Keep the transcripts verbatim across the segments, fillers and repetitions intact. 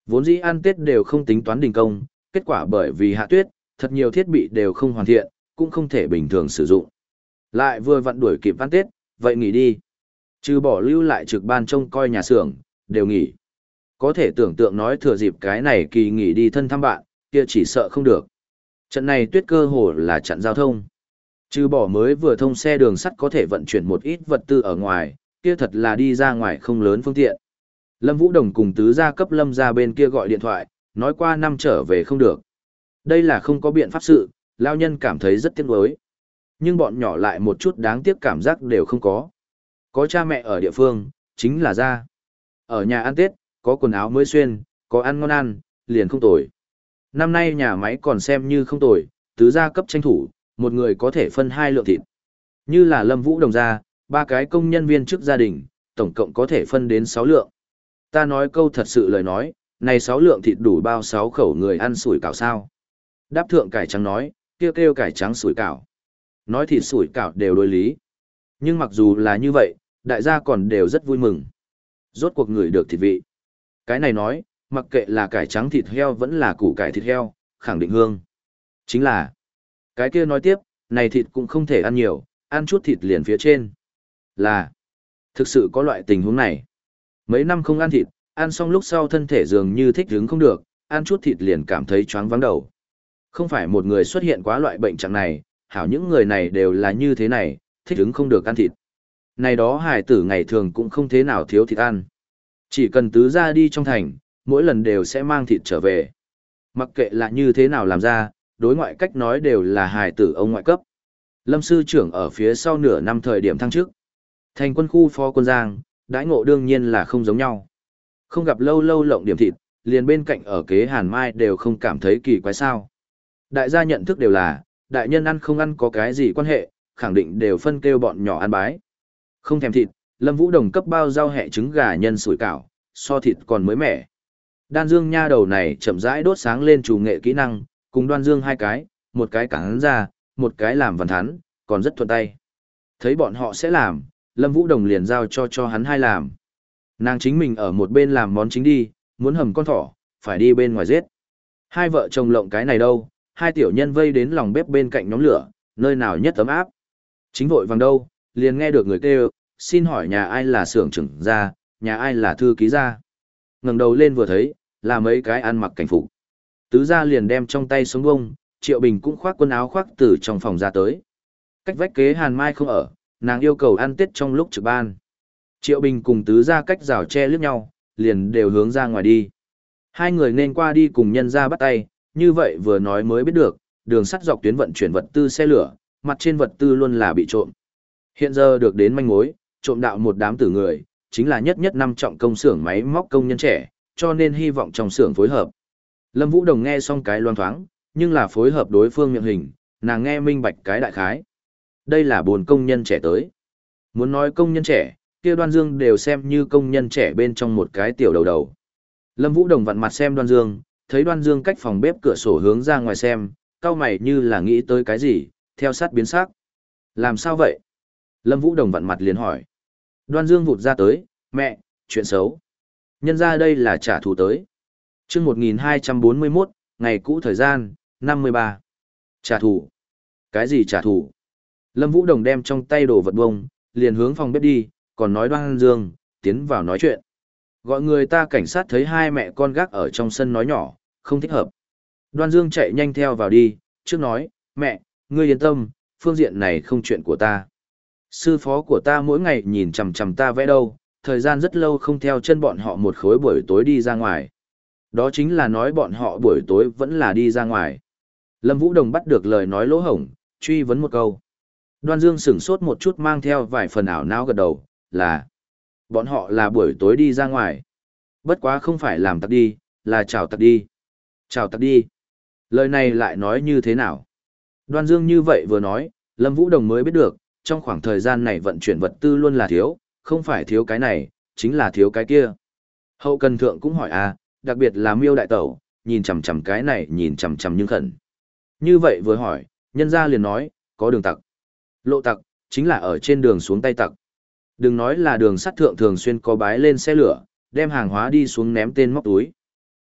Vốn dĩ ăn Tết đều không tính toán đình công, kết quả bởi vì hạ tuyết, thật nhiều thiết bị đều không hoàn thiện, cũng không thể bình thường sử dụng. Lại vừa vặn đuổi kịp ăn Tết, vậy nghỉ đi. Trừ bỏ lưu lại trực ban trông coi nhà xưởng, đều nghỉ. Có thể tưởng tượng nói thừa dịp cái này kỳ nghỉ đi thân thăm bạn, kia chỉ sợ không được. Trận này tuyết cơ hồ là chặn giao thông. Trừ bỏ mới vừa thông xe đường sắt có thể vận chuyển một ít vật tư ở ngoài, kia thật là đi ra ngoài không lớn phương tiện. Lâm Vũ Đồng cùng tứ gia cấp Lâm ra bên kia gọi điện thoại, nói qua năm trở về không được. Đây là không có biện pháp sự, lao nhân cảm thấy rất tiếc nuối. Nhưng bọn nhỏ lại một chút đáng tiếc cảm giác đều không có. Có cha mẹ ở địa phương, chính là ra. Ở nhà ăn Tết, có quần áo mới xuyên, có ăn ngon ăn, liền không tồi. Năm nay nhà máy còn xem như không tồi, tứ gia cấp tranh thủ, một người có thể phân hai lượng thịt. Như là Lâm Vũ Đồng gia, ba cái công nhân viên trước gia đình, tổng cộng có thể phân đến sáu lượng. Ta nói câu thật sự lời nói, này sáu lượng thịt đủ bao sáu khẩu người ăn sủi cảo sao. Đáp thượng cải trắng nói, kêu kêu cải trắng sủi cảo. Nói thịt sủi cảo đều đối lý. Nhưng mặc dù là như vậy, đại gia còn đều rất vui mừng. Rốt cuộc người được thịt vị. Cái này nói, mặc kệ là cải trắng thịt heo vẫn là củ cải thịt heo, khẳng định hương. Chính là, cái kia nói tiếp, này thịt cũng không thể ăn nhiều, ăn chút thịt liền phía trên. Là, thực sự có loại tình huống này. Mấy năm không ăn thịt, ăn xong lúc sau thân thể dường như thích hứng không được, ăn chút thịt liền cảm thấy choáng vắng đầu. Không phải một người xuất hiện quá loại bệnh trạng này, hảo những người này đều là như thế này, thích hứng không được ăn thịt. Này đó hải tử ngày thường cũng không thế nào thiếu thịt ăn. Chỉ cần tứ ra đi trong thành, mỗi lần đều sẽ mang thịt trở về. Mặc kệ là như thế nào làm ra, đối ngoại cách nói đều là hải tử ông ngoại cấp. Lâm sư trưởng ở phía sau nửa năm thời điểm thăng chức. Thành quân khu phó quân giang, đãi ngộ đương nhiên là không giống nhau. Không gặp lâu lâu lộng điểm thịt, liền bên cạnh ở kế Hàn Mai đều không cảm thấy kỳ quái sao. Đại gia nhận thức đều là, đại nhân ăn không ăn có cái gì quan hệ, khẳng định đều phân kêu bọn nhỏ ăn bái. Không thèm thịt, Lâm Vũ Đồng cấp bao rau hẹ trứng gà nhân sủi cảo, so thịt còn mới mẻ. Đan Dương nha đầu này chậm rãi đốt sáng lên chủ nghệ kỹ năng, cùng Đoan Dương hai cái, một cái cắn ra, một cái làm văn thắn, còn rất thuận tay. Thấy bọn họ sẽ làm, Lâm Vũ Đồng liền giao cho cho hắn hai làm. Nàng chính mình ở một bên làm món chính đi, muốn hầm con thỏ, phải đi bên ngoài giết. Hai vợ chồng lộng cái này đâu, hai tiểu nhân vây đến lòng bếp bên cạnh nhóm lửa, nơi nào nhất ấm áp. Chính vội vàng đâu, liền nghe được người kêu, xin hỏi nhà ai là xưởng trưởng gia, nhà ai là thư ký gia. Ngẩng đầu lên vừa thấy, là mấy cái ăn mặc cảnh phục. Tứ gia liền đem trong tay sống bông, Triệu Bình cũng khoác quần áo khoác từ trong phòng ra tới. Cách vách kế Hàn Mai không ở, nàng yêu cầu ăn Tết trong lúc trực ban. Triệu Bình cùng tứ gia cách rào che liếc nhau, liền đều hướng ra ngoài đi. Hai người nên qua đi cùng nhân ra bắt tay, như vậy vừa nói mới biết được, đường sắt dọc tuyến vận chuyển vật tư xe lửa, mặt trên vật tư luôn là bị trộm. Hiện giờ được đến manh mối, trộm đạo một đám tử người, chính là nhất nhất năm trọng công xưởng máy móc công nhân trẻ, cho nên hy vọng trong xưởng phối hợp. Lâm Vũ Đồng nghe xong cái loan thoáng, nhưng là phối hợp đối phương miệng hình, nàng nghe minh bạch cái đại khái. Đây là bốn công nhân trẻ tới. Muốn nói công nhân trẻ, kia Đoan Dương đều xem như công nhân trẻ bên trong một cái tiểu đầu đầu. Lâm Vũ Đồng vặn mặt xem Đoan Dương, thấy Đoan Dương cách phòng bếp cửa sổ hướng ra ngoài xem, cau mày như là nghĩ tới cái gì, theo sát biến sắc. Làm sao vậy? Lâm Vũ Đồng vặn mặt liền hỏi. Đoan Dương vụt ra tới, mẹ, chuyện xấu. Nhân ra đây là trả thù tới. chương một nghìn hai trăm bốn mươi mốt, ngày cũ thời gian, năm mươi ba. Trả thù? Cái gì trả thù? Lâm Vũ Đồng đem trong tay đồ vật bông, liền hướng phòng bếp đi, còn nói Đoan Dương, tiến vào nói chuyện. Gọi người ta cảnh sát thấy hai mẹ con gác ở trong sân nói nhỏ, không thích hợp. Đoan Dương chạy nhanh theo vào đi, trước nói, mẹ, ngươi yên tâm, phương diện này không chuyện của ta. Sư phó của ta mỗi ngày nhìn chằm chằm ta vẽ đâu, thời gian rất lâu không theo chân bọn họ một khối buổi tối đi ra ngoài. Đó chính là nói bọn họ buổi tối vẫn là đi ra ngoài. Lâm Vũ Đồng bắt được lời nói lỗ hổng, truy vấn một câu. Đoan Dương sửng sốt một chút mang theo vài phần ảo não gật đầu, là bọn họ là buổi tối đi ra ngoài. Bất quá không phải làm tặc đi, là chào tặc đi. Chào tặc đi. Lời này lại nói như thế nào? Đoan Dương như vậy vừa nói, Lâm Vũ Đồng mới biết được, trong khoảng thời gian này vận chuyển vật tư luôn là thiếu, không phải thiếu cái này, chính là thiếu cái kia. Hậu cần thượng cũng hỏi à, đặc biệt là Miêu đại tẩu, nhìn chằm chằm cái này nhìn chằm chằm nhưng khẩn. Như vậy vừa hỏi, nhân gia liền nói, có đường tặc. Lộ tặc, chính là ở trên đường xuống tay tặc. Đừng nói là đường sắt thượng thường xuyên có bái lên xe lửa, đem hàng hóa đi xuống ném tên móc túi.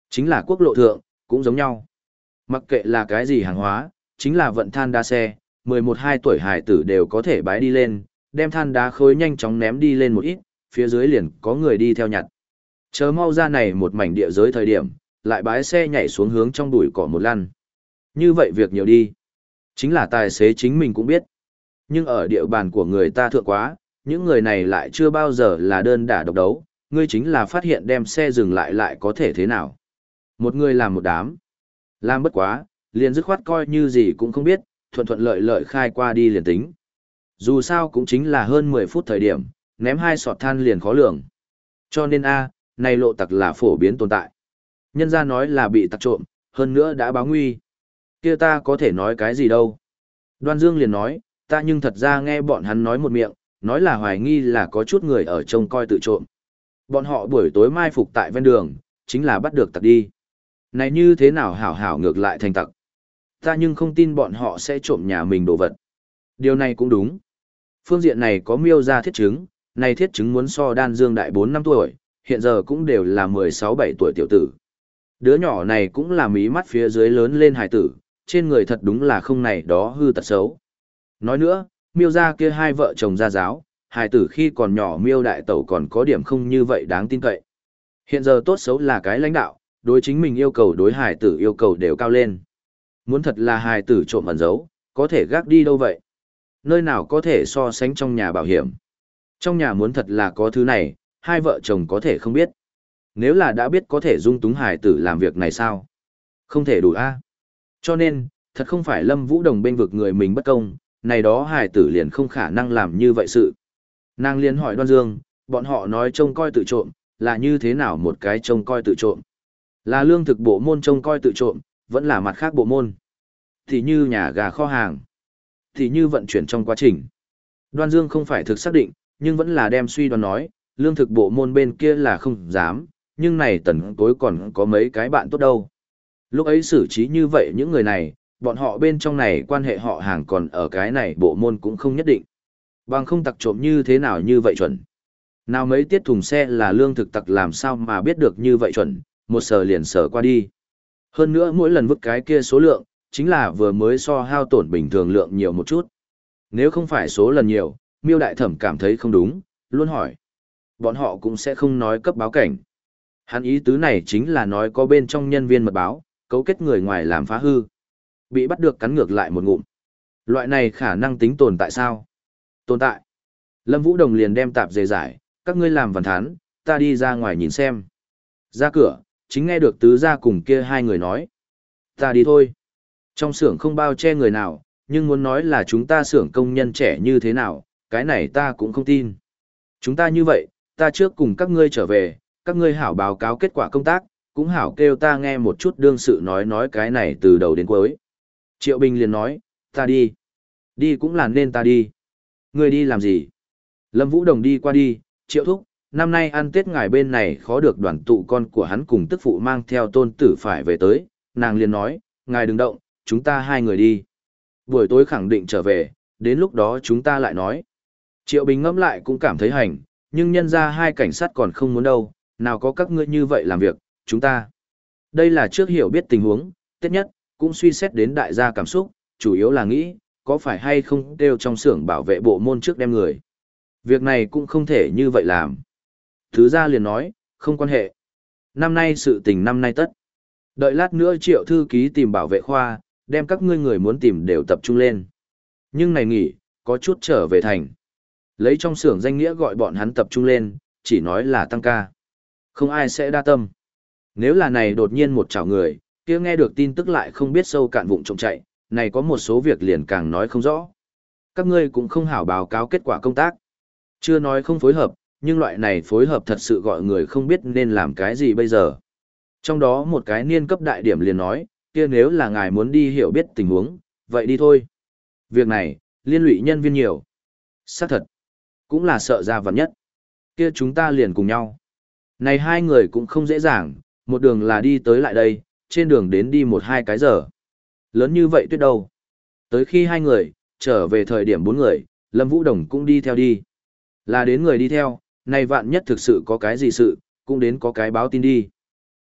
Chính là quốc lộ thượng, cũng giống nhau. Mặc kệ là cái gì hàng hóa, chính là vận than đá xe, mười một hai tuổi hải tử đều có thể bái đi lên, đem than đá khối nhanh chóng ném đi lên một ít, phía dưới liền có người đi theo nhặt. Chờ mau ra này một mảnh địa giới thời điểm, lại bái xe nhảy xuống hướng trong bụi cỏ một lăn. Như vậy việc nhiều đi. Chính là tài xế chính mình cũng biết. Nhưng ở địa bàn của người ta thượng quá, những người này lại chưa bao giờ là đơn đả độc đấu, ngươi chính là phát hiện đem xe dừng lại lại có thể thế nào. Một người làm một đám. Làm bất quá, liền dứt khoát coi như gì cũng không biết, thuận thuận lợi lợi khai qua đi liền tính. Dù sao cũng chính là hơn mười phút thời điểm, ném hai sọt than liền khó lường. Cho nên a, này lộ tặc là phổ biến tồn tại. Nhân ra nói là bị tặc trộm, hơn nữa đã báo nguy. Kia ta có thể nói cái gì đâu. Đoan Dương liền nói, ta nhưng thật ra nghe bọn hắn nói một miệng, nói là hoài nghi là có chút người ở trông coi tự trộm. Bọn họ buổi tối mai phục tại ven đường, chính là bắt được tặc đi. Này như thế nào hảo hảo ngược lại thành tặc. Ta nhưng không tin bọn họ sẽ trộm nhà mình đồ vật. Điều này cũng đúng. Phương diện này có miêu ra thiết chứng, này thiết chứng muốn so Đan Dương đại bốn năm tuổi, hiện giờ cũng đều là mười sáu bảy tuổi tiểu tử. Đứa nhỏ này cũng là mí mắt phía dưới lớn lên hài tử, trên người thật đúng là không này đó hư tật xấu. Nói nữa, miêu ra kia hai vợ chồng gia giáo, hài tử khi còn nhỏ miêu đại tẩu còn có điểm không như vậy đáng tin cậy. Hiện giờ tốt xấu là cái lãnh đạo, đối chính mình yêu cầu đối hài tử yêu cầu đều cao lên. Muốn thật là hài tử trộm ẩn giấu, có thể gác đi đâu vậy? Nơi nào có thể so sánh trong nhà bảo hiểm? Trong nhà muốn thật là có thứ này, hai vợ chồng có thể không biết. Nếu là đã biết có thể dung túng hài tử làm việc này sao? Không thể đủ a. Cho nên, thật không phải Lâm Vũ Đồng bên vực người mình bất công, này đó hài tử liền không khả năng làm như vậy sự. Nàng liền hỏi Đoan Dương, bọn họ nói trông coi tự trộm, là như thế nào một cái trông coi tự trộm? Là lương thực bộ môn trông coi tự trộm, vẫn là mặt khác bộ môn. Thì như nhà gà kho hàng, thì như vận chuyển trong quá trình. Đoan Dương không phải thực xác định, nhưng vẫn là đem suy đoán nói, lương thực bộ môn bên kia là không dám, nhưng này tần tối còn có mấy cái bạn tốt đâu. Lúc ấy xử trí như vậy những người này, bọn họ bên trong này quan hệ họ hàng còn ở cái này bộ môn cũng không nhất định. Bằng không tặc trộm như thế nào như vậy chuẩn. Nào mấy tiết thùng xe là lương thực tặc làm sao mà biết được như vậy chuẩn, một sờ liền sờ qua đi. Hơn nữa mỗi lần vứt cái kia số lượng, chính là vừa mới so hao tổn bình thường lượng nhiều một chút. Nếu không phải số lần nhiều, Miêu đại thẩm cảm thấy không đúng, luôn hỏi. Bọn họ cũng sẽ không nói cấp báo cảnh. Hắn ý tứ này chính là nói có bên trong nhân viên mật báo, cấu kết người ngoài làm phá hư. Bị bắt được cắn ngược lại một ngụm. Loại này khả năng tính tồn tại sao? Tồn tại. Lâm Vũ Đồng liền đem tạp dề giải, các ngươi làm văn thán, ta đi ra ngoài nhìn xem. Ra cửa, chính nghe được tứ gia cùng kia hai người nói. Ta đi thôi. Trong xưởng không bao che người nào, nhưng muốn nói là chúng ta xưởng công nhân trẻ như thế nào, cái này ta cũng không tin. Chúng ta như vậy, ta trước cùng các ngươi trở về, các ngươi hảo báo cáo kết quả công tác, cũng hảo kêu ta nghe một chút đương sự nói nói cái này từ đầu đến cuối. Triệu Bình liền nói, ta đi. Đi cũng là nên ta đi. Ngươi đi làm gì? Lâm Vũ Đồng đi qua đi, Triệu Thúc, năm nay ăn Tết ngài bên này khó được đoàn tụ con của hắn cùng tức phụ mang theo tôn tử phải về tới, nàng liền nói, ngài đừng động, chúng ta hai người đi. Buổi tối khẳng định trở về, đến lúc đó chúng ta lại nói. Triệu Bình ngẫm lại cũng cảm thấy hành, nhưng nhân ra hai cảnh sát còn không muốn đâu, nào có các ngươi như vậy làm việc, chúng ta. Đây là trước hiểu biết tình huống, Tết nhất, cũng suy xét đến đại gia cảm xúc, chủ yếu là nghĩ, có phải hay không đều trong xưởng bảo vệ bộ môn trước đem người. Việc này cũng không thể như vậy làm. Thứ gia liền nói, không quan hệ. Năm nay sự tình năm nay tất. Đợi lát nữa Triệu thư ký tìm bảo vệ khoa, đem các ngươi người muốn tìm đều tập trung lên. Nhưng này nghỉ, có chút trở về thành. Lấy trong xưởng danh nghĩa gọi bọn hắn tập trung lên, chỉ nói là tăng ca. Không ai sẽ đa tâm. Nếu là này đột nhiên một chảo người, kia nghe được tin tức lại không biết sâu cạn vụng trộm chạy, này có một số việc liền càng nói không rõ. Các ngươi cũng không hảo báo cáo kết quả công tác. Chưa nói không phối hợp, nhưng loại này phối hợp thật sự gọi người không biết nên làm cái gì bây giờ. Trong đó một cái niên cấp đại điểm liền nói, kia nếu là ngài muốn đi hiểu biết tình huống, vậy đi thôi. Việc này, liên lụy nhân viên nhiều. Xác thật, cũng là sợ ra vặt nhất. Kia chúng ta liền cùng nhau. Này hai người cũng không dễ dàng, một đường là đi tới lại đây, trên đường đến đi một hai cái giờ. Lớn như vậy tuyết đâu. Tới khi hai người, trở về thời điểm bốn người, Lâm Vũ Đồng cũng đi theo đi. Là đến người đi theo, này vạn nhất thực sự có cái gì sự, cũng đến có cái báo tin đi.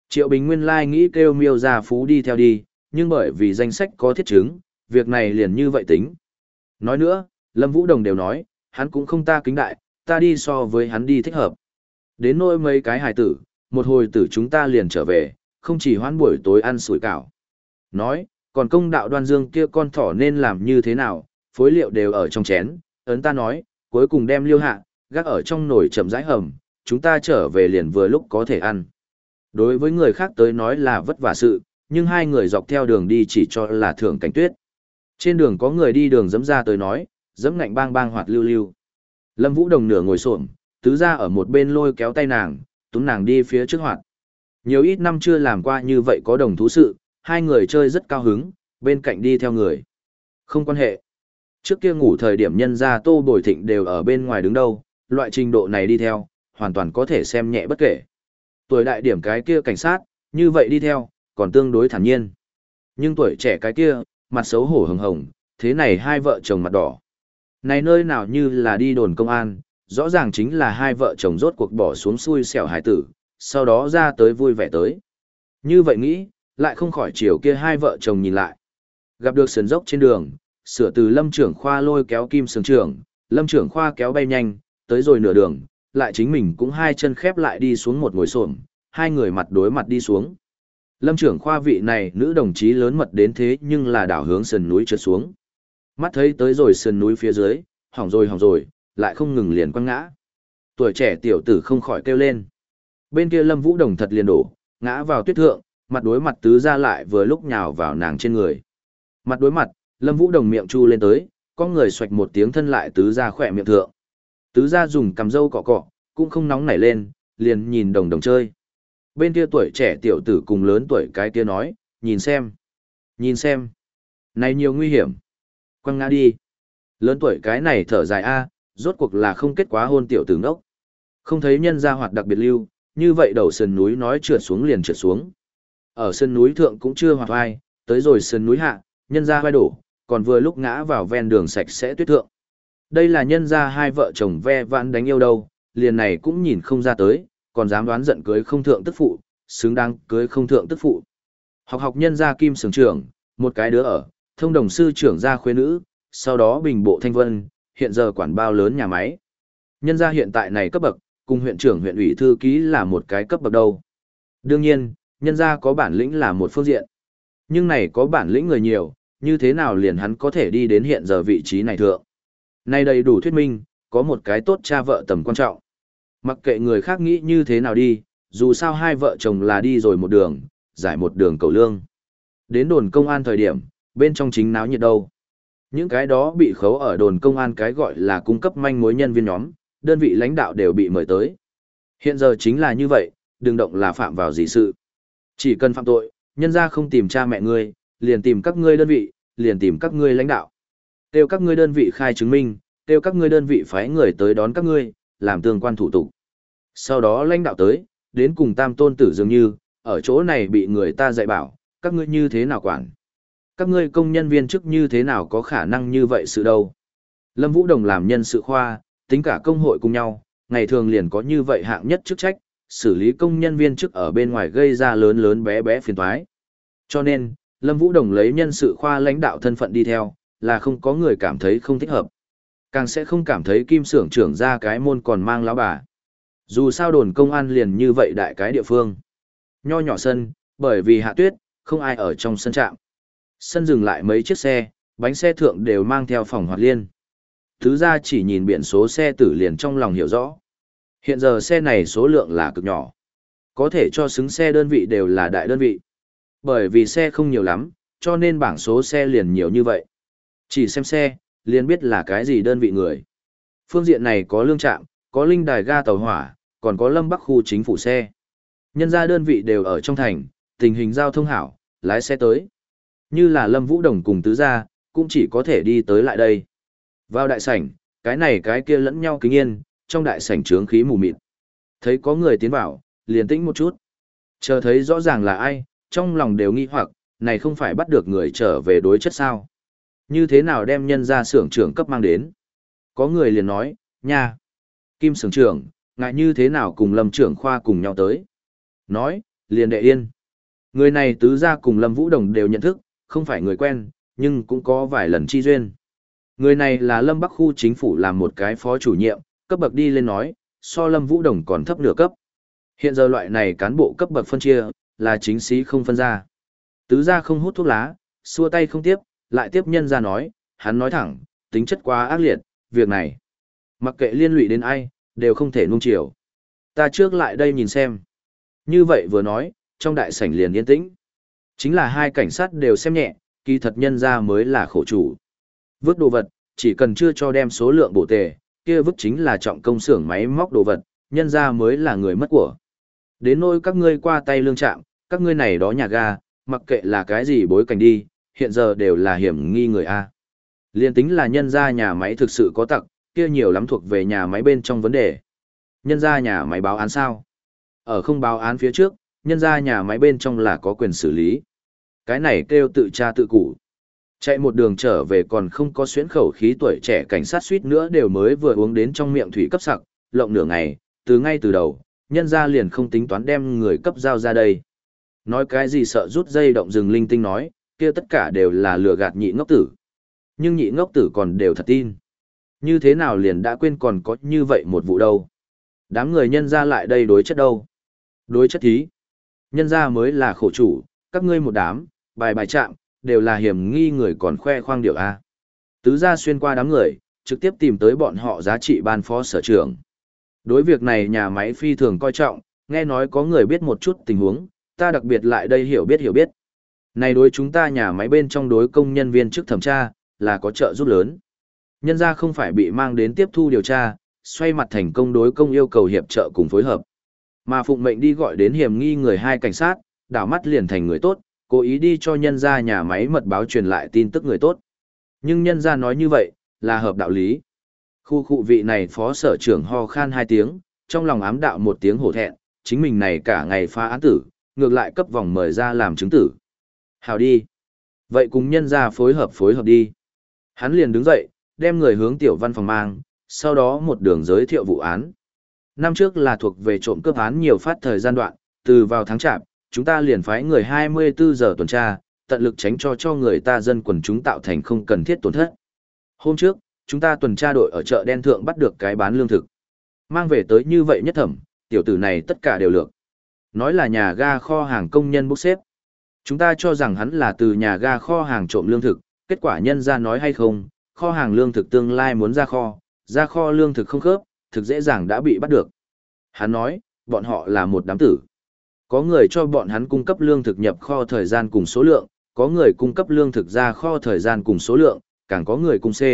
Triệu Bình nguyên lai nghĩ kêu Miêu Gia Phú đi theo đi, nhưng bởi vì danh sách có thiết chứng, việc này liền như vậy tính. Nói nữa, Lâm Vũ Đồng đều nói, hắn cũng không ta kính đại, ta đi so với hắn đi thích hợp. Đến nỗi mấy cái hài tử, một hồi tử chúng ta liền trở về, không chỉ hoãn buổi tối ăn sủi cảo. Nói, còn công đạo Đoan Dương kia con thỏ nên làm như thế nào, phối liệu đều ở trong chén, ấn ta nói, cuối cùng đem liêu hạ, gác ở trong nồi chậm rãi hầm, chúng ta trở về liền vừa lúc có thể ăn. Đối với người khác tới nói là vất vả sự, nhưng hai người dọc theo đường đi chỉ cho là thưởng cảnh tuyết. Trên đường có người đi đường dẫm ra tới nói, dẫm ngạnh bang bang hoạt lưu lưu. Lâm Vũ Đồng nửa ngồi xổm, tứ ra ở một bên lôi kéo tay nàng, túm nàng đi phía trước hoạt. Nhiều ít năm chưa làm qua như vậy có đồng thú sự, hai người chơi rất cao hứng, bên cạnh đi theo người. Không quan hệ. Trước kia ngủ thời điểm nhân gia Tô Bồi Thịnh đều ở bên ngoài đứng đâu, loại trình độ này đi theo, hoàn toàn có thể xem nhẹ bất kể. Tuổi đại điểm cái kia cảnh sát, như vậy đi theo, còn tương đối thản nhiên. Nhưng tuổi trẻ cái kia, mặt xấu hổ hồng hồng, thế này hai vợ chồng mặt đỏ. Này nơi nào như là đi đồn công an, rõ ràng chính là hai vợ chồng rốt cuộc bỏ xuống xui xẻo hải tử, sau đó ra tới vui vẻ tới. Như vậy nghĩ, lại không khỏi chiều kia hai vợ chồng nhìn lại. Gặp được sườn dốc trên đường, sửa từ Lâm trưởng khoa lôi kéo Kim Sướng trưởng, Lâm trưởng khoa kéo bay nhanh, tới rồi nửa đường, lại chính mình cũng hai chân khép lại đi xuống một ngồi xổm, hai người mặt đối mặt đi xuống. Lâm trưởng khoa vị này nữ đồng chí lớn mật đến thế nhưng là đảo hướng sườn núi trượt xuống. Mắt thấy tới rồi sườn núi phía dưới, hỏng rồi hỏng rồi, lại không ngừng liền quăng ngã. Tuổi trẻ tiểu tử không khỏi kêu lên. Bên kia Lâm Vũ Đồng thật liền đổ, ngã vào tuyết thượng, mặt đối mặt tứ ra lại vừa lúc nhào vào nàng trên người. Mặt đối mặt, Lâm Vũ Đồng miệng chu lên tới, có người xoạch một tiếng thân lại tứ ra khỏe miệng thượng. Tứ ra dùng cầm dâu cọ cọ, cũng không nóng nảy lên, liền nhìn đồng đồng chơi. Bên kia tuổi trẻ tiểu tử cùng lớn tuổi cái kia nói, nhìn xem, nhìn xem, này nhiều nguy hiểm. Quăng ngã đi. Lớn tuổi cái này thở dài a, rốt cuộc là không kết quá hôn tiểu tử ngốc. Không thấy nhân gia hoạt đặc biệt lưu, như vậy đầu sườn núi nói trượt xuống liền trượt xuống. Ở sườn núi thượng cũng chưa hoạt vai, tới rồi sườn núi hạ, nhân gia vai đổ, còn vừa lúc ngã vào ven đường sạch sẽ tuyết thượng. Đây là nhân gia hai vợ chồng ve vãn đánh yêu đâu, liền này cũng nhìn không ra tới, còn dám đoán giận cưới không thượng tức phụ, xứng đáng cưới không thượng tức phụ. Học học nhân gia Kim Sướng trưởng, một cái đứa ở, thông đồng sư trưởng gia khuê nữ, sau đó bình bộ thanh vân, hiện giờ quản bao lớn nhà máy. Nhân gia hiện tại này cấp bậc, cùng huyện trưởng huyện ủy thư ký là một cái cấp bậc đâu. Đương nhiên, nhân gia có bản lĩnh là một phương diện. Nhưng này có bản lĩnh người nhiều, như thế nào liền hắn có thể đi đến hiện giờ vị trí này thượng. Này đầy đủ thuyết minh, có một cái tốt cha vợ tầm quan trọng. Mặc kệ người khác nghĩ như thế nào đi, dù sao hai vợ chồng là đi rồi một đường, giải một đường cầu lương. Đến đồn công an thời điểm, bên trong chính náo nhiệt đâu. Những cái đó bị khấu ở đồn công an cái gọi là cung cấp manh mối nhân viên nhóm, đơn vị lãnh đạo đều bị mời tới. Hiện giờ chính là như vậy, đừng động là phạm vào gì sự. Chỉ cần phạm tội, nhân ra không tìm cha mẹ ngươi, liền tìm các ngươi đơn vị, liền tìm các ngươi lãnh đạo. Kêu các ngươi đơn vị khai chứng minh, kêu các ngươi đơn vị phái người tới đón các ngươi, làm tương quan thủ tục. Sau đó lãnh đạo tới, đến cùng tam tôn tử dường như, ở chỗ này bị người ta dạy bảo, các ngươi như thế nào quản. Các ngươi công nhân viên chức như thế nào có khả năng như vậy sự đâu. Lâm Vũ Đồng làm nhân sự khoa, tính cả công hội cùng nhau, ngày thường liền có như vậy hạng nhất chức trách, xử lý công nhân viên chức ở bên ngoài gây ra lớn lớn bé bé phiền toái. Cho nên, Lâm Vũ Đồng lấy nhân sự khoa lãnh đạo thân phận đi theo, là không có người cảm thấy không thích hợp. Càng sẽ không cảm thấy Kim Xưởng trưởng ra cái môn còn mang lão bà. Dù sao đồn công an liền như vậy đại cái địa phương. Nho nhỏ sân, bởi vì hạ tuyết, không ai ở trong sân trạm. Sân dừng lại mấy chiếc xe, bánh xe thượng đều mang theo phòng hoạt liên. Thứ ra chỉ nhìn biển số xe tử liền trong lòng hiểu rõ. Hiện giờ xe này số lượng là cực nhỏ. Có thể cho xứng xe đơn vị đều là đại đơn vị. Bởi vì xe không nhiều lắm, cho nên bảng số xe liền nhiều như vậy. Chỉ xem xe, liền biết là cái gì đơn vị người. Phương diện này có lương trạm, có linh đài ga tàu hỏa, còn có lâm bắc khu chính phủ xe. Nhân ra đơn vị đều ở trong thành, tình hình giao thông hảo, lái xe tới. Như là Lâm Vũ Đồng cùng tứ gia, cũng chỉ có thể đi tới lại đây. Vào đại sảnh, cái này cái kia lẫn nhau kính yên, trong đại sảnh trướng khí mù mịt. Thấy có người tiến vào, liền tĩnh một chút. Chờ thấy rõ ràng là ai, trong lòng đều nghi hoặc, này không phải bắt được người trở về đối chất sao. Như thế nào đem nhân ra xưởng trưởng cấp mang đến? Có người liền nói, nha, Kim xưởng trưởng, ngại như thế nào cùng Lâm trưởng khoa cùng nhau tới. Nói, liền đệ yên. Người này tứ gia cùng Lâm Vũ Đồng đều nhận thức, không phải người quen, nhưng cũng có vài lần chi duyên. Người này là Lâm Bắc khu chính phủ làm một cái phó chủ nhiệm, cấp bậc đi lên nói, so Lâm Vũ Đồng còn thấp nửa cấp. Hiện giờ loại này cán bộ cấp bậc phân chia, là chính sĩ không phân ra. Tứ gia không hút thuốc lá, xua tay không tiếp, lại tiếp nhân ra nói, hắn nói thẳng, tính chất quá ác liệt, việc này. Mặc kệ liên lụy đến ai, đều không thể nuông chiều. Ta trước lại đây nhìn xem. Như vậy vừa nói, trong đại sảnh liền yên tĩnh. Chính là hai cảnh sát đều xem nhẹ, kỳ thật nhân ra mới là khổ chủ. Vứt đồ vật, chỉ cần chưa cho đem số lượng bổ tề, kia vứt chính là trọng công xưởng máy móc đồ vật, nhân ra mới là người mất của. Đến nỗi các ngươi qua tay lương trạm, các ngươi này đó nhà ga, mặc kệ là cái gì bối cảnh đi, hiện giờ đều là hiểm nghi người A. Liên tính là nhân ra nhà máy thực sự có tặc, kia nhiều lắm thuộc về nhà máy bên trong vấn đề. Nhân ra nhà máy báo án sao? Ở không báo án phía trước, nhân ra nhà máy bên trong là có quyền xử lý. Cái này kêu tự tra tự cụ. Chạy một đường trở về còn không có xuyến khẩu khí tuổi trẻ cảnh sát suýt nữa đều mới vừa uống đến trong miệng thủy cấp sặc, lộng nửa ngày, từ ngay từ đầu, nhân ra liền không tính toán đem người cấp giao ra đây. Nói cái gì sợ rút dây động rừng linh tinh nói, kia tất cả đều là lừa gạt nhị ngốc tử. Nhưng nhị ngốc tử còn đều thật tin. Như thế nào liền đã quên còn có như vậy một vụ đâu. Đám người nhân ra lại đây đối chất đâu. Đối chất thí. Nhân ra mới là khổ chủ, các ngươi một đám, bài bài chạm, đều là hiểm nghi người còn khoe khoang điều A. Tứ gia xuyên qua đám người, trực tiếp tìm tới bọn họ giá trị ban phó sở trưởng. Đối việc này nhà máy phi thường coi trọng, nghe nói có người biết một chút tình huống, ta đặc biệt lại đây hiểu biết hiểu biết. Này đối chúng ta nhà máy bên trong đối công nhân viên chức thẩm tra, là có trợ giúp lớn. Nhân ra không phải bị mang đến tiếp thu điều tra, xoay mặt thành công đối công yêu cầu hiệp trợ cùng phối hợp. Mà phụng mệnh đi gọi đến hiểm nghi người hai cảnh sát, đảo mắt liền thành người tốt, cố ý đi cho nhân ra nhà máy mật báo truyền lại tin tức người tốt. Nhưng nhân ra nói như vậy, là hợp đạo lý. Khu khu vị này phó sở trưởng ho khan hai tiếng, trong lòng ám đạo một tiếng hổ thẹn, chính mình này cả ngày phá án tử, ngược lại cấp vòng mời ra làm chứng tử. Hào đi. Vậy cùng nhân ra phối hợp phối hợp đi. Hắn liền đứng dậy, đem người hướng tiểu văn phòng mang, sau đó một đường giới thiệu vụ án. Năm trước là thuộc về trộm cướp án nhiều phát thời gian đoạn, từ vào tháng chạp, chúng ta liền phái người hai mươi tư giờ tuần tra, tận lực tránh cho cho người ta dân quần chúng tạo thành không cần thiết tổn thất. Hôm trước, chúng ta tuần tra đội ở chợ đen thượng bắt được cái bán lương thực. Mang về tới như vậy nhất thẩm, tiểu tử này tất cả đều lược. Nói là nhà ga kho hàng công nhân bốc xếp. Chúng ta cho rằng hắn là từ nhà ga kho hàng trộm lương thực, kết quả nhân ra nói hay không, kho hàng lương thực tương lai muốn ra kho, ra kho lương thực không khớp, thực dễ dàng đã bị bắt được. Hắn nói, bọn họ là một đám tử. Có người cho bọn hắn cung cấp lương thực nhập kho thời gian cùng số lượng, có người cung cấp lương thực ra kho thời gian cùng số lượng, càng có người cung C.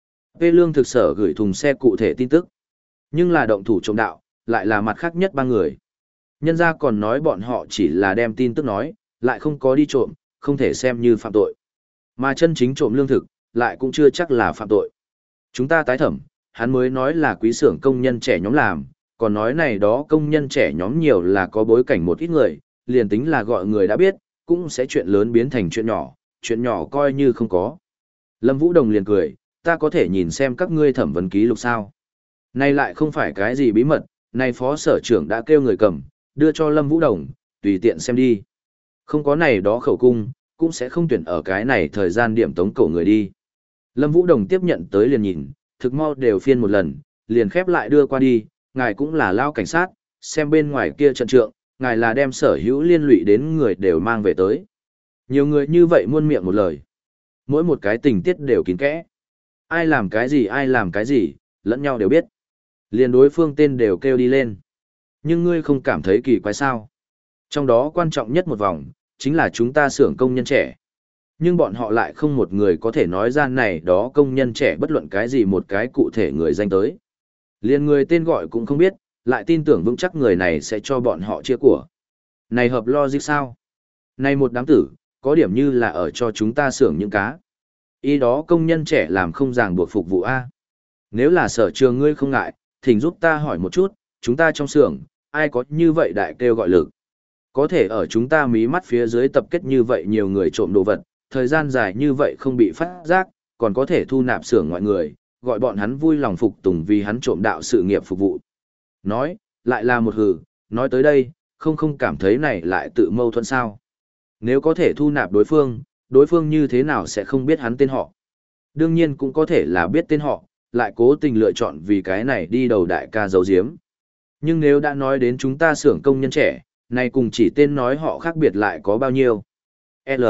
P lương thực sở gửi thùng xe cụ thể tin tức. Nhưng là động thủ trộm đạo, lại là mặt khác nhất ba người. Nhân ra còn nói bọn họ chỉ là đem tin tức nói, lại không có đi trộm, không thể xem như phạm tội. Mà chân chính trộm lương thực, lại cũng chưa chắc là phạm tội. Chúng ta tái thẩm, hắn mới nói là quý xưởng công nhân trẻ nhóm làm, còn nói này đó công nhân trẻ nhóm nhiều là có bối cảnh một ít người, liền tính là gọi người đã biết, cũng sẽ chuyện lớn biến thành chuyện nhỏ, chuyện nhỏ coi như không có. Lâm Vũ Đồng liền cười, ta có thể nhìn xem các ngươi thẩm vấn ký lục sao. Này lại không phải cái gì bí mật, này phó sở trưởng đã kêu người cầm, đưa cho Lâm Vũ Đồng, tùy tiện xem đi. Không có này đó khẩu cung, cũng sẽ không tuyển ở cái này thời gian điểm tống cổ người đi. Lâm Vũ Đồng tiếp nhận tới liền nhìn, thực mau đều phiên một lần, liền khép lại đưa qua đi, ngài cũng là lao cảnh sát, xem bên ngoài kia trận trượng, ngài là đem sở hữu liên lụy đến người đều mang về tới. Nhiều người như vậy muôn miệng một lời. Mỗi một cái tình tiết đều kín kẽ. Ai làm cái gì ai làm cái gì, lẫn nhau đều biết. Liền đối phương tên đều kêu đi lên. Nhưng ngươi không cảm thấy kỳ quái sao? Trong đó quan trọng nhất một vòng, chính là chúng ta xưởng công nhân trẻ. Nhưng bọn họ lại không một người có thể nói ra này đó công nhân trẻ bất luận cái gì một cái cụ thể người danh tới. Liền người tên gọi cũng không biết, lại tin tưởng vững chắc người này sẽ cho bọn họ chia của. Này hợp logic sao? Này một đám tử, có điểm như là ở cho chúng ta xưởng những cá. Ý đó công nhân trẻ làm không ràng buộc phục vụ A. Nếu là sở trường ngươi không ngại, thỉnh giúp ta hỏi một chút, chúng ta trong xưởng, ai có như vậy đại kêu gọi lực. Có thể ở chúng ta mí mắt phía dưới tập kết như vậy nhiều người trộm đồ vật, thời gian dài như vậy không bị phát giác, còn có thể thu nạp xưởng ngoại người, gọi bọn hắn vui lòng phục tùng vì hắn trộm đạo sự nghiệp phục vụ. Nói, lại là một hừ, nói tới đây, không không cảm thấy này lại tự mâu thuẫn sao. Nếu có thể thu nạp đối phương, đối phương như thế nào sẽ không biết hắn tên họ. Đương nhiên cũng có thể là biết tên họ, lại cố tình lựa chọn vì cái này đi đầu đại ca giấu giếm. Nhưng nếu đã nói đến chúng ta xưởng công nhân trẻ, này cùng chỉ tên nói họ khác biệt lại có bao nhiêu. L.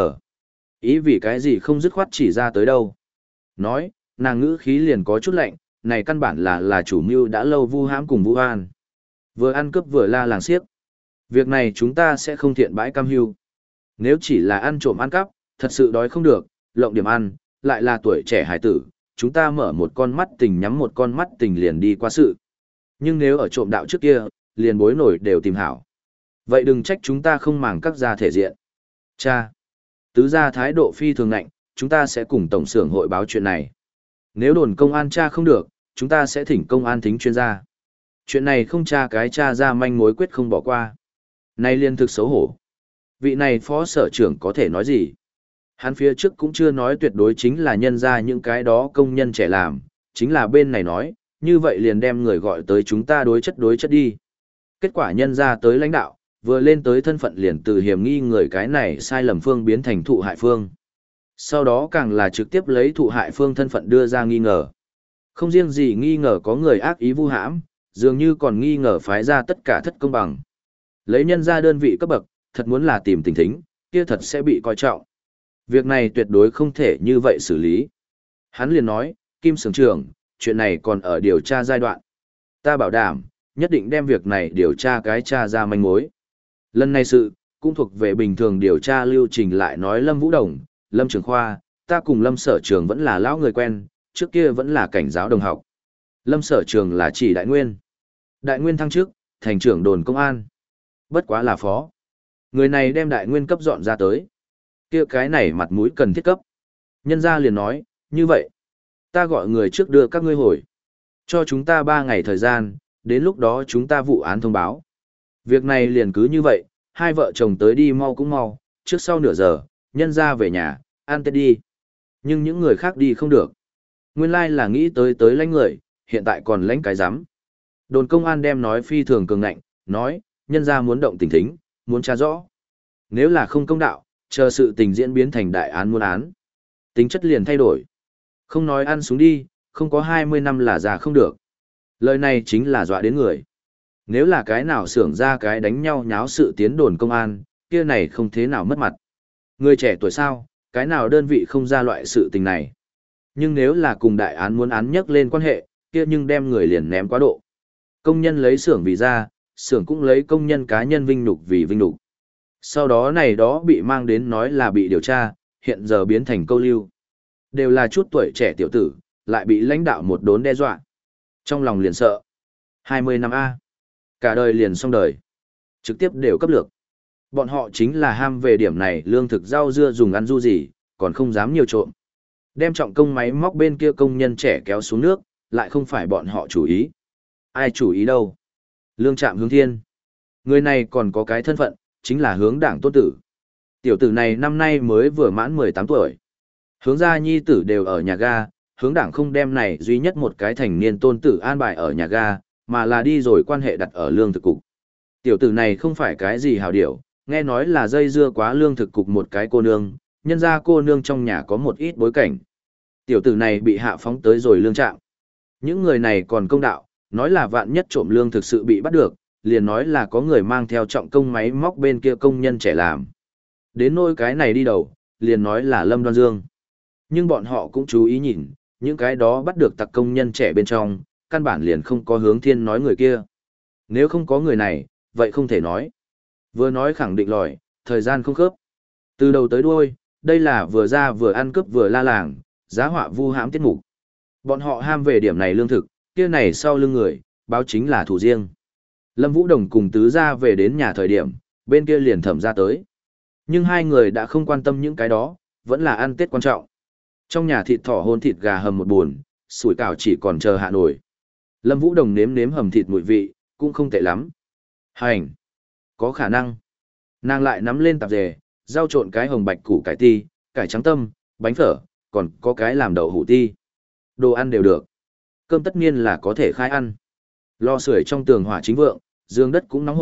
Ý vì cái gì không dứt khoát chỉ ra tới đâu. Nói, nàng ngữ khí liền có chút lạnh, này căn bản là là chủ mưu đã lâu vu hãm cùng Vũ An. Vừa ăn cướp vừa la làng xiếc. Việc này chúng ta sẽ không thiện bãi cam hưu. Nếu chỉ là ăn trộm ăn cắp, thật sự đói không được, lộng điểm ăn, lại là tuổi trẻ hải tử, chúng ta mở một con mắt tình nhắm một con mắt tình liền đi qua sự. Nhưng nếu ở trộm đạo trước kia, liền bối nổi đều tìm hảo. Vậy đừng trách chúng ta không màng các gia thể diện. Cha, tứ gia thái độ phi thường ngạnh, chúng ta sẽ cùng tổng xưởng hội báo chuyện này. Nếu đồn công an tra không được, chúng ta sẽ thỉnh công an thính chuyên gia. Chuyện này không tra cái tra ra manh mối quyết không bỏ qua. Nay liên thực xấu hổ. Vị này phó sở trưởng có thể nói gì? Hắn phía trước cũng chưa nói tuyệt đối chính là nhân ra những cái đó công nhân trẻ làm, chính là bên này nói, như vậy liền đem người gọi tới chúng ta đối chất đối chất đi. Kết quả nhân ra tới lãnh đạo, vừa lên tới thân phận liền từ hiểm nghi người cái này sai lầm phương biến thành thụ hại phương. Sau đó càng là trực tiếp lấy thụ hại phương thân phận đưa ra nghi ngờ. Không riêng gì nghi ngờ có người ác ý vu hãm, dường như còn nghi ngờ phái ra tất cả thất công bằng. Lấy nhân ra đơn vị cấp bậc, thật muốn là tìm tình thính, kia thật sẽ bị coi trọng. Việc này tuyệt đối không thể như vậy xử lý. Hắn liền nói, Kim Sưởng trưởng, chuyện này còn ở điều tra giai đoạn. Ta bảo đảm, nhất định đem việc này điều tra cái tra ra manh mối. Lần này sự, cũng thuộc về bình thường điều tra lưu trình lại nói Lâm Vũ Đồng, Lâm Trường Khoa, ta cùng Lâm Sở Trường vẫn là lão người quen, trước kia vẫn là cảnh giáo đồng học. Lâm Sở Trường là chỉ Đại Nguyên. Đại Nguyên thăng chức, thành trưởng đồn công an. Bất quá là phó. Người này đem Đại Nguyên cấp dọn ra tới. Kia cái này mặt mũi cần thiết cấp. Nhân gia liền nói, như vậy. Ta gọi người trước đưa các ngươi hồi. Cho chúng ta ba ngày thời gian, đến lúc đó chúng ta vụ án thông báo. Việc này liền cứ như vậy, hai vợ chồng tới đi mau cũng mau, trước sau nửa giờ, nhân gia về nhà, ăn tết đi. Nhưng những người khác đi không được. Nguyên lai là nghĩ tới tới lãnh người, hiện tại còn lãnh cái giám. Đồn công an đem nói phi thường cường ngạnh, nói, nhân gia muốn động tình thính, muốn tra rõ. Nếu là không công đạo, chờ sự tình diễn biến thành đại án muôn án. Tính chất liền thay đổi. Không nói ăn xuống đi, không có hai mươi năm là già không được. Lời này chính là dọa đến người. Nếu là cái nào xưởng ra cái đánh nhau nháo sự tiến đồn công an, kia này không thế nào mất mặt. Người trẻ tuổi sao, cái nào đơn vị không ra loại sự tình này. Nhưng nếu là cùng đại án muốn án nhắc lên quan hệ, kia nhưng đem người liền ném quá độ. Công nhân lấy xưởng vì ra, xưởng cũng lấy công nhân cá nhân vinh nhục vì vinh nhục. Sau đó này đó bị mang đến nói là bị điều tra, hiện giờ biến thành câu lưu. Đều là chút tuổi trẻ tiểu tử, lại bị lãnh đạo một đốn đe dọa. Trong lòng liền sợ. hai mươi năm A. Cả đời liền xong đời. Trực tiếp đều cấp lược. Bọn họ chính là ham về điểm này lương thực rau dưa dùng ăn du gì, còn không dám nhiều trộm. Đem trọng công máy móc bên kia công nhân trẻ kéo xuống nước, lại không phải bọn họ chủ ý. Ai chủ ý đâu? Lương Trạm Hướng Thiên. Người này còn có cái thân phận, chính là hướng đảng tôn tử. Tiểu tử này năm nay mới vừa mãn mười tám tuổi. Hướng gia nhi tử đều ở nhà ga, hướng đảng không đem này duy nhất một cái thành niên tôn tử an bài ở nhà ga, mà là đi rồi quan hệ đặt ở lương thực cục. Tiểu tử này không phải cái gì hào điểu, nghe nói là dây dưa quá lương thực cục một cái cô nương, nhân ra cô nương trong nhà có một ít bối cảnh. Tiểu tử này bị hạ phóng tới rồi lương trạm. Những người này còn công đạo, nói là vạn nhất trộm lương thực sự bị bắt được, liền nói là có người mang theo trọng công máy móc bên kia công nhân trẻ làm. Đến nỗi cái này đi đầu, liền nói là Lâm Đoan Dương. Nhưng bọn họ cũng chú ý nhìn, những cái đó bắt được tặc công nhân trẻ bên trong, căn bản liền không có Hướng Thiên nói người kia. Nếu không có người này, vậy không thể nói. Vừa nói khẳng định lòi, thời gian không khớp. Từ đầu tới đuôi, đây là vừa ra vừa ăn cướp vừa la làng, giá họa vu hãm tiết mục. Bọn họ ham về điểm này lương thực, kia này sau lưng người, báo chính là thủ riêng. Lâm Vũ Đồng cùng tứ gia về đến nhà thời điểm, bên kia liền thẩm ra tới. Nhưng hai người đã không quan tâm những cái đó, vẫn là ăn Tết quan trọng. Trong nhà thịt thỏ hôn thịt gà hầm một buồn, sủi cảo chỉ còn chờ hạ nổi. Lâm Vũ Đồng nếm nếm hầm thịt mùi vị, cũng không tệ lắm. Hành! Có khả năng. Nàng lại nắm lên tạp dề, rau trộn cái hồng bạch củ cải ti, cải trắng tâm, bánh phở, còn có cái làm đậu hủ ti. Đồ ăn đều được. Cơm tất nhiên là có thể khai ăn. Lò sưởi trong tường hỏa chính vượng, giường đất cũng nóng hổi,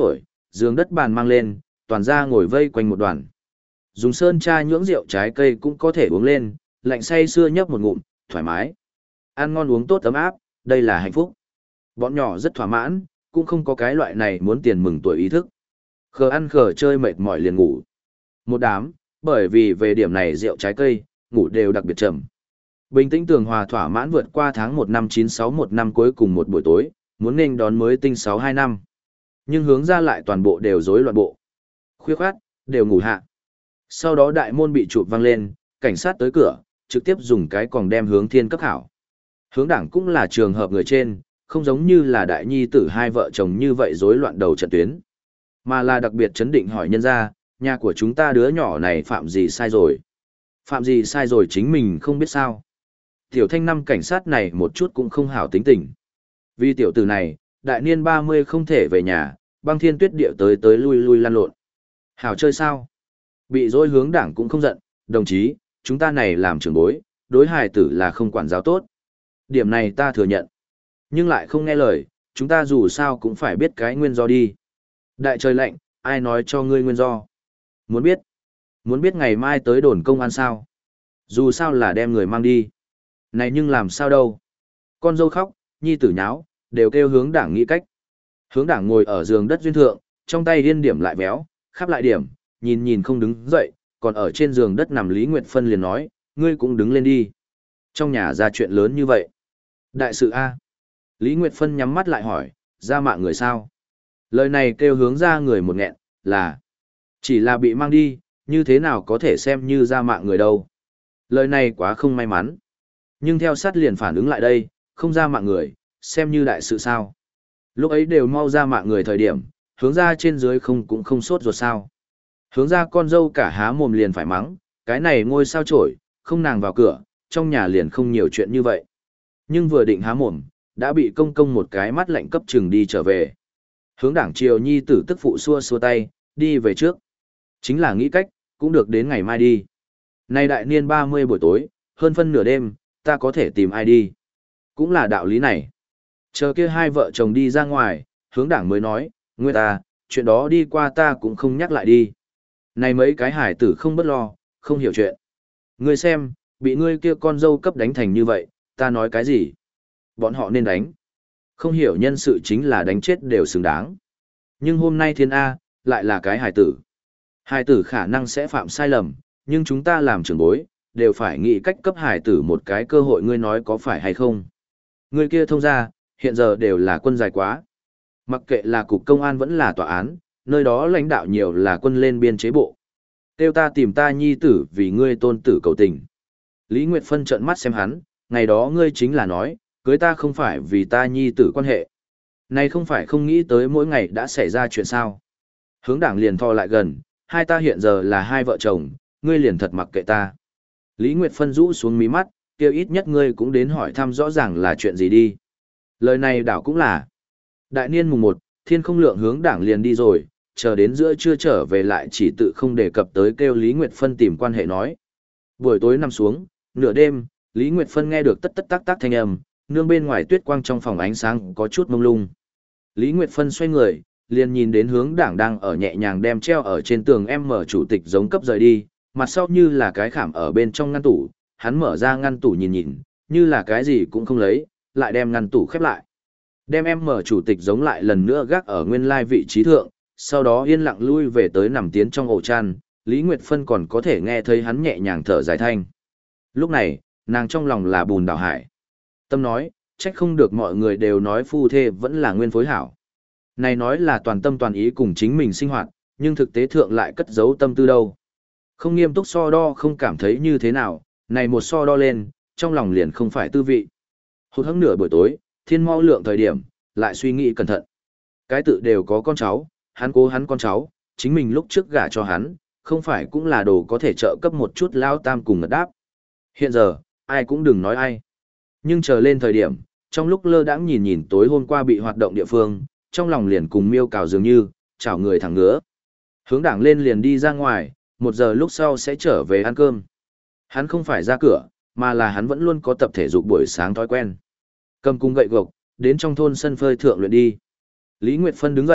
giường đất bàn mang lên, toàn ra ngồi vây quanh một đoàn. Dùng sơn tra nhưỡng rượu trái cây cũng có thể uống lên, lạnh say sưa nhấp một ngụm, thoải mái. Ăn ngon uống tốt ấm áp, đây là hạnh phúc. Bọn nhỏ rất thỏa mãn, cũng không có cái loại này muốn tiền mừng tuổi ý thức. Khờ ăn khờ chơi mệt mỏi liền ngủ. Một đám, bởi vì về điểm này rượu trái cây, ngủ đều đặc biệt chậm. Bình tĩnh tường hòa thỏa mãn vượt qua tháng một năm chín sáu một năm cuối cùng một buổi tối, muốn nên đón mới tinh sáu hai năm. Nhưng hướng ra lại toàn bộ đều rối loạn bộ. Khuya khoát, đều ngủ hạ. Sau đó đại môn bị chụp văng lên, cảnh sát tới cửa, trực tiếp dùng cái còng đem hướng thiên cấp hảo. Hướng đảng cũng là trường hợp người trên, không giống như là đại nhi tử hai vợ chồng như vậy rối loạn đầu trận tuyến. Mà là đặc biệt chấn định hỏi nhân ra, nhà của chúng ta đứa nhỏ này phạm gì sai rồi. Phạm gì sai rồi chính mình không biết sao. Tiểu thanh năm cảnh sát này một chút cũng không hảo tính tình. Vì tiểu tử này, đại niên ba mươi không thể về nhà, băng thiên tuyết địa tới tới lui lui lăn lộn. Hảo chơi sao? Bị dối hướng đảng cũng không giận, đồng chí, chúng ta này làm trưởng bối, đối hài tử là không quản giáo tốt. Điểm này ta thừa nhận. Nhưng lại không nghe lời, chúng ta dù sao cũng phải biết cái nguyên do đi. Đại trời lạnh, ai nói cho ngươi nguyên do? Muốn biết? Muốn biết ngày mai tới đồn công an sao? Dù sao là đem người mang đi. Này nhưng làm sao đâu? Con dâu khóc, nhi tử nháo, đều kêu hướng đảng nghĩ cách. Hướng đảng ngồi ở giường đất duyên thượng, trong tay điên điểm lại béo, khắp lại điểm, nhìn nhìn không đứng dậy, còn ở trên giường đất nằm Lý Nguyệt Phân liền nói, ngươi cũng đứng lên đi. Trong nhà ra chuyện lớn như vậy. Đại sự A. Lý Nguyệt Phân nhắm mắt lại hỏi, ra mạng người sao? Lời này kêu hướng ra người một nghẹn, là chỉ là bị mang đi, như thế nào có thể xem như ra mạng người đâu. Lời này quá không may mắn. Nhưng theo sát liền phản ứng lại đây, không ra mạng người, xem như đại sự sao. Lúc ấy đều mau ra mạng người thời điểm, hướng ra trên dưới không cũng không sốt ruột sao. Hướng ra con dâu cả há mồm liền phải mắng, cái này ngôi sao trổi, không nàng vào cửa, trong nhà liền không nhiều chuyện như vậy. Nhưng vừa định há mồm, đã bị công công một cái mắt lạnh cấp chừng đi trở về. Hướng đảng triều nhi tử tức phụ xua xua tay, đi về trước. Chính là nghĩ cách, cũng được đến ngày mai đi. Nay đại niên ba mươi buổi tối, hơn phân nửa đêm, ta có thể tìm ai đi. Cũng là đạo lý này. Chờ kia hai vợ chồng đi ra ngoài, hướng đảng mới nói, ngươi ta, chuyện đó đi qua ta cũng không nhắc lại đi. Này mấy cái hải tử không bất lo, không hiểu chuyện. Ngươi xem, bị ngươi kia con dâu cấp đánh thành như vậy, ta nói cái gì? Bọn họ nên đánh. Không hiểu nhân sự chính là đánh chết đều xứng đáng. Nhưng hôm nay thiên A, lại là cái hải tử. Hải tử khả năng sẽ phạm sai lầm, nhưng chúng ta làm trưởng bối, đều phải nghĩ cách cấp hải tử một cái cơ hội ngươi nói có phải hay không. Ngươi kia thông ra, hiện giờ đều là quân dài quá. Mặc kệ là cục công an vẫn là tòa án, nơi đó lãnh đạo nhiều là quân lên biên chế bộ. Tiêu ta tìm ta nhi tử vì ngươi tôn tử cầu tình. Lý Nguyệt Phân trợn mắt xem hắn, ngày đó ngươi chính là nói, cưới ta không phải vì ta nhi tử quan hệ. Này không phải không nghĩ tới mỗi ngày đã xảy ra chuyện sao. Hướng đảng liền thò lại gần, hai ta hiện giờ là hai vợ chồng, ngươi liền thật mặc kệ ta. Lý Nguyệt Phân rũ xuống mí mắt, kêu ít nhất ngươi cũng đến hỏi thăm rõ ràng là chuyện gì đi. Lời này đảo cũng là. Đại niên mùng một, thiên không lượng hướng đảng liền đi rồi, chờ đến giữa trưa trở về lại chỉ tự không đề cập tới kêu Lý Nguyệt Phân tìm quan hệ nói. Buổi tối nằm xuống, nửa đêm, Lý Nguyệt Phân nghe được tất tất tác tác thanh âm, nương bên ngoài tuyết quang trong phòng ánh sáng có chút mông lung. Lý Nguyệt Phân xoay người, liền nhìn đến hướng đảng đang ở nhẹ nhàng đem treo ở trên tường em mở chủ tịch giống cấp rời đi, mặt sau như là cái khảm ở bên trong ngăn tủ, hắn mở ra ngăn tủ nhìn nhìn, như là cái gì cũng không lấy, lại đem ngăn tủ khép lại. Đem em mở chủ tịch giống lại lần nữa gác ở nguyên lai vị trí thượng, sau đó yên lặng lui về tới nằm tiến trong ổ chăn, Lý Nguyệt Phân còn có thể nghe thấy hắn nhẹ nhàng thở dài thanh. Lúc này, nàng trong lòng là bùn đảo hải. Tâm nói, trách không được mọi người đều nói phu thê vẫn là nguyên phối hảo. Này nói là toàn tâm toàn ý cùng chính mình sinh hoạt, nhưng thực tế thượng lại cất giấu tâm tư đâu. Không nghiêm túc so đo không cảm thấy như thế nào, này một so đo lên, trong lòng liền không phải tư vị. Hụt hẫng nửa buổi tối, thiên mau lượng thời điểm, lại suy nghĩ cẩn thận. Cái tự đều có con cháu, hắn cố hắn con cháu, chính mình lúc trước gả cho hắn, không phải cũng là đồ có thể trợ cấp một chút lao tam cùng ngật đáp. Hiện giờ, ai cũng đừng nói ai. Nhưng chờ lên thời điểm, trong lúc lơ đãng nhìn nhìn tối hôm qua bị hoạt động địa phương, trong lòng liền cùng miêu cào dường như, chào người thẳng ngứa. Hướng đảng lên liền đi ra ngoài, một giờ lúc sau sẽ trở về ăn cơm. Hắn không phải ra cửa, mà là hắn vẫn luôn có tập thể dục buổi sáng thói quen. Cầm cung gậy gộc, đến trong thôn sân phơi thượng luyện đi. Lý Nguyệt Phân đứng dậy,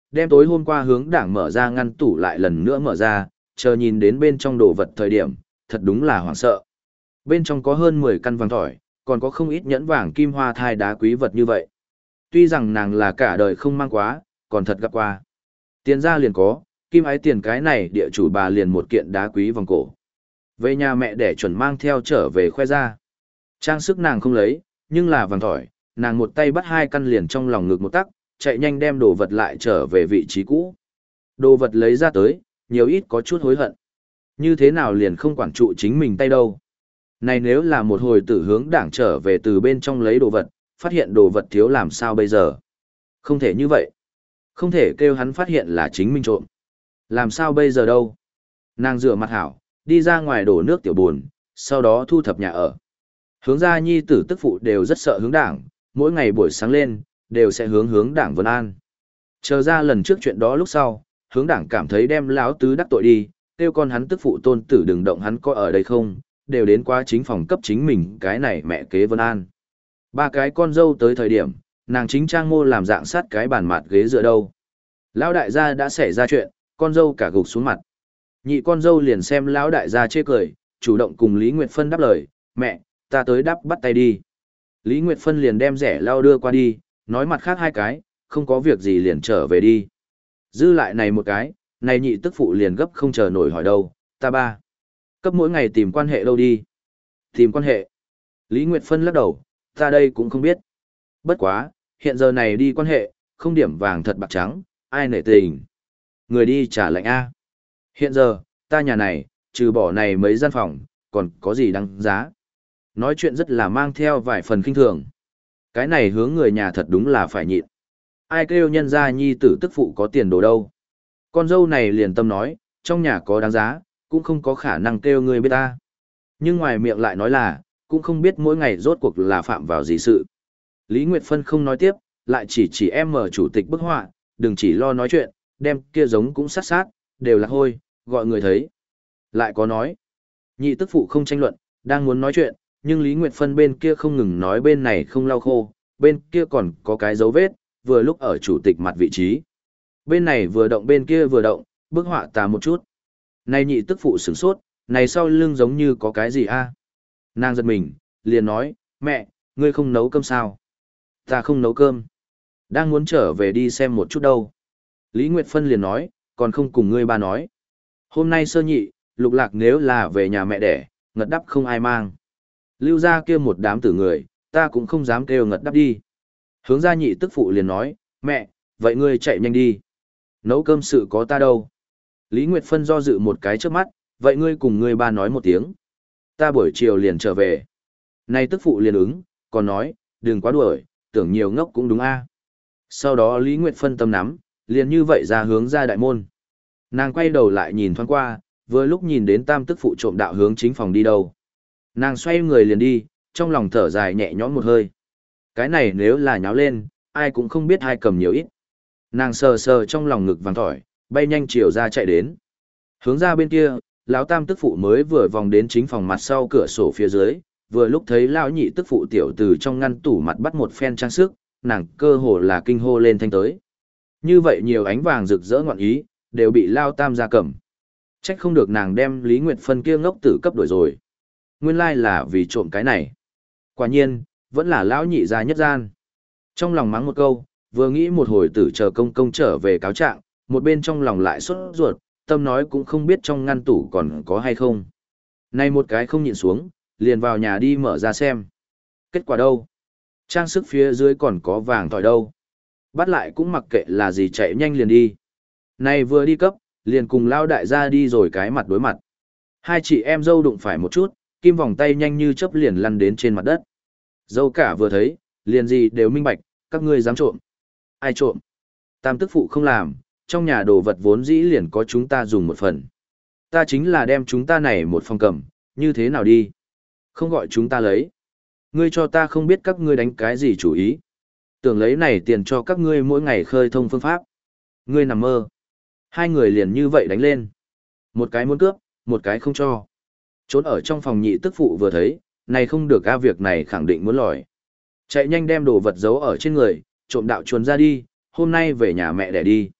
đem tối hôm qua hướng đảng mở ra ngăn tủ lại lần nữa mở ra, chờ nhìn đến bên trong đồ vật thời điểm, thật đúng là hoảng sợ. Bên trong có hơn mười căn vàng thỏi, còn có không ít nhẫn vàng kim hoa thai đá quý vật như vậy. Tuy rằng nàng là cả đời không mang quá, còn thật gặp qua. Tiền ra liền có, kim ái tiền cái này địa chủ bà liền một kiện đá quý vòng cổ. Về nhà mẹ để chuẩn mang theo trở về khoe ra. Trang sức nàng không lấy, nhưng là vàng thỏi, nàng một tay bắt hai căn liền trong lòng ngực một tắc, chạy nhanh đem đồ vật lại trở về vị trí cũ. Đồ vật lấy ra tới, nhiều ít có chút hối hận. Như thế nào liền không quản trụ chính mình tay đâu. Này nếu là một hồi tử hướng đảng trở về từ bên trong lấy đồ vật, phát hiện đồ vật thiếu làm sao bây giờ? Không thể như vậy. Không thể kêu hắn phát hiện là chính mình trộm. Làm sao bây giờ đâu? Nàng rửa mặt hảo, đi ra ngoài đổ nước tiểu buồn, sau đó thu thập nhà ở. Hướng gia nhi tử tức phụ đều rất sợ hướng đảng, mỗi ngày buổi sáng lên, đều sẽ hướng hướng đảng vân an. Chờ ra lần trước chuyện đó lúc sau, hướng đảng cảm thấy đem lão tứ đắc tội đi, kêu con hắn tức phụ tôn tử đừng động hắn có ở đây không, đều đến qua chính phòng cấp chính mình cái này mẹ kế vân an. Ba cái con dâu tới thời điểm, nàng chính trang mô làm dạng sát cái bàn mặt ghế dựa đâu. Lão đại gia đã xảy ra chuyện, con dâu cả gục xuống mặt. Nhị con dâu liền xem lão đại gia chê cười, chủ động cùng Lý Nguyệt Phân đáp lời, mẹ, ta tới đắp bắt tay đi. Lý Nguyệt Phân liền đem rẻ lau đưa qua đi, nói mặt khác hai cái, không có việc gì liền trở về đi. Dư lại này một cái, này nhị tức phụ liền gấp không chờ nổi hỏi đâu, ta ba. Cấp mỗi ngày tìm quan hệ đâu đi. Tìm quan hệ. Lý Nguyệt Phân lắc đầu, ta đây cũng không biết. Bất quá, hiện giờ này đi quan hệ, không điểm vàng thật bạc trắng, ai nể tình. Người đi trả lệnh A. Hiện giờ, ta nhà này, trừ bỏ này mấy gian phòng, còn có gì đáng giá. Nói chuyện rất là mang theo vài phần kinh thường. Cái này hướng người nhà thật đúng là phải nhịn. Ai kêu nhân gia nhi tử tức phụ có tiền đồ đâu. Con dâu này liền tâm nói, trong nhà có đáng giá, cũng không có khả năng kêu người biết ta. Nhưng ngoài miệng lại nói là, cũng không biết mỗi ngày rốt cuộc là phạm vào gì sự. Lý Nguyệt Phân không nói tiếp, lại chỉ chỉ em mở chủ tịch bức họa, đừng chỉ lo nói chuyện, đem kia giống cũng sát sát, đều là hôi, gọi người thấy. Lại có nói, nhị tức phụ không tranh luận, đang muốn nói chuyện, nhưng Lý Nguyệt Phân bên kia không ngừng nói bên này không lau khô, bên kia còn có cái dấu vết, vừa lúc ở chủ tịch mặt vị trí. Bên này vừa động bên kia vừa động, bức họa tà một chút. Này nhị tức phụ sửng sốt, này sau lưng giống như có cái gì a? Nàng giật mình, liền nói, mẹ, ngươi không nấu cơm sao? Ta không nấu cơm. Đang muốn trở về đi xem một chút đâu. Lý Nguyệt Phân liền nói, còn không cùng ngươi ba nói. Hôm nay sơ nhị, lục lạc nếu là về nhà mẹ đẻ, ngật đắp không ai mang. Lưu ra kia một đám tử người, ta cũng không dám kêu ngật đắp đi. Hướng ra nhị tức phụ liền nói, mẹ, vậy ngươi chạy nhanh đi. Nấu cơm sự có ta đâu. Lý Nguyệt Phân do dự một cái trước mắt, vậy ngươi cùng ngươi ba nói một tiếng. Ta buổi chiều liền trở về. Này tức phụ liền ứng, còn nói, đừng quá đuổi, tưởng nhiều ngốc cũng đúng a. Sau đó Lý Nguyệt Phân tâm nắm, liền như vậy ra hướng ra đại môn. Nàng quay đầu lại nhìn thoáng qua, vừa lúc nhìn đến tam tức phụ trộm đạo hướng chính phòng đi đâu. Nàng xoay người liền đi, trong lòng thở dài nhẹ nhõm một hơi. Cái này nếu là nháo lên, ai cũng không biết ai cầm nhiều ít. Nàng sờ sờ trong lòng ngực vàng thỏi, bay nhanh chiều ra chạy đến. Hướng ra bên kia, lão tam tức phụ mới vừa vòng đến chính phòng mặt sau cửa sổ phía dưới, vừa lúc thấy lão nhị tức phụ tiểu từ trong ngăn tủ mặt bắt một phen trang sức, nàng cơ hồ là kinh hô lên thanh tới. Như vậy nhiều ánh vàng rực rỡ ngọn ý, đều bị lao tam ra cầm. Trách không được nàng đem Lý Nguyệt Phân kia ngốc tử cấp đổi rồi. Nguyên lai là vì trộm cái này. Quả nhiên, vẫn là lão nhị gia nhất gian. Trong lòng mắng một câu, vừa nghĩ một hồi tử chờ công công trở về cáo trạng, một bên trong lòng lại sốt ruột, tâm nói cũng không biết trong ngăn tủ còn có hay không. Nay một cái không nhịn xuống, liền vào nhà đi mở ra xem. Kết quả đâu? Trang sức phía dưới còn có vàng thỏi đâu. Bắt lại cũng mặc kệ là gì chạy nhanh liền đi. Này vừa đi cấp, liền cùng lao đại gia đi rồi cái mặt đối mặt. Hai chị em dâu đụng phải một chút, kim vòng tay nhanh như chớp liền lăn đến trên mặt đất. Dâu cả vừa thấy, liền gì đều minh bạch, các ngươi dám trộm. Ai trộm? Tam tức phụ không làm, trong nhà đồ vật vốn dĩ liền có chúng ta dùng một phần. Ta chính là đem chúng ta này một phòng cầm, như thế nào đi? Không gọi chúng ta lấy. Ngươi cho ta không biết các ngươi đánh cái gì chủ ý. Tưởng lấy này tiền cho các ngươi mỗi ngày khơi thông phương pháp. Ngươi nằm mơ. Hai người liền như vậy đánh lên. Một cái muốn cướp, một cái không cho. Trốn ở trong phòng nhị tức phụ vừa thấy, này không được a, việc này khẳng định muốn lòi. Chạy nhanh đem đồ vật giấu ở trên người, trộm đạo chuồn ra đi, hôm nay về nhà mẹ để đi.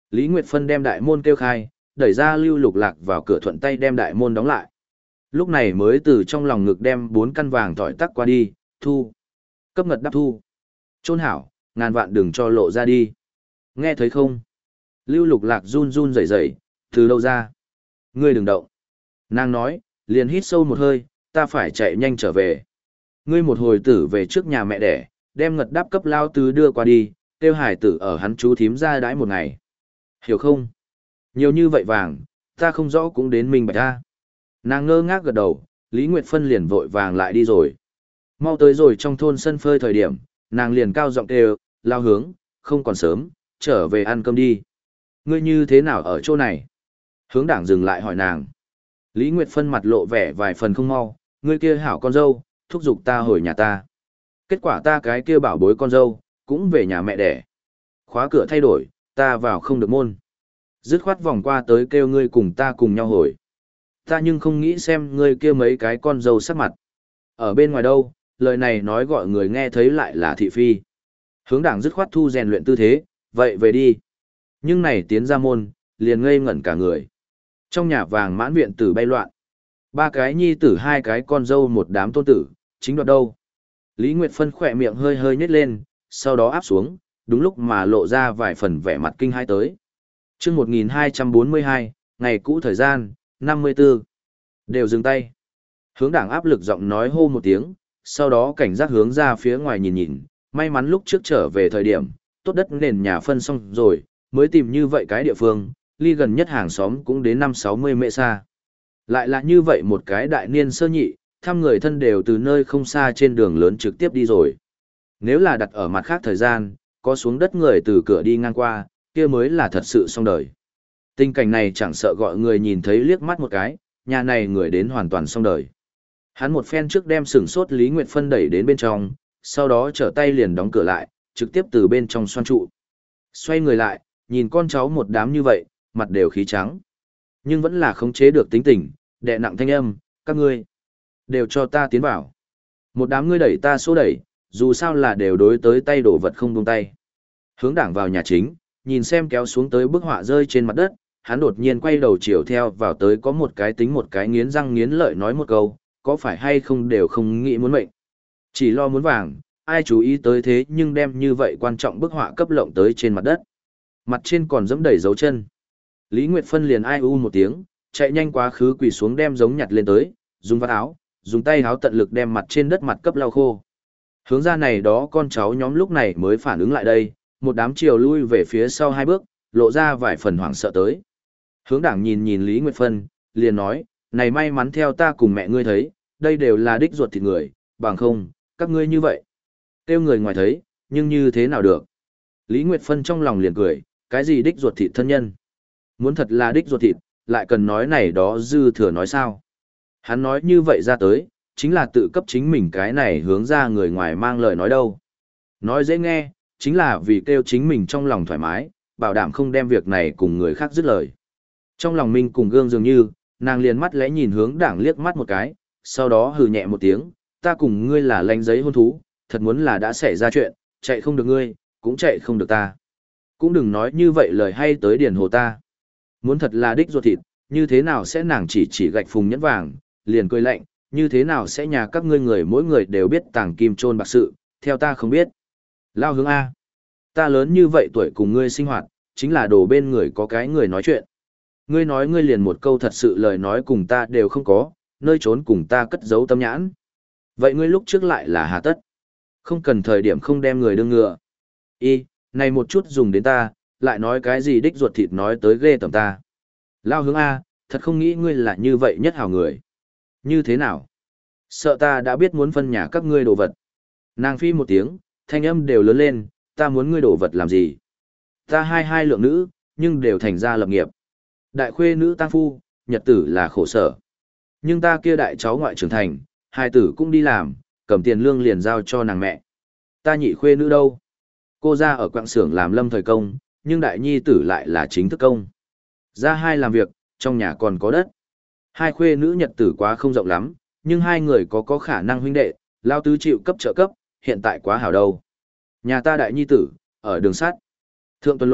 Lý Nguyệt Phân đem đại môn kêu khai, đẩy ra Lưu Lục Lạc vào cửa, thuận tay đem đại môn đóng lại. Lúc này mới từ trong lòng ngực đem bốn căn vàng tỏi tắc qua đi, thu. Cấp ngật đắp thu. Trôn hảo, ngàn vạn đừng cho lộ ra đi. Nghe thấy không? Lưu Lục Lạc run run rẩy rẩy, từ đâu ra? Ngươi đừng động. Nàng nói, liền hít sâu một hơi, ta phải chạy nhanh trở về. Ngươi một hồi tử về trước nhà mẹ đẻ, đem ngật đáp cấp lao tứ đưa qua đi, tiêu hải tử ở hắn chú thím ra đãi một ngày. Hiểu không? Nhiều như vậy vàng, ta không rõ cũng đến mình bạch ta. Nàng ngơ ngác gật đầu, Lý Nguyệt Phân liền vội vàng lại đi rồi. Mau tới rồi trong thôn sân phơi thời điểm, nàng liền cao giọng kêu, lao hướng, không còn sớm, trở về ăn cơm đi. Ngươi như thế nào ở chỗ này? Hướng đảng dừng lại hỏi nàng. Lý Nguyệt Phân mặt lộ vẻ vài phần không mau, ngươi kia hảo con dâu, thúc giục ta hồi nhà ta. Kết quả ta cái kia bảo bối con dâu, cũng về nhà mẹ đẻ. Khóa cửa thay đổi, ta vào không được môn. Dứt khoát vòng qua tới kêu ngươi cùng ta cùng nhau hồi. Ta nhưng không nghĩ xem ngươi kia mấy cái con dâu sắc mặt. Ở bên ngoài đâu, lời này nói gọi người nghe thấy lại là thị phi. Hướng đảng dứt khoát thu rèn luyện tư thế, vậy về đi. Nhưng này tiến ra môn, liền ngây ngẩn cả người. Trong nhà vàng mãn viện tử bay loạn. Ba cái nhi tử hai cái con dâu một đám tôn tử, chính đoạt đâu. Lý Nguyệt Phân khỏe miệng hơi hơi nhếch lên, sau đó áp xuống, đúng lúc mà lộ ra vài phần vẻ mặt kinh hai tới. Trước một nghìn hai trăm bốn mươi hai, ngày cũ thời gian, năm mươi tư. Đều dừng tay. Hướng đảng áp lực giọng nói hô một tiếng, sau đó cảnh giác hướng ra phía ngoài nhìn nhìn, may mắn lúc trước trở về thời điểm, tốt đất nền nhà phân xong rồi, mới tìm như vậy cái địa phương, ly gần nhất hàng xóm cũng đến năm sáu mươi mệ xa. Lại là như vậy một cái đại niên sơ nhị, thăm người thân đều từ nơi không xa trên đường lớn trực tiếp đi rồi. Nếu là đặt ở mặt khác thời gian, có xuống đất người từ cửa đi ngang qua, kia mới là thật sự xong đời. Tình cảnh này chẳng sợ gọi người nhìn thấy liếc mắt một cái, nhà này người đến hoàn toàn xong đời. Hắn một phen trước đem sửng sốt Lý Nguyệt Phân đẩy đến bên trong, sau đó trở tay liền đóng cửa lại, trực tiếp từ bên trong xoan trụ. Xoay người lại, nhìn con cháu một đám như vậy, mặt đều khí trắng. Nhưng vẫn là khống chế được tính tình, đè nặng thanh âm, các ngươi đều cho ta tiến vào. Một đám ngươi đẩy ta số đẩy, dù sao là đều đối tới tay đổ vật không buông tay. Hướng đảng vào nhà chính, nhìn xem kéo xuống tới bức họa rơi trên mặt đất, hắn đột nhiên quay đầu chiều theo vào tới có một cái tính một cái nghiến răng nghiến lợi nói một câu, có phải hay không đều không nghĩ muốn mệnh. Chỉ lo muốn vàng, ai chú ý tới thế nhưng đem như vậy quan trọng bức họa cấp lộng tới trên mặt đất. Mặt trên còn dẫm đầy dấu chân. Lý Nguyệt Phân liền ai u một tiếng, chạy nhanh quá khứ quỳ xuống đem giống nhặt lên tới, dùng vạt áo, dùng tay áo tận lực đem mặt trên đất mặt cấp lau khô. Hướng ra này đó con cháu nhóm lúc này mới phản ứng lại đây, một đám chiều lui về phía sau hai bước, lộ ra vài phần hoảng sợ tới. Hướng đảng nhìn nhìn Lý Nguyệt Phân, liền nói, này may mắn theo ta cùng mẹ ngươi thấy, đây đều là đích ruột thịt người, bằng không, các ngươi như vậy. Kêu người ngoài thấy, nhưng như thế nào được. Lý Nguyệt Phân trong lòng liền cười, cái gì đích ruột thịt thân nhân. Muốn thật là đích ruột thịt, lại cần nói này đó dư thừa nói sao. Hắn nói như vậy ra tới, chính là tự cấp chính mình cái này hướng ra người ngoài mang lời nói đâu. Nói dễ nghe, chính là vì kêu chính mình trong lòng thoải mái, bảo đảm không đem việc này cùng người khác dứt lời. Trong lòng mình cùng gương dường như, nàng liền mắt lẽ nhìn hướng đảng liếc mắt một cái, sau đó hừ nhẹ một tiếng, ta cùng ngươi là lánh giấy hôn thú, thật muốn là đã xảy ra chuyện, chạy không được ngươi, cũng chạy không được ta. Cũng đừng nói như vậy lời hay tới điển hồ ta. Muốn thật là đích ruột thịt, như thế nào sẽ nàng chỉ chỉ gạch phùng nhẫn vàng, liền cười lạnh, như thế nào sẽ nhà các ngươi người mỗi người đều biết tàng kim trôn bạc sự, theo ta không biết. Lao hướng A. Ta lớn như vậy tuổi cùng ngươi sinh hoạt, chính là đồ bên người có cái người nói chuyện. Ngươi nói ngươi liền một câu thật sự lời nói cùng ta đều không có, nơi trốn cùng ta cất giấu tâm nhãn. Vậy ngươi lúc trước lại là hà tất. Không cần thời điểm không đem người đương ngựa. Y, này một chút dùng đến ta, lại nói cái gì đích ruột thịt nói tới ghê tầm ta. Lao hướng A, thật không nghĩ ngươi là như vậy nhất hảo người. Như thế nào? Sợ ta đã biết muốn phân nhà các ngươi đồ vật. Nàng phi một tiếng, thanh âm đều lớn lên, ta muốn ngươi đồ vật làm gì? Ta hai hai lượng nữ, nhưng đều thành ra lập nghiệp. Đại khuê nữ tang phu, nhật tử là khổ sở. Nhưng ta kia đại cháu ngoại trưởng thành, hai tử cũng đi làm, cầm tiền lương liền giao cho nàng mẹ. Ta nhị khuê nữ đâu? Cô ra ở quạng xưởng làm lâm thời công, nhưng đại nhi tử lại là chính thức công. Ra hai làm việc, trong nhà còn có đất. Hai khuê nữ nhật tử quá không rộng lắm, nhưng hai người có có khả năng huynh đệ, lao tứ chịu cấp trợ cấp, hiện tại quá hảo đâu. Nhà ta đại nhi tử, ở đường sắt. Thượng tuần lộ,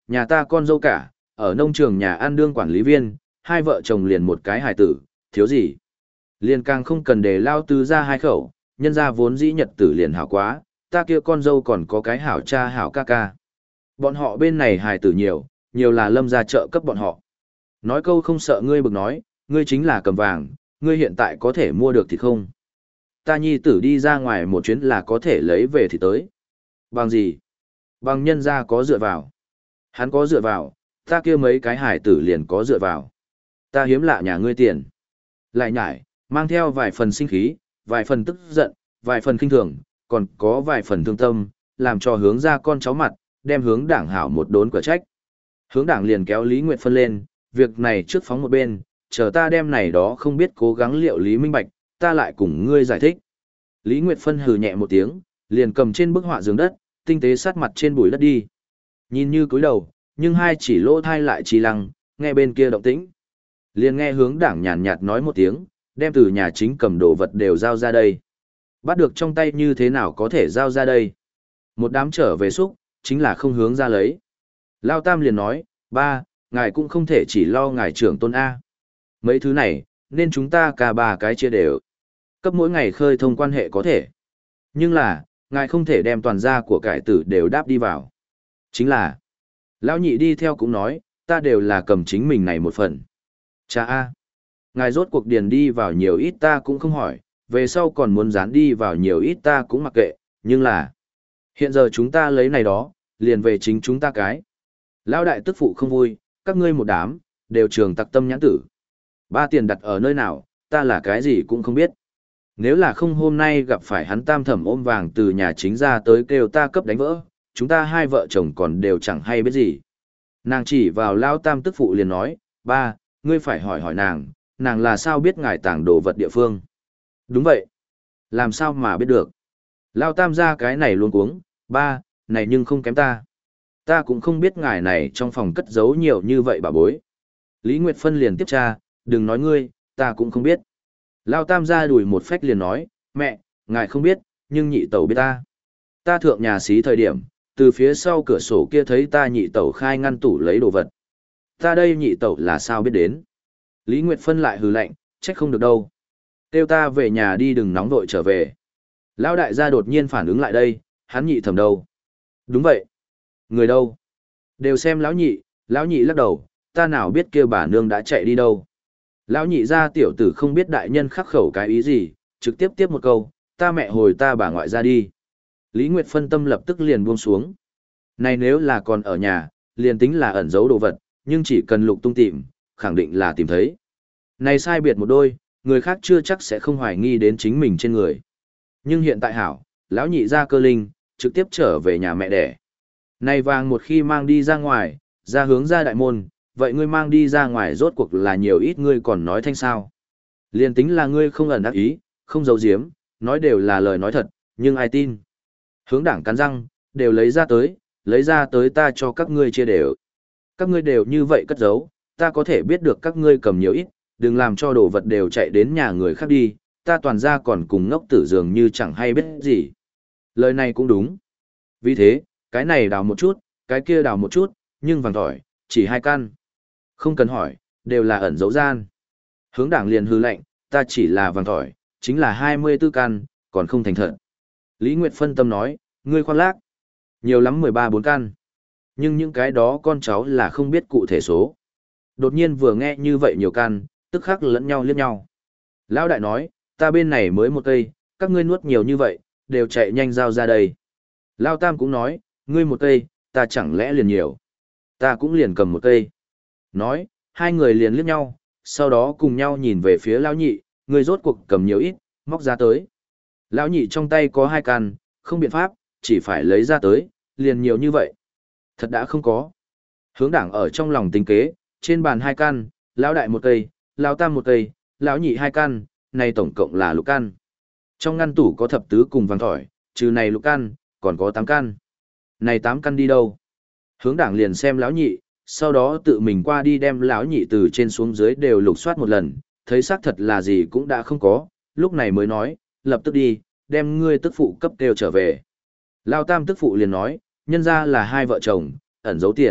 nhà ta con dâu cả, ở nông trường nhà ăn đương quản lý viên, hai vợ chồng liền một cái hài tử, thiếu gì. Liền càng không cần để lao tứ ra hai khẩu, nhân ra vốn dĩ nhật tử liền hảo quá, ta kia con dâu còn có cái hảo cha hảo ca ca. Bọn họ bên này hài tử nhiều, nhiều là lâm ra chợ cấp bọn họ. Nói câu không sợ ngươi bực nói, ngươi chính là cầm vàng, ngươi hiện tại có thể mua được thì không. Ta nhi tử đi ra ngoài một chuyến là có thể lấy về thì tới. Bằng gì? Bằng nhân ra có dựa vào. Hắn có dựa vào, ta kia mấy cái hải tử liền có dựa vào. Ta hiếm lạ nhà ngươi tiền. Lại nhải, mang theo vài phần sinh khí, vài phần tức giận, vài phần kinh thường, còn có vài phần thương tâm, làm cho hướng ra con cháu mặt, đem hướng đảng hảo một đốn quả trách. Hướng đảng liền kéo Lý Nguyệt Phân lên, việc này trước phóng một bên, chờ ta đem này đó không biết cố gắng liệu lý minh bạch, ta lại cùng ngươi giải thích. Lý Nguyệt Phân hừ nhẹ một tiếng, liền cầm trên bức họa giường đất, tinh tế sát mặt trên bụi đất đi. Nhìn như cúi đầu, nhưng hai chỉ lỗ thai lại trì lăng, nghe bên kia động tĩnh. Liền nghe hướng đảng nhàn nhạt nói một tiếng, đem từ nhà chính cầm đồ vật đều giao ra đây. Bắt được trong tay như thế nào có thể giao ra đây? Một đám trở về xúc, chính là không hướng ra lấy. Lao Tam liền nói, ba, ngài cũng không thể chỉ lo ngài trưởng tôn A. Mấy thứ này, nên chúng ta cả ba cái chia đều. Cấp mỗi ngày khơi thông quan hệ có thể. Nhưng là, ngài không thể đem toàn gia của cải tử đều đáp đi vào. Chính là, lão nhị đi theo cũng nói, ta đều là cầm chính mình này một phần. Cha A. Ngài rốt cuộc điền đi vào nhiều ít ta cũng không hỏi, về sau còn muốn dán đi vào nhiều ít ta cũng mặc kệ, nhưng là, hiện giờ chúng ta lấy này đó, liền về chính chúng ta cái. Lão đại tức phụ không vui, các ngươi một đám, đều trường tặc tâm nhãn tử. Ba tiền đặt ở nơi nào, ta là cái gì cũng không biết. Nếu là không hôm nay gặp phải hắn tam thẩm ôm vàng từ nhà chính ra tới kêu ta cấp đánh vỡ, chúng ta hai vợ chồng còn đều chẳng hay biết gì. Nàng chỉ vào Lao Tam tức phụ liền nói, ba, ngươi phải hỏi hỏi nàng, nàng là sao biết ngài tàng đồ vật địa phương. Đúng vậy. Làm sao mà biết được. Lao Tam ra cái này luôn cuống, ba, này nhưng không kém ta. Ta cũng không biết ngài này trong phòng cất giấu nhiều như vậy bà bối. Lý Nguyệt Phân liền tiếp tra, đừng nói ngươi, ta cũng không biết. Lao Tam ra đùi một phách liền nói, mẹ, ngài không biết, nhưng nhị tẩu biết ta. Ta thượng nhà xí thời điểm, từ phía sau cửa sổ kia thấy ta nhị tẩu khai ngăn tủ lấy đồ vật. Ta đây nhị tẩu là sao biết đến. Lý Nguyệt Phân lại hừ lạnh, trách không được đâu. Kêu ta về nhà đi đừng nóng vội trở về. Lão đại gia đột nhiên phản ứng lại đây, hắn nhị thầm đâu. Đúng vậy. Người đâu? Đều xem lão nhị, lão nhị lắc đầu, ta nào biết kia bà nương đã chạy đi đâu. Lão nhị ra tiểu tử không biết đại nhân khắc khẩu cái ý gì, trực tiếp tiếp một câu, ta mẹ hồi ta bà ngoại ra đi. Lý Nguyệt Phân tâm lập tức liền buông xuống. Này nếu là còn ở nhà, liền tính là ẩn giấu đồ vật, nhưng chỉ cần lục tung tìm, khẳng định là tìm thấy. Này sai biệt một đôi, người khác chưa chắc sẽ không hoài nghi đến chính mình trên người. Nhưng hiện tại hảo, lão nhị ra cơ linh, trực tiếp trở về nhà mẹ đẻ. Này vàng một khi mang đi ra ngoài, ra hướng ra đại môn, vậy ngươi mang đi ra ngoài rốt cuộc là nhiều ít ngươi còn nói thanh sao. Liên tính là ngươi không ẩn ác ý, không giấu giếm, nói đều là lời nói thật, nhưng ai tin. Hướng đảng cắn răng, đều lấy ra tới, lấy ra tới ta cho các ngươi chia đều. Các ngươi đều như vậy cất giấu, ta có thể biết được các ngươi cầm nhiều ít, đừng làm cho đồ vật đều chạy đến nhà người khác đi, ta toàn ra còn cùng ngốc tử dường như chẳng hay biết gì. Lời này cũng đúng. Vì thế, cái này đào một chút, cái kia đào một chút, nhưng vàng tỏi, chỉ hai căn. Không cần hỏi, đều là ẩn dấu gian. Hướng đảng liền hư lệnh, ta chỉ là vàng tỏi, chính là hai mươi tư căn, còn không thành thật. Lý Nguyệt phân tâm nói, ngươi khoan lác. Nhiều lắm mười ba bốn căn. Nhưng những cái đó con cháu là không biết cụ thể số. Đột nhiên vừa nghe như vậy nhiều căn, tức khắc lẫn nhau liếc nhau. Lão đại nói, ta bên này mới một cây, các ngươi nuốt nhiều như vậy, đều chạy nhanh giao ra đây. Lão Tam cũng nói, ngươi một cây, ta chẳng lẽ liền nhiều. Ta cũng liền cầm một cây. Nói, hai người liền liếc nhau, sau đó cùng nhau nhìn về phía lão nhị, ngươi rốt cuộc cầm nhiều ít, móc ra tới. Lão nhị trong tay có hai căn, không biện pháp, chỉ phải lấy ra tới, liền nhiều như vậy. Thật đã không có. Hướng đảng ở trong lòng tính kế, trên bàn hai căn, lão đại một cây, lão tam một cây, lão nhị hai căn, này tổng cộng là lục căn. Trong ngăn tủ có thập tứ cùng vàng thỏi, trừ này lục căn, còn có tám căn. Này tám căn đi đâu? Hướng đảng liền xem lão nhị, sau đó tự mình qua đi đem lão nhị từ trên xuống dưới đều lục soát một lần, thấy xác thật là gì cũng đã không có, lúc này mới nói, lập tức đi, đem ngươi tức phụ cấp kêu trở về. Lão tam tức phụ liền nói, nhân ra là hai vợ chồng, ẩn giấu tiền,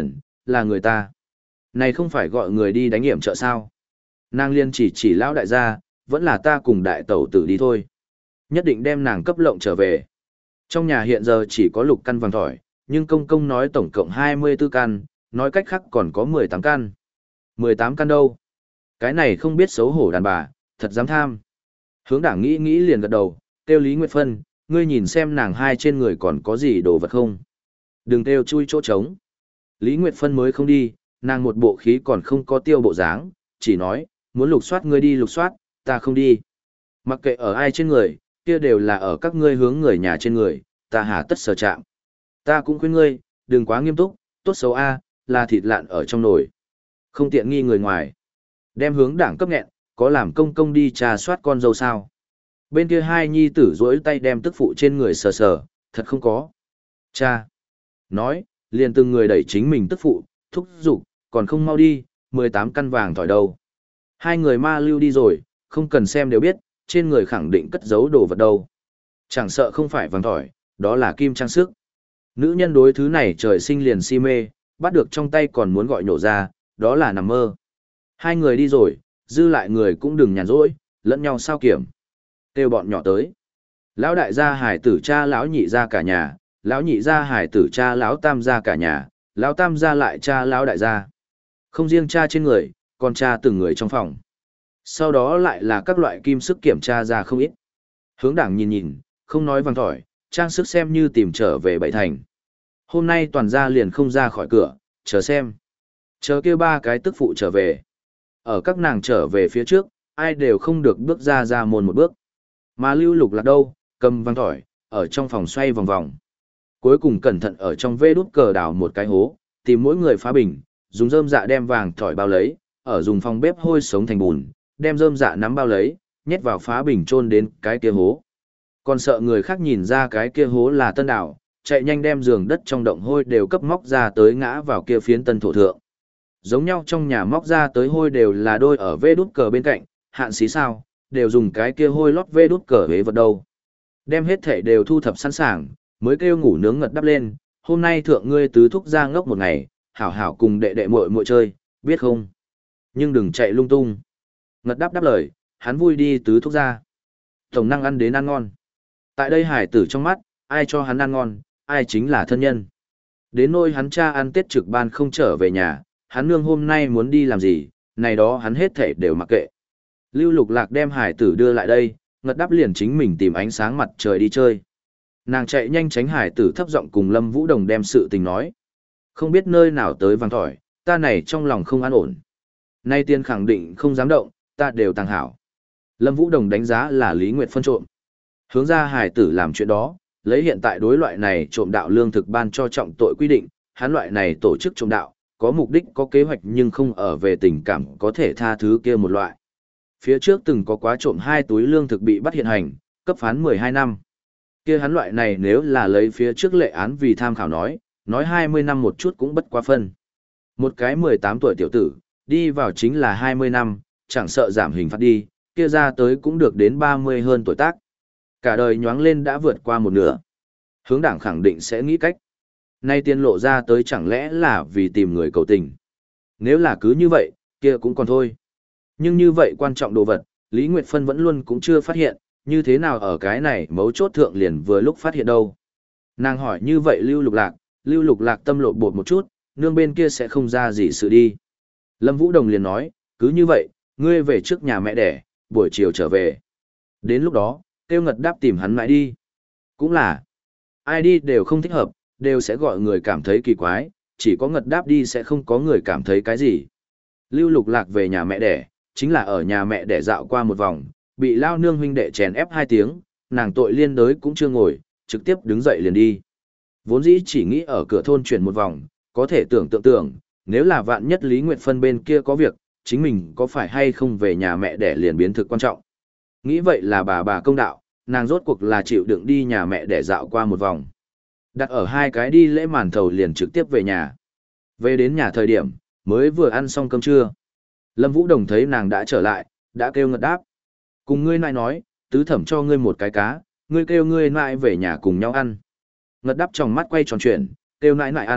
là người ta. Này không phải gọi người đi đánh hiểm trợ sao? Nàng liên chỉ chỉ lão đại gia, vẫn là ta cùng đại tẩu tử đi thôi. Nhất định đem nàng cấp lộng trở về. Trong nhà hiện giờ chỉ có lục căn vàng thỏi, nhưng công công nói tổng cộng hai mươi tư căn, nói cách khác còn có mười tám căn. mười tám căn đâu? Cái này không biết xấu hổ đàn bà, thật dám tham. Hướng đảng nghĩ nghĩ liền gật đầu, kêu Lý Nguyệt Phân, ngươi nhìn xem nàng hai trên người còn có gì đồ vật không. Đừng kêu chui chỗ trống. Lý Nguyệt Phân mới không đi, nàng một bộ khí còn không có tiêu bộ dáng, chỉ nói, muốn lục soát ngươi đi lục soát, ta không đi. Mặc kệ ở ai trên người, kia đều là ở các ngươi hướng người nhà trên người, ta hà tất sở chạm. Ta cũng khuyên ngươi, đừng quá nghiêm túc, tốt xấu A, là thịt lạn ở trong nồi. Không tiện nghi người ngoài. Đem hướng đảng cấp nghẹn, có làm công công đi trà soát con dâu sao. Bên kia hai nhi tử rỗi tay đem tức phụ trên người sờ sờ, thật không có. Cha. Nói, liền từng người đẩy chính mình tức phụ, thúc giục, còn không mau đi, mười tám căn vàng thỏi đâu. Hai người ma lưu đi rồi, không cần xem đều biết, trên người khẳng định cất giấu đồ vật đâu. Chẳng sợ không phải vàng thỏi, đó là kim trang sức. Nữ nhân đối thứ này trời sinh liền si mê, bắt được trong tay còn muốn gọi nhổ ra, đó là nằm mơ. Hai người đi rồi, dư lại người cũng đừng nhàn rỗi, lẫn nhau sao kiểm. Kêu bọn nhỏ tới. Lão đại gia hải tử cha lão nhị gia cả nhà, lão nhị gia hải tử cha lão tam gia cả nhà, lão tam gia lại cha lão đại gia. Không riêng cha trên người, còn cha từng người trong phòng. Sau đó lại là các loại kim sức kiểm tra ra không ít. Hướng đảng nhìn nhìn, không nói vàng thỏi, trang sức xem như tìm trở về bảy thành. Hôm nay toàn gia liền không ra khỏi cửa, chờ xem. Chờ kêu ba cái tức phụ trở về. Ở các nàng trở về phía trước, ai đều không được bước ra ra môn một bước. Mà lưu lục lạc đâu, cầm vàng thỏi, ở trong phòng xoay vòng vòng. Cuối cùng cẩn thận ở trong vê đút cờ đào một cái hố, tìm mỗi người phá bình, dùng rơm dạ đem vàng thỏi bao lấy, ở dùng phòng bếp hôi sống thành bùn, đem rơm dạ nắm bao lấy, nhét vào phá bình chôn đến cái kia hố. Còn sợ người khác nhìn ra cái kia hố là tân đảo, chạy nhanh đem giường đất trong động hôi đều cấp móc ra tới ngã vào kia phiến tân thổ thượng. Giống nhau trong nhà móc ra tới hôi đều là đôi ở vê đút cờ bên cạnh, hạn xí sao, đều dùng cái kia hôi lót vê đút cờ hế vật đâu. Đem hết thể đều thu thập sẵn sàng, mới kêu ngủ nướng ngật đắp lên, hôm nay thượng ngươi tứ thúc ra ngốc một ngày, hảo hảo cùng đệ đệ muội muội chơi, biết không? Nhưng đừng chạy lung tung. Ngật đáp đáp lời, hắn vui đi tứ thúc ra. Tổng năng ăn đến ăn ngon. Tại đây hải tử trong mắt, ai cho hắn ăn ngon, ai chính là thân nhân. Đến nỗi hắn cha ăn Tết trực ban không trở về nhà, hắn nương hôm nay muốn đi làm gì, này đó hắn hết thể đều mặc kệ. Lưu Lục Lạc đem hải tử đưa lại đây, ngật đáp liền chính mình tìm ánh sáng mặt trời đi chơi. Nàng chạy nhanh tránh hải tử thấp giọng cùng Lâm Vũ Đồng đem sự tình nói. Không biết nơi nào tới vàng thỏi, ta này trong lòng không an ổn. Nay tiên khẳng định không dám động, ta đều tàng hảo. Lâm Vũ Đồng đánh giá là Lý Nguyệt phân trộm. Hướng ra hải tử làm chuyện đó, lấy hiện tại đối loại này trộm đạo lương thực ban cho trọng tội quy định, hắn loại này tổ chức trộm đạo, có mục đích có kế hoạch nhưng không ở về tình cảm có thể tha thứ kia một loại. Phía trước từng có quá trộm hai túi lương thực bị bắt hiện hành, cấp phán mười hai năm. Kia hắn loại này nếu là lấy phía trước lệ án vì tham khảo nói, nói hai mươi năm một chút cũng bất quá phân. Một cái mười tám tuổi tiểu tử, đi vào chính là hai mươi năm, chẳng sợ giảm hình phạt đi, kia ra tới cũng được đến ba mươi hơn tuổi tác. Cả đời nhoáng lên đã vượt qua một nửa. Hướng đảng khẳng định sẽ nghĩ cách. Nay tiên lộ ra tới chẳng lẽ là vì tìm người cầu tình. Nếu là cứ như vậy, kia cũng còn thôi. Nhưng như vậy quan trọng đồ vật, Lý Nguyệt Phân vẫn luôn cũng chưa phát hiện, như thế nào ở cái này mấu chốt thượng liền vừa lúc phát hiện đâu. Nàng hỏi như vậy Lưu Lục Lạc, Lưu Lục Lạc tâm lộ bột một chút, nương bên kia sẽ không ra gì sự đi. Lâm Vũ Đồng liền nói, cứ như vậy, ngươi về trước nhà mẹ đẻ, buổi chiều trở về. Đến lúc đó, kêu ngật đáp tìm hắn mãi đi. Cũng là, ai đi đều không thích hợp, đều sẽ gọi người cảm thấy kỳ quái, chỉ có ngật đáp đi sẽ không có người cảm thấy cái gì. Lưu Lục Lạc về nhà mẹ đẻ, chính là ở nhà mẹ đẻ dạo qua một vòng, bị lao nương huynh đệ chèn ép hai tiếng, nàng tội liên đới cũng chưa ngồi, trực tiếp đứng dậy liền đi. Vốn dĩ chỉ nghĩ ở cửa thôn chuyển một vòng, có thể tưởng tượng tưởng, nếu là vạn nhất Lý Nguyệt Phân bên kia có việc, chính mình có phải hay không về nhà mẹ đẻ liền biến thực quan trọng. Nghĩ vậy là bà bà công đạo, nàng rốt cuộc là chịu đựng đi nhà mẹ đẻ dạo qua một vòng. Đặt ở hai cái đi lễ màn thầu liền trực tiếp về nhà. Về đến nhà thời điểm, mới vừa ăn xong cơm trưa. Lâm Vũ Đồng thấy nàng đã trở lại, đã kêu ngật đáp. Cùng ngươi nại nói, tứ thẩm cho ngươi một cái cá, ngươi kêu ngươi nại về nhà cùng nhau ăn. Ngật đáp trong mắt quay tròn chuyển, kêu nại nại ăn,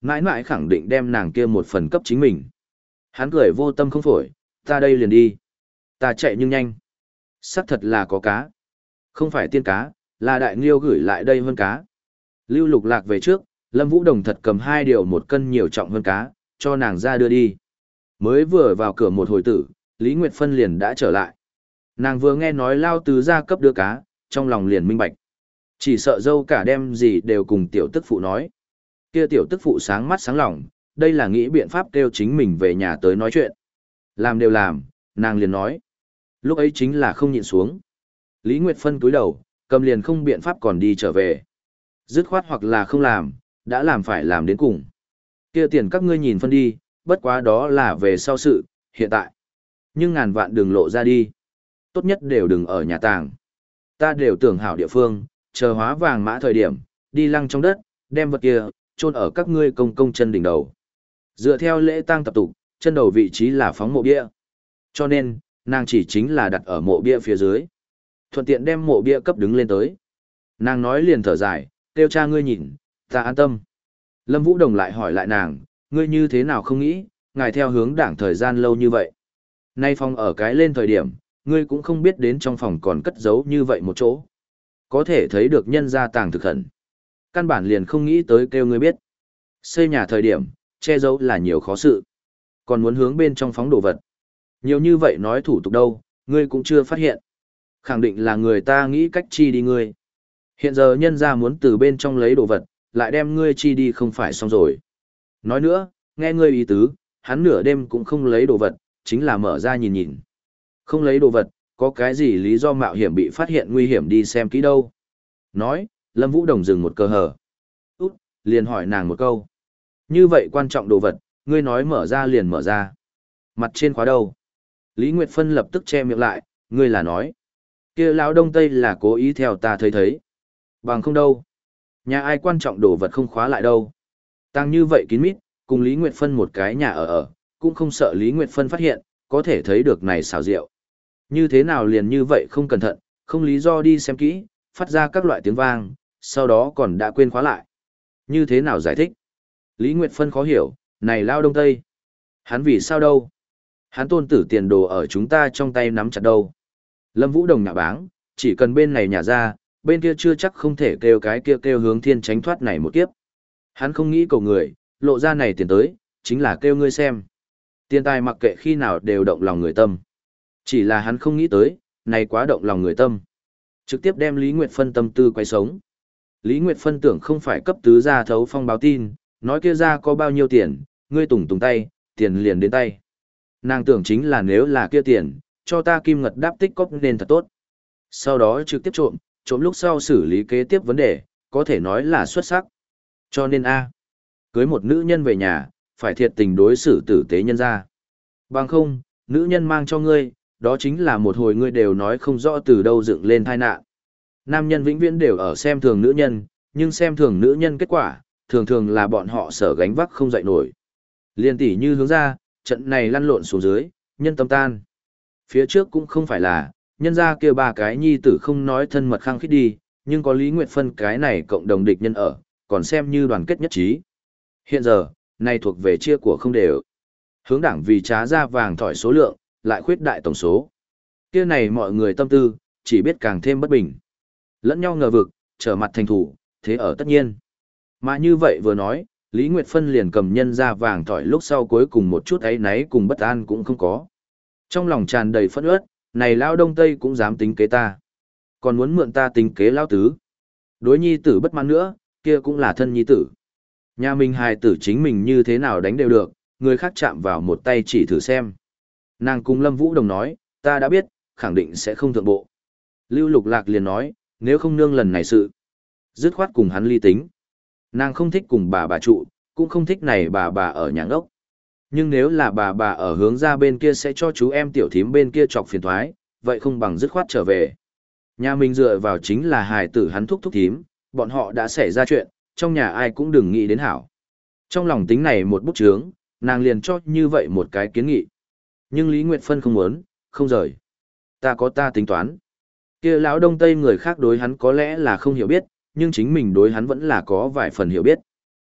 mãi mãi khẳng định đem nàng kia một phần cấp chính mình. Hắn cười vô tâm không phổi, ta đây liền đi. Ta chạy nhưng nhanh. Sắc thật là có cá. Không phải tiên cá, là đại nghiêu gửi lại đây hơn cá. Lưu Lục Lạc về trước, Lâm Vũ Đồng thật cầm hai điều một cân nhiều trọng hơn cá, cho nàng ra đưa đi. Mới vừa vào cửa một hồi tử, Lý Nguyệt Phân liền đã trở lại. Nàng vừa nghe nói Lao Tứ ra cấp đưa cá, trong lòng liền minh bạch. Chỉ sợ dâu cả đem gì đều cùng tiểu tức phụ nói. Kia tiểu tức phụ sáng mắt sáng lòng, đây là nghĩ biện pháp kêu chính mình về nhà tới nói chuyện. Làm đều làm, nàng liền nói. Lúc ấy chính là không nhịn xuống. Lý Nguyệt Phân cúi đầu, cầm liền không biện pháp còn đi trở về. Dứt khoát hoặc là không làm, đã làm phải làm đến cùng. Kia tiền các ngươi nhìn phân đi, bất quá đó là về sau sự, hiện tại. Nhưng ngàn vạn đừng lộ ra đi. Tốt nhất đều đừng ở nhà tàng. Ta đều tưởng hảo địa phương, chờ hóa vàng mã thời điểm, đi lăng trong đất, đem vật kia, chôn ở các ngươi công công chân đỉnh đầu. Dựa theo lễ tang tập tục, chân đầu vị trí là phóng mộ bia. Cho nên, nàng chỉ chính là đặt ở mộ bia phía dưới. Thuận tiện đem mộ bia cấp đứng lên tới. Nàng nói liền thở dài, kêu cha ngươi nhìn, ta an tâm. Lâm Vũ Đồng lại hỏi lại nàng, ngươi như thế nào không nghĩ, ngài theo hướng đảng thời gian lâu như vậy. Nay phòng ở cái lên thời điểm, ngươi cũng không biết đến trong phòng còn cất giấu như vậy một chỗ. Có thể thấy được nhân gia tàng thực khẩn. Căn bản liền không nghĩ tới kêu ngươi biết. Xây nhà thời điểm, che giấu là nhiều khó sự. Còn muốn hướng bên trong phóng đồ vật. Nhiều như vậy nói thủ tục đâu, ngươi cũng chưa phát hiện. Khẳng định là người ta nghĩ cách chi đi ngươi. Hiện giờ nhân gia muốn từ bên trong lấy đồ vật, lại đem ngươi chi đi không phải xong rồi. Nói nữa, nghe ngươi ý tứ, hắn nửa đêm cũng không lấy đồ vật, chính là mở ra nhìn nhìn. Không lấy đồ vật, có cái gì lý do mạo hiểm bị phát hiện nguy hiểm đi xem kỹ đâu. Nói, Lâm Vũ Đồng dừng một cơ hở. Út, liền hỏi nàng một câu. Như vậy quan trọng đồ vật, ngươi nói mở ra liền mở ra. Mặt trên khóa đâu? Lý Nguyệt Phân lập tức che miệng lại, ngươi là nói. Kia lão đông tây là cố ý theo ta thấy thấy. Bằng không đâu. Nhà ai quan trọng đồ vật không khóa lại đâu. Tăng như vậy kín mít, cùng Lý Nguyệt Phân một cái nhà ở ở, cũng không sợ Lý Nguyệt Phân phát hiện, có thể thấy được này xảo diệu. Như thế nào liền như vậy không cẩn thận, không lý do đi xem kỹ, phát ra các loại tiếng vang, sau đó còn đã quên khóa lại. Như thế nào giải thích? Lý Nguyệt Phân khó hiểu, này lao đông tây. Hắn vì sao đâu? Hắn tôn tử tiền đồ ở chúng ta trong tay nắm chặt đâu. Lâm Vũ Đồng nhạ báng, chỉ cần bên này nhả ra, bên kia chưa chắc không thể kêu cái kia kêu hướng thiên tránh thoát này một kiếp. Hắn không nghĩ cầu người, lộ ra này tiền tới, chính là kêu ngươi xem. Tiền tài mặc kệ khi nào đều động lòng người tâm. Chỉ là hắn không nghĩ tới, này quá động lòng người tâm. Trực tiếp đem Lý Nguyệt Phân tâm tư quay sống. Lý Nguyệt Phân tưởng không phải cấp tứ gia thấu phong báo tin, nói kia ra có bao nhiêu tiền, ngươi tùng tùng tay, tiền liền đến tay. Nàng tưởng chính là nếu là kia tiền, cho ta kim ngật đáp tích cóp nên thật tốt. Sau đó trực tiếp trộm, trộm lúc sau xử lý kế tiếp vấn đề, có thể nói là xuất sắc. Cho nên A, cưới một nữ nhân về nhà, phải thiệt tình đối xử tử tế nhân ra. Bằng không, nữ nhân mang cho ngươi, đó chính là một hồi ngươi đều nói không rõ từ đâu dựng lên tai nạn. Nam nhân vĩnh viễn đều ở xem thường nữ nhân, nhưng xem thường nữ nhân kết quả, thường thường là bọn họ sở gánh vác không dậy nổi. Liên tỷ như hướng ra, trận này lăn lộn xuống dưới, nhân tâm tan. Phía trước cũng không phải là, nhân ra kia ba cái nhi tử không nói thân mật khăng khít đi, nhưng có Lý Nguyệt Phân cái này cộng đồng địch nhân ở, còn xem như đoàn kết nhất trí. Hiện giờ, này thuộc về chia của không đều. Hướng đảng vì trá ra vàng thỏi số lượng, lại khuyết đại tổng số. Kia này mọi người tâm tư, chỉ biết càng thêm bất bình. Lẫn nhau ngờ vực, trở mặt thành thủ, thế ở tất nhiên. Mà như vậy vừa nói, Lý Nguyệt Phân liền cầm nhân ra vàng thỏi lúc sau cuối cùng một chút ấy náy cùng bất an cũng không có. Trong lòng tràn đầy phẫn uất, này lao đông tây cũng dám tính kế ta. Còn muốn mượn ta tính kế lao tứ. Đối nhi tử bất mãn nữa, kia cũng là thân nhi tử. Nhà mình hài tử chính mình như thế nào đánh đều được, người khác chạm vào một tay chỉ thử xem. Nàng cùng Lâm Vũ Đồng nói, ta đã biết, khẳng định sẽ không thượng bộ. Lưu Lục Lạc liền nói, nếu không nương lần này sự. Dứt khoát cùng hắn ly tính. Nàng không thích cùng bà bà trụ, cũng không thích này bà bà ở nhà ốc. Nhưng nếu là bà bà ở hướng ra bên kia sẽ cho chú em tiểu thím bên kia chọc phiền thoái, vậy không bằng dứt khoát trở về. Nhà mình dựa vào chính là hài tử hắn thúc thúc thím, bọn họ đã xảy ra chuyện, trong nhà ai cũng đừng nghĩ đến hảo. Trong lòng tính này một bút chướng, nàng liền cho như vậy một cái kiến nghị. Nhưng Lý Nguyệt Phân không muốn, không rời. Ta có ta tính toán. Kia lão đông tây người khác đối hắn có lẽ là không hiểu biết, nhưng chính mình đối hắn vẫn là có vài phần hiểu biết.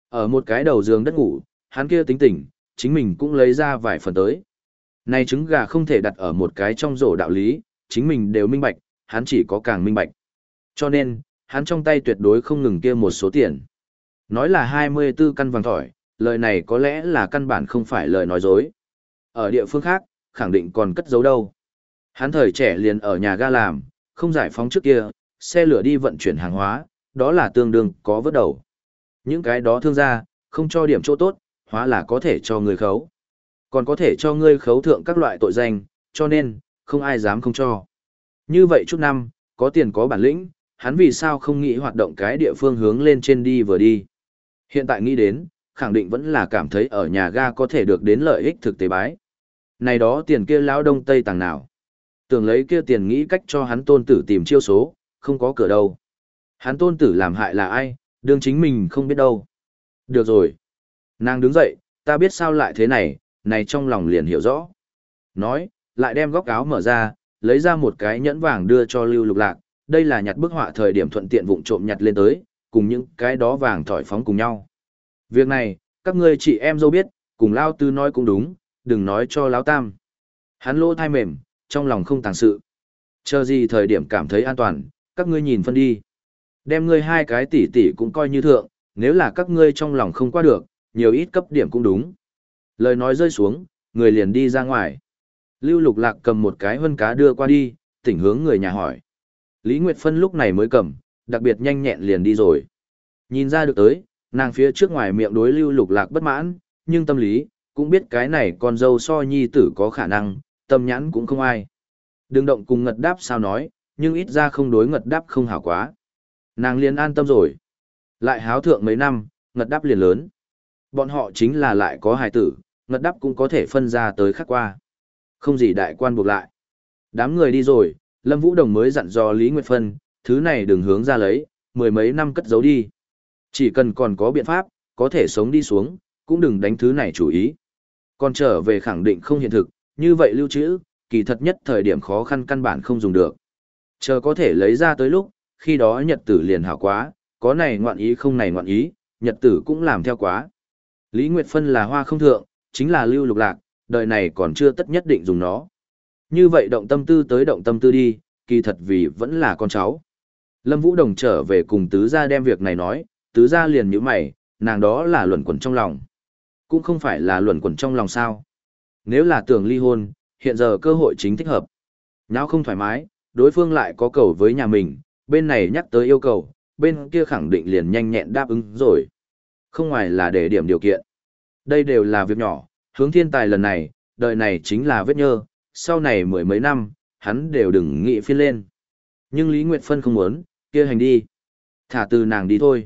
Ở một cái đầu giường đất ngủ, hắn kia tính tình, chính mình cũng lấy ra vài phần tới. Này trứng gà không thể đặt ở một cái trong rổ đạo lý, chính mình đều minh bạch, hắn chỉ có càng minh bạch. Cho nên, hắn trong tay tuyệt đối không ngừng kia một số tiền. Nói là hai mươi tư căn vàng thỏi, lời này có lẽ là căn bản không phải lời nói dối. Ở địa phương khác, khẳng định còn cất giấu đâu. Hắn thời trẻ liền ở nhà ga làm, không giải phóng trước kia, xe lửa đi vận chuyển hàng hóa, đó là tương đương có vớt đầu. Những cái đó thương gia, không cho điểm chỗ tốt, hóa là có thể cho người khấu. Còn có thể cho ngươi khấu thượng các loại tội danh, cho nên, không ai dám không cho. Như vậy chút năm, có tiền có bản lĩnh, hắn vì sao không nghĩ hoạt động cái địa phương hướng lên trên đi vừa đi. Hiện tại nghĩ đến, khẳng định vẫn là cảm thấy ở nhà ga có thể được đến lợi ích thực tế bái. Này đó tiền kia lão đông tây tàng nào. Tưởng lấy kia tiền nghĩ cách cho hắn tôn tử tìm chiêu số, không có cửa đâu. Hắn tôn tử làm hại là ai, đương chính mình không biết đâu. Được rồi. Nàng đứng dậy, ta biết sao lại thế này, này trong lòng liền hiểu rõ. Nói, lại đem góc áo mở ra, lấy ra một cái nhẫn vàng đưa cho Lưu Lục Lạc, đây là nhặt bức họa thời điểm thuận tiện vụng trộm nhặt lên tới, cùng những cái đó vàng thỏi phóng cùng nhau. Việc này, các ngươi chị em dâu biết, cùng Lao Tư nói cũng đúng, đừng nói cho Lão Tam. Hắn lỗ thai mềm, trong lòng không tàng sự. Chờ gì thời điểm cảm thấy an toàn, các ngươi nhìn phân đi. Đem ngươi hai cái tỷ tỷ cũng coi như thượng, nếu là các ngươi trong lòng không qua được, nhiều ít cấp điểm cũng đúng. Lời nói rơi xuống, người liền đi ra ngoài. Lưu Lục Lạc cầm một cái hân cá đưa qua đi, tỉnh hướng người nhà hỏi. Lý Nguyệt Phân lúc này mới cầm, đặc biệt nhanh nhẹn liền đi rồi. Nhìn ra được tới, nàng phía trước ngoài miệng đối Lưu Lục Lạc bất mãn, nhưng tâm lý, cũng biết cái này con dâu so nhi tử có khả năng, tâm nhãn cũng không ai. Đừng động cùng ngật đáp sao nói, nhưng ít ra không đối ngật đáp không hảo quá. Nàng liền an tâm rồi. Lại háo thượng mấy năm, ngật đáp liền lớn. Bọn họ chính là lại có hài tử, ngật đáp cũng có thể phân ra tới khắc qua. Không gì đại quan buộc lại. Đám người đi rồi, Lâm Vũ Đồng mới dặn dò Lý Nguyệt Phân, thứ này đừng hướng ra lấy, mười mấy năm cất giấu đi. Chỉ cần còn có biện pháp, có thể sống đi xuống, cũng đừng đánh thứ này chủ ý. Còn trở về khẳng định không hiện thực, như vậy lưu trữ, kỳ thật nhất thời điểm khó khăn căn bản không dùng được. Chờ có thể lấy ra tới lúc, khi đó nhật tử liền hảo quá, có này ngoạn ý không này ngoạn ý, nhật tử cũng làm theo quá. Lý Nguyệt Phân là hoa không thượng, chính là Lưu Lục Lạc, đời này còn chưa tất nhất định dùng nó. Như vậy động tâm tư tới động tâm tư đi, kỳ thật vì vẫn là con cháu. Lâm Vũ Đồng trở về cùng tứ gia đem việc này nói, tứ gia liền nhíu mày, nàng đó là luẩn quẩn trong lòng. Cũng không phải là luẩn quẩn trong lòng sao. Nếu là tưởng ly hôn, hiện giờ cơ hội chính thích hợp. Nào không thoải mái, đối phương lại có cầu với nhà mình, bên này nhắc tới yêu cầu, bên kia khẳng định liền nhanh nhẹn đáp ứng rồi. Không ngoài là để điểm điều kiện. Đây đều là việc nhỏ, hướng thiên tài lần này, đời này chính là vết nhơ, sau này mười mấy năm, hắn đều đừng nghĩ phiên lên. Nhưng Lý Nguyệt Phân không muốn, kia hành đi. Thả từ nàng đi thôi.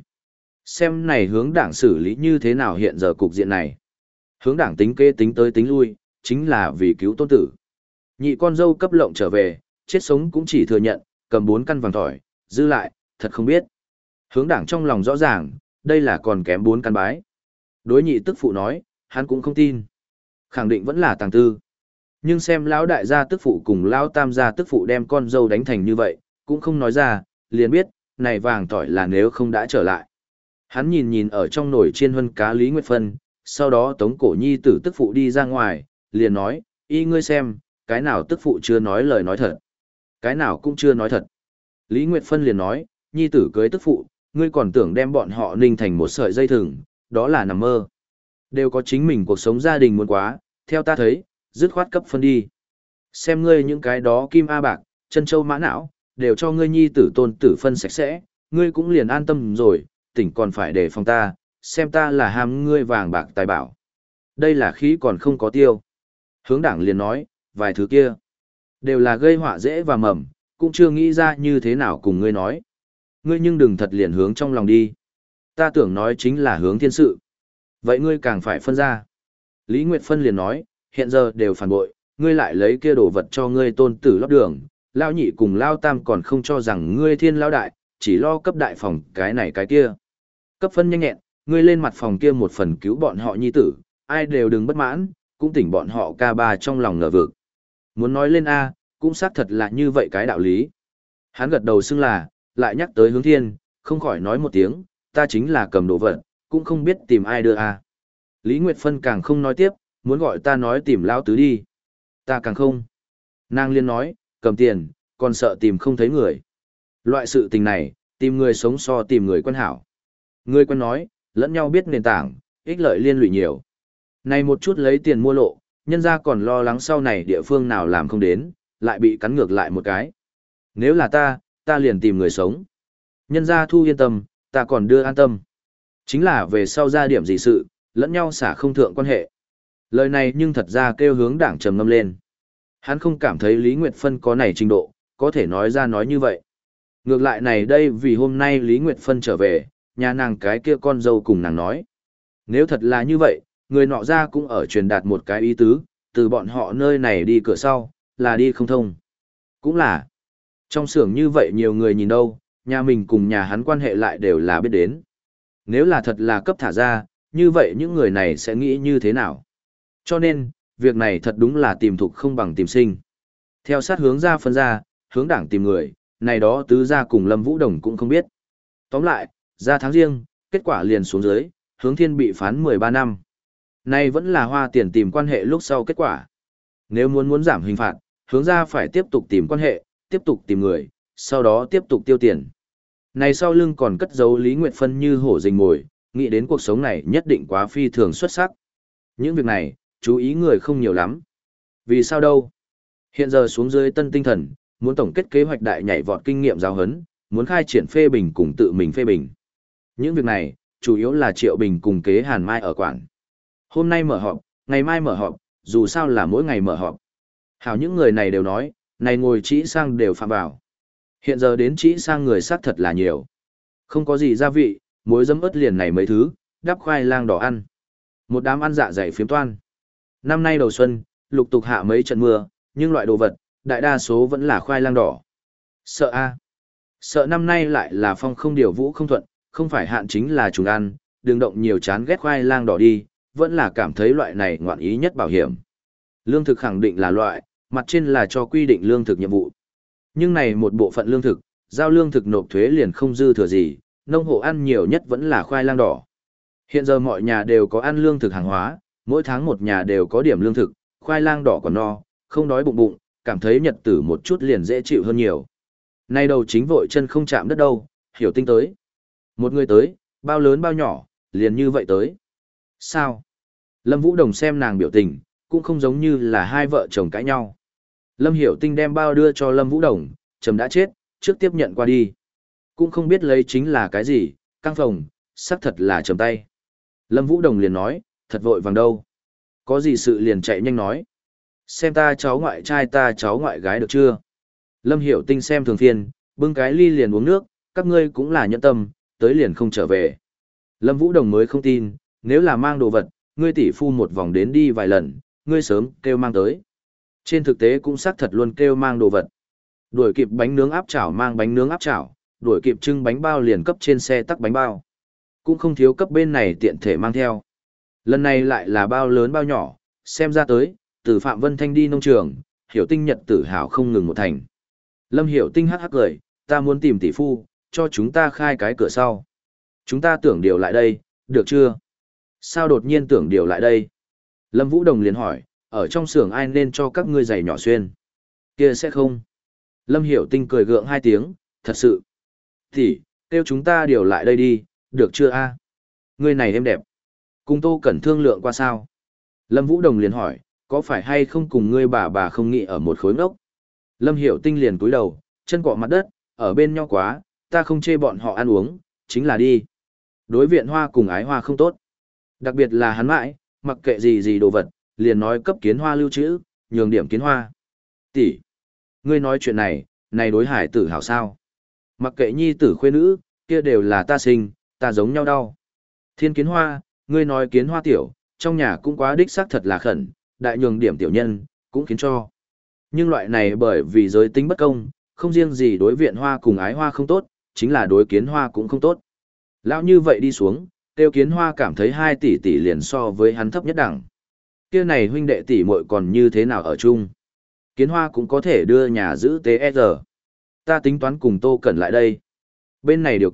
Xem này hướng đảng xử lý như thế nào hiện giờ cục diện này. Hướng đảng tính kê tính tới tính lui, chính là vì cứu tôn tử. Nhị con dâu cấp lộng trở về, chết sống cũng chỉ thừa nhận, cầm bốn căn vàng thỏi, dư lại, thật không biết. Hướng đảng trong lòng rõ ràng, đây là còn kém bốn căn bái. Đối nhị tức phụ nói, hắn cũng không tin. Khẳng định vẫn là tàng tư. Nhưng xem lão đại gia tức phụ cùng lão tam gia tức phụ đem con dâu đánh thành như vậy, cũng không nói ra, liền biết, này vàng tỏi là nếu không đã trở lại. Hắn nhìn nhìn ở trong nồi chiên huân cá Lý Nguyệt Phân, sau đó tống cổ nhi tử tức phụ đi ra ngoài, liền nói, y ngươi xem, cái nào tức phụ chưa nói lời nói thật. Cái nào cũng chưa nói thật. Lý Nguyệt Phân liền nói, nhi tử cưới tức phụ, ngươi còn tưởng đem bọn họ ninh thành một sợi dây thừng, đó là nằm mơ. Đều có chính mình cuộc sống gia đình muốn quá, theo ta thấy, dứt khoát cấp phân đi. Xem ngươi những cái đó kim a bạc, chân châu mã não, đều cho ngươi nhi tử tôn tử phân sạch sẽ, ngươi cũng liền an tâm rồi, tỉnh còn phải để phòng ta, xem ta là ham ngươi vàng bạc tài bảo. Đây là khí còn không có tiêu. Hướng đảng liền nói, vài thứ kia, đều là gây họa dễ và mầm, cũng chưa nghĩ ra như thế nào cùng ngươi nói. Ngươi nhưng đừng thật liền hướng trong lòng đi. Ta tưởng nói chính là hướng thiên sự. Vậy ngươi càng phải phân ra. Lý Nguyệt Phân liền nói, hiện giờ đều phản bội, ngươi lại lấy kia đồ vật cho ngươi tôn tử lót đường, lao nhị cùng lao tam còn không cho rằng ngươi thiên lao đại, chỉ lo cấp đại phòng cái này cái kia. Cấp phân nhanh nhẹn, ngươi lên mặt phòng kia một phần cứu bọn họ nhi tử, ai đều đừng bất mãn, cũng tỉnh bọn họ ca ba trong lòng ngờ vực. Muốn nói lên A, cũng xác thật là như vậy cái đạo lý. Hắn gật đầu xưng là, lại nhắc tới hướng thiên, không khỏi nói một tiếng, ta chính là cầm đồ vật, cũng không biết tìm ai đưa à. Lý Nguyệt Phân càng không nói tiếp, muốn gọi ta nói tìm Lao Tứ đi. Ta càng không. Nàng liên nói, cầm tiền, còn sợ tìm không thấy người. Loại sự tình này, tìm người sống so tìm người quen hảo. Người quen nói, lẫn nhau biết nền tảng, ích lợi liên lụy nhiều. Này một chút lấy tiền mua lộ, nhân ra còn lo lắng sau này địa phương nào làm không đến, lại bị cắn ngược lại một cái. Nếu là ta, ta liền tìm người sống. Nhân ra thu yên tâm, ta còn đưa an tâm. Chính là về sau ra điểm gì sự, lẫn nhau xả không thượng quan hệ. Lời này nhưng thật ra kêu hướng đảng trầm ngâm lên. Hắn không cảm thấy Lý Nguyệt Phân có này trình độ, có thể nói ra nói như vậy. Ngược lại này đây vì hôm nay Lý Nguyệt Phân trở về, nhà nàng cái kia con dâu cùng nàng nói. Nếu thật là như vậy, người nọ ra cũng ở truyền đạt một cái ý tứ, từ bọn họ nơi này đi cửa sau, là đi không thông. Cũng là, trong xưởng như vậy nhiều người nhìn đâu, nhà mình cùng nhà hắn quan hệ lại đều là biết đến. Nếu là thật là cấp thả ra, như vậy những người này sẽ nghĩ như thế nào? Cho nên, việc này thật đúng là tìm thục không bằng tìm sinh. Theo sát hướng ra phân ra, hướng đảng tìm người, này đó tứ ra cùng Lâm Vũ Đồng cũng không biết. Tóm lại, ra tháng riêng, kết quả liền xuống dưới, hướng thiên bị phán mười ba năm. Này vẫn là hoa tiền tìm quan hệ lúc sau kết quả. Nếu muốn muốn giảm hình phạt, hướng ra phải tiếp tục tìm quan hệ, tiếp tục tìm người, sau đó tiếp tục tiêu tiền. Này sau lưng còn cất giấu Lý Nguyệt Phân như hổ rình mồi, nghĩ đến cuộc sống này nhất định quá phi thường xuất sắc. Những việc này, chú ý người không nhiều lắm. Vì sao đâu? Hiện giờ xuống dưới tân tinh thần, muốn tổng kết kế hoạch đại nhảy vọt kinh nghiệm giáo huấn, muốn khai triển phê bình cùng tự mình phê bình. Những việc này, chủ yếu là Triệu Bình cùng kế Hàn Mai ở quản. Hôm nay mở họp, ngày mai mở họp, dù sao là mỗi ngày mở họp. Hảo những người này đều nói, này ngồi trĩ sang đều phạm vào. Hiện giờ đến trĩ sang người sát thật là nhiều. Không có gì gia vị, muối giấm ớt liền này mấy thứ, đắp khoai lang đỏ ăn. Một đám ăn dạ dày phiếm toan. Năm nay đầu xuân, lục tục hạ mấy trận mưa, nhưng loại đồ vật, đại đa số vẫn là khoai lang đỏ. Sợ a Sợ năm nay lại là phong không điều vũ không thuận, không phải hạn chính là trùng ăn, đừng động nhiều chán ghét khoai lang đỏ đi, vẫn là cảm thấy loại này ngoạn ý nhất bảo hiểm. Lương thực khẳng định là loại, mặt trên là cho quy định lương thực nhiệm vụ. Nhưng này một bộ phận lương thực, giao lương thực nộp thuế liền không dư thừa gì, nông hộ ăn nhiều nhất vẫn là khoai lang đỏ. Hiện giờ mọi nhà đều có ăn lương thực hàng hóa, mỗi tháng một nhà đều có điểm lương thực, khoai lang đỏ còn no, không đói bụng bụng, cảm thấy nhật tử một chút liền dễ chịu hơn nhiều. Nay đầu chính vội chân không chạm đất đâu, hiểu tinh tới. Một người tới, bao lớn bao nhỏ, liền như vậy tới. Sao? Lâm Vũ Đồng xem nàng biểu tình, cũng không giống như là hai vợ chồng cãi nhau. Lâm Hiểu Tinh đem bao đưa cho Lâm Vũ Đồng, trầm đã chết, trước tiếp nhận qua đi. Cũng không biết lấy chính là cái gì, căng phòng, xác thật là trầm tay. Lâm Vũ Đồng liền nói, thật vội vàng đâu. Có gì sự liền chạy nhanh nói. Xem ta cháu ngoại trai ta cháu ngoại gái được chưa? Lâm Hiểu Tinh xem thường phiền, bưng cái ly liền uống nước, các ngươi cũng là nhẫn tâm, tới liền không trở về. Lâm Vũ Đồng mới không tin, nếu là mang đồ vật, ngươi tỷ phu một vòng đến đi vài lần, ngươi sớm kêu mang tới. Trên thực tế cũng xác thật luôn kêu mang đồ vật. Đuổi kịp bánh nướng áp chảo mang bánh nướng áp chảo, đuổi kịp trưng bánh bao liền cấp trên xe tắc bánh bao. Cũng không thiếu cấp bên này tiện thể mang theo. Lần này lại là bao lớn bao nhỏ, xem ra tới, từ Phạm Vân Thanh đi nông trường, Hiểu Tinh nhật tử hào không ngừng một thành. Lâm Hiểu Tinh hắc hắc cười, ta muốn tìm tỷ phu, cho chúng ta khai cái cửa sau. Chúng ta tưởng điều lại đây, được chưa? Sao đột nhiên tưởng điều lại đây? Lâm Vũ Đồng liền hỏi, ở trong xưởng ai nên cho các ngươi giày nhỏ xuyên? Kia sẽ không. Lâm Hiểu Tinh cười gượng hai tiếng, thật sự. Thì, kêu chúng ta điều lại đây đi, được chưa a? Ngươi này em đẹp. Cùng Tô Cẩn thương lượng qua sao? Lâm Vũ Đồng liền hỏi, có phải hay không cùng ngươi bà bà không nghĩ ở một khối ngốc? Lâm Hiểu Tinh liền cúi đầu, chân cọ mặt đất, ở bên nhau quá, ta không chê bọn họ ăn uống, chính là đi. Đối viện hoa cùng ái hoa không tốt. Đặc biệt là hắn mãi, mặc kệ gì gì đồ vật, liền nói cấp kiến hoa lưu trữ, nhường điểm kiến hoa. Tỷ, ngươi nói chuyện này, này đối hải tử hảo sao? Mặc kệ nhi tử khuê nữ, kia đều là ta sinh, ta giống nhau đau. Thiên kiến hoa, ngươi nói kiến hoa tiểu, trong nhà cũng quá đích xác thật là khẩn, đại nhường điểm tiểu nhân, cũng khiến cho. Nhưng loại này bởi vì giới tính bất công, không riêng gì đối viện hoa cùng ái hoa không tốt, chính là đối kiến hoa cũng không tốt. Lão như vậy đi xuống, tiêu kiến hoa cảm thấy hai tỷ tỷ liền so với hắn thấp nhất đẳng. Kia này huynh đệ tỷ muội còn như thế nào ở chung? Kiến hoa cũng có thể đưa nhà giữ tê e rờ. Ta tính toán cùng Tô Cẩn lại đây. Bên này điều kiện,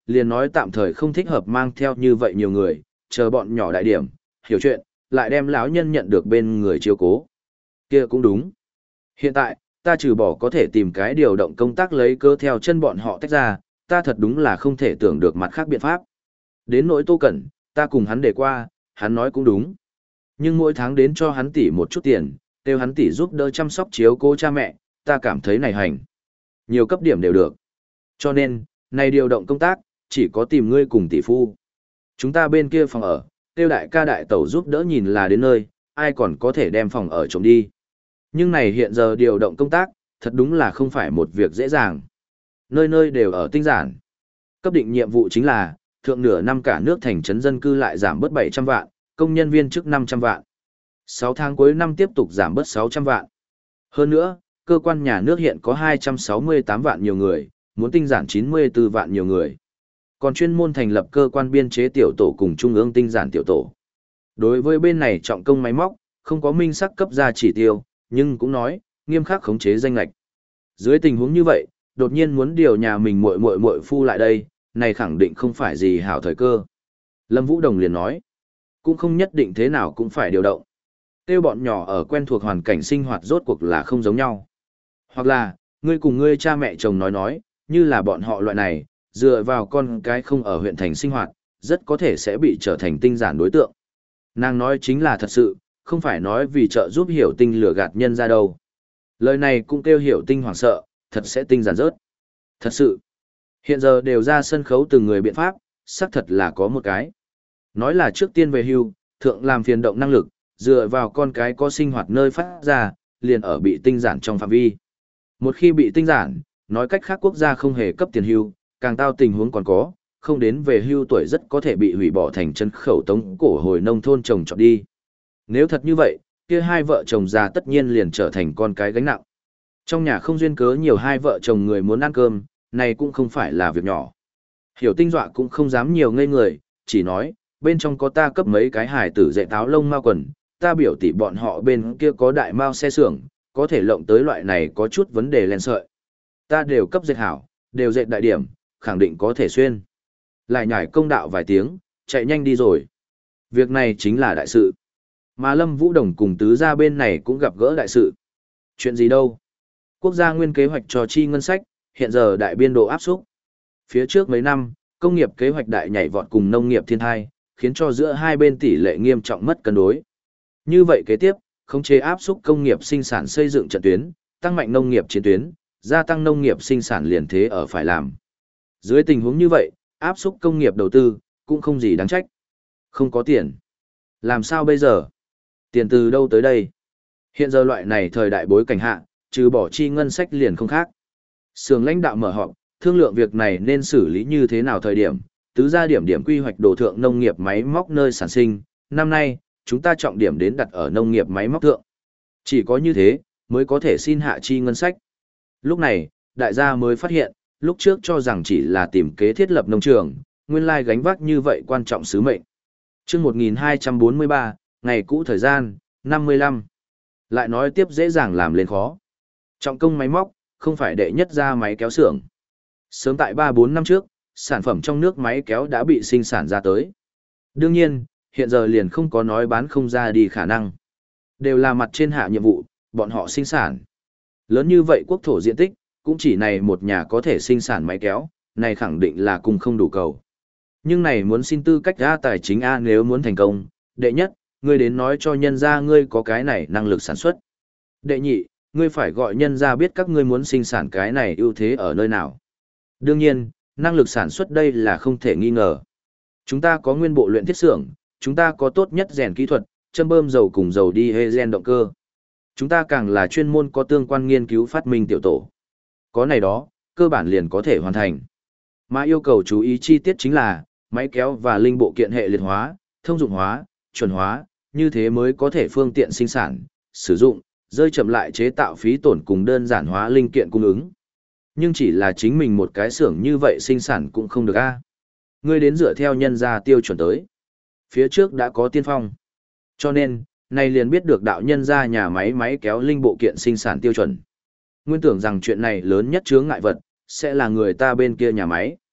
liền nói tạm thời không thích hợp mang theo như vậy nhiều người, chờ bọn nhỏ đại điểm, hiểu chuyện, lại đem lão nhân nhận được bên người chiếu cố. Kia cũng đúng. Hiện tại, ta trừ bỏ có thể tìm cái điều động công tác lấy cơ theo chân bọn họ tách ra, ta thật đúng là không thể tưởng được mặt khác biện pháp. Đến nỗi Tô Cẩn, ta cùng hắn để qua, hắn nói cũng đúng. Nhưng mỗi tháng đến cho hắn tỷ một chút tiền, kêu hắn tỷ giúp đỡ chăm sóc chiếu cố cha mẹ, ta cảm thấy này hành. Nhiều cấp điểm đều được. Cho nên, này điều động công tác, chỉ có tìm ngươi cùng tỷ phu. Chúng ta bên kia phòng ở, kêu đại ca đại tẩu giúp đỡ nhìn là đến nơi, ai còn có thể đem phòng ở trộm đi. Nhưng này hiện giờ điều động công tác, thật đúng là không phải một việc dễ dàng. Nơi nơi đều ở tinh giản. Cấp định nhiệm vụ chính là, thượng nửa năm cả nước thành trấn dân cư lại giảm bớt bảy trăm vạn, công nhân viên chức năm trăm vạn. sáu tháng cuối năm tiếp tục giảm bớt sáu trăm vạn. Hơn nữa, cơ quan nhà nước hiện có hai trăm sáu mươi tám vạn nhiều người, muốn tinh giản chín mươi tư vạn nhiều người. Còn chuyên môn thành lập cơ quan biên chế tiểu tổ cùng trung ương tinh giản tiểu tổ. Đối với bên này trọng công máy móc, không có minh sắc cấp ra chỉ tiêu, nhưng cũng nói, nghiêm khắc khống chế danh lệch. Dưới tình huống như vậy, đột nhiên muốn điều nhà mình muội muội muội phu lại đây, này khẳng định không phải gì hảo thời cơ. Lâm Vũ Đồng liền nói, cũng không nhất định thế nào cũng phải điều động. Tiêu bọn nhỏ ở quen thuộc hoàn cảnh sinh hoạt rốt cuộc là không giống nhau. Hoặc là, ngươi cùng ngươi cha mẹ chồng nói nói, như là bọn họ loại này, dựa vào con cái không ở huyện thành sinh hoạt, rất có thể sẽ bị trở thành tinh giản đối tượng. Nàng nói chính là thật sự, không phải nói vì trợ giúp hiểu tinh lừa gạt nhân ra đâu. Lời này cũng kêu hiểu tinh hoảng sợ, thật sẽ tinh giản rớt. Thật sự, hiện giờ đều ra sân khấu từng người biện pháp, xác thật là có một cái. Nói là trước tiên về hưu, thượng làm phiền động năng lực, dựa vào con cái có sinh hoạt nơi phát ra, liền ở bị tinh giản trong phạm vi. Một khi bị tinh giản, nói cách khác quốc gia không hề cấp tiền hưu, càng tao tình huống còn có, không đến về hưu tuổi rất có thể bị hủy bỏ thành chân khẩu tống cổ hồi nông thôn trồng trọt đi. Nếu thật như vậy, kia hai vợ chồng già tất nhiên liền trở thành con cái gánh nặng. Trong nhà không duyên cớ nhiều hai vợ chồng người muốn ăn cơm, này cũng không phải là việc nhỏ. Hiểu tinh dọa cũng không dám nhiều ngây người, chỉ nói, bên trong có ta cấp mấy cái hải tử dạy táo lông mao quần, ta biểu tỷ bọn họ bên kia có đại mao xe xưởng, có thể lộng tới loại này có chút vấn đề len sợi. Ta đều cấp dệt hảo, đều dệt đại điểm, khẳng định có thể xuyên. Lại nhảy công đạo vài tiếng, chạy nhanh đi rồi. Việc này chính là đại sự. Mà Lâm Vũ Đồng cùng tứ gia bên này cũng gặp gỡ đại sự. Chuyện gì đâu? Quốc gia nguyên kế hoạch cho chi ngân sách, hiện giờ đại biên độ áp xúc. Phía trước mấy năm, công nghiệp kế hoạch đại nhảy vọt cùng nông nghiệp thiên thai, khiến cho giữa hai bên tỷ lệ nghiêm trọng mất cân đối. Như vậy kế tiếp, khống chế áp xúc công nghiệp sinh sản xây dựng trận tuyến, tăng mạnh nông nghiệp chiến tuyến, gia tăng nông nghiệp sinh sản liền thế ở phải làm. Dưới tình huống như vậy, áp xúc công nghiệp đầu tư, cũng không gì đáng trách. Không có tiền. Làm sao bây giờ? Tiền từ đâu tới đây? Hiện giờ loại này thời đại bối cảnh hạ, trừ bỏ chi ngân sách liền không khác. Sưởng lãnh đạo mở họp, thương lượng việc này nên xử lý như thế nào thời điểm, tứ gia điểm điểm quy hoạch đồ thượng nông nghiệp máy móc nơi sản sinh, năm nay, chúng ta trọng điểm đến đặt ở nông nghiệp máy móc thượng. Chỉ có như thế, mới có thể xin hạ chi ngân sách. Lúc này, đại gia mới phát hiện, lúc trước cho rằng chỉ là tìm kế thiết lập nông trường, nguyên lai gánh vác như vậy quan trọng sứ mệnh. Chương một nghìn hai trăm bốn mươi ba, ngày cũ thời gian, năm mươi lăm. Lại nói tiếp dễ dàng làm lên khó. Trọng công máy móc, không phải đệ nhất ra máy kéo xưởng. Sớm tại ba bốn năm trước, sản phẩm trong nước máy kéo đã bị sinh sản ra tới. Đương nhiên, hiện giờ liền không có nói bán không ra đi khả năng. Đều là mặt trên hạ nhiệm vụ, bọn họ sinh sản. Lớn như vậy quốc thổ diện tích, cũng chỉ này một nhà có thể sinh sản máy kéo, này khẳng định là cùng không đủ cầu. Nhưng này muốn xin tư cách ra tài chính A nếu muốn thành công, đệ nhất, ngươi đến nói cho nhân gia ngươi có cái này năng lực sản xuất. Đệ nhị, ngươi phải gọi nhân gia biết các ngươi muốn sinh sản cái này ưu thế ở nơi nào. Đương nhiên, năng lực sản xuất đây là không thể nghi ngờ. Chúng ta có nguyên bộ luyện thiết xưởng, chúng ta có tốt nhất rèn kỹ thuật, châm bơm dầu cùng dầu đi hay gen động cơ. Chúng ta càng là chuyên môn có tương quan nghiên cứu phát minh tiểu tổ. Có này đó, cơ bản liền có thể hoàn thành. Mà yêu cầu chú ý chi tiết chính là, máy kéo và linh bộ kiện hệ liệt hóa, thông dụng hóa, chuẩn hóa, như thế mới có thể phương tiện sinh sản, sử dụng, rơi chậm lại chế tạo phí tổn cùng đơn giản hóa linh kiện cung ứng. Nhưng chỉ là chính mình một cái xưởng như vậy sinh sản cũng không được a. Ngươi đến dựa theo nhân gia tiêu chuẩn tới. Phía trước đã có tiên phong. Cho nên, nay liền biết được đạo nhân gia nhà máy máy kéo linh bộ kiện sinh sản tiêu chuẩn. Nguyên tưởng rằng chuyện này lớn nhất chướng ngại vật, sẽ là người ta bên kia nhà máy.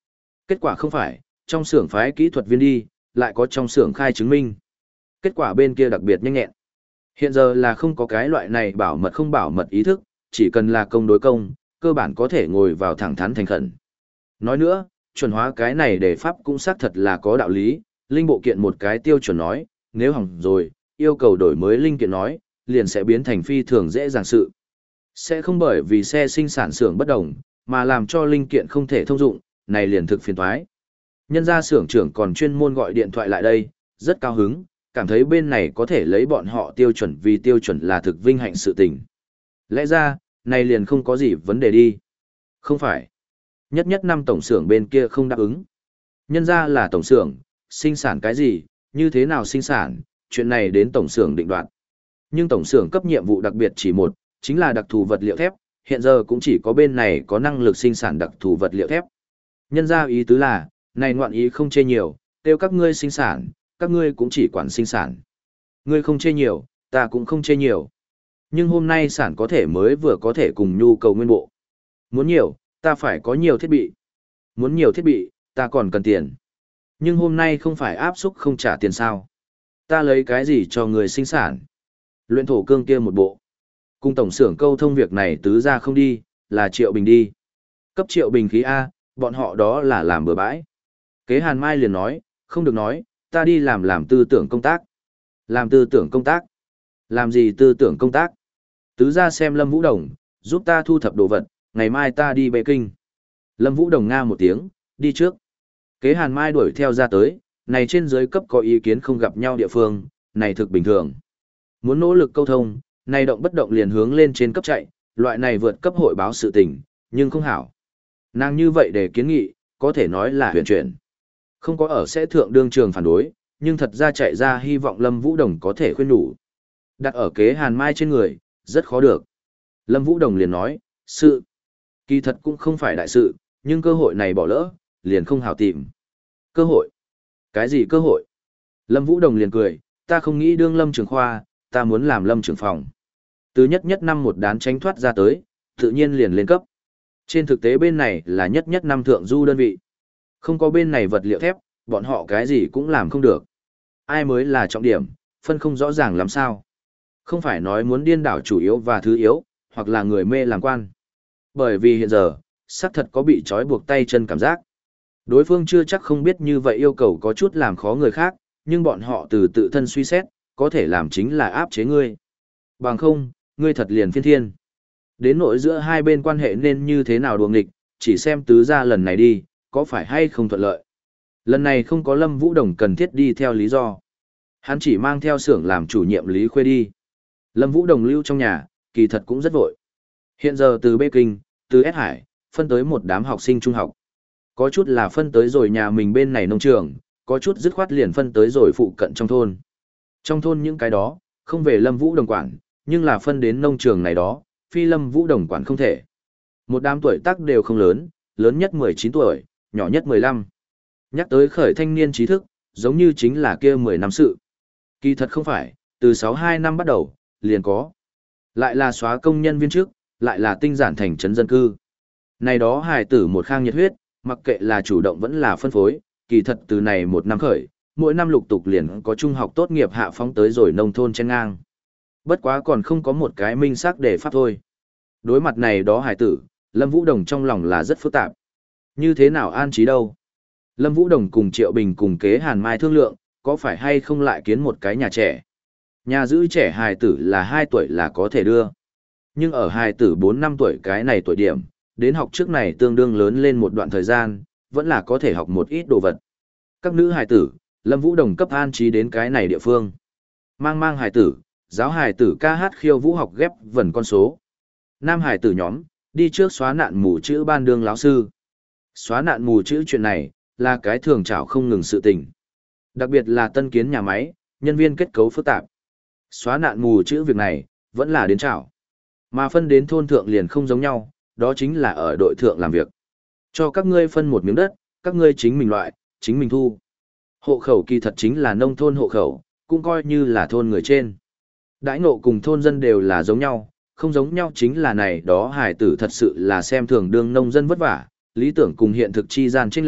Kết quả không phải, trong xưởng phái kỹ thuật viên đi, lại có trong xưởng khai chứng minh. Kết quả bên kia đặc biệt nhanh nhẹn. Hiện giờ là không có cái loại này bảo mật không bảo mật ý thức, chỉ cần là công đối công, cơ bản có thể ngồi vào thẳng thắn thành khẩn. Nói nữa, chuẩn hóa cái này để pháp cũng xác thật là có đạo lý, linh bộ kiện một cái tiêu chuẩn nói, nếu hỏng rồi, yêu cầu đổi mới linh kiện nói, liền sẽ biến thành phi thường dễ dàng sự. Sẽ không bởi vì xe sinh sản xưởng bất đồng, mà làm cho linh kiện không thể thông dụng, này liền thực phiền toái. Nhân ra xưởng trưởng còn chuyên môn gọi điện thoại lại đây, rất cao hứng, cảm thấy bên này có thể lấy bọn họ tiêu chuẩn vì tiêu chuẩn là thực vinh hạnh sự tình. Lẽ ra, này liền không có gì vấn đề đi. Không phải. Nhất nhất năm tổng xưởng bên kia không đáp ứng. Nhân ra là tổng xưởng, sinh sản cái gì, như thế nào sinh sản, chuyện này đến tổng xưởng định đoạt. Nhưng tổng xưởng cấp nhiệm vụ đặc biệt chỉ một, chính là đặc thù vật liệu thép, hiện giờ cũng chỉ có bên này có năng lực sinh sản đặc thù vật liệu thép. Nhân ra ý tứ là, này ngoạn ý không chê nhiều, tiêu các ngươi sinh sản, các ngươi cũng chỉ quản sinh sản. Ngươi không chê nhiều, ta cũng không chê nhiều. Nhưng hôm nay sản có thể mới vừa có thể cùng nhu cầu nguyên bộ. Muốn nhiều, ta phải có nhiều thiết bị. Muốn nhiều thiết bị, ta còn cần tiền. Nhưng hôm nay không phải áp xúc không trả tiền sao. Ta lấy cái gì cho người sinh sản? Luyện thổ cương kia một bộ. Cùng tổng xưởng câu thông việc này tứ ra không đi, là Triệu Bình đi. Cấp Triệu Bình khí A, bọn họ đó là làm bừa bãi. Kế Hàn Mai liền nói, không được nói, ta đi làm làm tư tưởng công tác. Làm tư tưởng công tác? Làm gì tư tưởng công tác? Tứ ra xem Lâm Vũ Đồng, giúp ta thu thập đồ vật, ngày mai ta đi Bệ Kinh. Lâm Vũ Đồng nga một tiếng, đi trước. Kế Hàn Mai đuổi theo ra tới, này trên dưới cấp có ý kiến không gặp nhau địa phương, này thực bình thường. Muốn nỗ lực câu thông, này động bất động liền hướng lên trên cấp chạy, loại này vượt cấp hội báo sự tình, nhưng không hảo. Nàng như vậy để kiến nghị, có thể nói là huyền chuyển. Không có ở sẽ thượng đương trường phản đối, nhưng thật ra chạy ra hy vọng Lâm Vũ Đồng có thể khuyên nhủ. Đặt ở kế Hàn Mai trên người, rất khó được. Lâm Vũ Đồng liền nói, sự, kỳ thật cũng không phải đại sự, nhưng cơ hội này bỏ lỡ, liền không hảo tìm. Cơ hội? Cái gì cơ hội? Lâm Vũ Đồng liền cười, ta không nghĩ đương Lâm trưởng khoa, ta muốn làm Lâm trưởng phòng. Từ nhất nhất năm một đán tránh thoát ra tới, tự nhiên liền lên cấp. Trên thực tế bên này là nhất nhất năm thượng du đơn vị. Không có bên này vật liệu thép, bọn họ cái gì cũng làm không được. Ai mới là trọng điểm, phân không rõ ràng làm sao. Không phải nói muốn điên đảo chủ yếu và thứ yếu, hoặc là người mê làm quan. Bởi vì hiện giờ, xác thật có bị trói buộc tay chân cảm giác. Đối phương chưa chắc không biết như vậy yêu cầu có chút làm khó người khác, nhưng bọn họ từ tự thân suy xét, có thể làm chính là áp chế ngươi. Bằng không, ngươi thật liền phiên thiên. Đến nỗi giữa hai bên quan hệ nên như thế nào đuồng nghịch, chỉ xem tứ ra lần này đi, có phải hay không thuận lợi. Lần này không có Lâm Vũ Đồng cần thiết đi theo lý do. Hắn chỉ mang theo xưởng làm chủ nhiệm Lý Khuê đi. Lâm Vũ Đồng lưu trong nhà, kỳ thật cũng rất vội. Hiện giờ từ Bê Kinh, từ S Hải, phân tới một đám học sinh trung học. Có chút là phân tới rồi nhà mình bên này nông trường, có chút dứt khoát liền phân tới rồi phụ cận trong thôn. Trong thôn những cái đó, không về Lâm Vũ Đồng quản, nhưng là phân đến nông trường này đó, phi Lâm Vũ Đồng quản không thể. Một đám tuổi tác đều không lớn, lớn nhất mười chín tuổi, nhỏ nhất mười lăm. Nhắc tới khởi thanh niên trí thức, giống như chính là kia mười năm sự. Kỳ thật không phải, từ sáu hai năm bắt đầu, liền có. Lại là xóa công nhân viên trước, lại là tinh giản thành trấn dân cư. Này đó hài tử một khang nhiệt huyết, mặc kệ là chủ động vẫn là phân phối, kỳ thật từ này một năm khởi, mỗi năm lục tục liền có trung học tốt nghiệp hạ phóng tới rồi nông thôn trên ngang. Bất quá còn không có một cái minh xác để pháp thôi. Đối mặt này đó hài tử, Lâm Vũ Đồng trong lòng là rất phức tạp. Như thế nào an trí đâu? Lâm Vũ Đồng cùng Triệu Bình cùng kế Hàn Mai thương lượng, có phải hay không lại kiến một cái nhà trẻ? Nhà giữ trẻ hài tử là hai tuổi là có thể đưa. Nhưng ở hài tử bốn năm tuổi cái này tuổi điểm, đến học trước này tương đương lớn lên một đoạn thời gian, vẫn là có thể học một ít đồ vật. Các nữ hài tử, Lâm Vũ Đồng cấp an trí đến cái này địa phương. Mang mang hài tử, giáo hài tử ca hát khiêu vũ học ghép vần con số. Nam hài tử nhóm, đi trước xóa nạn mù chữ ban đương lão sư. Xóa nạn mù chữ chuyện này, là cái thường trảo không ngừng sự tình. Đặc biệt là tân kiến nhà máy, nhân viên kết cấu phức tạp. Xóa nạn mù chữ việc này, vẫn là đến trảo. Mà phân đến thôn thượng liền không giống nhau, đó chính là ở đội thượng làm việc. Cho các ngươi phân một miếng đất, các ngươi chính mình loại, chính mình thu. Hộ khẩu kỳ thật chính là nông thôn hộ khẩu, cũng coi như là thôn người trên. Đãi ngộ cùng thôn dân đều là giống nhau, không giống nhau chính là này đó hài tử thật sự là xem thường đương nông dân vất vả, lý tưởng cùng hiện thực chi gian chênh lệch,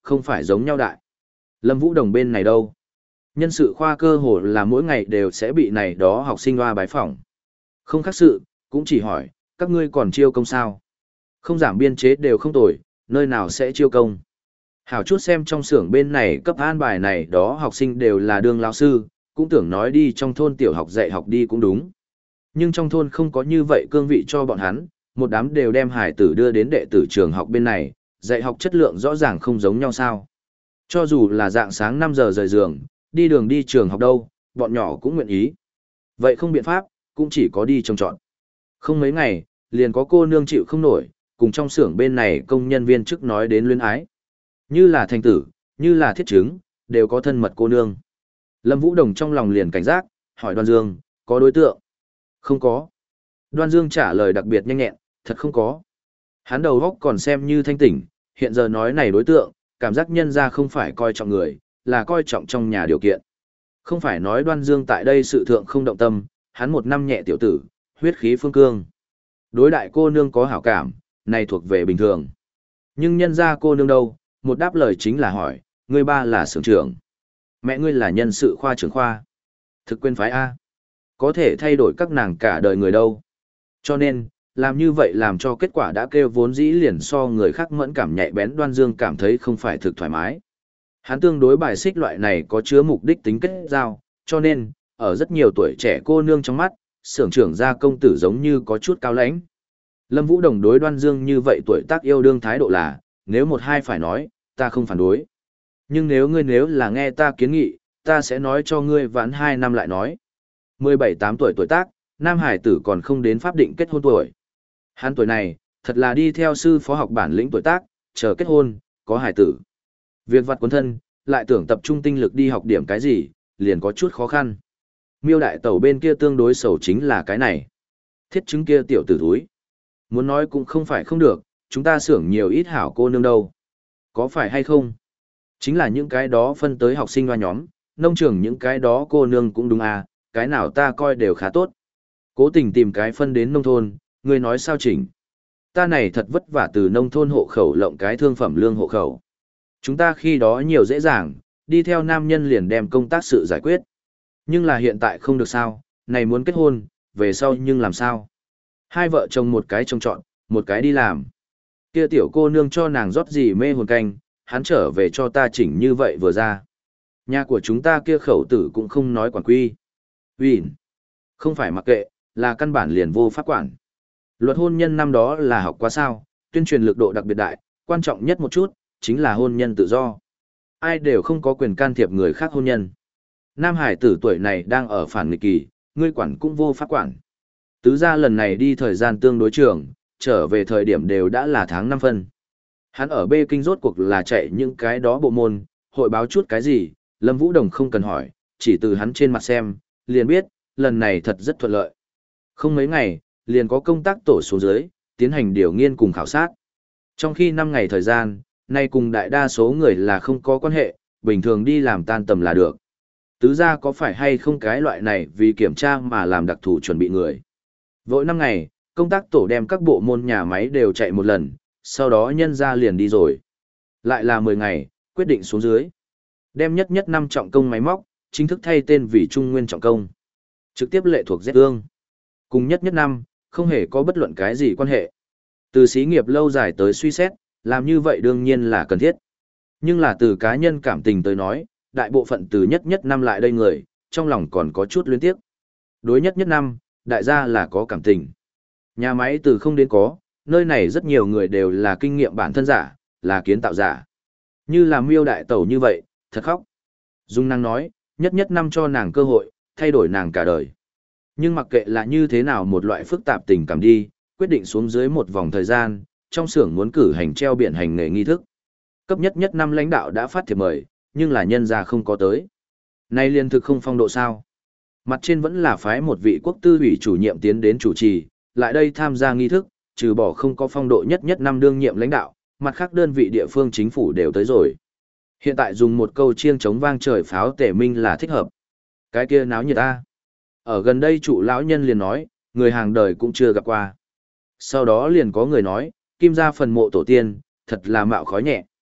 không phải giống nhau đại. Lâm Vũ Đồng bên này đâu? Nhân sự khoa cơ hồ là mỗi ngày đều sẽ bị này đó học sinh hoa bái phỏng. Không khác sự, cũng chỉ hỏi, các ngươi còn chiêu công sao? Không giảm biên chế đều không tồi, nơi nào sẽ chiêu công? Hảo chút xem trong xưởng bên này cấp an bài này đó học sinh đều là đương lão sư, cũng tưởng nói đi trong thôn tiểu học dạy học đi cũng đúng. Nhưng trong thôn không có như vậy cương vị cho bọn hắn, một đám đều đem hải tử đưa đến đệ tử trường học bên này, dạy học chất lượng rõ ràng không giống nhau sao. Cho dù là dạng sáng năm giờ rời giường, đi đường đi trường học đâu, bọn nhỏ cũng nguyện ý. Vậy không biện pháp, cũng chỉ có đi trông trọn. Không mấy ngày, liền có cô nương chịu không nổi, cùng trong xưởng bên này công nhân viên chức nói đến luyến ái. Như là thành tử, như là thiết chứng, đều có thân mật cô nương. Lâm Vũ Đồng trong lòng liền cảnh giác, hỏi Đoan Dương, có đối tượng? Không có. Đoan Dương trả lời đặc biệt nhanh nhẹn, thật không có. Hắn đầu góc còn xem như thanh tỉnh, hiện giờ nói này đối tượng, cảm giác nhân ra không phải coi trọng người, là coi trọng trong nhà điều kiện. Không phải nói Đoan Dương tại đây sự thượng không động tâm, hắn một năm nhẹ tiểu tử, huyết khí phương cương. Đối đại cô nương có hảo cảm, này thuộc về bình thường. Nhưng nhân ra cô nương đâu, một đáp lời chính là hỏi, ngươi ba là xưởng trưởng. Mẹ ngươi là nhân sự khoa trưởng khoa. Thực quên phái A. Có thể thay đổi các nàng cả đời người đâu. Cho nên, làm như vậy làm cho kết quả đã kêu vốn dĩ liền so người khác mẫn cảm nhạy bén Đoan Dương cảm thấy không phải thực thoải mái. Hắn tương đối bài xích loại này có chứa mục đích tính kết giao, cho nên, ở rất nhiều tuổi trẻ cô nương trong mắt, xưởng trưởng gia công tử giống như có chút cao lãnh. Lâm Vũ Đồng đối Đoan Dương như vậy tuổi tác yêu đương thái độ là, nếu một hai phải nói, ta không phản đối. Nhưng nếu ngươi nếu là nghe ta kiến nghị, ta sẽ nói cho ngươi vãn hai năm lại nói. mười bảy tám tuổi tuổi tác, nam hải tử còn không đến pháp định kết hôn tuổi. Hắn tuổi này, thật là đi theo sư phó học bản lĩnh tuổi tác, chờ kết hôn, có hải tử. Việc vặt quấn thân, lại tưởng tập trung tinh lực đi học điểm cái gì, liền có chút khó khăn. Miêu đại tẩu bên kia tương đối sầu chính là cái này. Thiết chứng kia tiểu tử thúi. Muốn nói cũng không phải không được, chúng ta xưởng nhiều ít hảo cô nương đâu. Có phải hay không? Chính là những cái đó phân tới học sinh hoa nhóm, nông trường những cái đó cô nương cũng đúng à, cái nào ta coi đều khá tốt. Cố tình tìm cái phân đến nông thôn, ngươi nói sao chỉnh. Ta này thật vất vả từ nông thôn hộ khẩu lộng cái thương phẩm lương hộ khẩu. Chúng ta khi đó nhiều dễ dàng, đi theo nam nhân liền đem công tác sự giải quyết. Nhưng là hiện tại không được sao, này muốn kết hôn, về sau nhưng làm sao? Hai vợ chồng một cái trông chọn, một cái đi làm. Kia tiểu cô nương cho nàng rót gì mê hồn canh, hắn trở về cho ta chỉnh như vậy vừa ra. Nhà của chúng ta kia khẩu tử cũng không nói quản quy. Uýn, không phải mặc kệ, là căn bản liền vô pháp quản. Luật hôn nhân năm đó là học quá sao, tuyên truyền lực độ đặc biệt đại, quan trọng nhất một chút, chính là hôn nhân tự do. Ai đều không có quyền can thiệp người khác hôn nhân. Nam hải tử tuổi này đang ở phản nghịch kỳ, ngươi quản cũng vô pháp quản. Tứ gia lần này đi thời gian tương đối trường, trở về thời điểm đều đã là tháng năm phân. Hắn ở Bê Kinh rốt cuộc là chạy những cái đó bộ môn, hội báo chút cái gì, Lâm Vũ Đồng không cần hỏi, chỉ từ hắn trên mặt xem, liền biết, lần này thật rất thuận lợi. Không mấy ngày, liền có công tác tổ xuống dưới, tiến hành điều nghiên cùng khảo sát. Trong khi năm ngày thời gian, nay cùng đại đa số người là không có quan hệ, bình thường đi làm tan tầm là được. Tứ gia có phải hay không cái loại này vì kiểm tra mà làm đặc thù chuẩn bị người. Vội năm ngày, công tác tổ đem các bộ môn nhà máy đều chạy một lần, sau đó nhân ra liền đi rồi. Lại là mười ngày, quyết định xuống dưới. Đem nhất nhất năm trọng công máy móc, chính thức thay tên vì Trung Nguyên trọng công. Trực tiếp lệ thuộc Z ương. Cùng nhất nhất năm, không hề có bất luận cái gì quan hệ. Từ xí nghiệp lâu dài tới suy xét, làm như vậy đương nhiên là cần thiết. Nhưng là từ cá nhân cảm tình tới nói, đại bộ phận từ nhất nhất năm lại đây người, trong lòng còn có chút luyến tiếc. Đối nhất nhất năm, đại gia là có cảm tình. Nhà máy từ không đến có, nơi này rất nhiều người đều là kinh nghiệm bản thân giả, là kiến tạo giả. Như là miêu đại tẩu như vậy, thật khóc. Dung năng nói, nhất nhất năm cho nàng cơ hội, thay đổi nàng cả đời. Nhưng mặc kệ là như thế nào một loại phức tạp tình cảm đi, quyết định xuống dưới một vòng thời gian, trong xưởng muốn cử hành treo biển hành nghề nghi thức. Cấp nhất nhất năm lãnh đạo đã phát thiệp mời, nhưng là nhân ra không có tới. Nay liên thực không phong độ sao. Mặt trên vẫn là phái một vị quốc tư ủy chủ nhiệm tiến đến chủ trì, lại đây tham gia nghi thức, trừ bỏ không có phong độ nhất nhất năm đương nhiệm lãnh đạo, mặt khác đơn vị địa phương chính phủ đều tới rồi. Hiện tại dùng một câu chiêng chống vang trời pháo tể minh là thích hợp. Cái kia náo nhiệt ta. Ở gần đây chủ lão nhân liền nói, người hàng đời cũng chưa gặp qua. Sau đó liền có người nói, kim ra phần mộ tổ tiên, thật là mạo khói nhẹ.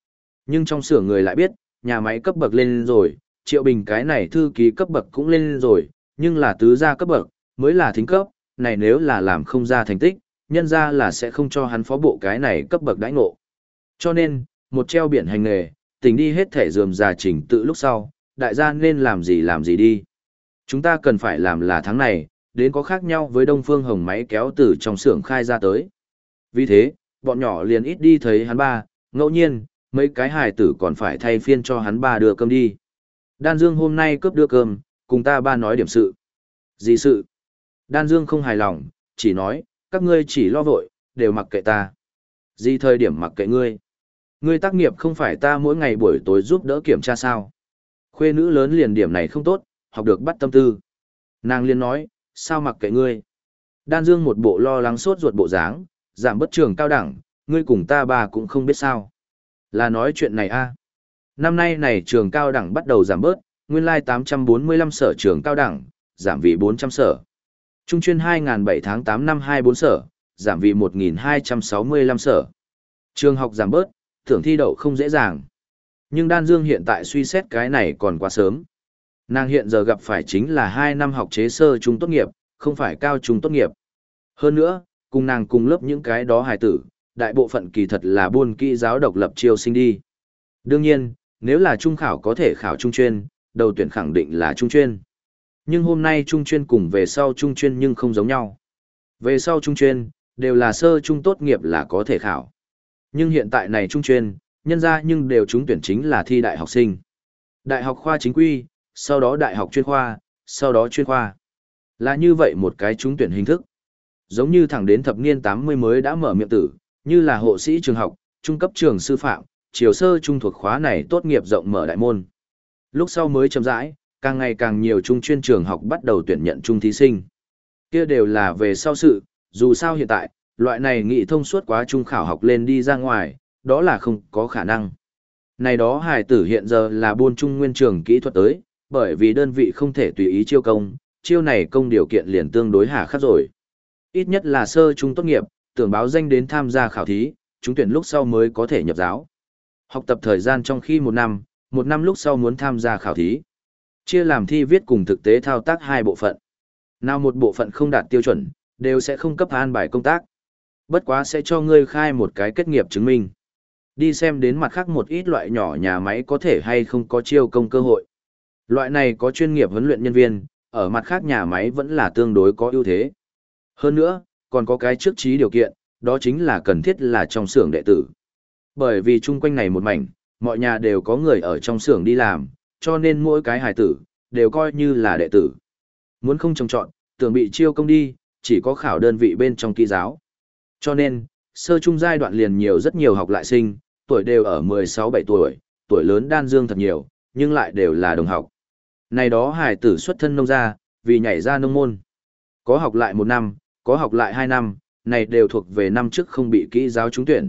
Nhưng trong xưởng người lại biết, nhà máy cấp bậc lên rồi, Triệu Bình cái này thư ký cấp bậc cũng lên rồi, nhưng là tứ gia cấp bậc, mới là thính cấp, này nếu là làm không ra thành tích, nhân ra là sẽ không cho hắn phó bộ cái này cấp bậc đãi ngộ. Cho nên, một treo biển hành nghề, tỉnh đi hết thể dườm già trình tự lúc sau, đại gia nên làm gì làm gì đi. Chúng ta cần phải làm là tháng này, đến có khác nhau với Đông Phương Hồng máy kéo từ trong xưởng khai ra tới. Vì thế, bọn nhỏ liền ít đi thấy hắn ba, ngẫu nhiên, mấy cái hài tử còn phải thay phiên cho hắn ba đưa cơm đi. Đan Dương hôm nay cướp đưa cơm, cùng ta ba nói điểm sự. Gì sự? Đan Dương không hài lòng, chỉ nói, các ngươi chỉ lo vội, đều mặc kệ ta. Gì thời điểm mặc kệ ngươi? Ngươi tác nghiệp không phải ta mỗi ngày buổi tối giúp đỡ kiểm tra sao? Khuê nữ lớn liền điểm này không tốt, học được bắt tâm tư. Nàng liền nói, sao mặc kệ ngươi? Đan Dương một bộ lo lắng sốt ruột bộ dáng, giảm bất trường cao đẳng, ngươi cùng ta ba cũng không biết sao. Là nói chuyện này a. Năm nay này trường cao đẳng bắt đầu giảm bớt, nguyên lai tám trăm bốn mươi lăm sở trường cao đẳng, giảm vì bốn trăm sở. Trung chuyên hai nghìn bảy tháng tám năm hai mươi bốn sở, giảm vì một nghìn hai trăm sáu mươi lăm sở. Trường học giảm bớt, tưởng thi đậu không dễ dàng. Nhưng Đan Dương hiện tại suy xét cái này còn quá sớm. Nàng hiện giờ gặp phải chính là hai năm học chế sơ trung tốt nghiệp, không phải cao trung tốt nghiệp. Hơn nữa, cùng nàng cùng lớp những cái đó hài tử, đại bộ phận kỳ thật là buôn kỹ giáo độc lập chiêu sinh đi. Đương nhiên, nếu là trung khảo có thể khảo trung chuyên, đầu tuyển khẳng định là trung chuyên. Nhưng hôm nay trung chuyên cùng về sau trung chuyên nhưng không giống nhau. Về sau trung chuyên, đều là sơ trung tốt nghiệp là có thể khảo. Nhưng hiện tại này trung chuyên, nhân ra nhưng đều trúng tuyển chính là thi đại học sinh. Đại học khoa chính quy, sau đó đại học chuyên khoa, sau đó chuyên khoa. Là như vậy một cái trúng tuyển hình thức. Giống như thẳng đến thập niên tám mươi mới đã mở miệng tử, như là hộ sĩ trường học, trung cấp trường sư phạm, chiều sơ trung thuộc khóa này tốt nghiệp rộng mở đại môn. Lúc sau mới chậm rãi, càng ngày càng nhiều trung chuyên trường học bắt đầu tuyển nhận trung thí sinh. Kia đều là về sau sự, dù sao hiện tại, loại này nghị thông suốt quá trung khảo học lên đi ra ngoài, đó là không có khả năng. Này đó hài tử hiện giờ là buôn trung nguyên trường kỹ thuật tới, bởi vì đơn vị không thể tùy ý chiêu công, chiêu này công điều kiện liền tương đối hà khắc rồi. Ít nhất là sơ trung tốt nghiệp, tưởng báo danh đến tham gia khảo thí, trúng tuyển lúc sau mới có thể nhập giáo. Học tập thời gian trong khi một năm, một năm lúc sau muốn tham gia khảo thí. Chia làm thi viết cùng thực tế thao tác hai bộ phận. Nào một bộ phận không đạt tiêu chuẩn, đều sẽ không cấp an bài công tác. Bất quá sẽ cho ngươi khai một cái kết nghiệp chứng minh. Đi xem đến mặt khác một ít loại nhỏ nhà máy có thể hay không có chiêu công cơ hội. Loại này có chuyên nghiệp huấn luyện nhân viên, ở mặt khác nhà máy vẫn là tương đối có ưu thế. Hơn nữa, còn có cái trước trí điều kiện, đó chính là cần thiết là trong xưởng đệ tử. Bởi vì chung quanh này một mảnh, mọi nhà đều có người ở trong xưởng đi làm, cho nên mỗi cái hài tử, đều coi như là đệ tử. Muốn không trồng trọn, tưởng bị chiêu công đi, chỉ có khảo đơn vị bên trong kỹ giáo. Cho nên, sơ trung giai đoạn liền nhiều rất nhiều học lại sinh, tuổi đều ở mười sáu bảy tuổi, tuổi lớn Đan Dương thật nhiều, nhưng lại đều là đồng học. Này đó hài tử xuất thân nông gia, vì nhảy ra nông môn. Có học lại một năm, có học lại hai năm, này đều thuộc về năm trước không bị kỹ giáo trúng tuyển.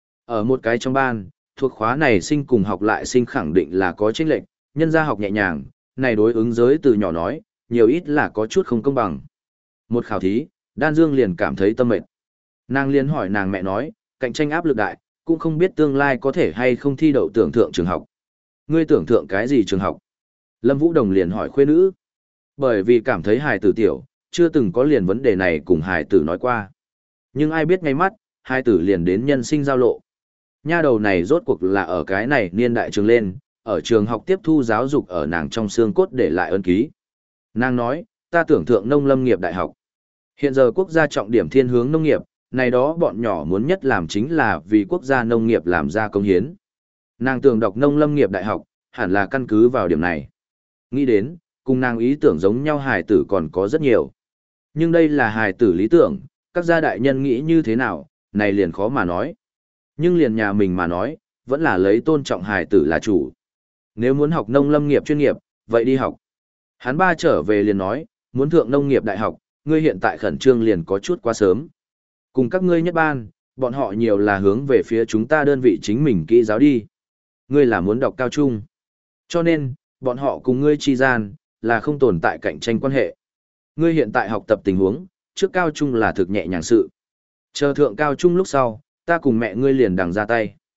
Ở một cái trong ban, thuộc khóa này sinh cùng học lại sinh khẳng định là có chênh lệch, nhân gia học nhẹ nhàng, này đối ứng giới từ nhỏ nói, nhiều ít là có chút không công bằng. Một khảo thí, Đan Dương liền cảm thấy tâm mệt. Nàng liền hỏi nàng mẹ nói, cạnh tranh áp lực đại, cũng không biết tương lai có thể hay không thi đậu tưởng thượng trường học. Ngươi tưởng thượng cái gì trường học? Lâm Vũ Đồng liền hỏi khuê nữ. Bởi vì cảm thấy hài tử tiểu, chưa từng có liền vấn đề này cùng hài tử nói qua. Nhưng ai biết ngay mắt, hài tử liền đến nhân sinh giao lộ. Nha đầu này rốt cuộc là ở cái này niên đại trường lên, ở trường học tiếp thu giáo dục ở nàng trong xương cốt để lại ơn ký. Nàng nói, ta tưởng thượng nông lâm nghiệp đại học. Hiện giờ quốc gia trọng điểm thiên hướng nông nghiệp, này đó bọn nhỏ muốn nhất làm chính là vì quốc gia nông nghiệp làm ra công hiến. Nàng tưởng đọc nông lâm nghiệp đại học, hẳn là căn cứ vào điểm này. Nghĩ đến, cùng nàng ý tưởng giống nhau hài tử còn có rất nhiều. Nhưng đây là hài tử lý tưởng, các gia đại nhân nghĩ như thế nào, này liền khó mà nói. Nhưng liền nhà mình mà nói, vẫn là lấy tôn trọng hài tử là chủ. Nếu muốn học nông lâm nghiệp chuyên nghiệp, vậy đi học. Hắn ba trở về liền nói, muốn thượng nông nghiệp đại học, ngươi hiện tại khẩn trương liền có chút quá sớm. Cùng các ngươi nhất ban, bọn họ nhiều là hướng về phía chúng ta đơn vị chính mình kỹ giáo đi. Ngươi là muốn đọc cao trung. Cho nên, bọn họ cùng ngươi chi gian, là không tồn tại cạnh tranh quan hệ. Ngươi hiện tại học tập tình huống, trước cao trung là thực nhẹ nhàng sự. Chờ thượng cao trung lúc sau, ta cùng mẹ ngươi liền đằng ra tay.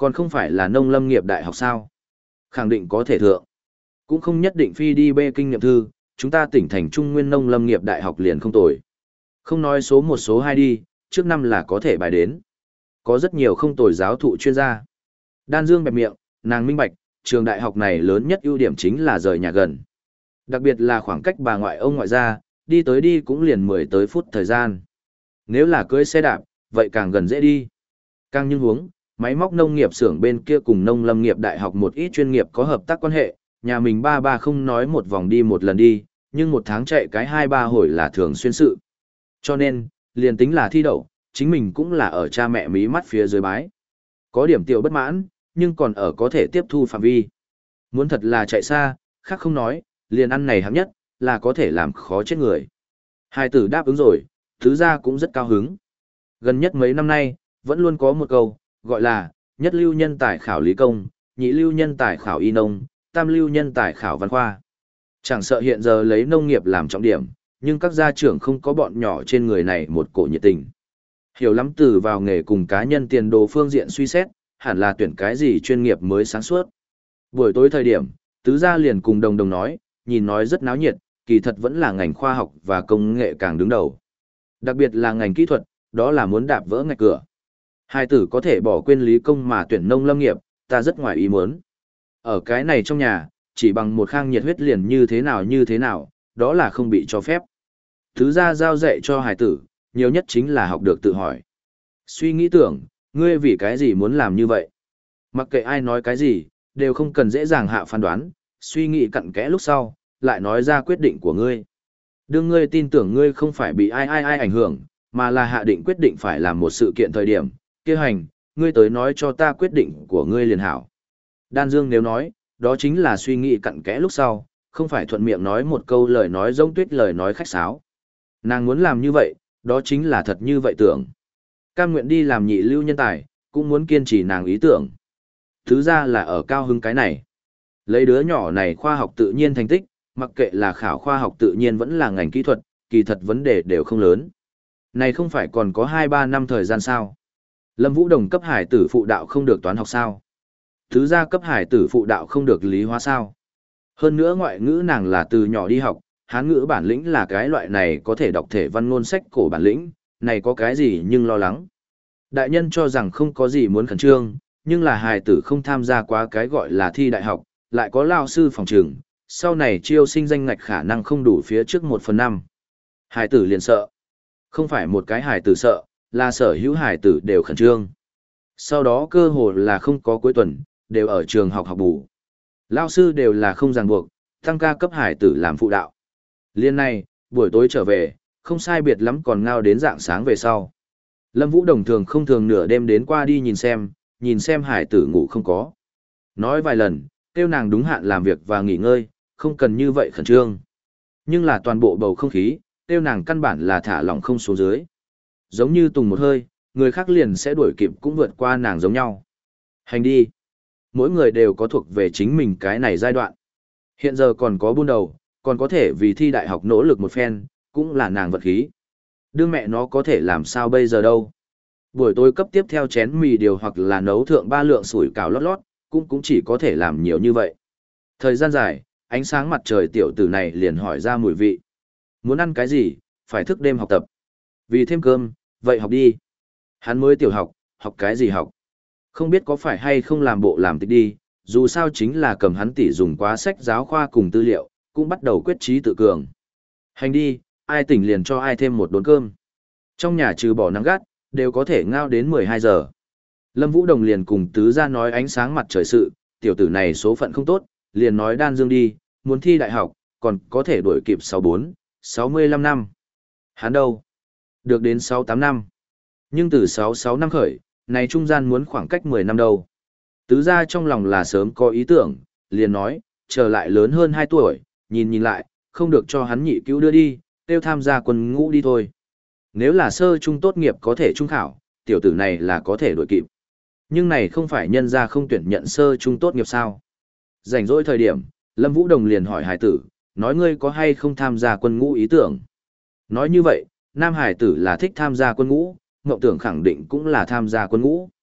Còn không phải là nông lâm nghiệp đại học sao? Khẳng định có thể thượng. Cũng không nhất định phi đi bê kinh nghiệm thư, chúng ta tỉnh thành Trung Nguyên nông lâm nghiệp đại học liền không tồi. Không nói số một số hai đi, trước năm là có thể bài đến. Có rất nhiều không tồi giáo thụ chuyên gia. Đan Dương bẹp miệng, nàng minh bạch, trường đại học này lớn nhất ưu điểm chính là rời nhà gần. Đặc biệt là khoảng cách bà ngoại ông ngoại ra, đi tới đi cũng liền mười tới phút thời gian. Nếu là cưới xe đạp, vậy càng gần dễ đi. Càng như huống, máy móc nông nghiệp xưởng bên kia cùng nông lâm nghiệp đại học một ít chuyên nghiệp có hợp tác quan hệ, nhà mình ba ba không nói một vòng đi một lần đi, nhưng một tháng chạy cái hai ba hồi là thường xuyên sự. Cho nên, liền tính là thi đậu, chính mình cũng là ở cha mẹ mí mắt phía dưới bái. Có điểm tiểu bất mãn, nhưng còn ở có thể tiếp thu phạm vi. Muốn thật là chạy xa, khác không nói, liền ăn này hạng nhất, là có thể làm khó chết người. Hai tử đáp ứng rồi, thứ ra cũng rất cao hứng. Gần nhất mấy năm nay, vẫn luôn có một câu, gọi là, nhất lưu nhân tài khảo lý công, nhị lưu nhân tài khảo y nông, tam lưu nhân tài khảo văn khoa. Chẳng sợ hiện giờ lấy nông nghiệp làm trọng điểm, nhưng các gia trưởng không có bọn nhỏ trên người này một cổ nhiệt tình. Hiểu lắm từ vào nghề cùng cá nhân tiền đồ phương diện suy xét, hẳn là tuyển cái gì chuyên nghiệp mới sáng suốt. Buổi tối thời điểm, tứ gia liền cùng đồng đồng nói, nhìn nói rất náo nhiệt, kỳ thật vẫn là ngành khoa học và công nghệ càng đứng đầu. Đặc biệt là ngành kỹ thuật, đó là muốn đạp vỡ ngạch cửa. Hai tử có thể bỏ quên lý công mà tuyển nông lâm nghiệp, ta rất ngoài ý muốn. Ở cái này trong nhà, chỉ bằng một khang nhiệt huyết liền như thế nào như thế nào, đó là không bị cho phép. Thứ ra giao dạy cho hài tử, nhiều nhất chính là học được tự hỏi. Suy nghĩ tưởng, ngươi vì cái gì muốn làm như vậy? Mặc kệ ai nói cái gì, đều không cần dễ dàng hạ phán đoán, suy nghĩ cặn kẽ lúc sau, lại nói ra quyết định của ngươi. Đương ngươi tin tưởng ngươi không phải bị ai ai ai ảnh hưởng, mà là hạ định quyết định phải làm một sự kiện thời điểm, kia hành, ngươi tới nói cho ta quyết định của ngươi liền hảo. Đan Dương nếu nói, đó chính là suy nghĩ cặn kẽ lúc sau, không phải thuận miệng nói một câu lời nói giống tuyết lời nói khách sáo. Nàng muốn làm như vậy, đó chính là thật như vậy tưởng. Cam nguyện đi làm nhị lưu nhân tài, cũng muốn kiên trì nàng ý tưởng. Thứ ra là ở cao hứng cái này. Lấy đứa nhỏ này khoa học tự nhiên thành tích, mặc kệ là khảo khoa học tự nhiên vẫn là ngành kỹ thuật, kỳ thật vấn đề đều không lớn. Này không phải còn có hai ba năm thời gian sao? Lâm Vũ Đồng cấp hải tử phụ đạo không được toán học sao? Thứ gia cấp hải tử phụ đạo không được lý hóa sao? Hơn nữa ngoại ngữ nàng là từ nhỏ đi học, Hán ngữ bản lĩnh là cái loại này có thể đọc thể văn ngôn sách cổ bản lĩnh, này có cái gì nhưng lo lắng. Đại nhân cho rằng không có gì muốn khẩn trương, nhưng là hài tử không tham gia quá cái gọi là thi đại học, lại có lao sư phòng trường, sau này chiêu sinh danh ngạch khả năng không đủ phía trước một phần năm. Hài tử liền sợ. Không phải một cái hài tử sợ, là sở hữu hài tử đều khẩn trương. Sau đó cơ hồ là không có cuối tuần, đều ở trường học học bù. Lao sư đều là không ràng buộc, tăng ca cấp hài tử làm phụ đạo. Liên này, buổi tối trở về, không sai biệt lắm còn ngao đến dạng sáng về sau. Lâm Vũ Đồng thường không thường nửa đêm đến qua đi nhìn xem, nhìn xem hải tử ngủ không có. Nói vài lần, kêu nàng đúng hạn làm việc và nghỉ ngơi, không cần như vậy khẩn trương. Nhưng là toàn bộ bầu không khí, kêu nàng căn bản là thả lỏng không xuống dưới. Giống như tùng một hơi, người khác liền sẽ đuổi kịp cũng vượt qua nàng giống nhau. Hành đi. Mỗi người đều có thuộc về chính mình cái này giai đoạn. Hiện giờ còn có buôn đầu, còn có thể vì thi đại học nỗ lực một phen, cũng là nàng vật khí. Đương mẹ nó có thể làm sao bây giờ đâu. Buổi tối cấp tiếp theo chén mì điều hoặc là nấu thượng ba lượng sủi cảo lót lót, cũng cũng chỉ có thể làm nhiều như vậy. Thời gian dài, ánh sáng mặt trời tiểu tử này liền hỏi ra mùi vị. Muốn ăn cái gì, phải thức đêm học tập. Vì thêm cơm, vậy học đi. Hắn mới tiểu học, học cái gì học. Không biết có phải hay không làm bộ làm tịch đi, dù sao chính là cầm hắn tỉ dùng quá sách giáo khoa cùng tư liệu, cũng bắt đầu quyết trí tự cường. Hành đi, ai tỉnh liền cho ai thêm một đốn cơm. Trong nhà trừ bỏ nắng gắt, đều có thể ngao đến mười hai giờ. Lâm Vũ Đồng liền cùng tứ gia nói ánh sáng mặt trời sự, tiểu tử này số phận không tốt, liền nói Đan Dương đi, muốn thi đại học, còn có thể đuổi kịp sáu bốn, sáu mươi lăm năm. Hắn đâu? Được đến sáu tám năm. Nhưng từ sáu sáu năm khởi, này trung gian muốn khoảng cách mười năm đâu. Tứ gia trong lòng là sớm có ý tưởng, liền nói, trở lại lớn hơn hai tuổi, nhìn nhìn lại, không được cho hắn nhị cứu đưa đi, tiêu tham gia quân ngũ đi thôi. Nếu là sơ trung tốt nghiệp có thể trung khảo, tiểu tử này là có thể đuổi kịp. Nhưng này không phải nhân ra không tuyển nhận sơ trung tốt nghiệp sao. Rảnh rỗi thời điểm, Lâm Vũ Đồng liền hỏi hải tử, nói ngươi có hay không tham gia quân ngũ ý tưởng. Nói như vậy, nam hải tử là thích tham gia quân ngũ, ngộng tưởng khẳng định cũng là tham gia quân ngũ.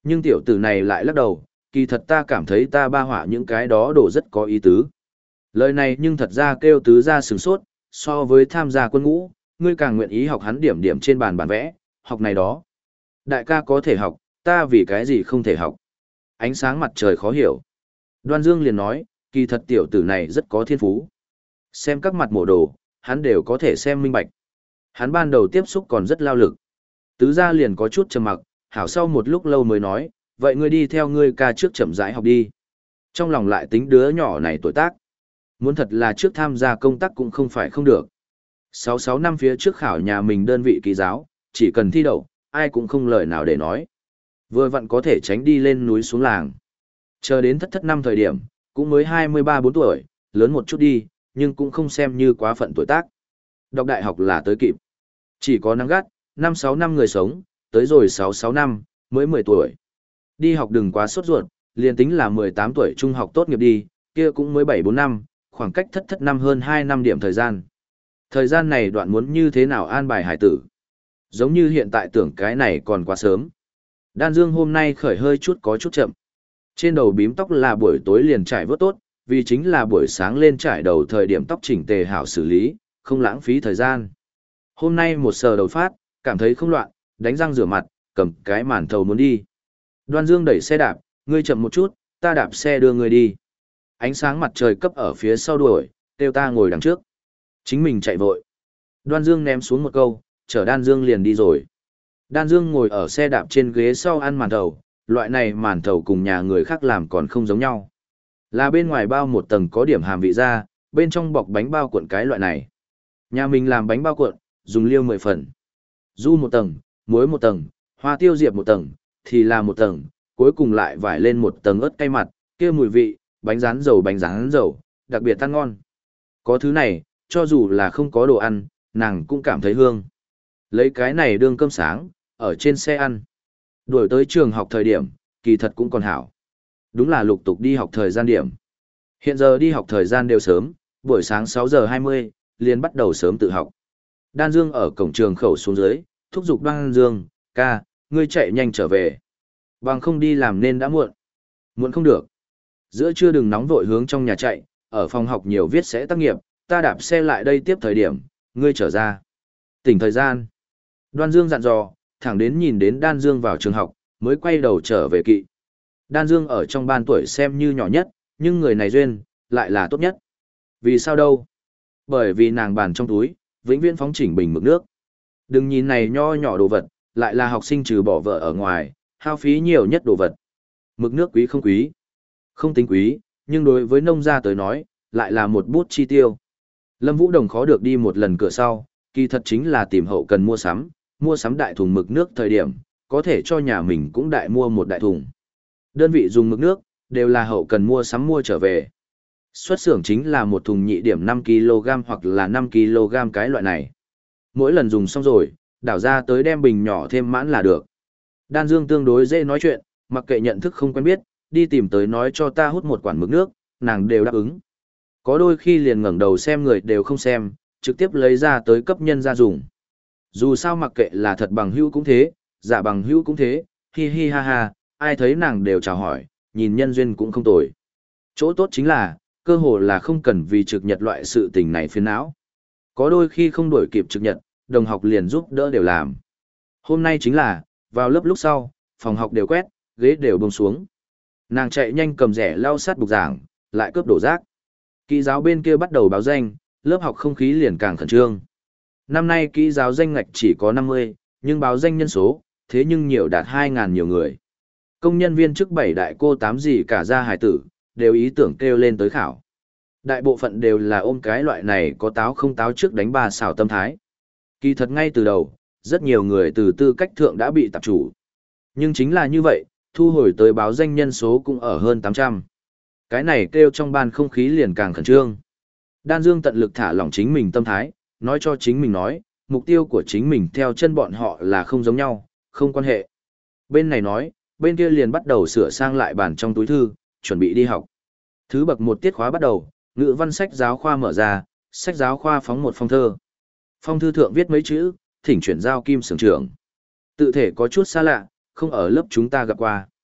Nhưng tiểu tử này lại lắc đầu, kỳ thật ta cảm thấy ta ba họa những cái đó đồ rất có ý tứ. Lời này nhưng thật ra kêu tứ ra sừng sốt, so với tham gia quân ngũ, ngươi càng nguyện ý học hắn điểm điểm trên bàn bản vẽ, học này đó. Đại ca có thể học, ta vì cái gì không thể học. Ánh sáng mặt trời khó hiểu. Đoan Dương liền nói, kỳ thật tiểu tử này rất có thiên phú. Xem các mặt mổ đồ, hắn đều có thể xem minh bạch. Hắn ban đầu tiếp xúc còn rất lao lực. Tứ gia liền có chút trầm mặc, hảo sau một lúc lâu mới nói, vậy ngươi đi theo ngươi ca trước chậm rãi học đi. Trong lòng lại tính đứa nhỏ này tuổi tác. Muốn thật là trước tham gia công tác cũng không phải không được. Sáu sáu năm phía trước khảo nhà mình đơn vị ký giáo, chỉ cần thi đậu, ai cũng không lời nào để nói. Vừa vặn có thể tránh đi lên núi xuống làng. Chờ đến thất thất năm thời điểm, cũng mới hai mươi ba bốn tuổi, lớn một chút đi, nhưng cũng không xem như quá phận tuổi tác. Đọc đại học là tới kịp. Chỉ có nắng gắt, năm sáu năm người sống, tới rồi sáu sáu năm, mới mười tuổi. Đi học đừng quá sốt ruột, liền tính là mười tám tuổi trung học tốt nghiệp đi, kia cũng mới bảy bốn năm, khoảng cách thất thất năm hơn hai năm điểm thời gian. Thời gian này đoạn muốn như thế nào an bài hải tử? Giống như hiện tại tưởng cái này còn quá sớm. Đan Dương hôm nay khởi hơi chút có chút chậm. Trên đầu bím tóc là buổi tối liền trải vớt tốt, vì chính là buổi sáng lên trải đầu thời điểm tóc chỉnh tề hảo xử lý, không lãng phí thời gian. Hôm nay một sờ đầu phát, cảm thấy không loạn, đánh răng rửa mặt, cầm cái màn thầu muốn đi. Đoan Dương đẩy xe đạp, ngươi chậm một chút, ta đạp xe đưa ngươi đi. Ánh sáng mặt trời cấp ở phía sau đuổi, kêu ta ngồi đằng trước. Chính mình chạy vội. Đoan Dương ném xuống một câu, chở Đan Dương liền đi rồi. Đan Dương ngồi ở xe đạp trên ghế sau ăn màn thầu, loại này màn thầu cùng nhà người khác làm còn không giống nhau. Là bên ngoài bao một tầng có điểm hàm vị ra, bên trong bọc bánh bao cuộn cái loại này. Nhà mình làm bánh bao cuộn, dùng liêu mười phần. Du một tầng, muối một tầng, hoa tiêu diệp một tầng, thì là một tầng, cuối cùng lại vải lên một tầng ớt cay mặt, kia mùi vị, bánh rán dầu bánh rán dầu, đặc biệt ăn ngon. Có thứ này, cho dù là không có đồ ăn, nàng cũng cảm thấy hương. Lấy cái này đương cơm sáng, ở trên xe ăn. Đuổi tới trường học thời điểm, kỳ thật cũng còn hảo. Đúng là lục tục đi học thời gian điểm. Hiện giờ đi học thời gian đều sớm, buổi sáng sáu giờ hai mươi, liền bắt đầu sớm tự học. Đan Dương ở cổng trường khẩu xuống dưới, thúc giục Đan Dương, ca, ngươi chạy nhanh trở về. Bằng không đi làm nên đã muộn. Muộn không được. Giữa trưa đừng nóng vội hướng trong nhà chạy, ở phòng học nhiều viết sẽ tác nghiệp, ta đạp xe lại đây tiếp thời điểm, ngươi trở ra. Tỉnh thời gian. Đoan Dương dặn dò, thẳng đến nhìn đến Đan Dương vào trường học, mới quay đầu trở về kỵ. Đan Dương ở trong ban tuổi xem như nhỏ nhất, nhưng người này duyên, lại là tốt nhất. Vì sao đâu? Bởi vì nàng bàn trong túi, vĩnh viễn phóng chỉnh bình mực nước. Đừng nhìn này nho nhỏ đồ vật, lại là học sinh trừ bỏ vợ ở ngoài, hao phí nhiều nhất đồ vật. Mực nước quý không quý? Không tính quý, nhưng đối với nông gia tới nói, lại là một bút chi tiêu. Lâm Vũ Đồng khó được đi một lần cửa sau, kỳ thật chính là tìm hậu cần mua sắm, mua sắm đại thùng mực nước thời điểm, có thể cho nhà mình cũng đại mua một đại thùng. Đơn vị dùng mực nước, đều là hậu cần mua sắm mua trở về. Xuất xưởng chính là một thùng nhị điểm năm ki lô gam hoặc là năm ki lô gam cái loại này. Mỗi lần dùng xong rồi, đảo ra tới đem bình nhỏ thêm mãn là được. Đan Dương tương đối dễ nói chuyện, mặc kệ nhận thức không quen biết, đi tìm tới nói cho ta hút một quản mực nước, nàng đều đáp ứng. Có đôi khi liền ngẩng đầu xem người đều không xem, trực tiếp lấy ra tới cấp nhân ra dùng. Dù sao mặc kệ là thật bằng hữu cũng thế, giả bằng hữu cũng thế, hi hi ha ha, ai thấy nàng đều chào hỏi, nhìn nhân duyên cũng không tồi. Chỗ tốt chính là, cơ hồ là không cần vì trực nhật loại sự tình này phiền não. Có đôi khi không đuổi kịp trực nhật, đồng học liền giúp đỡ đều làm. Hôm nay chính là, vào lớp lúc sau, phòng học đều quét, ghế đều buông xuống. Nàng chạy nhanh cầm rẻ lau sát bục giảng, lại cướp đổ rác. Kỹ giáo bên kia bắt đầu báo danh, lớp học không khí liền càng khẩn trương. Năm nay kỹ giáo danh ngạch chỉ có năm mươi, nhưng báo danh nhân số, thế nhưng nhiều đạt hai nghìn nhiều người. Công nhân viên chức bảy đại cô tám gì cả gia hải tử, đều ý tưởng kêu lên tới khảo. Đại bộ phận đều là ôm cái loại này có táo không táo trước đánh bà xảo tâm thái. Kỳ thật ngay từ đầu, rất nhiều người từ tư cách thượng đã bị tạp chủ. Nhưng chính là như vậy, thu hồi tới báo danh nhân số cũng ở hơn tám trăm. Cái này kêu trong ban không khí liền càng khẩn trương. Đan Dương tận lực thả lỏng chính mình tâm thái, nói cho chính mình nói, mục tiêu của chính mình theo chân bọn họ là không giống nhau, không quan hệ. Bên này nói, bên kia liền bắt đầu sửa sang lại bản trong túi thư, chuẩn bị đi học. Thứ bậc một tiết khóa bắt đầu, ngữ văn sách giáo khoa mở ra, sách giáo khoa phóng một phong thơ. Phong thư thượng viết mấy chữ, thỉnh chuyển giao Kim xưởng trưởng. Tự thể có chút xa lạ, không ở lớp chúng ta gặp qua.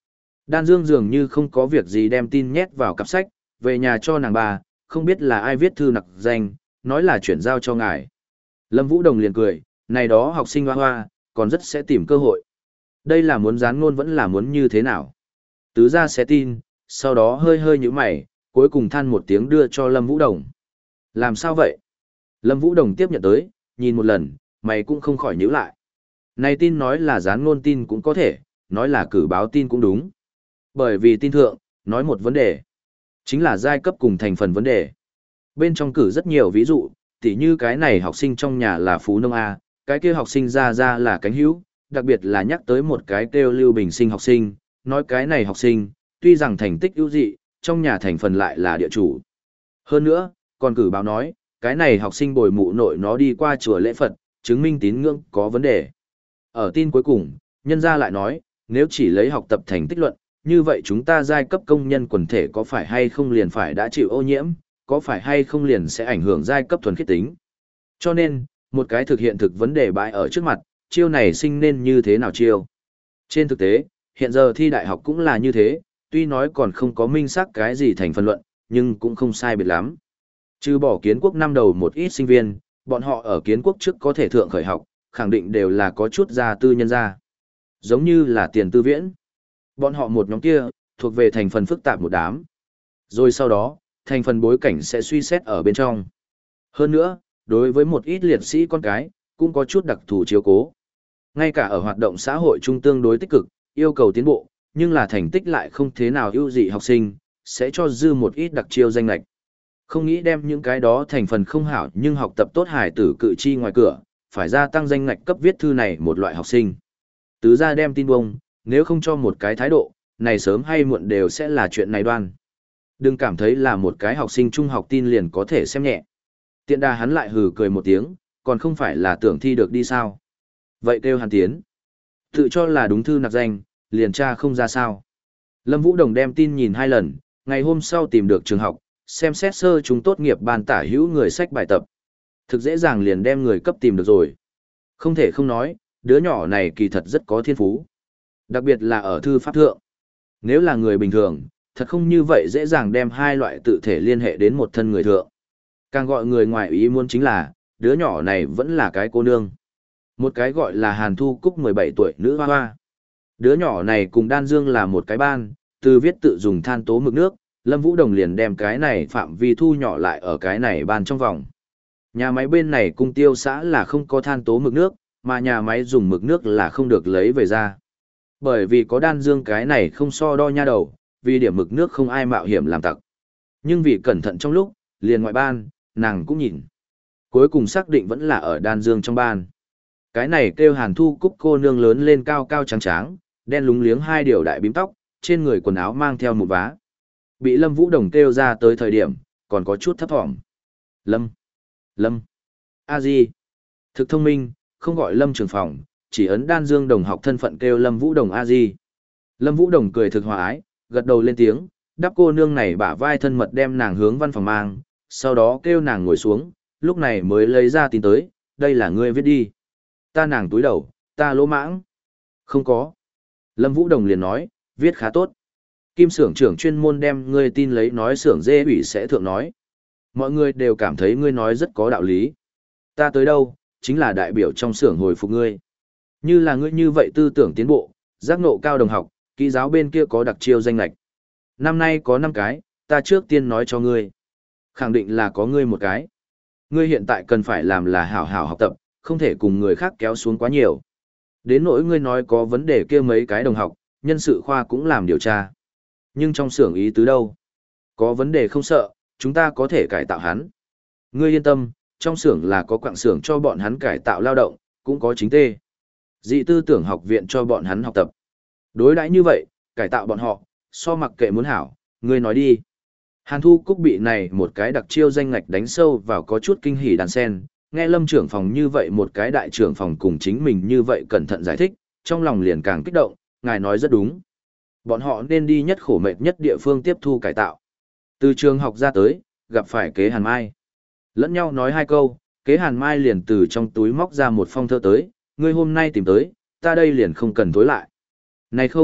Đan Dương dường như không có việc gì đem tin nhét vào cặp sách, về nhà cho nàng bà, không biết là ai viết thư nặc danh, nói là chuyển giao cho ngài. Lâm Vũ Đồng liền cười, này đó học sinh hoa hoa, còn rất sẽ tìm cơ hội. Đây là muốn dán ngôn vẫn là muốn như thế nào. Tứ ra sẽ tin, sau đó hơi hơi như mày, cuối cùng than một tiếng đưa cho Lâm Vũ Đồng. Làm sao vậy? Lâm Vũ Đồng tiếp nhận tới, nhìn một lần, mày cũng không khỏi nhíu lại. Này tin nói là dán ngôn tin cũng có thể, nói là cử báo tin cũng đúng. Bởi vì tin thượng, nói một vấn đề. Chính là giai cấp cùng thành phần vấn đề. Bên trong cử rất nhiều ví dụ, tỉ như cái này học sinh trong nhà là phú nông A, cái kia học sinh ra ra là cánh hữu, đặc biệt là nhắc tới một cái kêu Lưu Bình Sinh học sinh, nói cái này học sinh, tuy rằng thành tích ưu dị, trong nhà thành phần lại là địa chủ. Hơn nữa, còn cử báo nói, cái này học sinh bồi mụ nội nó đi qua chùa lễ Phật, chứng minh tín ngưỡng có vấn đề. Ở tin cuối cùng, nhân gia lại nói, nếu chỉ lấy học tập thành tích luận, như vậy chúng ta giai cấp công nhân quần thể có phải hay không liền phải đã chịu ô nhiễm, có phải hay không liền sẽ ảnh hưởng giai cấp thuần khiết tính. Cho nên, một cái thực hiện thực vấn đề bãi ở trước mặt, chiêu này sinh nên như thế nào chiêu. Trên thực tế, hiện giờ thi đại học cũng là như thế, tuy nói còn không có minh xác cái gì thành phần luận, nhưng cũng không sai biệt lắm. Trừ bỏ kiến quốc năm đầu một ít sinh viên, bọn họ ở kiến quốc trước có thể thượng khởi học, khẳng định đều là có chút gia tư nhân gia. Giống như là tiền tư viễn. Bọn họ một nhóm kia, thuộc về thành phần phức tạp một đám. Rồi sau đó, thành phần bối cảnh sẽ suy xét ở bên trong. Hơn nữa, đối với một ít liệt sĩ con cái, cũng có chút đặc thù chiếu cố. Ngay cả ở hoạt động xã hội trung tương đối tích cực, yêu cầu tiến bộ, nhưng là thành tích lại không thế nào ưu dị học sinh, sẽ cho dư một ít đặc chiêu danh lệch. Không nghĩ đem những cái đó thành phần không hảo nhưng học tập tốt hải tử cự chi ngoài cửa, phải gia tăng danh ngạch cấp viết thư này một loại học sinh. Tứ ra đem tin bông, nếu không cho một cái thái độ, này sớm hay muộn đều sẽ là chuyện này đoan. Đừng cảm thấy là một cái học sinh trung học tin liền có thể xem nhẹ. Tiện đà hắn lại hừ cười một tiếng, còn không phải là tưởng thi được đi sao. Vậy kêu hắn tiến. Tự cho là đúng thư nặc danh, liền tra không ra sao. Lâm Vũ Đồng đem tin nhìn hai lần, ngày hôm sau tìm được trường học, xem xét sơ chúng tốt nghiệp ban tả hữu người sách bài tập. Thực dễ dàng liền đem người cấp tìm được rồi. Không thể không nói, đứa nhỏ này kỳ thật rất có thiên phú. Đặc biệt là ở thư pháp thượng. Nếu là người bình thường, thật không như vậy dễ dàng đem hai loại tự thể liên hệ đến một thân người thượng. Càng gọi người ngoài ý muốn chính là, đứa nhỏ này vẫn là cái cô nương. Một cái gọi là Hàn Thu Cúc mười bảy tuổi nữ hoa hoa. Đứa nhỏ này cùng Đan Dương là một cái ban, từ viết tự dùng than tố mực nước, Lâm Vũ Đồng liền đem cái này phạm vi thu nhỏ lại ở cái này ban trong vòng. Nhà máy bên này cung tiêu xã là không có than tố mực nước, mà nhà máy dùng mực nước là không được lấy về ra. Bởi vì có Đan Dương cái này không so đo nha đầu, vì điểm mực nước không ai mạo hiểm làm tặc. Nhưng vì cẩn thận trong lúc, liền ngoại ban, nàng cũng nhìn. Cuối cùng xác định vẫn là ở Đan Dương trong ban. Cái này kêu Hàn Thu Cúc cô nương lớn lên cao cao trắng trắng, đen lúng liếng hai điều đại bím tóc, trên người quần áo mang theo một vá. Bị Lâm Vũ Đồng kêu ra tới thời điểm, còn có chút thấp thỏm. Lâm, Lâm, a di, thực thông minh, không gọi Lâm Trường Phòng, chỉ ấn Đan Dương đồng học thân phận kêu Lâm Vũ Đồng a di. Lâm Vũ Đồng cười thực hòa ái, gật đầu lên tiếng, đắp cô nương này bả vai thân mật đem nàng hướng văn phòng mang, sau đó kêu nàng ngồi xuống, lúc này mới lấy ra tin tới, đây là ngươi viết đi. Ta nàng túi đầu, ta lỗ mãng. Không có. Lâm Vũ Đồng liền nói, viết khá tốt. Kim xưởng trưởng chuyên môn đem ngươi tin lấy nói xưởng dê ủy sẽ thượng nói. Mọi người đều cảm thấy ngươi nói rất có đạo lý. Ta tới đâu, chính là đại biểu trong xưởng hồi phục ngươi. Như là ngươi như vậy tư tưởng tiến bộ, giác ngộ cao đồng học, kỹ giáo bên kia có đặc chiêu danh lệch. Năm nay có năm cái, ta trước tiên nói cho ngươi. Khẳng định là có ngươi một cái. Ngươi hiện tại cần phải làm là hảo hảo học tập, không thể cùng người khác kéo xuống quá nhiều. Đến nỗi ngươi nói có vấn đề kia mấy cái đồng học, nhân sự khoa cũng làm điều tra. Nhưng trong xưởng ý tứ đâu? Có vấn đề không sợ, chúng ta có thể cải tạo hắn. Ngươi yên tâm, trong xưởng là có quặng xưởng cho bọn hắn cải tạo lao động, cũng có chính tê. Dị tư tưởng học viện cho bọn hắn học tập. Đối đãi như vậy, cải tạo bọn họ, so mặc kệ muốn hảo, ngươi nói đi. Hàn Thu Cúc bị này một cái đặc chiêu danh ngạch đánh sâu vào có chút kinh hỉ đàn sen, nghe Lâm trưởng phòng như vậy một cái đại trưởng phòng cùng chính mình như vậy cẩn thận giải thích, trong lòng liền càng kích động, ngài nói rất đúng. Bọn họ nên đi nhất khổ mệt nhất địa phương tiếp thu cải tạo. Từ trường học ra tới, gặp phải kế Hàn Mai. Lẫn nhau nói hai câu, kế Hàn Mai liền từ trong túi móc ra một phong thơ tới, ngươi hôm nay tìm tới, ta đây liền không cần tối lại. Này không,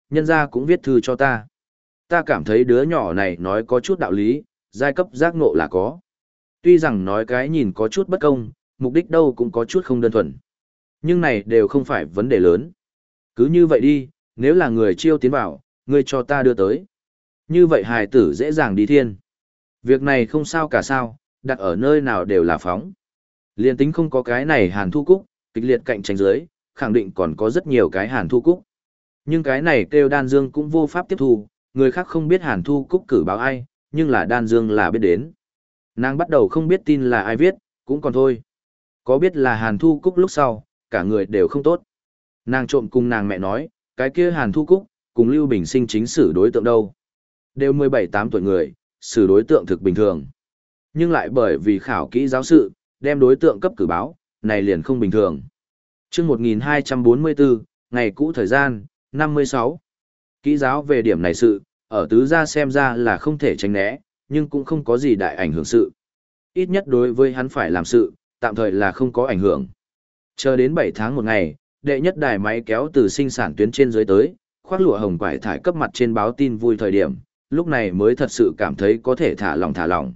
nhân gia cũng viết thư cho ta. Ta cảm thấy đứa nhỏ này nói có chút đạo lý, giai cấp giác ngộ là có. Tuy rằng nói cái nhìn có chút bất công, mục đích đâu cũng có chút không đơn thuần. Nhưng này đều không phải vấn đề lớn. Cứ như vậy đi, nếu là người chiêu tiến vào, ngươi cho ta đưa tới. Như vậy hài tử dễ dàng đi thiên. Việc này không sao cả sao, đặt ở nơi nào đều là phóng. Liên tính không có cái này Hàn Thu Cúc, kịch liệt cạnh tranh dưới, khẳng định còn có rất nhiều cái Hàn Thu Cúc. Nhưng cái này kêu Đan Dương cũng vô pháp tiếp thu, người khác không biết Hàn Thu Cúc cử báo ai, nhưng là Đan Dương là biết đến. Nàng bắt đầu không biết tin là ai viết, cũng còn thôi. Có biết là Hàn Thu Cúc lúc sau, cả người đều không tốt. Nàng trộm cùng nàng mẹ nói, cái kia Hàn Thu Cúc, cùng Lưu Bình Sinh chính xử đối tượng đâu. Đều mười bảy tám tuổi người, xử đối tượng thực bình thường. Nhưng lại bởi vì khảo kỹ giáo sự, đem đối tượng cấp cử báo, này liền không bình thường. Trước một nghìn hai trăm bốn mươi tư, ngày cũ thời gian, năm mươi sáu. Kỹ giáo về điểm này sự, ở tứ gia xem ra là không thể tránh né, nhưng cũng không có gì đại ảnh hưởng sự. Ít nhất đối với hắn phải làm sự, tạm thời là không có ảnh hưởng. Chờ đến bảy tháng một ngày, đệ nhất đài máy kéo từ sinh sản tuyến trên dưới tới, khoác lụa hồng quải thải cấp mặt trên báo tin vui thời điểm, lúc này mới thật sự cảm thấy có thể thả lòng thả lòng.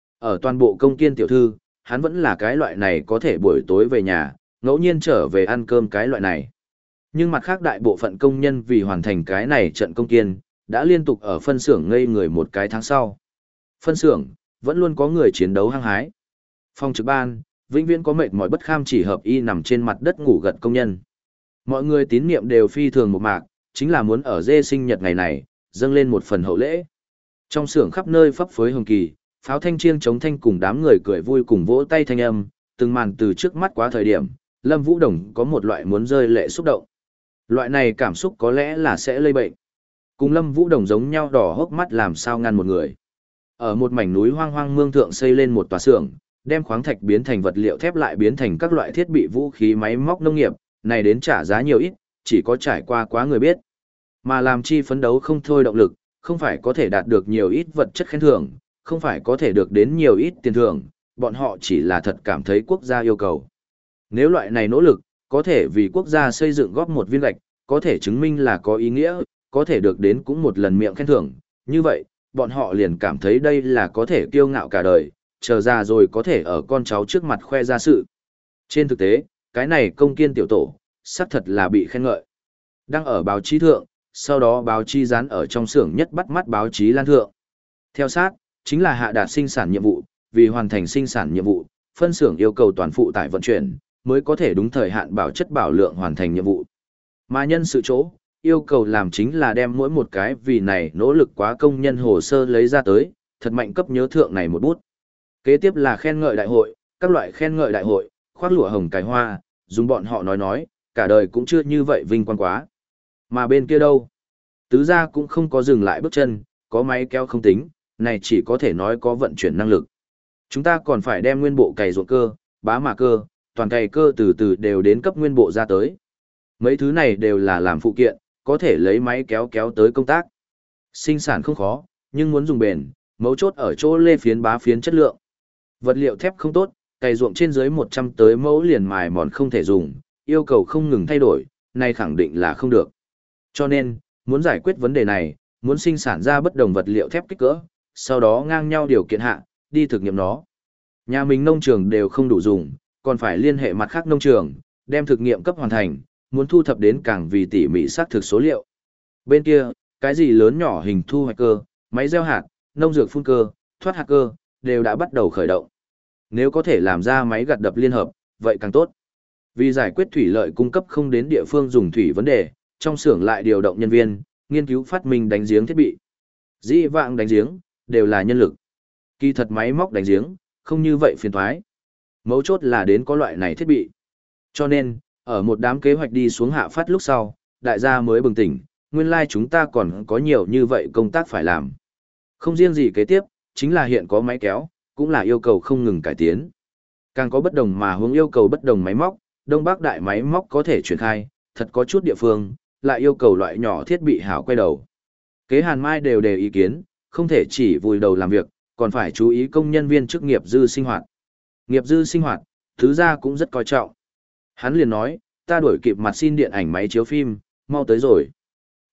Ở toàn bộ công kiên tiểu thư, hắn vẫn là cái loại này có thể buổi tối về nhà, ngẫu nhiên trở về ăn cơm cái loại này. Nhưng mặt khác đại bộ phận công nhân vì hoàn thành cái này trận công kiên, đã liên tục ở phân xưởng ngây người một cái tháng sau. Phân xưởng, vẫn luôn có người chiến đấu hăng hái. Phòng trực ban, vĩnh viễn có mệt mỏi bất kham chỉ hợp y nằm trên mặt đất ngủ gật công nhân. Mọi người tín niệm đều phi thường một mạc, chính là muốn ở dê sinh nhật ngày này, dâng lên một phần hậu lễ. Trong xưởng khắp nơi phấp phới hồng kỳ, pháo thanh chiêng chống thanh cùng đám người cười vui cùng vỗ tay thanh âm, từng màn từ trước mắt quá thời điểm, Lâm Vũ Đồng có một loại muốn rơi lệ xúc động. Loại này cảm xúc có lẽ là sẽ lây bệnh. Cùng Lâm Vũ Đồng giống nhau đỏ hốc mắt làm sao ngăn một người. Ở một mảnh núi hoang hoang mương thượng xây lên một tòa xưởng, đem khoáng thạch biến thành vật liệu thép lại biến thành các loại thiết bị vũ khí máy móc nông nghiệp, này đến trả giá nhiều ít, chỉ có trải qua quá người biết. Mà làm chi phấn đấu không thôi động lực, không phải có thể đạt được nhiều ít vật chất khen thưởng, không phải có thể được đến nhiều ít tiền thưởng, bọn họ chỉ là thật cảm thấy quốc gia yêu cầu. Nếu loại này nỗ lực, có thể vì quốc gia xây dựng góp một viên gạch, có thể chứng minh là có ý nghĩa, có thể được đến cũng một lần miệng khen thưởng, như vậy, bọn họ liền cảm thấy đây là có thể kiêu ngạo cả đời, chờ ra rồi có thể ở con cháu trước mặt khoe ra sự. Trên thực tế, cái này công kiên tiểu tổ, xác thật là bị khen ngợi. Đăng ở báo chí thượng, sau đó báo chí dán ở trong xưởng nhất bắt mắt báo chí lan thượng. Theo sát, chính là hạ đạt sinh sản nhiệm vụ, vì hoàn thành sinh sản nhiệm vụ, phân xưởng yêu cầu toàn phụ tải vận chuyển, mới có thể đúng thời hạn bảo chất bảo lượng hoàn thành nhiệm vụ. Mà nhân sự chỗ, yêu cầu làm chính là đem mỗi một cái vì này nỗ lực quá công nhân hồ sơ lấy ra tới, thật mạnh cấp nhớ thượng này một bút. Kế tiếp là khen ngợi đại hội, các loại khen ngợi đại hội, khoác lụa hồng cài hoa, dùng bọn họ nói nói, cả đời cũng chưa như vậy vinh quang quá. Mà bên kia đâu? Tứ gia cũng không có dừng lại bước chân, có máy kéo không tính, này chỉ có thể nói có vận chuyển năng lực. Chúng ta còn phải đem nguyên bộ cày ruộng cơ, bá mạ cơ, toàn cày cơ từ từ đều đến cấp nguyên bộ ra tới. Mấy thứ này đều là làm phụ kiện, có thể lấy máy kéo kéo tới công tác. Sinh sản không khó, nhưng muốn dùng bền, mấu chốt ở chỗ lê phiến bá phiến chất lượng. Vật liệu thép không tốt, cày ruộng trên dưới một trăm tới mẫu liền mài mòn không thể dùng, yêu cầu không ngừng thay đổi, này khẳng định là không được. Cho nên, muốn giải quyết vấn đề này, muốn sinh sản ra bất đồng vật liệu thép kích cỡ, sau đó ngang nhau điều kiện hạ, đi thực nghiệm nó. Nhà mình nông trường đều không đủ dùng, còn phải liên hệ mặt khác nông trường, đem thực nghiệm cấp hoàn thành, muốn thu thập đến càng vì tỉ mỉ xác thực số liệu. Bên kia, cái gì lớn nhỏ hình thu hoạch cơ, máy gieo hạt, nông dược phun cơ, thoát hạt cơ, đều đã bắt đầu khởi động. Nếu có thể làm ra máy gặt đập liên hợp, vậy càng tốt. Vì giải quyết thủy lợi cung cấp không đến địa phương dùng thủy vấn đề, trong xưởng lại điều động nhân viên, nghiên cứu phát minh đánh giếng thiết bị. Dĩ vãng đánh giếng, đều là nhân lực. Kỳ thật máy móc đánh giếng, không như vậy phiền thoái. Mấu chốt là đến có loại này thiết bị. Cho nên, ở một đám kế hoạch đi xuống hạ phát lúc sau, đại gia mới bừng tỉnh, nguyên lai like chúng ta còn có nhiều như vậy công tác phải làm. Không riêng gì kế tiếp, chính là hiện có máy kéo, cũng là yêu cầu không ngừng cải tiến. Càng có bất đồng mà hướng yêu cầu bất đồng máy móc, Đông Bắc đại máy móc có thể triển khai, thật có chút địa phương, lại yêu cầu loại nhỏ thiết bị hảo quay đầu. Kế Hàn Mai đều đề ý kiến, không thể chỉ vùi đầu làm việc, còn phải chú ý công nhân viên chức nghiệp dư sinh hoạt. Nghiệp dư sinh hoạt, thứ ra cũng rất coi trọng. Hắn liền nói, ta đuổi kịp mặt xin điện ảnh máy chiếu phim, mau tới rồi.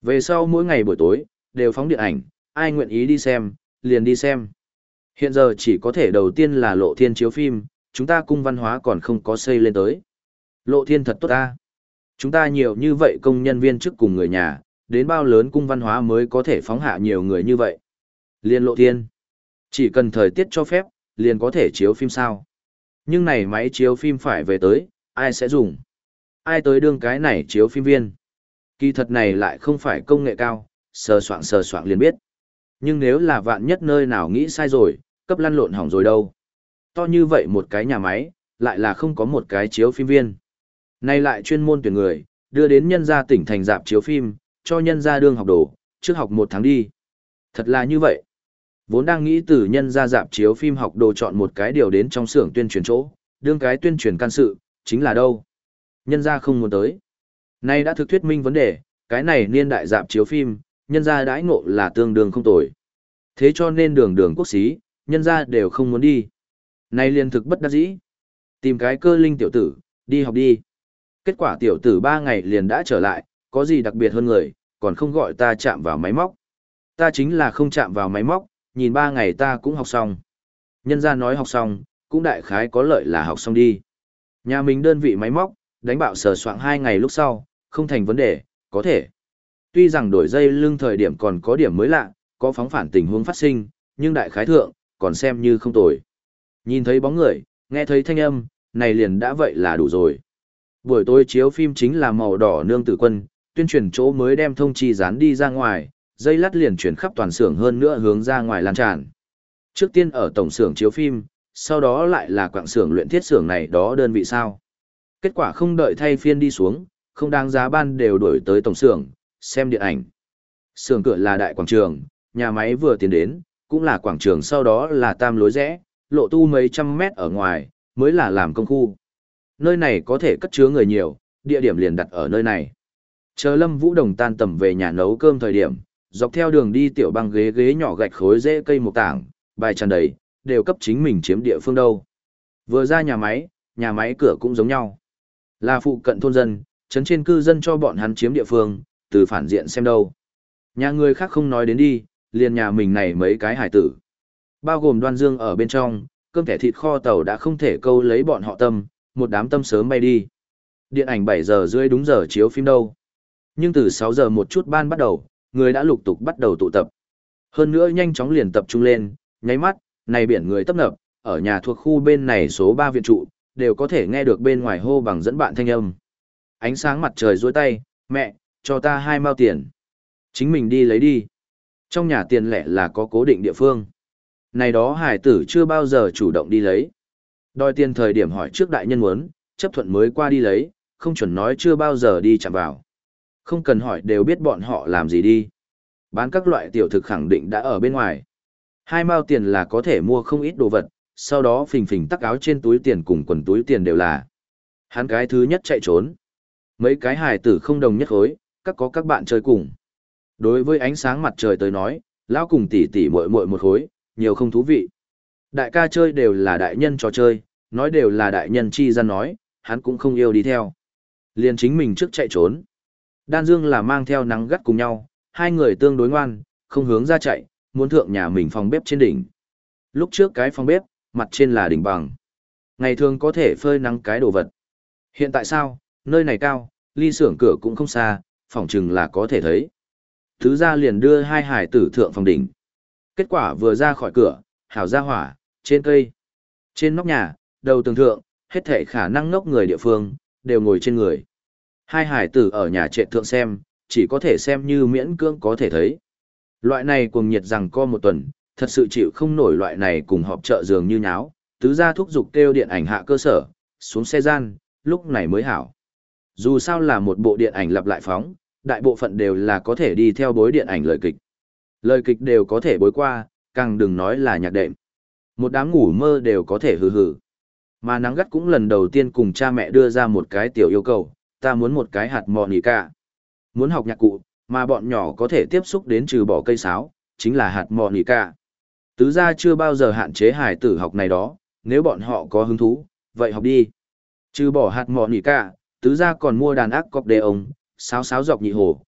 Về sau mỗi ngày buổi tối, đều phóng điện ảnh, ai nguyện ý đi xem, liền đi xem. Hiện giờ chỉ có thể đầu tiên là Lộ Thiên chiếu phim, chúng ta cung văn hóa còn không có xây lên tới. Lộ Thiên thật tốt ta. Chúng ta nhiều như vậy công nhân viên chức cùng người nhà, đến bao lớn cung văn hóa mới có thể phóng hạ nhiều người như vậy. Liên Lộ Thiên. Chỉ cần thời tiết cho phép, liền có thể chiếu phim sao. Nhưng này máy chiếu phim phải về tới, ai sẽ dùng? Ai tới đương cái này chiếu phim viên? Kỳ thật này lại không phải công nghệ cao, sờ soạn sờ soạn liền biết. Nhưng nếu là vạn nhất nơi nào nghĩ sai rồi, cấp lăn lộn hỏng rồi đâu. To như vậy một cái nhà máy, lại là không có một cái chiếu phim viên. Nay lại chuyên môn tuyển người, đưa đến nhân gia tỉnh thành dạp chiếu phim, cho nhân gia đương học đồ, trước học một tháng đi. Thật là như vậy. Vốn đang nghĩ từ nhân gia dạp chiếu phim học đồ chọn một cái điều đến trong xưởng tuyên truyền chỗ, đương cái tuyên truyền can sự, chính là đâu. Nhân gia không muốn tới. Nay đã thực thuyết minh vấn đề, cái này niên đại dạp chiếu phim, nhân gia đãi ngộ là tương đương không tồi. Thế cho nên đường đường quốc xí, nhân gia đều không muốn đi. Nay liên thực bất đắc dĩ. Tìm cái cơ linh tiểu tử, đi học đi. Kết quả tiểu tử ba ngày liền đã trở lại, có gì đặc biệt hơn người, còn không gọi ta chạm vào máy móc. Ta chính là không chạm vào máy móc, nhìn ba ngày ta cũng học xong. Nhân gia nói học xong, cũng đại khái có lợi là học xong đi. Nhà mình đơn vị máy móc, đánh bạo sờ soạng hai ngày lúc sau, không thành vấn đề, có thể. Tuy rằng đổi dây lưng thời điểm còn có điểm mới lạ, có phóng phản tình huống phát sinh, nhưng đại khái thượng, còn xem như không tồi. Nhìn thấy bóng người, nghe thấy thanh âm, này liền đã vậy là đủ rồi. Buổi tối chiếu phim chính là màu đỏ nương tử quân, tuyên truyền chỗ mới đem thông chi dán đi ra ngoài, dây lát liền chuyển khắp toàn xưởng hơn nữa hướng ra ngoài lan tràn. Trước tiên ở tổng xưởng chiếu phim, sau đó lại là quạng xưởng luyện thiết xưởng này đó đơn vị sao. Kết quả không đợi thay phiên đi xuống, không đáng giá ban đều đổi tới tổng xưởng, xem điện ảnh. Xưởng cửa là đại quảng trường, nhà máy vừa tiến đến, cũng là quảng trường sau đó là tam lối rẽ, lộ tu mấy trăm mét ở ngoài, mới là làm công khu. Nơi này có thể cất chứa người nhiều, địa điểm liền đặt ở nơi này. Chờ Lâm Vũ Đồng tan tầm về nhà nấu cơm thời điểm, dọc theo đường đi tiểu băng ghế ghế nhỏ gạch khối rễ cây một tảng, bài tràn đầy, đều cấp chính mình chiếm địa phương đâu. Vừa ra nhà máy, nhà máy cửa cũng giống nhau. Là phụ cận thôn dân, trấn trên cư dân cho bọn hắn chiếm địa phương, từ phản diện xem đâu. Nhà người khác không nói đến đi, liền nhà mình này mấy cái hải tử. Bao gồm Đoan Dương ở bên trong, cơm thẻ thịt kho tàu đã không thể câu lấy bọn họ tâm, một đám tâm sớm bay đi. Điện ảnh bảy giờ rưỡi đúng giờ chiếu phim đâu. Nhưng từ sáu giờ một chút ban bắt đầu, người đã lục tục bắt đầu tụ tập. Hơn nữa nhanh chóng liền tập trung lên, nháy mắt, này biển người tấp nập, ở nhà thuộc khu bên này số ba viện trụ, đều có thể nghe được bên ngoài hô bằng dẫn bạn thanh âm. Ánh sáng mặt trời duỗi tay, mẹ, cho ta hai mao tiền. Chính mình đi lấy đi. Trong nhà tiền lẻ là có cố định địa phương. Này đó hải tử chưa bao giờ chủ động đi lấy. Đòi tiền thời điểm hỏi trước đại nhân muốn, chấp thuận mới qua đi lấy, không chuẩn nói chưa bao giờ đi chạm vào. Không cần hỏi đều biết bọn họ làm gì đi. Bán các loại tiểu thực khẳng định đã ở bên ngoài. Hai mao tiền là có thể mua không ít đồ vật, sau đó phình phình tắc áo trên túi tiền cùng quần túi tiền đều là. Hắn cái thứ nhất chạy trốn. Mấy cái hài tử không đồng nhất khối, các có các bạn chơi cùng. Đối với ánh sáng mặt trời tới nói, lão cùng tỷ tỷ muội muội một khối, nhiều không thú vị. Đại ca chơi đều là đại nhân trò chơi, nói đều là đại nhân chi gian nói, hắn cũng không yêu đi theo. Liền chính mình trước chạy trốn. Đan Dương là mang theo nắng gắt cùng nhau, hai người tương đối ngoan, không hướng ra chạy, muốn thượng nhà mình phòng bếp trên đỉnh. Lúc trước cái phòng bếp, mặt trên là đỉnh bằng. Ngày thường có thể phơi nắng cái đồ vật. Hiện tại sao, nơi này cao, ly xưởng cửa cũng không xa, phòng chừng là có thể thấy. Thứ ra liền đưa hai hải tử thượng phòng đỉnh. Kết quả vừa ra khỏi cửa, hảo ra hỏa, trên cây, trên nóc nhà, đầu tường thượng, hết thể khả năng ngốc người địa phương, đều ngồi trên người. Hai hải tử ở nhà trệ thượng xem, chỉ có thể xem như miễn cưỡng có thể thấy. Loại này cuồng nhiệt rằng co một tuần, thật sự chịu không nổi loại này cùng họp chợ giường như nháo, tứ gia thúc giục kêu điện ảnh hạ cơ sở, xuống xe gian, lúc này mới hảo. Dù sao là một bộ điện ảnh lặp lại phóng, đại bộ phận đều là có thể đi theo bối điện ảnh lời kịch. Lời kịch đều có thể bối qua, càng đừng nói là nhạc đệm. Một đám ngủ mơ đều có thể hừ hừ. Mà nắng gắt cũng lần đầu tiên cùng cha mẹ đưa ra một cái tiểu yêu cầu, ta muốn một cái hạt mò nỉ cả. Muốn học nhạc cụ, mà bọn nhỏ có thể tiếp xúc đến trừ bỏ cây sáo, chính là hạt mò nỉ cả. Tứ gia chưa bao giờ hạn chế hài tử học này đó, nếu bọn họ có hứng thú, vậy học đi. Trừ bỏ hạt mò nỉ cả, tứ gia còn mua đàn ác cọp đề ông, sáo sáo dọc nhị hồ,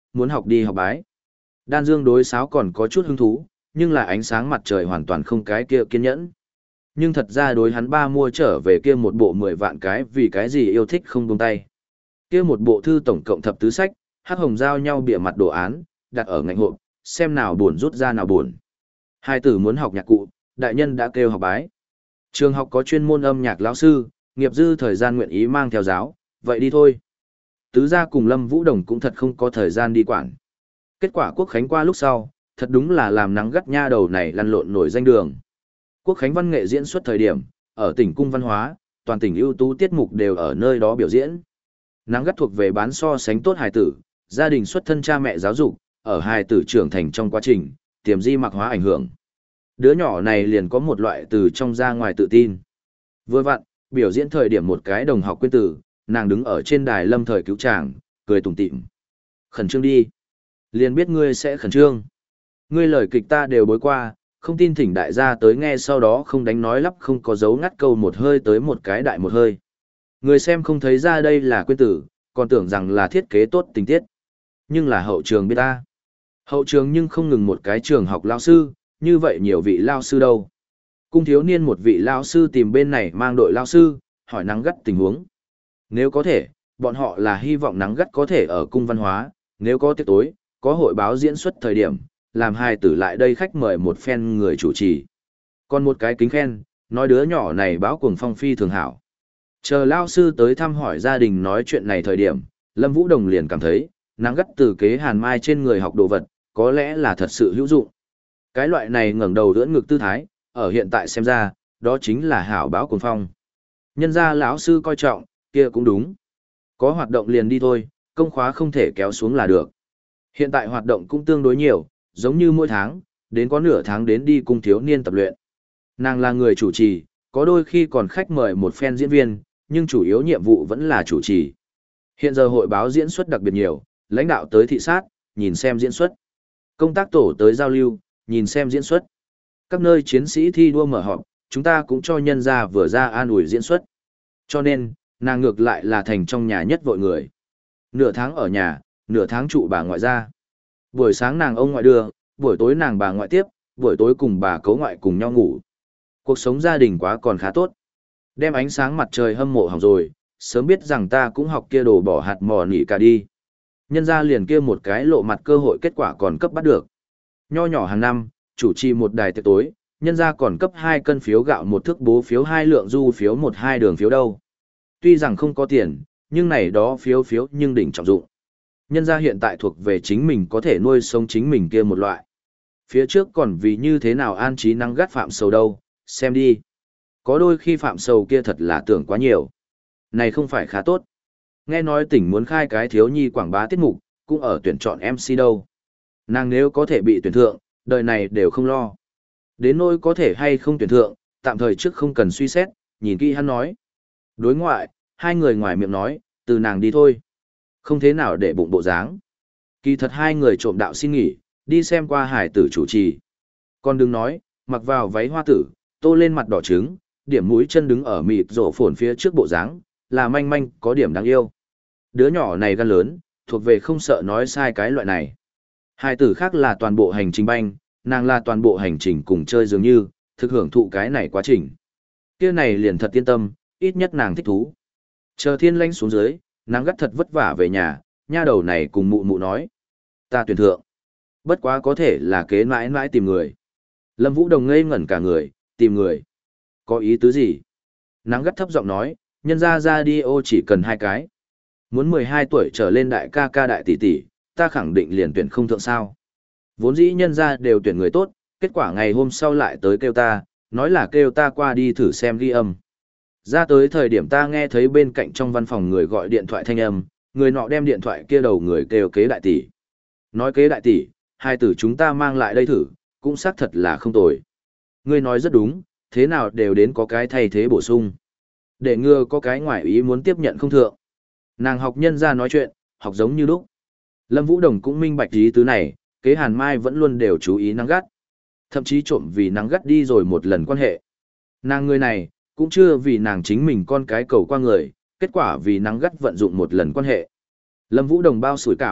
muốn học đi học bái. Đan Dương đối sáo còn có chút hứng thú, nhưng là ánh sáng mặt trời hoàn toàn không cái kia kiên nhẫn. Nhưng thật ra đối hắn ba mua trở về kia một bộ mười vạn cái vì cái gì yêu thích không buông tay. Kia một bộ thư tổng cộng thập tứ sách, hắc hồng giao nhau bìa mặt đồ án, đặt ở ngạnh hộp, xem nào buồn rút ra nào buồn. Hai tử muốn học nhạc cụ, đại nhân đã kêu học bái. Trường học có chuyên môn âm nhạc lão sư, nghiệp dư thời gian nguyện ý mang theo giáo, vậy đi thôi. Tứ gia cùng Lâm Vũ Đồng cũng thật không có thời gian đi quản. Kết quả Quốc Khánh qua lúc sau, thật đúng là làm nắng gắt nha đầu này lăn lộn nổi danh đường. Quốc Khánh văn nghệ diễn xuất thời điểm, ở tỉnh cung văn hóa, toàn tỉnh ưu tú tiết mục đều ở nơi đó biểu diễn. Nắng gắt thuộc về bán so sánh tốt hài tử, gia đình xuất thân cha mẹ giáo dục, ở hài tử trưởng thành trong quá trình, tiềm di mặc hóa ảnh hưởng. Đứa nhỏ này liền có một loại từ trong ra ngoài tự tin. Vừa vặn, biểu diễn thời điểm một cái đồng học quên tử, nàng đứng ở trên đài lâm thời cứu chàng, cười tủm tỉm. Khẩn trương đi. Liền biết ngươi sẽ khẩn trương. Ngươi lời kịch ta đều bối qua, không tin thỉnh đại gia tới nghe sau đó không đánh nói lắp không có dấu ngắt câu một hơi tới một cái đại một hơi. Người xem không thấy ra đây là quên tử, còn tưởng rằng là thiết kế tốt tình tiết. Nhưng là hậu trường biết ta. Hậu trường nhưng không ngừng một cái trường học lao sư, như vậy nhiều vị lao sư đâu. Cung thiếu niên một vị lao sư tìm bên này mang đội lao sư, hỏi nắng gắt tình huống. Nếu có thể, bọn họ là hy vọng nắng gắt có thể ở cung văn hóa, nếu có tiết tối, có hội báo diễn xuất thời điểm, làm hai tử lại đây khách mời một phen người chủ trì. Còn một cái kính khen, nói đứa nhỏ này báo cuồng phong phi thường hảo. Chờ lao sư tới thăm hỏi gia đình nói chuyện này thời điểm, Lâm Vũ Đồng liền cảm thấy, nắng gắt từ kế hàn mai trên người học đồ vật, có lẽ là thật sự hữu dụng. Cái loại này ngẩng đầu đỡ ngực tư thái, ở hiện tại xem ra, đó chính là hảo báo cuồng phong. Nhân ra lão sư coi trọng, kia cũng đúng. Có hoạt động liền đi thôi, công khóa không thể kéo xuống là được. Hiện tại hoạt động cũng tương đối nhiều, giống như mỗi tháng, đến có nửa tháng đến đi cung thiếu niên tập luyện. Nàng là người chủ trì, có đôi khi còn khách mời một fan diễn viên, nhưng chủ yếu nhiệm vụ vẫn là chủ trì. Hiện giờ hội báo diễn xuất đặc biệt nhiều, lãnh đạo tới thị sát, nhìn xem diễn xuất. Công tác tổ tới giao lưu, nhìn xem diễn xuất. Các nơi chiến sĩ thi đua mở họp, chúng ta cũng cho nhân ra vừa ra an ủi diễn xuất. Cho nên, nàng ngược lại là thành trong nhà nhất vội người. Nửa tháng ở nhà, nửa tháng trụ bà ngoại ra. Buổi sáng nàng ông ngoại đưa, buổi tối nàng bà ngoại tiếp, buổi tối cùng bà cấu ngoại cùng nhau ngủ. Cuộc sống gia đình quá còn khá tốt. Đem ánh sáng mặt trời hâm mộ hỏng rồi, sớm biết rằng ta cũng học kia đồ bỏ hạt mò nỉ cả đi. Nhân ra liền kia một cái lộ mặt cơ hội kết quả còn cấp bắt được. Nho nhỏ hàng năm, chủ trì một đài tiệc tối, nhân ra còn cấp hai cân phiếu gạo một thước bố phiếu hai lượng du phiếu một hai đường phiếu đâu. Tuy rằng không có tiền, nhưng này đó phiếu phiếu nhưng đỉnh trọng dụng. Nhân ra hiện tại thuộc về chính mình có thể nuôi sống chính mình kia một loại. Phía trước còn vì như thế nào an trí năng gắt phạm sầu đâu, xem đi. Có đôi khi phạm sầu kia thật là tưởng quá nhiều. Này không phải khá tốt. Nghe nói tỉnh muốn khai cái thiếu nhi quảng bá tiết mục, cũng ở tuyển chọn em xê đâu. Nàng nếu có thể bị tuyển thượng, đời này đều không lo. Đến nỗi có thể hay không tuyển thượng, tạm thời trước không cần suy xét, nhìn kỹ hắn nói. Đối ngoại, hai người ngoài miệng nói, từ nàng đi thôi. Không thế nào để bụng bộ dáng. Kỳ thật hai người trộm đạo xin nghỉ, đi xem qua hải tử chủ trì. Còn đừng nói, mặc vào váy hoa tử, tô lên mặt đỏ trứng, điểm mũi chân đứng ở mịt rổ phồn phía trước bộ dáng, là manh manh có điểm đáng yêu. Đứa nhỏ này gan lớn, thuộc về không sợ nói sai cái loại này. Hai tử khác là toàn bộ hành trình banh, nàng là toàn bộ hành trình cùng chơi dường như, thực hưởng thụ cái này quá trình. Kia này liền thật yên tâm, ít nhất nàng thích thú. Chờ thiên lanh xuống dưới, nàng gắt thật vất vả về nhà, nha đầu này cùng mụ mụ nói. Ta tuyển thượng. Bất quá có thể là kế mãi mãi tìm người. Lâm Vũ Đồng ngây ngẩn cả người, tìm người. Có ý tứ gì? Nàng gắt thấp giọng nói, nhân ra ra đi ô chỉ cần hai cái. Muốn mười hai tuổi trở lên đại ca ca đại tỷ tỷ, ta khẳng định liền tuyển không thượng sao. Vốn dĩ nhân ra đều tuyển người tốt, kết quả ngày hôm sau lại tới kêu ta, nói là kêu ta qua đi thử xem ghi âm. Ra tới thời điểm ta nghe thấy bên cạnh trong văn phòng người gọi điện thoại thanh âm, người nọ đem điện thoại kia đầu người kêu kế đại tỷ. Nói kế đại tỷ, hai tử chúng ta mang lại đây thử, cũng xác thật là không tồi. Ngươi nói rất đúng, thế nào đều đến có cái thay thế bổ sung. Để ngừa có cái ngoại ý muốn tiếp nhận không thượng. Nàng học nhân ra nói chuyện, học giống như lúc. Lâm Vũ Đồng cũng minh bạch ý tứ này, kế Hàn Mai vẫn luôn đều chú ý nắng gắt. Thậm chí trộm vì nắng gắt đi rồi một lần quan hệ. Nàng người này, cũng chưa vì nàng chính mình con cái cầu qua người, kết quả vì nắng gắt vận dụng một lần quan hệ. Lâm Vũ Đồng bao sủi cảo,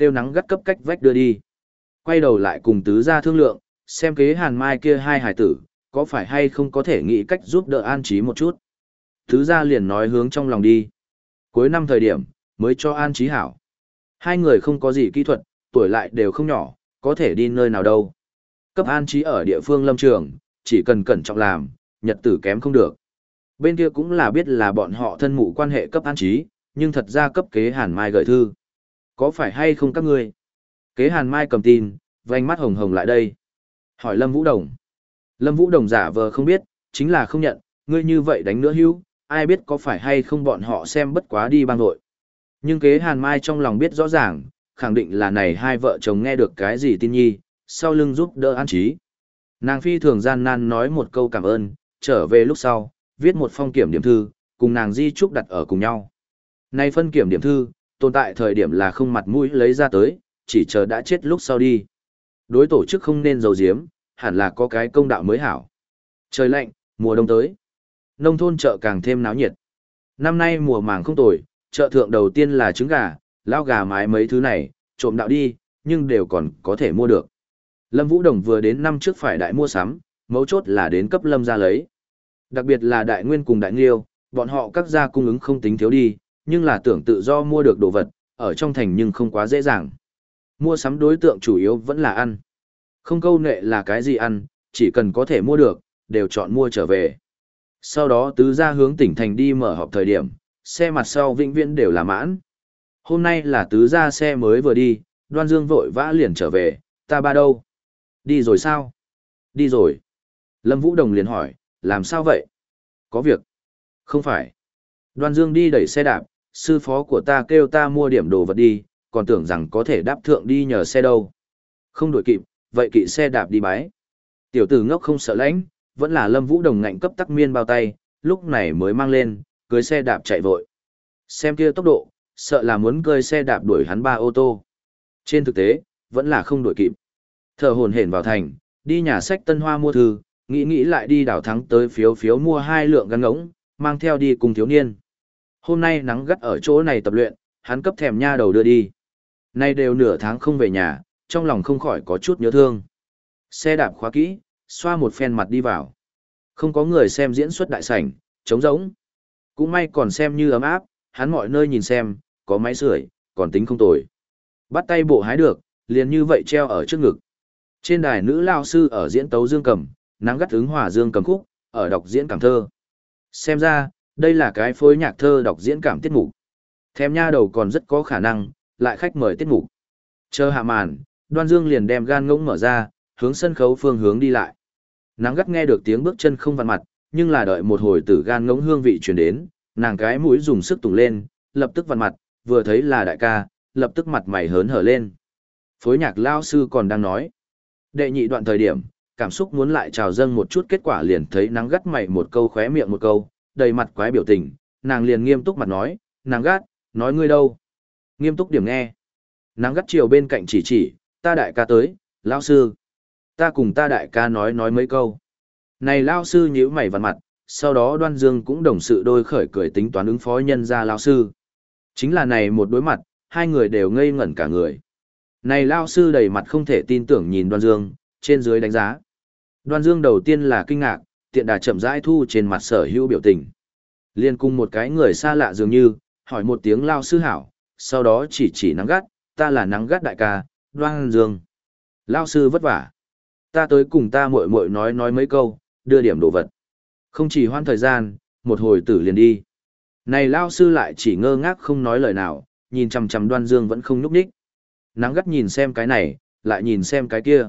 tiêu nắng gắt cấp cách vách đưa đi. Quay đầu lại cùng tứ gia thương lượng, xem kế Hàn Mai kia hai hải tử, có phải hay không có thể nghĩ cách giúp đỡ an trí một chút. Tứ gia liền nói hướng trong lòng đi. Cuối năm thời điểm, mới cho an trí hảo. Hai người không có gì kỹ thuật, tuổi lại đều không nhỏ, có thể đi nơi nào đâu. Cấp an trí ở địa phương lâm trường, chỉ cần cẩn trọng làm, nhật tử kém không được. Bên kia cũng là biết là bọn họ thân mụ quan hệ cấp an trí, nhưng thật ra cấp kế Hàn Mai gửi thư. Có phải hay không các ngươi? Kế Hàn Mai cầm tin, vành mắt hồng hồng lại đây. Hỏi Lâm Vũ Đồng. Lâm Vũ Đồng giả vờ không biết, chính là không nhận, ngươi như vậy đánh nữa hữu, ai biết có phải hay không bọn họ xem bất quá đi bang đội. Nhưng kế Hàn Mai trong lòng biết rõ ràng, khẳng định là này hai vợ chồng nghe được cái gì tin nhi, sau lưng giúp đỡ an trí. Nàng phi thường gian nan nói một câu cảm ơn, trở về lúc sau, viết một phong kiểm điểm thư, cùng nàng di trúc đặt ở cùng nhau. Này phân kiểm điểm thư, tồn tại thời điểm là không mặt mũi lấy ra tới, chỉ chờ đã chết lúc sau đi. Đối tổ chức không nên giấu giếm, hẳn là có cái công đạo mới hảo. Trời lạnh, mùa đông tới. Nông thôn chợ càng thêm náo nhiệt. Năm nay mùa màng không tồi, chợ thượng đầu tiên là trứng gà, lao gà mái mấy thứ này, trộm đạo đi, nhưng đều còn có thể mua được. Lâm Vũ Đồng vừa đến năm trước phải đại mua sắm, mấu chốt là đến cấp Lâm ra lấy. Đặc biệt là đại nguyên cùng đại nghiêu, bọn họ các gia cung ứng không tính thiếu đi, nhưng là tưởng tự do mua được đồ vật, ở trong thành nhưng không quá dễ dàng. Mua sắm đối tượng chủ yếu vẫn là ăn. Không câu nệ là cái gì ăn, chỉ cần có thể mua được, đều chọn mua trở về. Sau đó tứ gia hướng tỉnh thành đi mở họp thời điểm, xe mặt sau vĩnh viễn đều là mãn. Hôm nay là tứ gia xe mới vừa đi, Đoan Dương vội vã liền trở về, ta ba đâu? Đi rồi sao? Đi rồi. Lâm Vũ Đồng liền hỏi, làm sao vậy? Có việc. Không phải. Đoan Dương đi đẩy xe đạp, sư phó của ta kêu ta mua điểm đồ vật đi, còn tưởng rằng có thể đáp thượng đi nhờ xe đâu. Không đuổi kịp, vậy kỵ xe đạp đi bái. Tiểu tử ngốc không sợ lãnh, vẫn là Lâm Vũ Đồng ngạnh cấp tắc miên bao tay, lúc này mới mang lên, cưới xe đạp chạy vội. Xem kia tốc độ, sợ là muốn cưới xe đạp đuổi hắn ba ô tô. Trên thực tế, vẫn là không đuổi kịp. Thở hổn hển vào thành, đi nhà sách Tân Hoa mua thư, nghĩ nghĩ lại đi đảo thắng tới phiếu phiếu mua hai lượng gắn ngỗng, mang theo đi cùng thiếu niên. Hôm nay nắng gắt ở chỗ này tập luyện, hắn cấp thèm nha đầu đưa đi. Nay đều nửa tháng không về nhà, trong lòng không khỏi có chút nhớ thương. Xe đạp khóa kỹ, xoa một phen mặt đi vào. Không có người xem diễn xuất đại sảnh, trống rỗng. Cũng may còn xem như ấm áp, hắn mọi nơi nhìn xem, có máy sưởi, còn tính không tồi. Bắt tay bộ hái được, liền như vậy treo ở trước ngực. Trên đài nữ lao sư ở diễn tấu dương cầm, nắng gắt ứng hòa dương cầm khúc, ở đọc diễn cảm thơ. Xem ra, đây là cái phối nhạc thơ đọc diễn cảm tiết mục. Thèm nha đầu còn rất có khả năng, lại khách mời tiết mục. Chờ hạ màn, Đoan Dương liền đem gan ngỗng mở ra, hướng sân khấu phương hướng đi lại. Nắng gắt nghe được tiếng bước chân không vặn mặt, nhưng là đợi một hồi tử gan ngỗng hương vị truyền đến, nàng cái mũi dùng sức tùng lên, lập tức vặn mặt, vừa thấy là đại ca, lập tức mặt mày hớn hở lên. Phối nhạc lao sư còn đang nói. Đệ nhị đoạn thời điểm, cảm xúc muốn lại trào dâng một chút, kết quả liền thấy nắng gắt mày một câu khóe miệng một câu, đầy mặt quái biểu tình, nàng liền nghiêm túc mặt nói, nắng gắt, nói ngươi đâu? Nghiêm túc điểm nghe. Nắng gắt chiều bên cạnh chỉ chỉ, ta đại ca tới, lao sư. Ta cùng ta đại ca nói nói mấy câu. Này lao sư nhíu mày vặn mặt, sau đó Đoan Dương cũng đồng sự đôi khởi cười tính toán ứng phó nhân ra lao sư. Chính là này một đối mặt, hai người đều ngây ngẩn cả người. Này lao sư đầy mặt không thể tin tưởng nhìn Đoan Dương, trên dưới đánh giá. Đoan Dương đầu tiên là kinh ngạc, tiện đà chậm rãi thu trên mặt sở hữu biểu tình. Liên cùng một cái người xa lạ dường như, hỏi một tiếng lao sư hảo, sau đó chỉ chỉ nắng gắt, ta là nắng gắt đại ca, Đoan Dương. Lao sư vất vả. Ta tới cùng ta muội muội nói nói mấy câu, đưa điểm đồ vật. Không chỉ hoãn thời gian, một hồi tử liền đi. Này lao sư lại chỉ ngơ ngác không nói lời nào, nhìn chằm chằm Đoan Dương vẫn không nhúc nhích. Nắng gắt nhìn xem cái này, lại nhìn xem cái kia.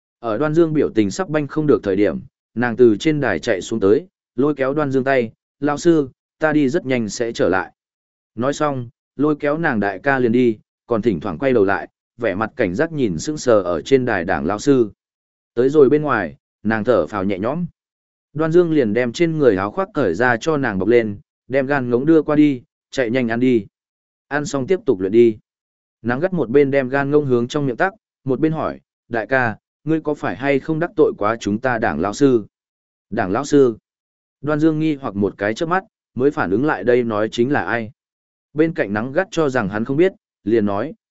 Ở Đoan Dương biểu tình sắp banh không được thời điểm, nàng từ trên đài chạy xuống tới, lôi kéo Đoan Dương tay, lao sư, ta đi rất nhanh sẽ trở lại. Nói xong, lôi kéo nàng đại ca liền đi, còn thỉnh thoảng quay đầu lại, vẻ mặt cảnh giác nhìn sững sờ ở trên đài đảng lao sư. Tới rồi bên ngoài, nàng thở phào nhẹ nhõm. Đoan Dương liền đem trên người áo khoác cởi ra cho nàng bọc lên, đem gan ngỗng đưa qua đi, chạy nhanh ăn đi. Ăn xong tiếp tục luyện đi. Nắng gắt một bên đem gan ngỗng hướng trong miệng tắc, một bên hỏi, đại ca, ngươi có phải hay không đắc tội quá chúng ta đảng lão sư? Đảng lão sư? Đoan Dương nghi hoặc một cái trước mắt, mới phản ứng lại đây nói chính là ai. Bên cạnh nắng gắt cho rằng hắn không biết, liền nói,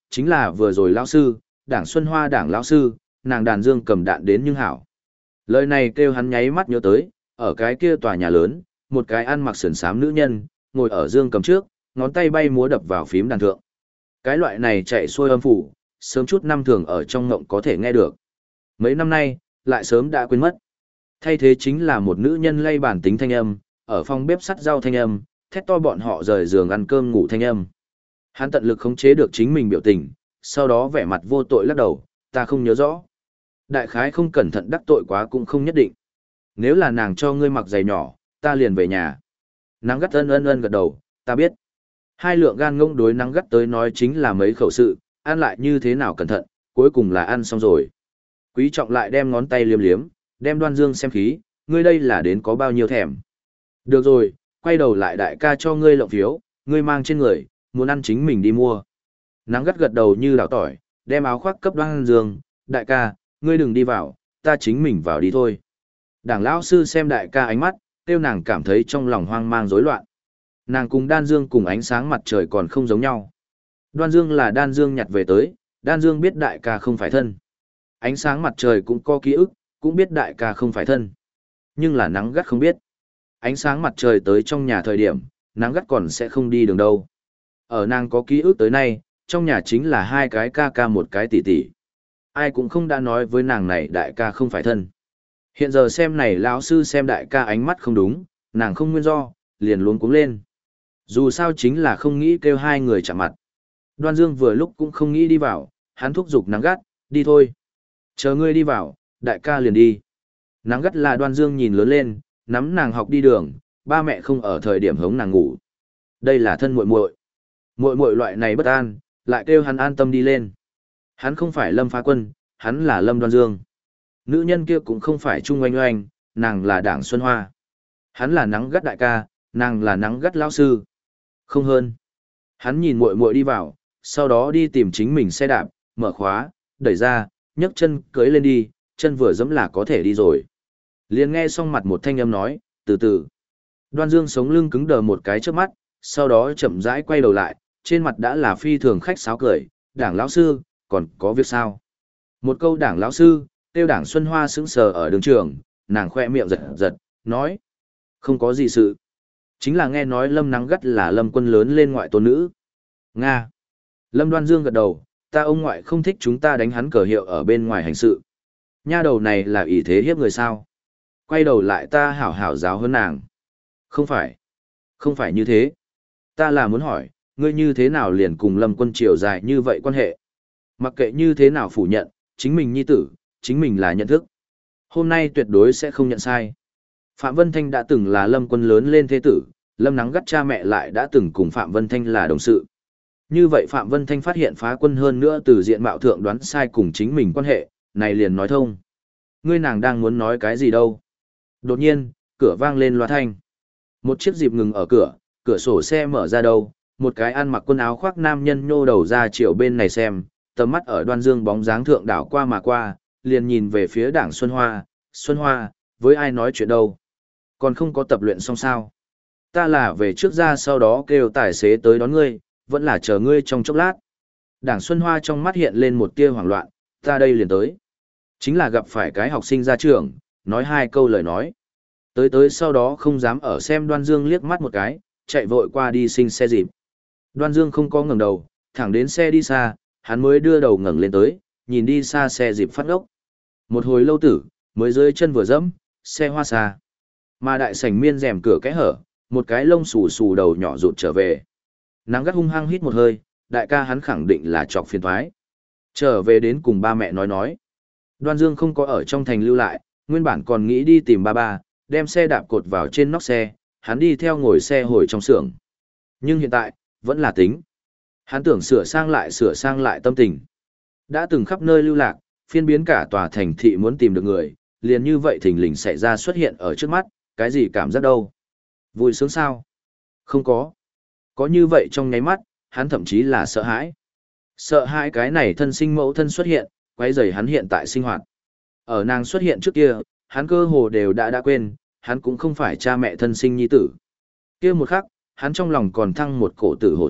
chính là vừa rồi lão sư, Đảng Xuân Hoa Đảng lão sư, nàng đàn dương cầm đạn đến nhưng hảo. Lời này kêu hắn nháy mắt nhớ tới, ở cái kia tòa nhà lớn, một cái ăn mặc sườn xám nữ nhân, ngồi ở dương cầm trước, ngón tay bay múa đập vào phím đàn thượng. Cái loại này chạy xuôi âm phủ, sớm chút năm thường ở trong ngộng có thể nghe được. Mấy năm nay, lại sớm đã quên mất. Thay thế chính là một nữ nhân lay bản tính thanh âm, ở phòng bếp sắt rau thanh âm, thét to bọn họ rời giường ăn cơm ngủ thanh âm. Hắn tận lực khống chế được chính mình biểu tình, sau đó vẻ mặt vô tội lắc đầu, ta không nhớ rõ. Đại khái không cẩn thận đắc tội quá cũng không nhất định. Nếu là nàng cho ngươi mặc giày nhỏ, ta liền về nhà. Nắng gắt ân ân ân gật đầu, ta biết. Hai lượng gan ngông đối nắng gắt tới nói chính là mấy khẩu sự, ăn lại như thế nào cẩn thận, cuối cùng là ăn xong rồi. Quý trọng lại đem ngón tay liếm liếm, đem Đoan Dương xem khí, ngươi đây là đến có bao nhiêu thèm. Được rồi, quay đầu lại đại ca cho ngươi lộng phiếu, ngươi mang trên người, muốn ăn chính mình đi mua. Nắng gắt gật đầu như đảo tỏi, đem áo khoác cấp Đoan Dương, đại ca, ngươi đừng đi vào, ta chính mình vào đi thôi. Đảng lão sư xem đại ca ánh mắt, tiêu nàng cảm thấy trong lòng hoang mang rối loạn. Nàng cùng Đan Dương cùng ánh sáng mặt trời còn không giống nhau. Đoan Dương là Đan Dương nhặt về tới, Đan Dương biết đại ca không phải thân. Ánh sáng mặt trời cũng có ký ức, cũng biết đại ca không phải thân. Nhưng là nắng gắt không biết. Ánh sáng mặt trời tới trong nhà thời điểm, nắng gắt còn sẽ không đi đường đâu. Ở nàng có ký ức tới nay, trong nhà chính là hai cái ca ca một cái tỷ tỷ. Ai cũng không đã nói với nàng này đại ca không phải thân. Hiện giờ xem này lão sư xem đại ca ánh mắt không đúng, nàng không nguyên do, liền luống cuống lên. Dù sao chính là không nghĩ kêu hai người chạm mặt. Đoan Dương vừa lúc cũng không nghĩ đi vào, hắn thúc giục nắng gắt, đi thôi. Chờ ngươi đi vào, đại ca liền đi. Nắng gắt là Đoan Dương nhìn lớn lên, nắm nàng học đi đường, ba mẹ không ở thời điểm hống nàng ngủ. Đây là thân muội muội. Muội muội loại này bất an, lại kêu hắn an tâm đi lên. Hắn không phải Lâm Phá Quân, hắn là Lâm Đoan Dương. Nữ nhân kia cũng không phải Trung Oanh Oanh, nàng là Đảng Xuân Hoa. Hắn là nắng gắt đại ca, nàng là nắng gắt lão sư. Không hơn. Hắn nhìn muội muội đi vào, sau đó đi tìm chính mình xe đạp, mở khóa, đẩy ra, nhấc chân cưới lên đi, chân vừa giẫm là có thể đi rồi. Liền nghe xong mặt một thanh âm nói, từ từ. Đoan Dương sống lưng cứng đờ một cái trước mắt, sau đó chậm rãi quay đầu lại, trên mặt đã là phi thường khách sáo cười, Đảng lão sư, còn có việc sao? Một câu Đảng lão sư, tiêu Đảng Xuân Hoa sững sờ ở đường trường, nàng khoe miệng giật giật, nói, không có gì sự. Chính là nghe nói Lâm Nắng Gắt là Lâm Quân lớn lên ngoại tôn nữ. Nga. Lâm Đoan Dương gật đầu, ta ông ngoại không thích chúng ta đánh hắn cờ hiệu ở bên ngoài hành sự. Nha đầu này là ỷ thế hiếp người sao? Quay đầu lại ta hảo hảo giáo hơn nàng. Không phải. Không phải như thế. Ta là muốn hỏi, ngươi như thế nào liền cùng Lâm Quân chiều dài như vậy quan hệ? Mặc kệ như thế nào phủ nhận, chính mình nhi tử, chính mình là nhận thức. Hôm nay tuyệt đối sẽ không nhận sai. Phạm Vân Thanh đã từng là Lâm Quân lớn lên thế tử, Lâm Nắng Gắt cha mẹ lại đã từng cùng Phạm Vân Thanh là đồng sự. Như vậy Phạm Vân Thanh phát hiện Phá Quân hơn nữa từ diện mạo thượng đoán sai cùng chính mình quan hệ, này liền nói thông. Ngươi nàng đang muốn nói cái gì đâu? Đột nhiên, cửa vang lên loa thanh. Một chiếc dịp ngừng ở cửa, cửa sổ xe mở ra đâu, một cái ăn mặc quần áo khoác nam nhân nhô đầu ra chiều bên này xem, tầm mắt ở Đoan Dương bóng dáng thượng đảo qua mà qua, liền nhìn về phía Đảng Xuân Hoa, Xuân Hoa, với ai nói chuyện đâu? Còn không có tập luyện xong sao? Ta là về trước ra sau đó kêu tài xế tới đón ngươi, vẫn là chờ ngươi trong chốc lát. Đảng Xuân Hoa trong mắt hiện lên một tia hoảng loạn, ta đây liền tới. Chính là gặp phải cái học sinh ra trường, nói hai câu lời nói. Tới tới sau đó không dám ở xem Đoan Dương liếc mắt một cái, chạy vội qua đi xin xe dịp. Đoan Dương không có ngẩng đầu, thẳng đến xe đi xa, hắn mới đưa đầu ngẩng lên tới, nhìn đi xa xe dịp phát ngốc. Một hồi lâu tử, mới rơi chân vừa dẫm, xe hoa xa. Mà đại sảnh miên rèm cửa kẽ hở, một cái lông xù xù đầu nhỏ rụt trở về. Nắng gắt hung hăng hít một hơi, đại ca hắn khẳng định là chọc phiền thoái. Trở về đến cùng ba mẹ nói nói. Đoan Dương không có ở trong thành lưu lại, nguyên bản còn nghĩ đi tìm ba ba, đem xe đạp cột vào trên nóc xe, hắn đi theo ngồi xe hồi trong xưởng. Nhưng hiện tại, vẫn là tính. Hắn tưởng sửa sang lại sửa sang lại tâm tình. Đã từng khắp nơi lưu lạc, phiên biến cả tòa thành thị muốn tìm được người, liền như vậy thình lình xảy ra xuất hiện ở trước mắt, cái gì cảm giác đâu? Vui sướng sao? Không có. Có như vậy trong nháy mắt, hắn thậm chí là sợ hãi. Sợ hãi cái này thân sinh mẫu thân xuất hiện, quấy rầy hắn hiện tại sinh hoạt. Ở nàng xuất hiện trước kia, hắn cơ hồ đều đã đã quên, hắn cũng không phải cha mẹ thân sinh nhi tử. Kia một khắc, hắn trong lòng còn thăng một cổ tử hổ thẹn,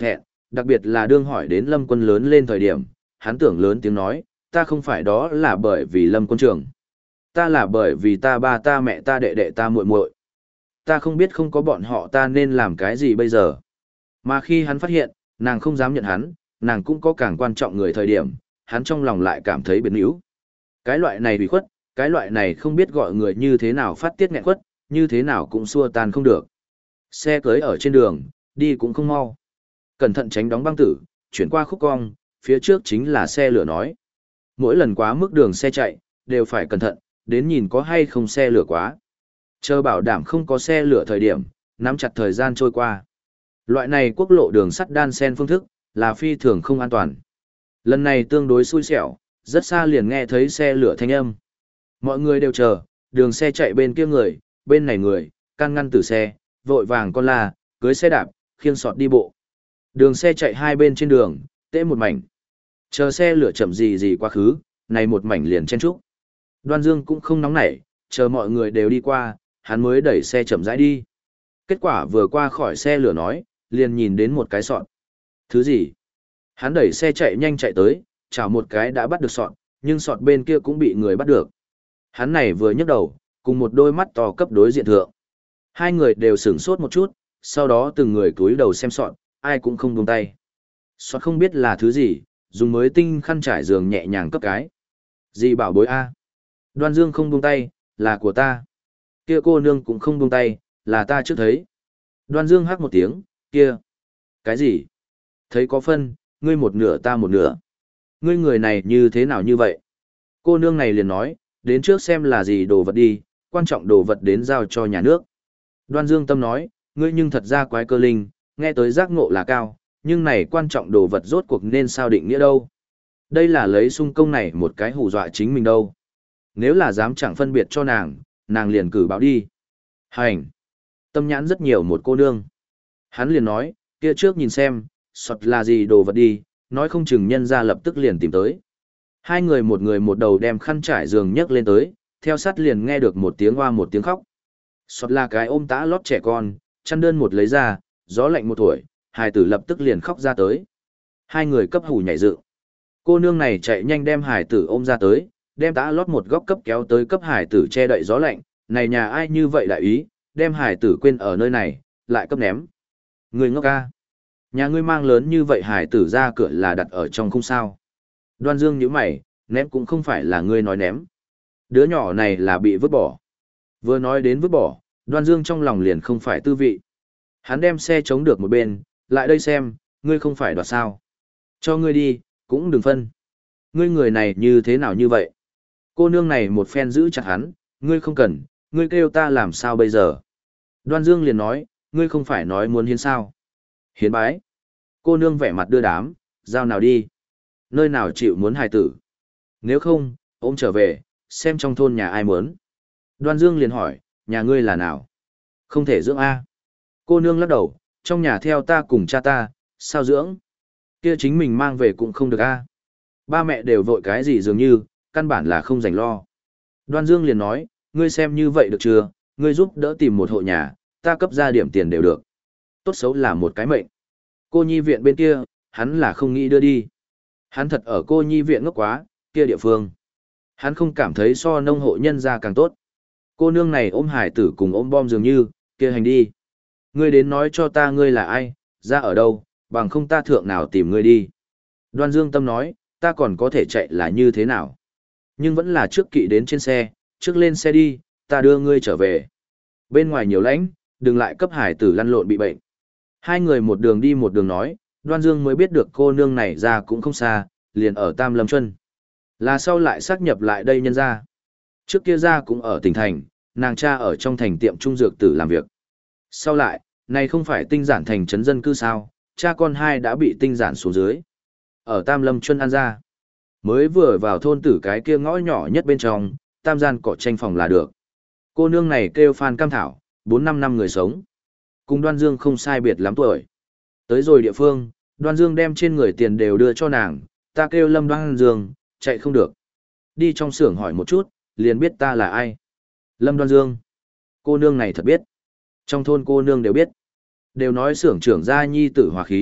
đặc biệt là đương hỏi đến Lâm Quân lớn lên thời điểm, hắn tưởng lớn tiếng nói, ta không phải đó là bởi vì Lâm Quân trưởng. Ta là bởi vì ta ba ta mẹ ta đệ đệ ta muội muội. Ta không biết không có bọn họ ta nên làm cái gì bây giờ. Mà khi hắn phát hiện, nàng không dám nhận hắn, nàng cũng có càng quan trọng người thời điểm, hắn trong lòng lại cảm thấy biến yếu. Cái loại này bị khuất, cái loại này không biết gọi người như thế nào phát tiết nghẹn khuất, như thế nào cũng xua tan không được. Xe cưới ở trên đường, đi cũng không mau. Cẩn thận tránh đóng băng tử, chuyển qua khúc cong, phía trước chính là xe lửa nói. Mỗi lần quá mức đường xe chạy, đều phải cẩn thận, đến nhìn có hay không xe lửa quá. Chờ bảo đảm không có xe lửa thời điểm, nắm chặt thời gian trôi qua. Loại này quốc lộ đường sắt đan xen phương thức, là phi thường không an toàn. Lần này tương đối xui xẻo, rất xa liền nghe thấy xe lửa thanh âm. Mọi người đều chờ, đường xe chạy bên kia người, bên này người, can ngăn từ xe, vội vàng con la, cưới xe đạp, khiêng sọt đi bộ. Đường xe chạy hai bên trên đường, tễ một mảnh. Chờ xe lửa chậm gì gì quá khứ, này một mảnh liền chen trúc. Đoan Dương cũng không nóng nảy, chờ mọi người đều đi qua, hắn mới đẩy xe chậm rãi đi. Kết quả vừa qua khỏi xe lửa nói, liền nhìn đến một cái sọt. Thứ gì? Hắn đẩy xe chạy nhanh chạy tới, chào một cái đã bắt được sọt, nhưng sọt bên kia cũng bị người bắt được. Hắn này vừa nhấc đầu, cùng một đôi mắt to cấp đối diện thượng. Hai người đều sửng sốt một chút, sau đó từng người cúi đầu xem sọt, ai cũng không buông tay. Sọt không biết là thứ gì, dùng mới tinh khăn trải giường nhẹ nhàng cấp cái. Gì bảo bối a? Đoan Dương không buông tay, là của ta. Kia cô nương cũng không buông tay, là ta trước thấy. Đoan Dương hắc một tiếng, kia. Cái gì? Thấy có phân, ngươi một nửa ta một nửa. Ngươi người này như thế nào như vậy? Cô nương này liền nói, đến trước xem là gì đồ vật đi, quan trọng đồ vật đến giao cho nhà nước. Đoan Dương tâm nói, ngươi nhưng thật ra quái cơ linh, nghe tới giác ngộ là cao, nhưng này quan trọng đồ vật rốt cuộc nên sao định nghĩa đâu. Đây là lấy sung công này một cái hù dọa chính mình đâu. Nếu là dám chẳng phân biệt cho nàng, nàng liền cử báo đi. Hành! Tâm nhãn rất nhiều một cô nương. Hắn liền nói, kia trước nhìn xem, sọt là gì đồ vật đi, nói không chừng nhân ra lập tức liền tìm tới. Hai người một người một đầu đem khăn trải giường nhấc lên tới, theo sát liền nghe được một tiếng hoa một tiếng khóc. Sọt là cái ôm tã lót trẻ con, chăn đơn một lấy ra, gió lạnh một tuổi, hài tử lập tức liền khóc ra tới. Hai người cấp hù nhảy dựng. Cô nương này chạy nhanh đem hài tử ôm ra tới, đem tã lót một góc cấp kéo tới cấp hài tử che đậy gió lạnh, này nhà ai như vậy đại ý, đem hài tử quên ở nơi này, lại cấp ném. Người ngốc ca. Nhà ngươi mang lớn như vậy hài tử ra cửa là đặt ở trong không sao. Đoan Dương nhíu mày, ném cũng không phải là ngươi nói ném. Đứa nhỏ này là bị vứt bỏ. Vừa nói đến vứt bỏ, Đoan Dương trong lòng liền không phải tư vị. Hắn đem xe chống được một bên, lại đây xem, ngươi không phải đoạt sao. Cho ngươi đi, cũng đừng phân. Ngươi người này như thế nào như vậy? Cô nương này một phen giữ chặt hắn, ngươi không cần, ngươi kêu ta làm sao bây giờ? Đoan Dương liền nói, ngươi không phải nói muốn hiến sao? Hiến bái. Cô nương vẻ mặt đưa đám, giao nào đi? Nơi nào chịu muốn hài tử? Nếu không, ôm trở về, xem trong thôn nhà ai muốn. Đoan Dương liền hỏi, nhà ngươi là nào? Không thể dưỡng A. Cô nương lắc đầu, trong nhà theo ta cùng cha ta, sao dưỡng? Kia chính mình mang về cũng không được A. Ba mẹ đều vội cái gì dường như, căn bản là không dành lo. Đoan Dương liền nói, ngươi xem như vậy được chưa? Ngươi giúp đỡ tìm một hộ nhà, ta cấp ra điểm tiền đều được. Tốt xấu là một cái mệnh. Cô nhi viện bên kia, hắn là không nghĩ đưa đi. Hắn thật ở cô nhi viện ngốc quá, kia địa phương. Hắn không cảm thấy so nông hộ nhân ra càng tốt. Cô nương này ôm hải tử cùng ôm bom dường như, kia hành đi. Ngươi đến nói cho ta ngươi là ai, ra ở đâu, bằng không ta thượng nào tìm ngươi đi. Đoan Dương tâm nói, ta còn có thể chạy là như thế nào. Nhưng vẫn là trước kỵ đến trên xe, trước lên xe đi, ta đưa ngươi trở về. Bên ngoài nhiều lãnh, đừng lại cấp hải tử lăn lộn bị bệnh. Hai người một đường đi một đường nói, Đoan Dương mới biết được cô nương này ra cũng không xa, liền ở Tam Lâm Chuân. Là sau lại xác nhập lại đây nhân ra. Trước kia ra cũng ở tỉnh thành, nàng cha ở trong thành tiệm trung dược tử làm việc. Sau lại, này không phải tinh giản thành trấn dân cư sao, cha con hai đã bị tinh giản xuống dưới. Ở Tam Lâm Chuân ăn ra. Mới vừa vào thôn tử cái kia ngõ nhỏ nhất bên trong, tam gian cỏ tranh phòng là được. Cô nương này kêu Phan Cam Thảo, bốn năm năm người sống. Cùng Đoan Dương không sai biệt lắm tuổi. Tới rồi địa phương, Đoan Dương đem trên người tiền đều đưa cho nàng, ta kêu Lâm Đoan Dương, chạy không được. Đi trong xưởng hỏi một chút, liền biết ta là ai. Lâm Đoan Dương. Cô nương này thật biết. Trong thôn cô nương đều biết. Đều nói xưởng trưởng gia nhi tử hòa khí,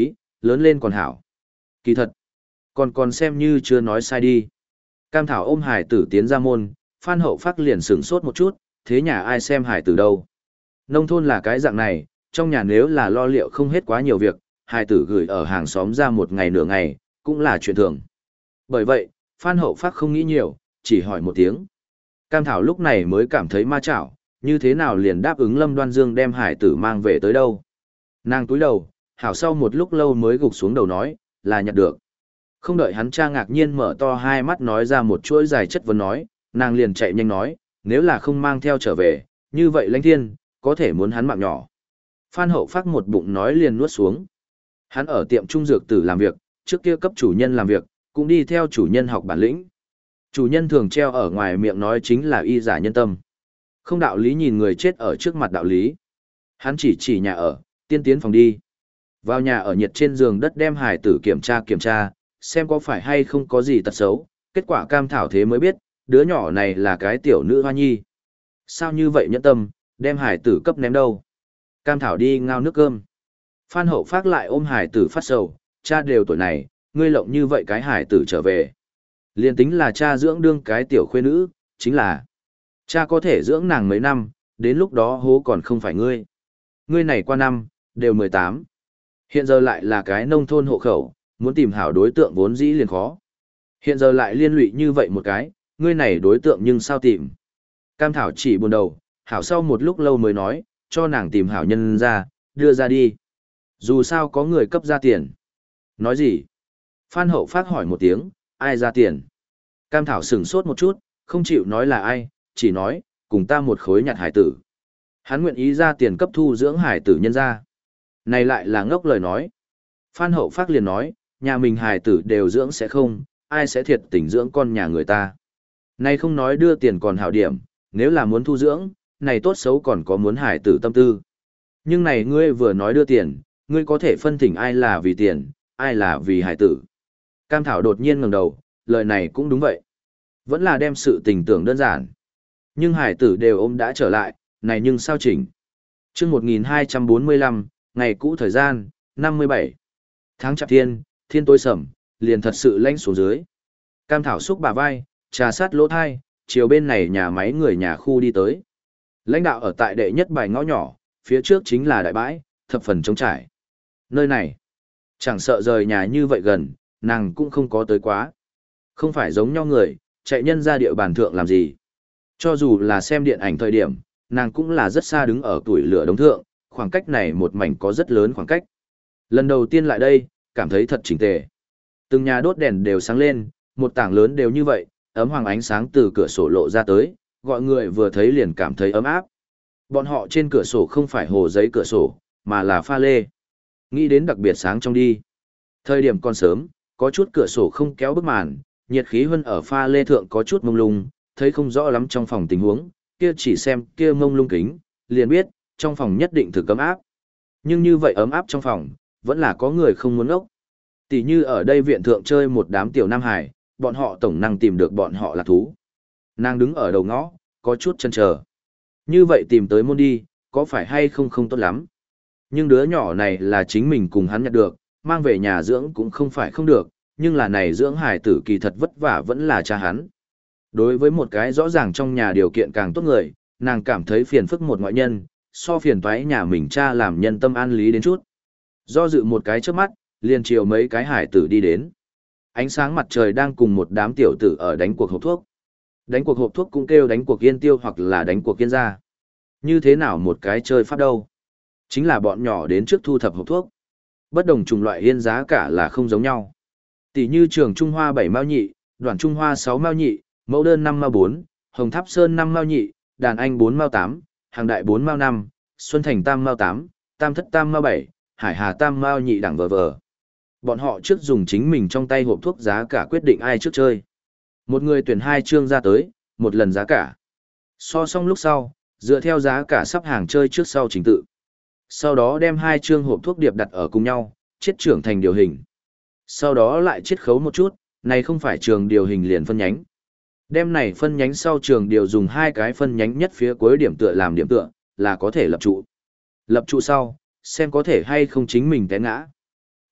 lớn lên còn hảo. Kỳ thật, còn còn xem như chưa nói sai đi. Cam Thảo ôm hải tử tiến ra môn, Phan Hậu Phác liền sửng sốt một chút, thế nhà ai xem hải tử đâu. Nông thôn là cái dạng này, trong nhà nếu là lo liệu không hết quá nhiều việc, hải tử gửi ở hàng xóm ra một ngày nửa ngày, cũng là chuyện thường. Bởi vậy, Phan Hậu Phác không nghĩ nhiều, chỉ hỏi một tiếng. Cam Thảo lúc này mới cảm thấy ma chảo, như thế nào liền đáp ứng Lâm Đoan Dương đem hải tử mang về tới đâu. Nàng túi đầu, hảo sau một lúc lâu mới gục xuống đầu nói, là nhặt được. Không đợi hắn cha ngạc nhiên mở to hai mắt nói ra một chuỗi dài chất vấn nói, nàng liền chạy nhanh nói, nếu là không mang theo trở về, như vậy Lãnh Thiên, có thể muốn hắn mạng nhỏ. Phan Hậu Phác một bụng nói liền nuốt xuống. Hắn ở tiệm trung dược tử làm việc, trước kia cấp chủ nhân làm việc, cũng đi theo chủ nhân học bản lĩnh. Chủ nhân thường treo ở ngoài miệng nói chính là y giả nhân tâm. Không đạo lý nhìn người chết ở trước mặt đạo lý. Hắn chỉ chỉ nhà ở, tiên tiến phòng đi. Vào nhà ở nhiệt trên giường đất đem hải tử kiểm tra kiểm tra, xem có phải hay không có gì tật xấu. Kết quả Cam Thảo thế mới biết, đứa nhỏ này là cái tiểu nữ hoa nhi. Sao như vậy nhẫn tâm, đem hải tử cấp ném đâu. Cam Thảo đi ngao nước cơm. Phan Hậu Phác lại ôm hải tử phát sầu, cha đều tuổi này, ngươi lộng như vậy cái hải tử trở về. Liên tính là cha dưỡng đương cái tiểu khuê nữ, chính là cha có thể dưỡng nàng mấy năm, đến lúc đó hố còn không phải ngươi. Ngươi này qua năm, đều mười tám. Hiện giờ lại là cái nông thôn hộ khẩu, muốn tìm hảo đối tượng vốn dĩ liền khó. Hiện giờ lại liên lụy như vậy một cái, ngươi này đối tượng nhưng sao tìm. Cam Thảo chỉ buồn đầu, hảo sau một lúc lâu mới nói, cho nàng tìm hảo nhân ra, đưa ra đi. Dù sao có người cấp ra tiền. Nói gì? Phan Hậu Phác hỏi một tiếng, ai ra tiền? Cam Thảo sửng sốt một chút, không chịu nói là ai, chỉ nói, cùng ta một khối nhặt hải tử. Hắn nguyện ý ra tiền cấp thu dưỡng hải tử nhân ra. Này lại là ngốc lời nói. Phan Hậu Phác liền nói, nhà mình hải tử đều dưỡng sẽ không, ai sẽ thiệt tình dưỡng con nhà người ta. Này không nói đưa tiền còn hảo điểm, nếu là muốn thu dưỡng, này tốt xấu còn có muốn hải tử tâm tư. Nhưng này ngươi vừa nói đưa tiền, ngươi có thể phân thỉnh ai là vì tiền, ai là vì hải tử. Cam Thảo đột nhiên ngẩng đầu, lời này cũng đúng vậy. Vẫn là đem sự tình tưởng đơn giản. Nhưng hải tử đều ôm đã trở lại, này nhưng sao chỉnh. Trước một nghìn hai trăm bốn mươi lăm, ngày cũ thời gian, năm mươi bảy. Tháng Chạp Thiên, thiên tối sầm, liền thật sự lạnh xuống dưới. Cam Thảo xúc bả vai, trà sát lỗ thai, chiều bên này nhà máy người nhà khu đi tới. Lãnh đạo ở tại đệ nhất bài ngõ nhỏ, phía trước chính là đại bãi, thập phần trống trải. Nơi này, chẳng sợ rời nhà như vậy gần, nàng cũng không có tới quá. Không phải giống nhau người, chạy nhân ra địa bàn thượng làm gì. Cho dù là xem điện ảnh thời điểm, nàng cũng là rất xa đứng ở tuổi lửa đống thượng, khoảng cách này một mảnh có rất lớn khoảng cách. Lần đầu tiên lại đây, cảm thấy thật chỉnh tề. Từng nhà đốt đèn đều sáng lên, một tảng lớn đều như vậy, ấm hoàng ánh sáng từ cửa sổ lộ ra tới, gọi người vừa thấy liền cảm thấy ấm áp. Bọn họ trên cửa sổ không phải hồ giấy cửa sổ, mà là pha lê. Nghĩ đến đặc biệt sáng trong đi. Thời điểm còn sớm, có chút cửa sổ không kéo bức màn, nhiệt khí hơn ở pha lê thượng có chút mông lung, thấy không rõ lắm trong phòng tình huống, kia chỉ xem kia mông lung kính, liền biết, trong phòng nhất định thực ấm áp. Nhưng như vậy ấm áp trong phòng, vẫn là có người không muốn ốc. Tỷ như ở đây viện thượng chơi một đám tiểu nam hải, bọn họ tổng năng tìm được bọn họ là thú. Nàng đứng ở đầu ngõ, có chút chần chờ. Như vậy tìm tới môn đi, có phải hay không không tốt lắm. Nhưng đứa nhỏ này là chính mình cùng hắn nhặt được, mang về nhà dưỡng cũng không phải không được, nhưng là này dưỡng hải tử kỳ thật vất vả vẫn là cha hắn. Đối với một cái rõ ràng trong nhà điều kiện càng tốt người, nàng cảm thấy phiền phức một ngoại nhân, so phiền toái nhà mình cha làm nhân tâm an lý đến chút. Do dự một cái trước mắt, liền chiều mấy cái hải tử đi đến. Ánh sáng mặt trời đang cùng một đám tiểu tử ở đánh cuộc hộp thuốc. Đánh cuộc hộp thuốc cũng kêu đánh cuộc yên tiêu hoặc là đánh cuộc yên ra. Như thế nào một cái chơi pháp đâu? Chính là bọn nhỏ đến trước thu thập hộp thuốc. Bất đồng chủng loại yên giá cả là không giống nhau. Tỷ như trường Trung Hoa bảy mao nhị, Đoàn Trung Hoa sáu mao nhị, mẫu đơn năm mao bốn, Hồng Tháp Sơn năm mao nhị, Đàn Anh bốn mao tám, Hàng Đại bốn mao năm, Xuân Thành tam mao tám, Tam Thất tam mao bảy, Hải Hà tam mao nhị đẳng vờ vờ. Bọn họ trước dùng chính mình trong tay hộp thuốc giá cả quyết định ai trước chơi. Một người tuyển hai chương ra tới, một lần giá cả. So xong lúc sau, dựa theo giá cả sắp hàng chơi trước sau trình tự. Sau đó đem hai chương hộp thuốc điệp đặt ở cùng nhau, chiết trưởng thành điều hình. Sau đó lại chiết khấu một chút, này không phải trường điều hình liền phân nhánh. Đem này phân nhánh sau trường điều dùng hai cái phân nhánh nhất phía cuối điểm tựa làm điểm tựa, là có thể lập trụ. Lập trụ sau, xem có thể hay không chính mình té ngã.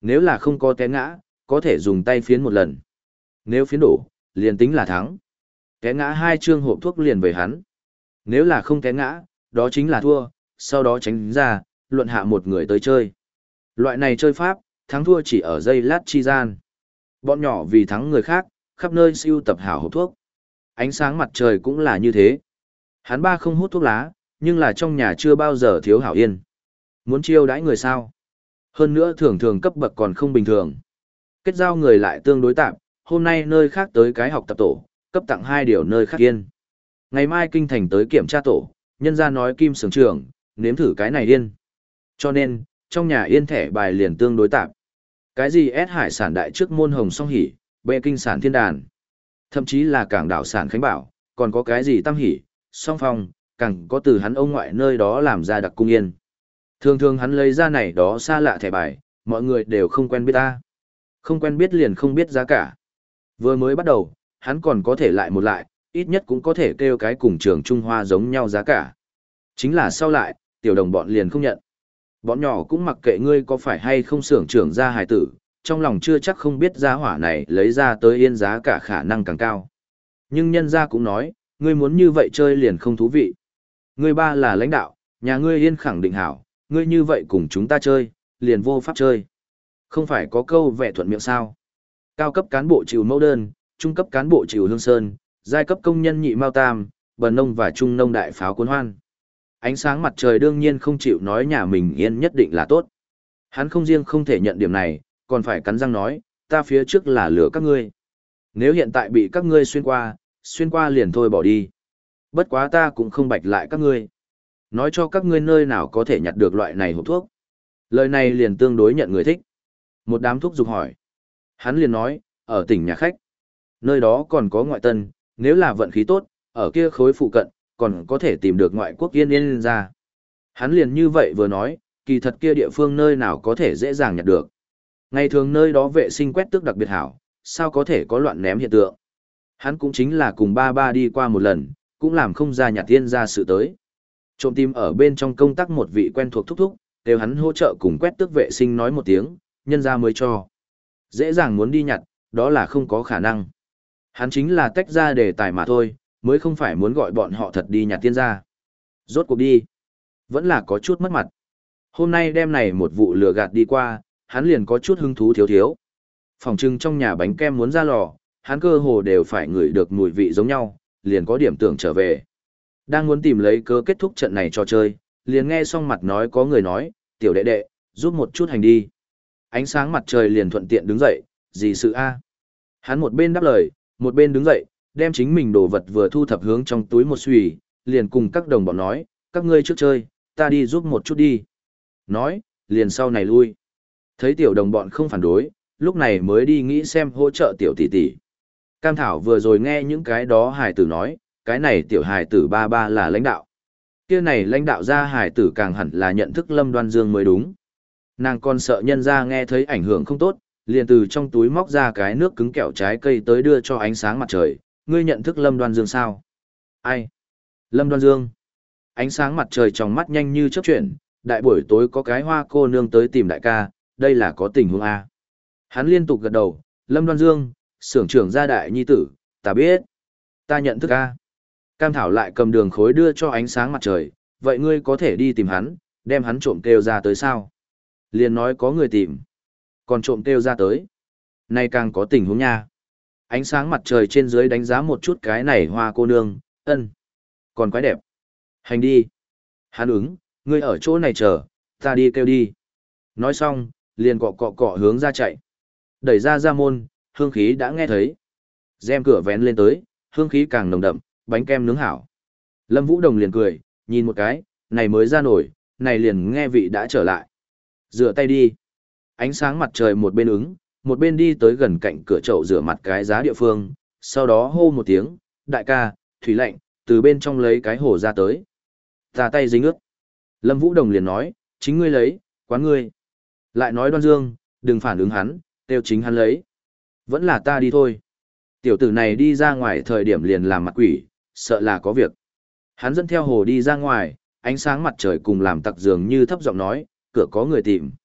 Nếu là không có té ngã, có thể dùng tay phiến một lần. Nếu phiến đổ, liền tính là thắng. Té ngã hai chương hộp thuốc liền về hắn. Nếu là không té ngã, đó chính là thua, sau đó tránh ra, luận hạ một người tới chơi. Loại này chơi pháp, thắng thua chỉ ở giây lát chi gian. Bọn nhỏ vì thắng người khác, khắp nơi siêu tập hảo hộp thuốc. Ánh sáng mặt trời cũng là như thế. Hắn ba không hút thuốc lá, nhưng là trong nhà chưa bao giờ thiếu hảo yên. Muốn chiêu đãi người sao? Hơn nữa thường thường cấp bậc còn không bình thường. Kết giao người lại tương đối tạm, hôm nay nơi khác tới cái học tập tổ, cấp tặng hai điều nơi khác yên. Ngày mai kinh thành tới kiểm tra tổ, nhân ra nói kim sướng trưởng, nếm thử cái này yên. Cho nên, trong nhà yên thẻ bài liền tương đối tạm. Cái gì S hải sản đại trước môn hồng song hỉ, bệ kinh sản thiên đàn. Thậm chí là cảng đảo sản khánh bảo, còn có cái gì tam hỉ, song phong, càng có từ hắn ông ngoại nơi đó làm ra đặc cung yên. Thường thường hắn lấy ra này đó xa lạ thẻ bài, mọi người đều không quen biết ta. Không quen biết liền không biết giá cả. Vừa mới bắt đầu, hắn còn có thể lại một lại, ít nhất cũng có thể kêu cái cùng trường Trung Hoa giống nhau giá cả. Chính là sau lại, tiểu đồng bọn liền không nhận. Bọn nhỏ cũng mặc kệ ngươi có phải hay không xưởng trưởng ra hài tử, trong lòng chưa chắc không biết giá hỏa này lấy ra tới yên giá cả khả năng càng cao. Nhưng nhân gia cũng nói, ngươi muốn như vậy chơi liền không thú vị. Ngươi ba là lãnh đạo, nhà ngươi yên khẳng định hảo, ngươi như vậy cùng chúng ta chơi, liền vô pháp chơi. Không phải có câu vẽ thuận miệng sao. Cao cấp cán bộ chịu mẫu đơn, trung cấp cán bộ chịu hương sơn, giai cấp công nhân nhị mao tam, bần nông và trung nông đại pháo cuốn hoan. Ánh sáng mặt trời đương nhiên không chịu nói nhà mình yên nhất định là tốt. Hắn không riêng không thể nhận điểm này, còn phải cắn răng nói, ta phía trước là lửa các ngươi. Nếu hiện tại bị các ngươi xuyên qua, xuyên qua liền thôi bỏ đi. Bất quá ta cũng không bạch lại các ngươi. Nói cho các ngươi nơi nào có thể nhặt được loại này hộp thuốc. Lời này liền tương đối nhận người thích. Một đám thuốc dục hỏi. Hắn liền nói, ở tỉnh nhà khách. Nơi đó còn có ngoại tân, nếu là vận khí tốt, ở kia khối phụ cận, còn có thể tìm được ngoại quốc yên yên ra. Hắn liền như vậy vừa nói, kỳ thật kia địa phương nơi nào có thể dễ dàng nhặt được. Ngày thường nơi đó vệ sinh quét tước đặc biệt hảo, sao có thể có loạn ném hiện tượng. Hắn cũng chính là cùng ba ba đi qua một lần, cũng làm không ra nhặt tiên ra sự tới. Trộm tìm ở bên trong công tác một vị quen thuộc thúc thúc, đều hắn hỗ trợ cùng quét tước vệ sinh nói một tiếng, nhân ra mới cho. Dễ dàng muốn đi nhặt, đó là không có khả năng. Hắn chính là tách ra đề tài mà thôi, mới không phải muốn gọi bọn họ thật đi nhặt tiên ra. Rốt cuộc đi. Vẫn là có chút mất mặt. Hôm nay đêm này một vụ lừa gạt đi qua, hắn liền có chút hứng thú thiếu thiếu. Phòng trưng trong nhà bánh kem muốn ra lò, hắn cơ hồ đều phải ngửi được mùi vị giống nhau, liền có điểm tưởng trở về. Đang muốn tìm lấy cớ kết thúc trận này trò chơi, liền nghe xong mặt nói có người nói, tiểu đệ đệ, giúp một chút hành đi. Ánh sáng mặt trời liền thuận tiện đứng dậy, gì sự a? Hắn một bên đáp lời, một bên đứng dậy, đem chính mình đồ vật vừa thu thập hướng trong túi một xùy, liền cùng các đồng bọn nói, các ngươi trước chơi, ta đi giúp một chút đi. Nói, liền sau này lui. Thấy tiểu đồng bọn không phản đối, lúc này mới đi nghĩ xem hỗ trợ tiểu tỷ tỷ. Cam Thảo vừa rồi nghe những cái đó hài tử nói, cái này tiểu hài tử ba ba là lãnh đạo. Kia này lãnh đạo ra hài tử càng hẳn là nhận thức Lâm Đoan Dương mới đúng. Nàng còn sợ nhân ra nghe thấy ảnh hưởng không tốt, liền từ trong túi móc ra cái nước cứng kẹo trái cây tới đưa cho ánh sáng mặt trời. Ngươi nhận thức Lâm Đoan Dương sao? Ai? Lâm Đoan Dương. Ánh sáng mặt trời trong mắt nhanh như chớp chuyển, đại buổi tối có cái hoa cô nương tới tìm đại ca, đây là có tình huống A. Hắn liên tục gật đầu, Lâm Đoan Dương, xưởng trưởng gia đại nhi tử, ta biết. Ta nhận thức A. Cam Thảo lại cầm đường khối đưa cho ánh sáng mặt trời, vậy ngươi có thể đi tìm hắn, đem hắn trộm kêu ra tới sao? Liền nói có người tìm. Còn trộm kêu ra tới. Nay càng có tình huống nha. Ánh sáng mặt trời trên dưới đánh giá một chút cái này hoa cô nương, ân. Còn quái đẹp. Hành đi. Hắn ứng, ngươi ở chỗ này chờ, ta đi kêu đi. Nói xong, liền cọ cọ cọ hướng ra chạy. Đẩy ra ra môn, hương khí đã nghe thấy. Rèm cửa vén lên tới, hương khí càng nồng đậm, bánh kem nướng hảo. Lâm Vũ Đồng liền cười, nhìn một cái, này mới ra nổi, này liền nghe vị đã trở lại. Rửa tay đi. Ánh sáng mặt trời một bên ứng, một bên đi tới gần cạnh cửa chậu rửa mặt cái giá địa phương, sau đó hô một tiếng, đại ca, thủy lạnh, từ bên trong lấy cái hồ ra tới. Ta tay dính ướt. Lâm Vũ Đồng liền nói, chính ngươi lấy, quán ngươi. Lại nói Đoan Dương, đừng phản ứng hắn, tiêu chính hắn lấy. Vẫn là ta đi thôi. Tiểu tử này đi ra ngoài thời điểm liền làm mặt quỷ, sợ là có việc. Hắn dẫn theo hồ đi ra ngoài, ánh sáng mặt trời cùng làm tặc dường như thấp giọng nói, cửa có người tìm.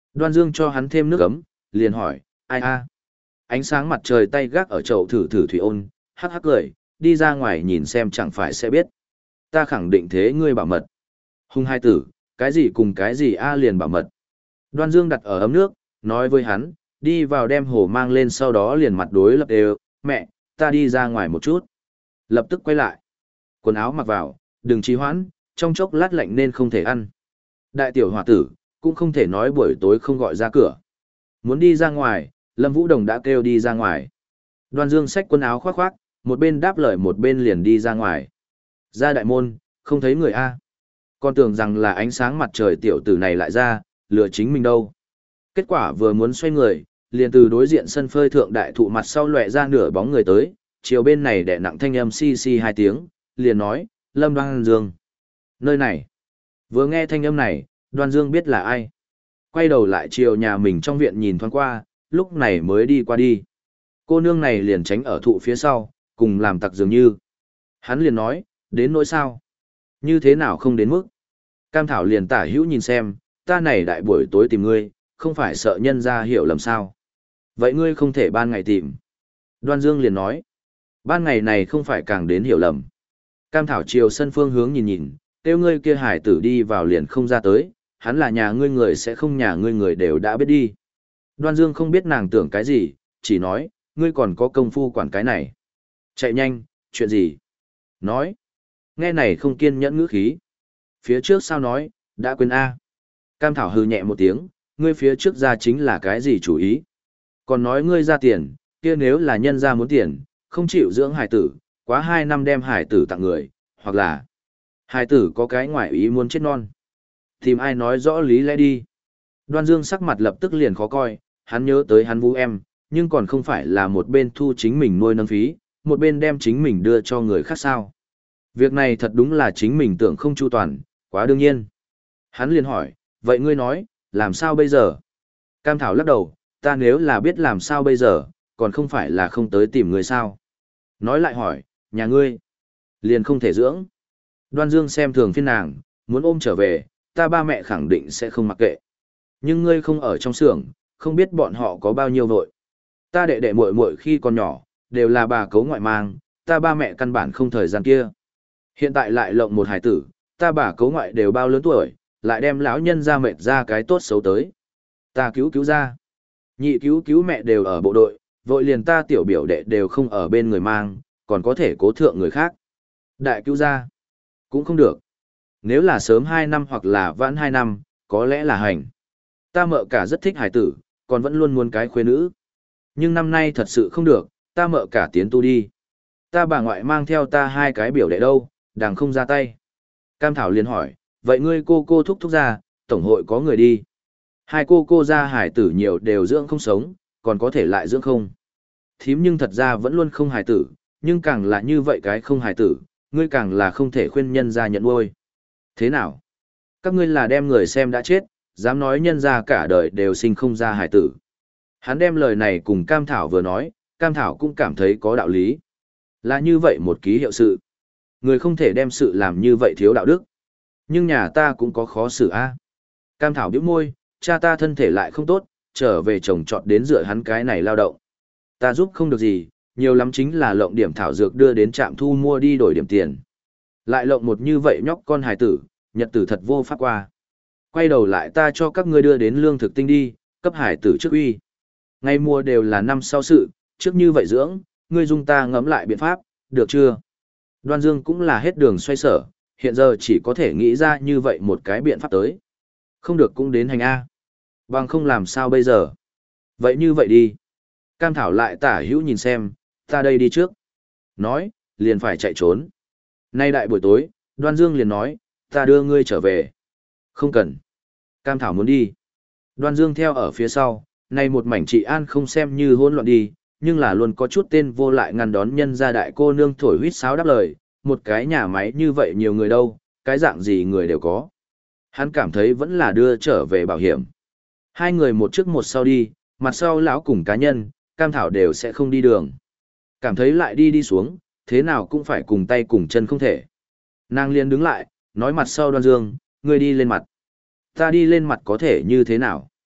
Đoan Dương cho hắn thêm nước ấm, liền hỏi, ai a? Ánh sáng mặt trời tay gác ở chậu thử thử thủy ôn, hắc hắc cười, đi ra ngoài nhìn xem chẳng phải sẽ biết. Ta khẳng định thế ngươi bảo mật. Hung hai tử, cái gì cùng cái gì a liền bảo mật. Đoan Dương đặt ở ấm nước, nói với hắn, đi vào đem hồ mang lên sau đó liền mặt đối lập đều, mẹ, ta đi ra ngoài một chút. Lập tức quay lại. Quần áo mặc vào, đừng trì hoãn, trong chốc lát lạnh nên không thể ăn. Đại tiểu hòa tử, cũng không thể nói buổi tối không gọi ra cửa. Muốn đi ra ngoài, Lâm Vũ Đồng đã kêu đi ra ngoài. Đoan Dương xách quần áo khoác khoác, một bên đáp lời một bên liền đi ra ngoài. Ra đại môn, không thấy người A. Con tưởng rằng là ánh sáng mặt trời tiểu tử này lại ra, lừa chính mình đâu. Kết quả vừa muốn xoay người, liền từ đối diện sân phơi thượng đại thụ mặt sau lóe ra nửa bóng người tới, chiều bên này đè nặng thanh âm xi xi hai tiếng, liền nói, Lâm Đoan Dương. Nơi này. Vừa nghe thanh âm này, Đoan Dương biết là ai. Quay đầu lại chiều nhà mình trong viện nhìn thoáng qua, lúc này mới đi qua đi. Cô nương này liền tránh ở thụ phía sau, cùng làm tặc dường như. Hắn liền nói, đến nỗi sao? Như thế nào không đến mức? Cam Thảo liền tả hữu nhìn xem, ta này đại buổi tối tìm ngươi, không phải sợ nhân ra hiểu lầm sao. Vậy ngươi không thể ban ngày tìm. Đoan Dương liền nói, ban ngày này không phải càng đến hiểu lầm. Cam Thảo chiều sân phương hướng nhìn nhìn, kêu ngươi kia hải tử đi vào liền không ra tới, hắn là nhà ngươi người sẽ không nhà ngươi người đều đã biết đi. Đoan Dương không biết nàng tưởng cái gì, chỉ nói, ngươi còn có công phu quản cái này. Chạy nhanh, chuyện gì? Nói. Nghe này không kiên nhẫn ngữ khí. Phía trước sao nói, đã quên A. Cam Thảo hừ nhẹ một tiếng, ngươi phía trước ra chính là cái gì chủ ý. Còn nói ngươi ra tiền, kia nếu là nhân ra muốn tiền, không chịu dưỡng hải tử, quá hai năm đem hải tử tặng người, hoặc là hải tử có cái ngoại ý muốn chết non. Tìm ai nói rõ lý lẽ đi. Đoan Dương sắc mặt lập tức liền khó coi, hắn nhớ tới hắn vũ em, nhưng còn không phải là một bên thu chính mình nuôi nâng phí, một bên đem chính mình đưa cho người khác sao. Việc này thật đúng là chính mình tưởng không chu toàn, quá đương nhiên. Hắn liền hỏi, vậy ngươi nói, làm sao bây giờ? Cam Thảo lắc đầu, ta nếu là biết làm sao bây giờ, còn không phải là không tới tìm người sao. Nói lại hỏi, nhà ngươi, liền không thể dưỡng. Đoan Dương xem thường phiên nàng, muốn ôm trở về, ta ba mẹ khẳng định sẽ không mặc kệ. Nhưng ngươi không ở trong xưởng, không biết bọn họ có bao nhiêu vội. Ta đệ đệ muội muội khi còn nhỏ, đều là bà cấu ngoại mang, ta ba mẹ căn bản không thời gian kia. Hiện tại lại lộng một hải tử, ta bà cấu ngoại đều bao lớn tuổi, lại đem lão nhân ra mệt ra cái tốt xấu tới. Ta cứu cứu ra. Nhị cứu cứu mẹ đều ở bộ đội, vội liền ta tiểu biểu đệ đều không ở bên người mang, còn có thể cố thượng người khác. Đại cứu ra. Cũng không được. Nếu là sớm hai năm hoặc là vãn hai năm, có lẽ là hành. Ta mợ cả rất thích hải tử, còn vẫn luôn muốn cái khuê nữ. Nhưng năm nay thật sự không được, ta mợ cả tiến tu đi. Ta bà ngoại mang theo ta hai cái biểu đệ đâu, đàng không ra tay. Cam Thảo liền hỏi, vậy ngươi cô cô thúc thúc ra, tổng hội có người đi. Hai cô cô ra hải tử nhiều đều dưỡng không sống, còn có thể lại dưỡng không. Thím nhưng thật ra vẫn luôn không hải tử, nhưng càng là như vậy cái không hải tử, ngươi càng là không thể khuyên nhân ra nhận nuôi. Thế nào? Các ngươi là đem người xem đã chết, dám nói nhân ra cả đời đều sinh không ra hải tử. Hắn đem lời này cùng Cam Thảo vừa nói, Cam Thảo cũng cảm thấy có đạo lý. Là như vậy một ký hiệu sự. Người không thể đem sự làm như vậy thiếu đạo đức. Nhưng nhà ta cũng có khó xử a. Cam Thảo bĩu môi, cha ta thân thể lại không tốt, trở về trồng trọt đến dựa hắn cái này lao động. Ta giúp không được gì, nhiều lắm chính là lộng điểm thảo dược đưa đến trạm thu mua đi đổi điểm tiền. Lại lộng một như vậy nhóc con hài tử, nhật tử thật vô pháp qua. Quay đầu lại ta cho các ngươi đưa đến lương thực tinh đi, cấp hải tử trước uy. Ngày mùa đều là năm sau sự, trước như vậy dưỡng, ngươi dung ta ngẫm lại biện pháp, được chưa? Đoan Dương cũng là hết đường xoay sở, hiện giờ chỉ có thể nghĩ ra như vậy một cái biện pháp tới. Không được cũng đến hành A. Bằng không làm sao bây giờ? Vậy như vậy đi. Cam Thảo lại tả hữu nhìn xem, ta đây đi trước. Nói, liền phải chạy trốn. Nay đại buổi tối, Đoan Dương liền nói, ta đưa ngươi trở về. Không cần. Cam Thảo muốn đi. Đoan Dương theo ở phía sau, nay một mảnh trị an không xem như hỗn loạn đi, nhưng là luôn có chút tên vô lại ngăn đón nhân gia đại cô nương thổi huýt sáo đáp lời, một cái nhà máy như vậy nhiều người đâu, cái dạng gì người đều có. Hắn cảm thấy vẫn là đưa trở về bảo hiểm. Hai người một trước một sau đi, mặt sau lão cùng cá nhân, Cam Thảo đều sẽ không đi đường. Cảm thấy lại đi đi xuống, thế nào cũng phải cùng tay cùng chân không thể. Nàng liền đứng lại, nói mặt sau Đoan Dương, ngươi đi lên mặt. Ta đi lên mặt có thể như thế nào?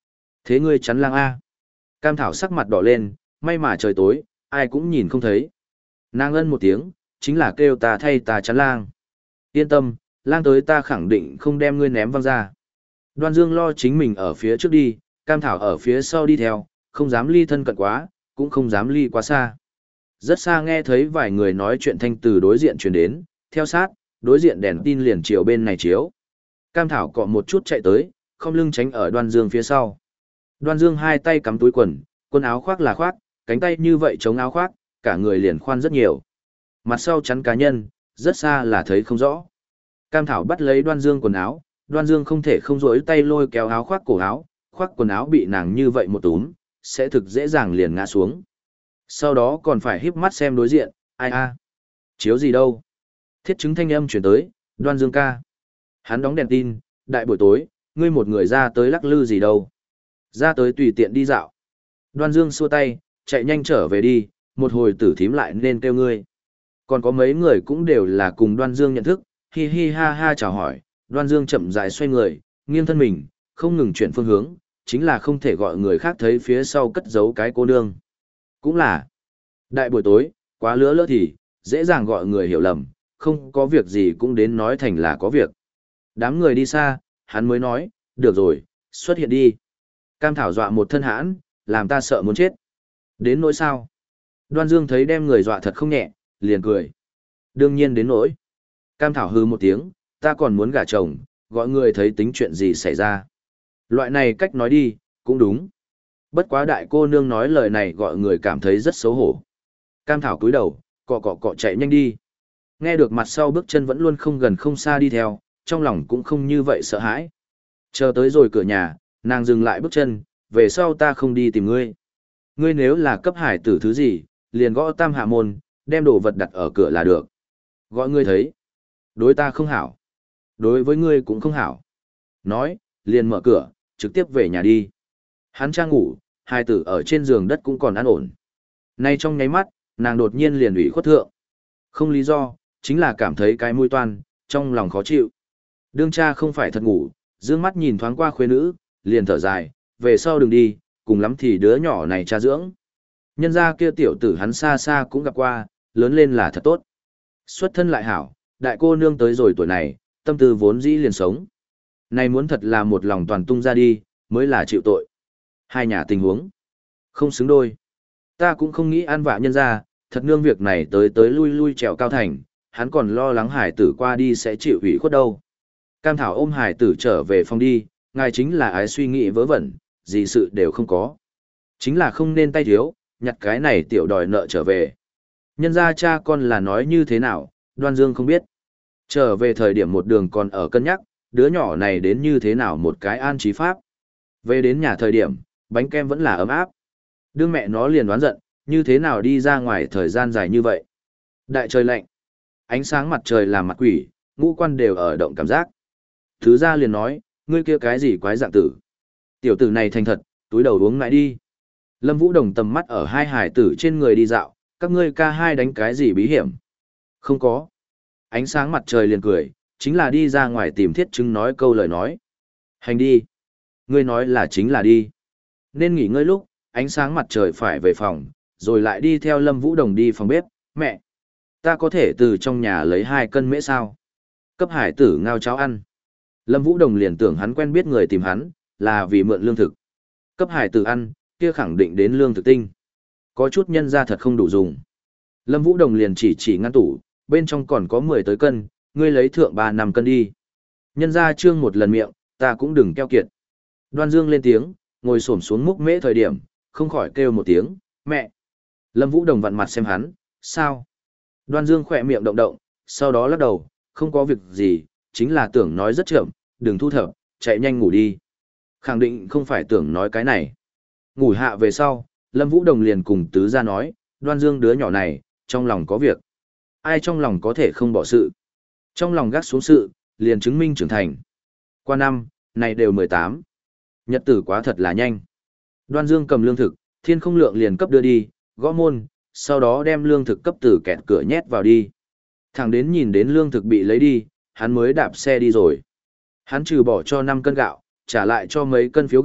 Thế ngươi chắn lang A. Cam Thảo sắc mặt đỏ lên, may mà trời tối, ai cũng nhìn không thấy. Nàng ân một tiếng, chính là kêu ta thay ta chắn lang. Yên tâm, lang tới ta khẳng định không đem ngươi ném văng ra. Đoan Dương lo chính mình ở phía trước đi, Cam Thảo ở phía sau đi theo, không dám ly thân cận quá, cũng không dám ly quá xa. Rất xa nghe thấy vài người nói chuyện thanh từ đối diện truyền đến, theo sát, đối diện đèn tin liền chiều bên này chiếu. Cam Thảo cọ một chút chạy tới, không lưng tránh ở Đoan Dương phía sau. Đoan Dương hai tay cắm túi quần, quần áo khoác là khoác, cánh tay như vậy chống áo khoác, cả người liền khoan rất nhiều. Mặt sau chắn cá nhân, rất xa là thấy không rõ. Cam Thảo bắt lấy Đoan Dương quần áo, Đoan Dương không thể không rỗi tay lôi kéo áo khoác cổ áo, khoác quần áo bị nàng như vậy một túm, sẽ thực dễ dàng liền ngã xuống. Sau đó còn phải híp mắt xem đối diện, ai a, chiếu gì đâu. Thiết chứng thanh âm chuyển tới, Đoan Dương ca. Hắn đóng đèn tin, đại buổi tối, ngươi một người ra tới lắc lư gì đâu. Ra tới tùy tiện đi dạo. Đoan Dương xua tay, chạy nhanh trở về đi, một hồi tử thím lại nên kêu ngươi. Còn có mấy người cũng đều là cùng Đoan Dương nhận thức, hi hi ha ha chào hỏi, Đoan Dương chậm rãi xoay người, nghiêng thân mình, không ngừng chuyển phương hướng, chính là không thể gọi người khác thấy phía sau cất giấu cái cô nương. Cũng là, đại buổi tối, quá lứa lỡ thì, dễ dàng gọi người hiểu lầm, không có việc gì cũng đến nói thành là có việc. Đám người đi xa, hắn mới nói, được rồi, xuất hiện đi. Cam Thảo dọa một thân hãn, làm ta sợ muốn chết. Đến nỗi sao? Đoan Dương thấy đem người dọa thật không nhẹ, liền cười. Đương nhiên đến nỗi. Cam Thảo hư một tiếng, ta còn muốn gả chồng, gọi người thấy tính chuyện gì xảy ra. Loại này cách nói đi, cũng đúng. Bất quá đại cô nương nói lời này gọi người cảm thấy rất xấu hổ. Cam Thảo cúi đầu, cọ cọ cọ chạy nhanh đi. Nghe được mặt sau bước chân vẫn luôn không gần không xa đi theo, trong lòng cũng không như vậy sợ hãi. Chờ tới rồi cửa nhà, nàng dừng lại bước chân, về sau ta không đi tìm ngươi. Ngươi nếu là cấp hải tử thứ gì, liền gõ tam hạ môn, đem đồ vật đặt ở cửa là được. Gọi ngươi thấy. Đối ta không hảo. Đối với ngươi cũng không hảo. Nói, liền mở cửa, trực tiếp về nhà đi. Hắn trang ngủ, hai tử ở trên giường đất cũng còn an ổn. Nay trong nháy mắt, nàng đột nhiên liền ủy khuất thượng. Không lý do, chính là cảm thấy cái mũi toan, trong lòng khó chịu. Đương cha không phải thật ngủ, dương mắt nhìn thoáng qua khuê nữ, liền thở dài, về sau đừng đi, cùng lắm thì đứa nhỏ này cha dưỡng. Nhân ra kia tiểu tử hắn xa xa cũng gặp qua, lớn lên là thật tốt. Xuất thân lại hảo, đại cô nương tới rồi tuổi này, tâm tư vốn dĩ liền sống. Này muốn thật là một lòng toàn tung ra đi, mới là chịu tội. Hai nhà tình huống, không xứng đôi. Ta cũng không nghĩ an vạ nhân ra, thật nương việc này tới tới lui lui trèo cao thành, hắn còn lo lắng hải tử qua đi sẽ chịu ủy khuất đâu. Cam Thảo ôm hải tử trở về phòng đi, ngài chính là ái suy nghĩ vớ vẩn, gì sự đều không có. Chính là không nên tay thiếu, nhặt cái này tiểu đòi nợ trở về. Nhân ra cha con là nói như thế nào, Đoan Dương không biết. Trở về thời điểm một đường còn ở cân nhắc, đứa nhỏ này đến như thế nào một cái an trí pháp. Về đến nhà thời điểm, bánh kem vẫn là ấm áp. Đương mẹ nó liền đoán giận, như thế nào đi ra ngoài thời gian dài như vậy. Đại trời lạnh, ánh sáng mặt trời làm mặt quỷ, ngũ quan đều ở động cảm giác. Thứ ra liền nói, ngươi kia cái gì quái dạng tử. Tiểu tử này thành thật, túi đầu uống lại đi. Lâm Vũ Đồng tầm mắt ở hai hải tử trên người đi dạo, các ngươi ca hai đánh cái gì bí hiểm. Không có. Ánh sáng mặt trời liền cười, chính là đi ra ngoài tìm thiết chứng nói câu lời nói. Hành đi. Ngươi nói là chính là đi. Nên nghỉ ngơi lúc, ánh sáng mặt trời phải về phòng, rồi lại đi theo Lâm Vũ Đồng đi phòng bếp. Mẹ, ta có thể từ trong nhà lấy hai cân mễ sao? Cấp hải tử ngao cháo ăn. Lâm Vũ Đồng liền tưởng hắn quen biết người tìm hắn, là vì mượn lương thực. Cấp hải tử ăn, kia khẳng định đến lương thực tinh. Có chút nhân ra thật không đủ dùng. Lâm Vũ Đồng liền chỉ chỉ ngăn tủ, bên trong còn có mười tới cân, ngươi lấy thượng ba năm cân đi. Nhân ra trương một lần miệng, ta cũng đừng keo kiệt. Đoan Dương lên tiếng, ngồi xổm xuống múc mễ thời điểm, không khỏi kêu một tiếng, mẹ. Lâm Vũ Đồng vặn mặt xem hắn, sao? Đoan Dương khỏe miệng động động, sau đó lắc đầu, không có việc gì, chính là tưởng nói rất chậm, đừng thu thập, chạy nhanh ngủ đi. Khẳng định không phải tưởng nói cái này. Ngủ hạ về sau, Lâm Vũ Đồng liền cùng tứ ra nói, Đoan Dương đứa nhỏ này, trong lòng có việc. Ai trong lòng có thể không bỏ sự. Trong lòng gác xuống sự, liền chứng minh trưởng thành. Qua năm, này đều mười tám. Nhật tử quá thật là nhanh. Đoan Dương cầm lương thực, thiên không lượng liền cấp đưa đi, gõ môn, sau đó đem lương thực cấp từ kẹt cửa nhét vào đi. Thẳng đến nhìn đến lương thực bị lấy đi, hắn mới đạp xe đi rồi. Hắn trừ bỏ cho năm cân gạo, trả lại cho mấy cân phiếu gạo,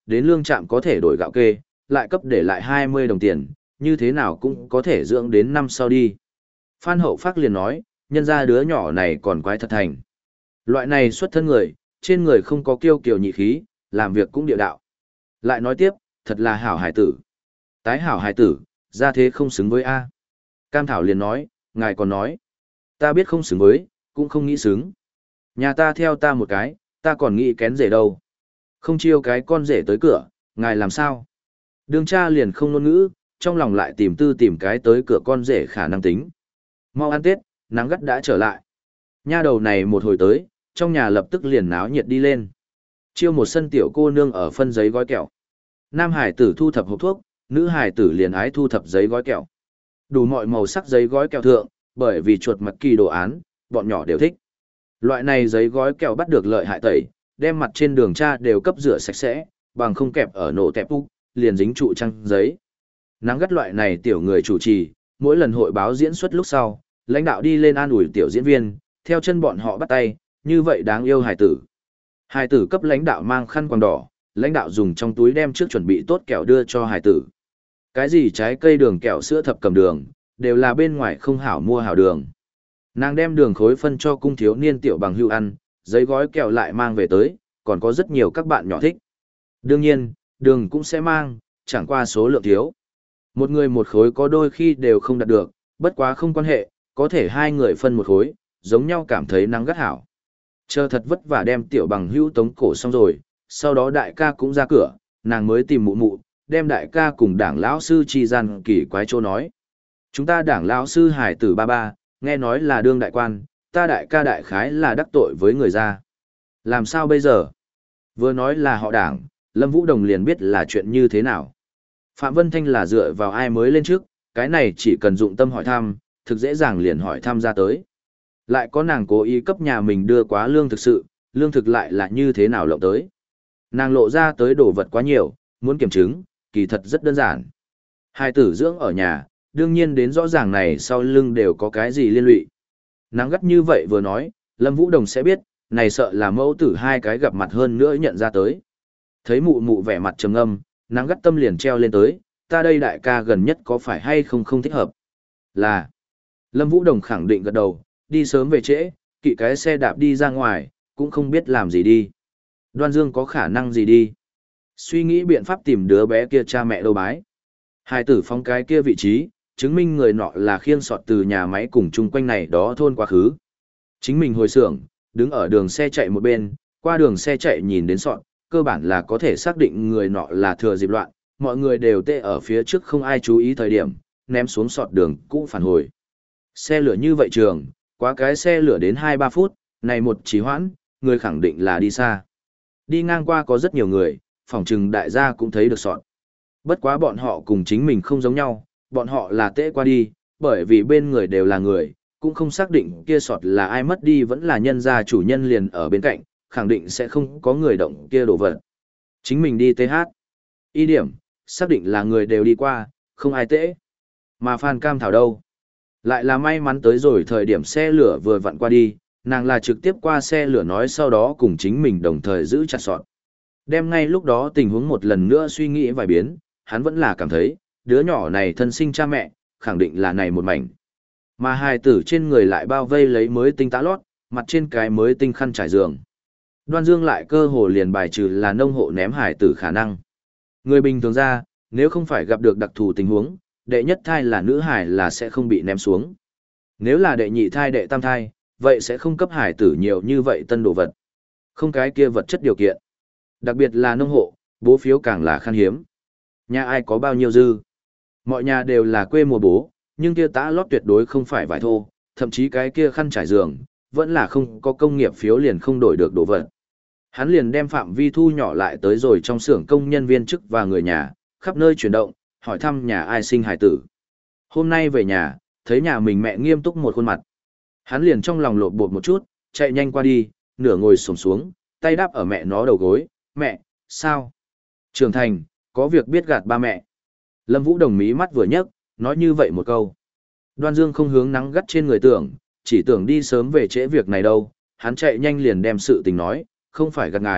đến lương trạm có thể đổi gạo kê, lại cấp để lại hai mươi đồng tiền, như thế nào cũng có thể dưỡng đến năm sau đi. Phan Hậu Phác liền nói, nhân ra đứa nhỏ này còn quái thật thành. Loại này xuất thân người, trên người không có kiêu kiều nhị khí, làm việc cũng địa đạo. Lại nói tiếp, thật là hảo hải tử. Tái hảo hải tử, ra thế không xứng với A. Cam Thảo liền nói, ngài còn nói. Ta biết không xứng với, cũng không nghĩ xứng. Nhà ta theo ta một cái, ta còn nghĩ kén rể đâu. Không chiêu cái con rể tới cửa, ngài làm sao? Đường cha liền không ngôn ngữ, trong lòng lại tìm tư tìm cái tới cửa con rể khả năng tính. Mau ăn Tết, nắng gắt đã trở lại. Nha đầu này một hồi tới, trong nhà lập tức liền náo nhiệt đi lên. Chiêu một sân tiểu cô nương ở phân giấy gói kẹo. Nam hải tử thu thập hộp thuốc, nữ hải tử liền ái thu thập giấy gói kẹo. Đủ mọi màu sắc giấy gói kẹo thượng, bởi vì chuột mặt kỳ đồ án, bọn nhỏ đều thích. Loại này giấy gói kẹo bắt được lợi hại tẩy, đem mặt trên đường cha đều cấp rửa sạch sẽ, bằng không kẹp ở nổ tẹp úc, liền dính trụ trăng giấy. Nắng gắt loại này tiểu người chủ trì, mỗi lần hội báo diễn xuất lúc sau, lãnh đạo đi lên an ủi tiểu diễn viên, theo chân bọn họ bắt tay, như vậy đáng yêu hài tử. Hài tử cấp lãnh đạo mang khăn quàng đỏ, lãnh đạo dùng trong túi đem trước chuẩn bị tốt kẹo đưa cho hài tử. Cái gì trái cây đường kẹo sữa thập cầm đường, đều là bên ngoài không hảo mua hảo đường. Nàng đem đường khối phân cho cung thiếu niên tiểu bằng hữu ăn, giấy gói kẹo lại mang về tới, còn có rất nhiều các bạn nhỏ thích. Đương nhiên, đường cũng sẽ mang, chẳng qua số lượng thiếu. Một người một khối có đôi khi đều không đạt được, bất quá không quan hệ, có thể hai người phân một khối, giống nhau cảm thấy nắng gắt hảo. Chờ thật vất vả đem tiểu bằng hữu tống cổ xong rồi, sau đó đại ca cũng ra cửa, nàng mới tìm mụ mụ, đem đại ca cùng đảng lão sư chi gian kỳ quái chỗ nói. Chúng ta đảng lão sư hải tử ba ba, nghe nói là đương đại quan, ta đại ca đại khái là đắc tội với người ra. Làm sao bây giờ? Vừa nói là họ đảng, Lâm Vũ Đồng liền biết là chuyện như thế nào. Phạm Vân Thanh là dựa vào ai mới lên trước, cái này chỉ cần dụng tâm hỏi thăm, thực dễ dàng liền hỏi thăm ra tới. Lại có nàng cố ý cấp nhà mình đưa quá lương thực sự, lương thực lại là như thế nào lộng tới. Nàng lộ ra tới đồ vật quá nhiều, muốn kiểm chứng, kỳ thật rất đơn giản. Hai tử dưỡng ở nhà, đương nhiên đến rõ ràng này sau lưng đều có cái gì liên lụy. Nắng gắt như vậy vừa nói, Lâm Vũ Đồng sẽ biết, này sợ là mẫu tử hai cái gặp mặt hơn nữa nhận ra tới. Thấy mụ mụ vẻ mặt trầm ngâm, nắng gắt tâm liền treo lên tới, ta đây đại ca gần nhất có phải hay không không thích hợp. Là, Lâm Vũ Đồng khẳng định gật đầu, đi sớm về trễ, kỵ cái xe đạp đi ra ngoài, cũng không biết làm gì đi. Đoan Dương có khả năng gì đi. Suy nghĩ biện pháp tìm đứa bé kia cha mẹ đâu bái. Hai tử phóng cái kia vị trí, chứng minh người nọ là khiêng sọt từ nhà máy cùng chung quanh này đó thôn quá khứ. Chính mình hồi xưởng, đứng ở đường xe chạy một bên, qua đường xe chạy nhìn đến sọt, cơ bản là có thể xác định người nọ là thừa dịp loạn, mọi người đều tê ở phía trước không ai chú ý thời điểm, ném xuống sọt đường cũ phản hồi. Xe lửa như vậy trường, quá cái xe lửa đến hai ba phút, này một trì hoãn, người khẳng định là đi xa. Đi ngang qua có rất nhiều người, phỏng chừng đại gia cũng thấy được sọt. Bất quá bọn họ cùng chính mình không giống nhau, bọn họ là tễ qua đi, bởi vì bên người đều là người, cũng không xác định kia sọt là ai mất đi vẫn là nhân gia chủ nhân liền ở bên cạnh, khẳng định sẽ không có người động kia đổ vật. Chính mình đi tê hát. Y điểm, xác định là người đều đi qua, không ai tễ. Mà Phan Cam Thảo đâu? Lại là may mắn tới rồi thời điểm xe lửa vừa vặn qua đi, nàng là trực tiếp qua xe lửa nói sau đó cùng chính mình đồng thời giữ chặt sọt. Đem ngay lúc đó tình huống một lần nữa suy nghĩ vài biến, hắn vẫn là cảm thấy, đứa nhỏ này thân sinh cha mẹ, khẳng định là này một mảnh. Mà hài tử trên người lại bao vây lấy mới tinh tã lót, mặt trên cái mới tinh khăn trải giường. Đoan Dương lại cơ hồ liền bài trừ là nông hộ ném hài tử khả năng. Người bình thường ra, nếu không phải gặp được đặc thù tình huống, đệ nhất thai là nữ hài là sẽ không bị ném xuống. Nếu là đệ nhị thai đệ tam thai, vậy sẽ không cấp hài tử nhiều như vậy tân đồ vật. Không cái kia vật chất điều kiện. Đặc biệt là nông hộ, bố phiếu càng là khan hiếm. Nhà ai có bao nhiêu dư. Mọi nhà đều là quê mùa bố, nhưng kia tã lót tuyệt đối không phải vải thô, thậm chí cái kia khăn trải giường, vẫn là không có công nghiệp phiếu liền không đổi được đồ vật. Hắn liền đem phạm vi thu nhỏ lại tới rồi trong xưởng công nhân viên chức và người nhà, khắp nơi chuyển động, hỏi thăm nhà ai sinh hài tử. Hôm nay về nhà, thấy nhà mình mẹ nghiêm túc một khuôn mặt. Hắn liền trong lòng lột bột một chút, chạy nhanh qua đi, nửa ngồi xổm xuống, tay đáp ở mẹ nó đầu gối, mẹ, sao? Trưởng thành, có việc biết gạt ba mẹ. Lâm Vũ Đồng mí mắt vừa nhấc, nói như vậy một câu. Đoan Dương không hướng nắng gắt trên người tưởng, chỉ tưởng đi sớm về trễ việc này đâu, hắn chạy nhanh liền đem sự tình nói, không phải gạt ngài,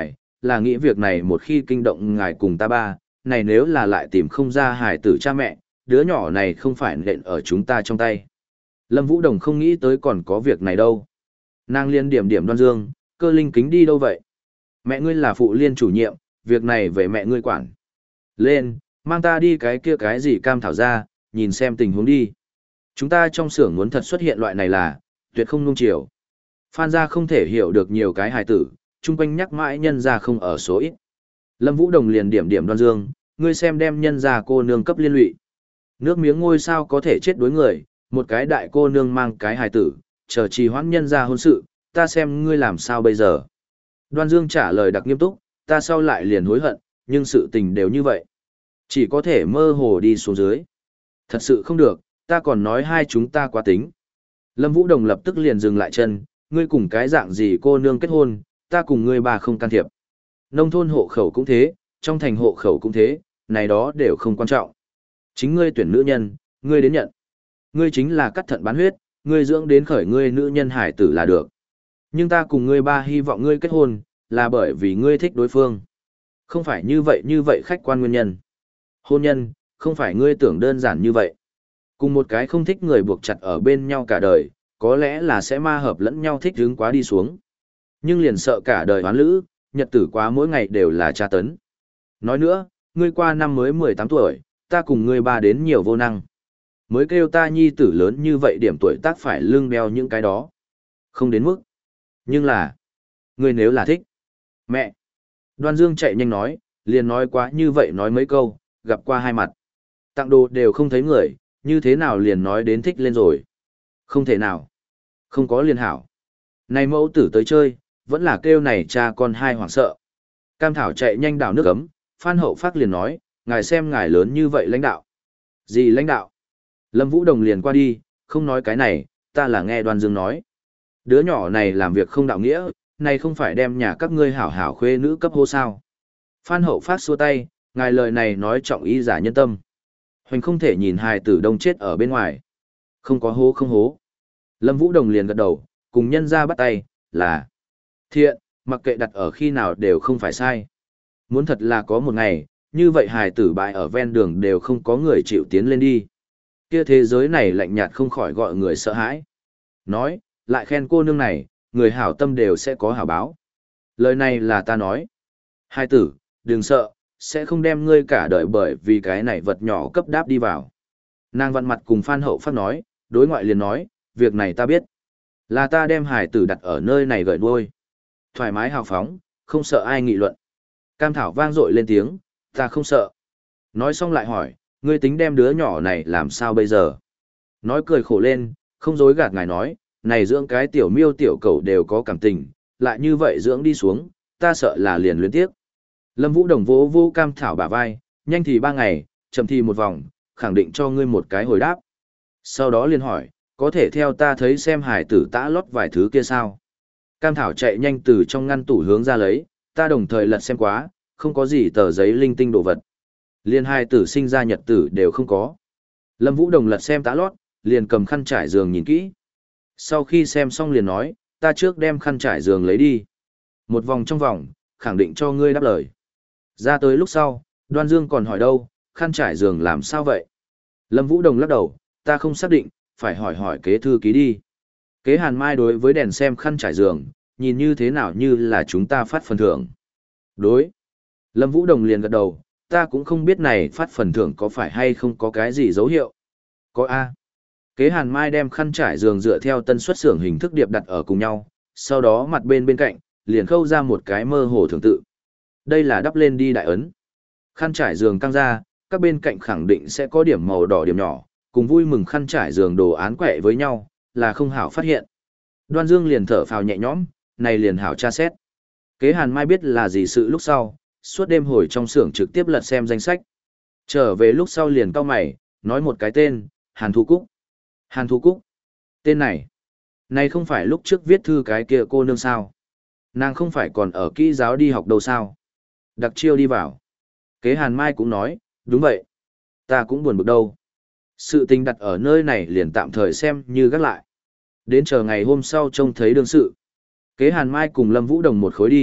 là nghĩ việc này một khi kinh động ngài cùng ta ba, này nếu là lại tìm không ra hài tử cha mẹ, đứa nhỏ này không phải nện ở chúng ta trong tay. Lâm Vũ Đồng không nghĩ tới còn có việc này đâu. Nàng liên điểm điểm Đoan Dương, Cơ Linh Kính đi đâu vậy? Mẹ ngươi là phụ liên chủ nhiệm, việc này về mẹ ngươi quản. Lên, mang ta đi cái kia cái gì cam thảo ra, nhìn xem tình huống đi. Chúng ta trong xưởng muốn thật xuất hiện loại này là, tuyệt không nung chiều. Phan gia không thể hiểu được nhiều cái hài tử, chung quanh nhắc mãi nhân gia không ở số ít. Lâm Vũ Đồng liền điểm điểm Đoan Dương, ngươi xem đem nhân gia cô nương cấp liên lụy. Nước miếng ngôi sao có thể chết đối người, một cái đại cô nương mang cái hài tử, chờ trì hoãn nhân gia hôn sự, ta xem ngươi làm sao bây giờ. Đoan Dương trả lời đặc nghiêm túc, ta sau lại liền hối hận, nhưng sự tình đều như vậy. Chỉ có thể mơ hồ đi xuống dưới. Thật sự không được, ta còn nói hai chúng ta quá tính. Lâm Vũ Đồng lập tức liền dừng lại chân, ngươi cùng cái dạng gì cô nương kết hôn, ta cùng ngươi bà không can thiệp. Nông thôn hộ khẩu cũng thế, trong thành hộ khẩu cũng thế, này đó đều không quan trọng. Chính ngươi tuyển nữ nhân, ngươi đến nhận. Ngươi chính là cắt thận bán huyết, ngươi dưỡng đến khởi ngươi nữ nhân hải tử là được. Nhưng ta cùng ngươi ba hy vọng ngươi kết hôn, là bởi vì ngươi thích đối phương. Không phải như vậy như vậy khách quan nguyên nhân. Hôn nhân, không phải ngươi tưởng đơn giản như vậy. Cùng một cái không thích người buộc chặt ở bên nhau cả đời, có lẽ là sẽ ma hợp lẫn nhau thích hứng quá đi xuống. Nhưng liền sợ cả đời hoán lữ, nhật tử quá mỗi ngày đều là tra tấn. Nói nữa, ngươi qua năm mới mười tám tuổi, ta cùng ngươi ba đến nhiều vô năng. Mới kêu ta nhi tử lớn như vậy điểm tuổi tác phải lưng đeo những cái đó. Không đến mức. Nhưng là, ngươi nếu là thích. Mẹ! Đoan Dương chạy nhanh nói, liền nói quá như vậy nói mấy câu, gặp qua hai mặt. Tặng đồ đều không thấy người, như thế nào liền nói đến thích lên rồi. Không thể nào. Không có liên hảo. Này mẫu tử tới chơi, vẫn là kêu này cha con hai hoảng sợ. Cam Thảo chạy nhanh đảo nước ấm, Phan Hậu Phát liền nói, ngài xem ngài lớn như vậy lãnh đạo. Gì lãnh đạo? Lâm Vũ Đồng liền qua đi, không nói cái này, ta là nghe Đoan Dương nói. Đứa nhỏ này làm việc không đạo nghĩa, này không phải đem nhà các ngươi hảo hảo khuê nữ cấp hô sao. Phan Hậu Phát xua tay, ngài lời này nói trọng ý giả nhân tâm. Hoành không thể nhìn hài tử đông chết ở bên ngoài. Không có hố không hố. Lâm Vũ Đồng liền gật đầu, cùng nhân ra bắt tay, là thiện, mặc kệ đặt ở khi nào đều không phải sai. Muốn thật là có một ngày, như vậy hài tử bại ở ven đường đều không có người chịu tiến lên đi. Kia thế giới này lạnh nhạt không khỏi gọi người sợ hãi. Nói, lại khen cô nương này, người hảo tâm đều sẽ có hảo báo. Lời này là ta nói. Hài tử, đừng sợ, sẽ không đem ngươi cả đời bởi vì cái này vật nhỏ cấp đáp đi vào. Nàng vặn mặt cùng Phan Hậu Phát nói, đối ngoại liền nói, việc này ta biết. Là ta đem hài tử đặt ở nơi này gợi đuôi. Thoải mái hào phóng, không sợ ai nghị luận. Cam Thảo vang dội lên tiếng, ta không sợ. Nói xong lại hỏi, ngươi tính đem đứa nhỏ này làm sao bây giờ? Nói cười khổ lên, không dối gạt ngài nói, này dưỡng cái tiểu miêu tiểu cầu đều có cảm tình, lại như vậy dưỡng đi xuống, ta sợ là liền luyến tiếc. Lâm Vũ Đồng vỗ vô Cam Thảo bả vai, nhanh thì ba ngày, chậm thì một vòng, khẳng định cho ngươi một cái hồi đáp. Sau đó liền hỏi, có thể theo ta thấy xem hải tử tã lót vài thứ kia sao? Cam Thảo chạy nhanh từ trong ngăn tủ hướng ra lấy, ta đồng thời lật xem quá, không có gì tờ giấy linh tinh đồ vật. Liên hai tử sinh ra nhật tử đều không có. Lâm Vũ Đồng lật xem tã lót, liền cầm khăn trải giường nhìn kỹ. Sau khi xem xong liền nói, ta trước đem khăn trải giường lấy đi. Một vòng trong vòng, khẳng định cho ngươi đáp lời. Ra tới lúc sau, Đoan Dương còn hỏi đâu, khăn trải giường làm sao vậy? Lâm Vũ Đồng lắc đầu, ta không xác định, phải hỏi hỏi kế thư ký đi. Kế Hàn Mai đối với đèn xem khăn trải giường, nhìn như thế nào như là chúng ta phát phần thưởng. Đối. Lâm Vũ Đồng liền gật đầu, ta cũng không biết này phát phần thưởng có phải hay không có cái gì dấu hiệu. Có A. Kế Hàn Mai đem khăn trải giường dựa theo tân xuất xưởng hình thức điệp đặt ở cùng nhau, sau đó mặt bên bên cạnh, liền khâu ra một cái mơ hồ thưởng tự. Đây là đắp lên đi đại ấn. Khăn trải giường căng ra, các bên cạnh khẳng định sẽ có điểm màu đỏ điểm nhỏ, cùng vui mừng khăn trải giường đồ án quẹ với nhau, là không hảo phát hiện. Đoan Dương liền thở phào nhẹ nhõm, này liền hảo tra xét. Kế Hàn Mai biết là gì sự lúc sau, suốt đêm hồi trong xưởng trực tiếp lật xem danh sách. Trở về lúc sau liền cau mày, nói một cái tên, Hàn Thu Cúc. Hàn Thu Cúc. Tên này. Này không phải lúc trước viết thư cái kia cô nương sao. Nàng không phải còn ở kỹ giáo đi học đâu sao. Đặc chiêu đi vào. Kế Hàn Mai cũng nói, đúng vậy. Ta cũng buồn bực đâu. Sự tình đặt ở nơi này liền tạm thời xem như gác lại. Đến chờ ngày hôm sau trông thấy đương sự. Kế Hàn Mai cùng Lâm Vũ Đồng một khối đi,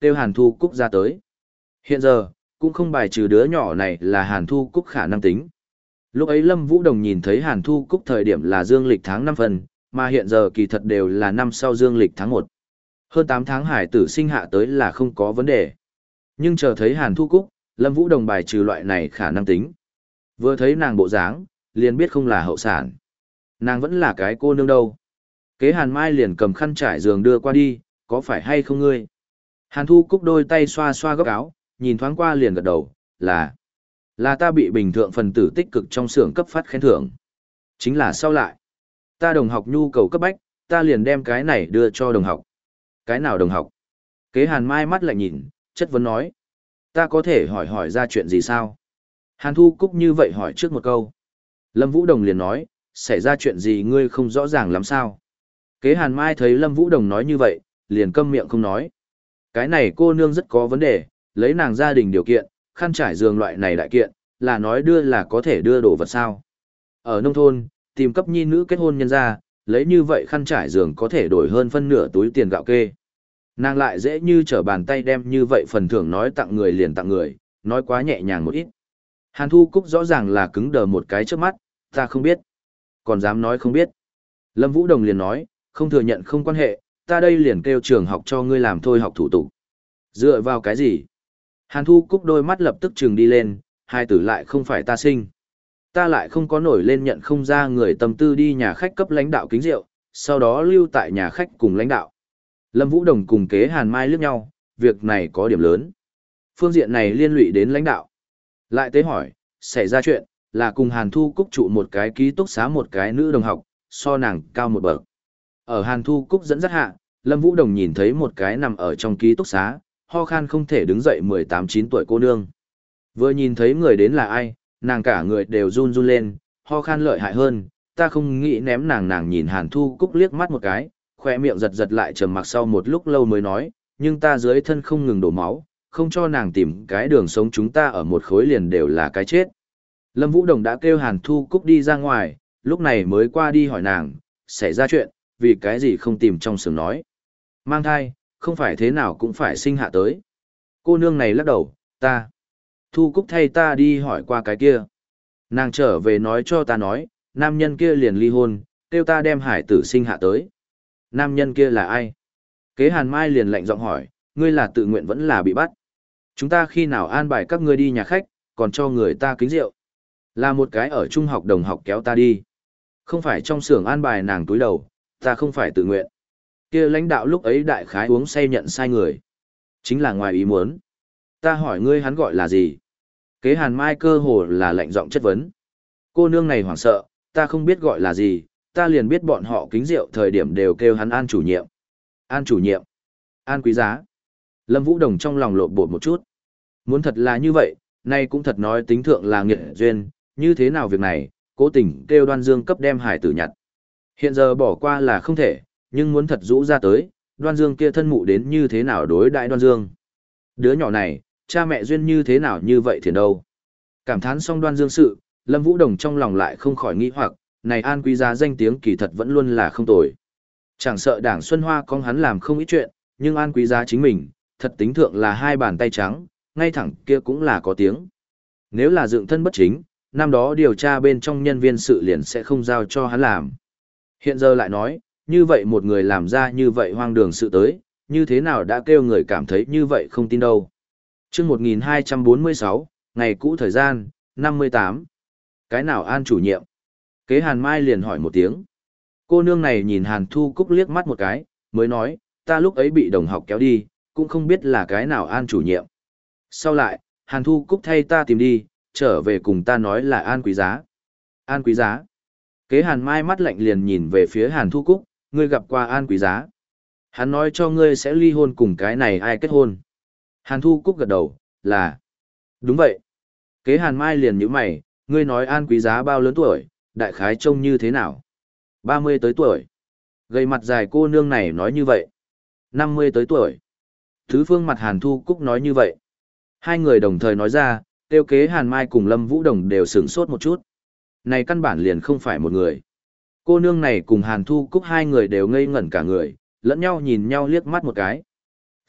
kêu Hàn Thu Cúc ra tới. Hiện giờ, cũng không bài trừ đứa nhỏ này là Hàn Thu Cúc khả năng tính. Lúc ấy Lâm Vũ Đồng nhìn thấy Hàn Thu Cúc thời điểm là dương lịch tháng năm phần, mà hiện giờ kỳ thật đều là năm sau dương lịch tháng một. Hơn tám tháng hải tử sinh hạ tới là không có vấn đề. Nhưng chờ thấy Hàn Thu Cúc, Lâm Vũ Đồng bài trừ loại này khả năng tính. Vừa thấy nàng bộ dáng, liền biết không là hậu sản. Nàng vẫn là cái cô nương đâu. Kế Hàn Mai liền cầm khăn trải giường đưa qua đi, có phải hay không ngươi? Hàn Thu Cúc đôi tay xoa xoa góc áo, nhìn thoáng qua liền gật đầu, là, là ta bị bình thượng phần tử tích cực trong xưởng cấp phát khen thưởng. Chính là sau lại, ta đồng học nhu cầu cấp bách, ta liền đem cái này đưa cho đồng học. Cái nào đồng học? Kế Hàn Mai mắt lại nhìn, chất vấn nói, ta có thể hỏi hỏi ra chuyện gì sao? Hàn Thu Cúc như vậy hỏi trước một câu. Lâm Vũ Đồng liền nói, xảy ra chuyện gì ngươi không rõ ràng lắm sao? Kế Hàn Mai thấy Lâm Vũ Đồng nói như vậy, liền câm miệng không nói. Cái này cô nương rất có vấn đề, lấy nàng gia đình điều kiện, khăn trải giường loại này đại kiện, là nói đưa là có thể đưa đồ vật sao. Ở nông thôn, tìm cấp nhi nữ kết hôn nhân ra, lấy như vậy khăn trải giường có thể đổi hơn phân nửa túi tiền gạo kê. Nàng lại dễ như trở bàn tay đem như vậy phần thưởng nói tặng người liền tặng người, nói quá nhẹ nhàng một ít. Hàn Thu Cúc rõ ràng là cứng đờ một cái trước mắt, ta không biết. Còn dám nói không biết. Lâm Vũ Đồng liền nói, không thừa nhận không quan hệ, ta đây liền kêu trường học cho ngươi làm thôi học thủ tục. Dựa vào cái gì? Hàn Thu Cúc đôi mắt lập tức trừng đi lên, hai tử lại không phải ta sinh. Ta lại không có nổi lên nhận không ra người tâm tư đi nhà khách cấp lãnh đạo kính rượu, sau đó lưu tại nhà khách cùng lãnh đạo. Lâm Vũ Đồng cùng Kế Hàn Mai liếc nhau, việc này có điểm lớn. Phương diện này liên lụy đến lãnh đạo. Lại tế hỏi, xảy ra chuyện, là cùng Hàn Thu Cúc trụ một cái ký túc xá một cái nữ đồng học, so nàng cao một bậc. Ở Hàn Thu Cúc dẫn dắt hạ, Lâm Vũ Đồng nhìn thấy một cái nằm ở trong ký túc xá, ho khan không thể đứng dậy mười tám chín tuổi cô nương. Vừa nhìn thấy người đến là ai, nàng cả người đều run run lên, ho khan lợi hại hơn, ta không nghĩ ném nàng nàng nhìn Hàn Thu Cúc liếc mắt một cái, khoe miệng giật giật lại trầm mặc sau một lúc lâu mới nói, nhưng ta dưới thân không ngừng đổ máu, không cho nàng tìm cái đường sống chúng ta ở một khối liền đều là cái chết. Lâm Vũ Đồng đã kêu Hàn Thu Cúc đi ra ngoài, lúc này mới qua đi hỏi nàng, xảy ra chuyện, vì cái gì không tìm trong xưởng nói. Mang thai, không phải thế nào cũng phải sinh hạ tới. Cô nương này lắc đầu, ta. Thu Cúc thay ta đi hỏi qua cái kia. Nàng trở về nói cho ta nói, nam nhân kia liền ly hôn, kêu ta đem hải tử sinh hạ tới. Nam nhân kia là ai? Kế Hàn Mai liền lạnh giọng hỏi, ngươi là tự nguyện vẫn là bị bắt. Chúng ta khi nào an bài các ngươi đi nhà khách, còn cho người ta kính rượu. Là một cái ở trung học đồng học kéo ta đi. Không phải trong xưởng an bài nàng túi đầu, ta không phải tự nguyện. Kia lãnh đạo lúc ấy đại khái uống say nhận sai người. Chính là ngoài ý muốn. Ta hỏi ngươi hắn gọi là gì? Kế Hàn Mai cơ hồ là lạnh giọng chất vấn. Cô nương này hoảng sợ, ta không biết gọi là gì, ta liền biết bọn họ kính rượu thời điểm đều kêu hắn An chủ nhiệm. An chủ nhiệm. An quý giá. Lâm Vũ Đồng trong lòng lộn bột một chút. Muốn thật là như vậy, nay cũng thật nói tính thượng là nghiệt duyên, như thế nào việc này, cố tình kêu Đoan Dương cấp đem hải tử nhặt. Hiện giờ bỏ qua là không thể, nhưng muốn thật rũ ra tới, Đoan Dương kia thân mụ đến như thế nào đối đại Đoan Dương. Đứa nhỏ này, cha mẹ duyên như thế nào như vậy thì đâu. Cảm thán xong Đoan Dương sự, Lâm Vũ Đồng trong lòng lại không khỏi nghĩ hoặc, này An quý giá danh tiếng kỳ thật vẫn luôn là không tồi. Chẳng sợ Đảng Xuân Hoa con hắn làm không ít chuyện, nhưng An quý giá chính mình, thật tính thượng là hai bàn tay trắng, ngay thẳng kia cũng là có tiếng. Nếu là dựng thân bất chính, năm đó điều tra bên trong nhân viên sự liền sẽ không giao cho hắn làm. Hiện giờ lại nói, như vậy một người làm ra như vậy hoang đường sự tới, như thế nào đã kêu người cảm thấy như vậy không tin đâu. Trước một nghìn hai trăm bốn mươi sáu, ngày cũ thời gian, năm mươi tám. Cái nào An chủ nhiệm? Kế Hàn Mai liền hỏi một tiếng. Cô nương này nhìn Hàn Thu Cúc liếc mắt một cái, mới nói, ta lúc ấy bị đồng học kéo đi, cũng không biết là cái nào An chủ nhiệm. Sau lại, Hàn Thu Cúc thay ta tìm đi, trở về cùng ta nói là An quý giá. An quý giá. Kế Hàn Mai mắt lạnh liền nhìn về phía Hàn Thu Cúc, ngươi gặp qua An quý giá. Hắn nói cho ngươi sẽ ly hôn cùng cái này ai kết hôn. Hàn Thu Cúc gật đầu, là. Đúng vậy. Kế Hàn Mai liền nhíu mày, ngươi nói An quý giá bao lớn tuổi, đại khái trông như thế nào? ba mươi tới tuổi. Gầy mặt dài cô nương này nói như vậy. năm mươi tới tuổi. Thứ phương mặt Hàn Thu Cúc nói như vậy. Hai người đồng thời nói ra, tiêu Kế Hàn Mai cùng Lâm Vũ Đồng đều sửng sốt một chút. Này căn bản liền không phải một người. Cô nương này cùng Hàn Thu Cúc hai người đều ngây ngẩn cả người, lẫn nhau nhìn nhau liếc mắt một cái.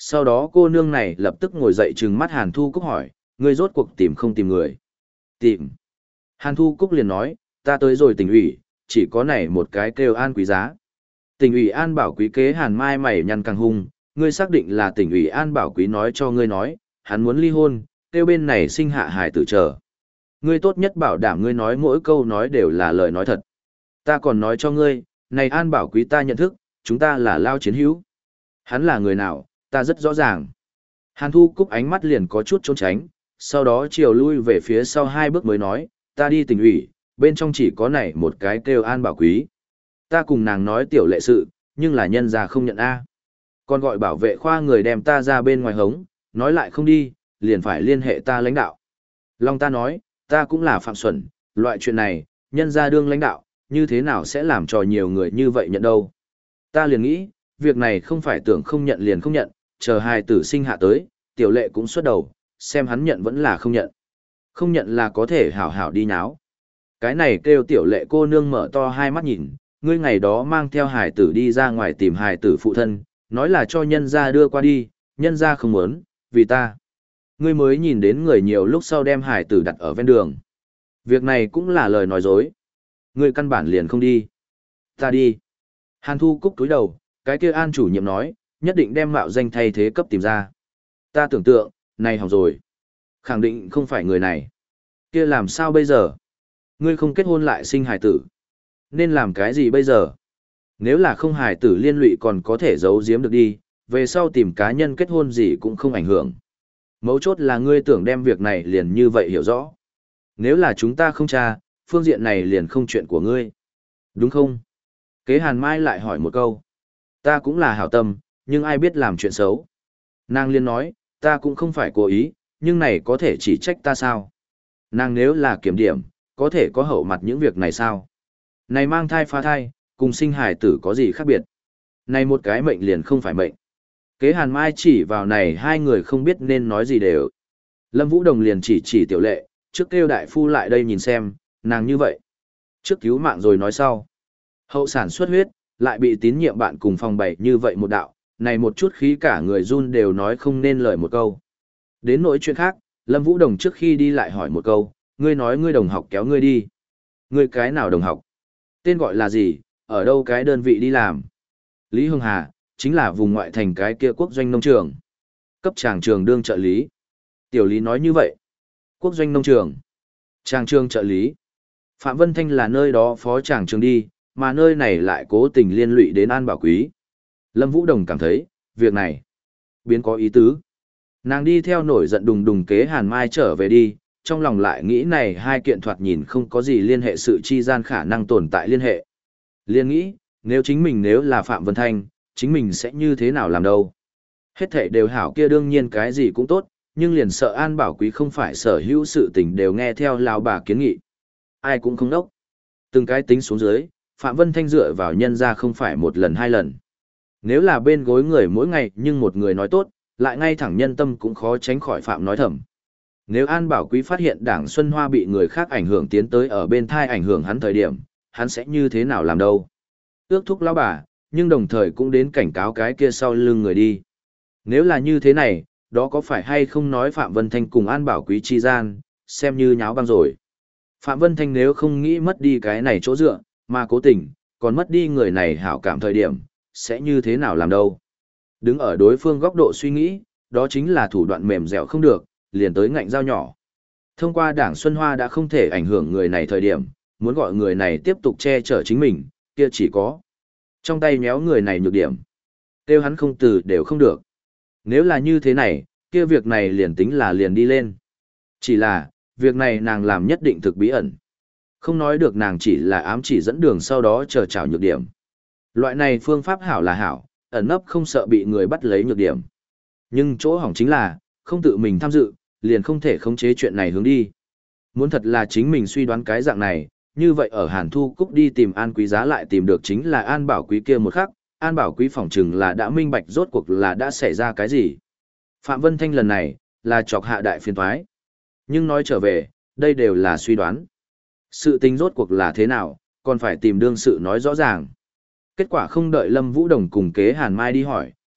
Sau đó cô nương này lập tức ngồi dậy trừng mắt Hàn Thu Cúc hỏi, ngươi rốt cuộc tìm không tìm người? Tìm. Hàn Thu Cúc liền nói, ta tới rồi tỉnh ủy, chỉ có này một cái kêu An Quý giá. Tỉnh ủy An Bảo Quý kế Hàn Mai mày nhăn càng hung, ngươi xác định là tỉnh ủy An Bảo Quý nói cho ngươi nói, hắn muốn ly hôn, kêu bên này sinh hạ hài tử chờ. Ngươi tốt nhất bảo đảm ngươi nói mỗi câu nói đều là lời nói thật. Ta còn nói cho ngươi, này An Bảo Quý ta nhận thức, chúng ta là lao chiến hữu. Hắn là người nào, ta rất rõ ràng. Hàn Thu Cúc ánh mắt liền có chút trốn tránh, sau đó chiều lui về phía sau hai bước mới nói, ta đi tỉnh ủy, bên trong chỉ có này một cái kêu An Bảo Quý. Ta cùng nàng nói tiểu lệ sự, nhưng là nhân ra không nhận A. Còn gọi bảo vệ khoa người đem ta ra bên ngoài hống, nói lại không đi, liền phải liên hệ ta lãnh đạo. Long ta nói, ta cũng là phạm xuẩn, loại chuyện này, nhân ra đương lãnh đạo, như thế nào sẽ làm cho nhiều người như vậy nhận đâu. Ta liền nghĩ, việc này không phải tưởng không nhận liền không nhận, chờ hai tử sinh hạ tới, tiểu lệ cũng xuất đầu, xem hắn nhận vẫn là không nhận. Không nhận là có thể hảo hảo đi náo. Cái này kêu tiểu lệ cô nương mở to hai mắt nhìn, ngươi ngày đó mang theo hải tử đi ra ngoài tìm hải tử phụ thân, nói là cho nhân gia đưa qua đi, nhân gia không muốn, vì ta. Ngươi mới nhìn đến người nhiều lúc sau đem hải tử đặt ở ven đường. Việc này cũng là lời nói dối. Ngươi căn bản liền không đi. Ta đi. Hàn Thu Cúc túi đầu, cái kia An chủ nhiệm nói, nhất định đem mạo danh thay thế cấp tìm ra. Ta tưởng tượng, này hỏng rồi. Khẳng định không phải người này. Kia làm sao bây giờ? Ngươi không kết hôn lại sinh hài tử. Nên làm cái gì bây giờ? Nếu là không hài tử liên lụy còn có thể giấu giếm được đi, về sau tìm cá nhân kết hôn gì cũng không ảnh hưởng. Mấu chốt là ngươi tưởng đem việc này liền như vậy hiểu rõ. Nếu là chúng ta không tra, phương diện này liền không chuyện của ngươi. Đúng không? Kế Hàn Mai lại hỏi một câu. Ta cũng là hảo tâm, nhưng ai biết làm chuyện xấu. Nàng liên nói, ta cũng không phải cố ý, nhưng này có thể chỉ trách ta sao? Nàng nếu là kiểm điểm, có thể có hậu mặt những việc này sao? Này mang thai phá thai, cùng sinh hài tử có gì khác biệt? Này một cái mệnh liền không phải mệnh. Kế Hàn Mai chỉ vào này hai người không biết nên nói gì đều. Lâm Vũ Đồng liền chỉ chỉ tiểu lệ, trước kêu đại phu lại đây nhìn xem, nàng như vậy. Trước cứu mạng rồi nói sau. Hậu sản xuất huyết, lại bị tín nhiệm bạn cùng phòng bày như vậy một đạo, này một chút khí cả người run đều nói không nên lời một câu. Đến nỗi chuyện khác, Lâm Vũ Đồng trước khi đi lại hỏi một câu, ngươi nói ngươi đồng học kéo ngươi đi. Ngươi cái nào đồng học? Tên gọi là gì, ở đâu cái đơn vị đi làm? Lý Hưng Hà, chính là vùng ngoại thành cái kia quốc doanh nông trường. Cấp tràng trường đương trợ lý. Tiểu Lý nói như vậy. Quốc doanh nông trường. Tràng trường trợ lý. Phạm Vân Thanh là nơi đó phó tràng trường đi, mà nơi này lại cố tình liên lụy đến An Bảo Quý. Lâm Vũ Đồng cảm thấy, việc này, biến có ý tứ. Nàng đi theo nổi giận đùng đùng kế Hàn Mai trở về đi, trong lòng lại nghĩ này hai kiện thoạt nhìn không có gì liên hệ sự chi gian khả năng tồn tại liên hệ. Liên nghĩ, nếu chính mình nếu là Phạm Vân Thanh, chính mình sẽ như thế nào làm đâu. Hết thảy đều hảo kia đương nhiên cái gì cũng tốt, nhưng liền sợ An Bảo Quý không phải sở hữu sự tình đều nghe theo lão bà kiến nghị. Ai cũng không đốc. Từng cái tính xuống dưới, Phạm Vân Thanh dựa vào nhân ra không phải một lần hai lần. Nếu là bên gối người mỗi ngày nhưng một người nói tốt, lại ngay thẳng nhân tâm cũng khó tránh khỏi Phạm nói thầm. Nếu An Bảo Quý phát hiện Đảng Xuân Hoa bị người khác ảnh hưởng tiến tới ở bên thai ảnh hưởng hắn thời điểm, hắn sẽ như thế nào làm đâu? Ước thúc lão bà, nhưng đồng thời cũng đến cảnh cáo cái kia sau lưng người đi. Nếu là như thế này, đó có phải hay không nói Phạm Vân Thanh cùng An Bảo Quý chi gian, xem như nháo băng rồi. Phạm Vân Thanh nếu không nghĩ mất đi cái này chỗ dựa, mà cố tình, còn mất đi người này hảo cảm thời điểm, sẽ như thế nào làm đâu? Đứng ở đối phương góc độ suy nghĩ, đó chính là thủ đoạn mềm dẻo không được, liền tới ngạnh dao nhỏ. Thông qua Đảng Xuân Hoa đã không thể ảnh hưởng người này thời điểm, muốn gọi người này tiếp tục che chở chính mình, kia chỉ có trong tay méo người này nhược điểm. Kêu hắn không từ đều không được. Nếu là như thế này, kia việc này liền tính là liền đi lên. Chỉ là, việc này nàng làm nhất định thực bí ẩn. Không nói được nàng chỉ là ám chỉ dẫn đường sau đó chờ chào nhược điểm. Loại này phương pháp hảo là hảo, ẩn nấp không sợ bị người bắt lấy nhược điểm. Nhưng chỗ hỏng chính là, không tự mình tham dự, liền không thể khống chế chuyện này hướng đi. Muốn thật là chính mình suy đoán cái dạng này, như vậy ở Hàn Thu Cúc đi tìm An Quý Giá lại tìm được chính là An Bảo Quý kia một khắc, An Bảo Quý phỏng chừng là đã minh bạch rốt cuộc là đã xảy ra cái gì. Phạm Vân Thanh lần này, là chọc hạ đại phiền toái. Nhưng nói trở về, đây đều là suy đoán. Sự tình rốt cuộc là thế nào, còn phải tìm đương sự nói rõ ràng. Kết quả không đợi Lâm Vũ Đồng cùng kế Hàn Mai đi hỏi,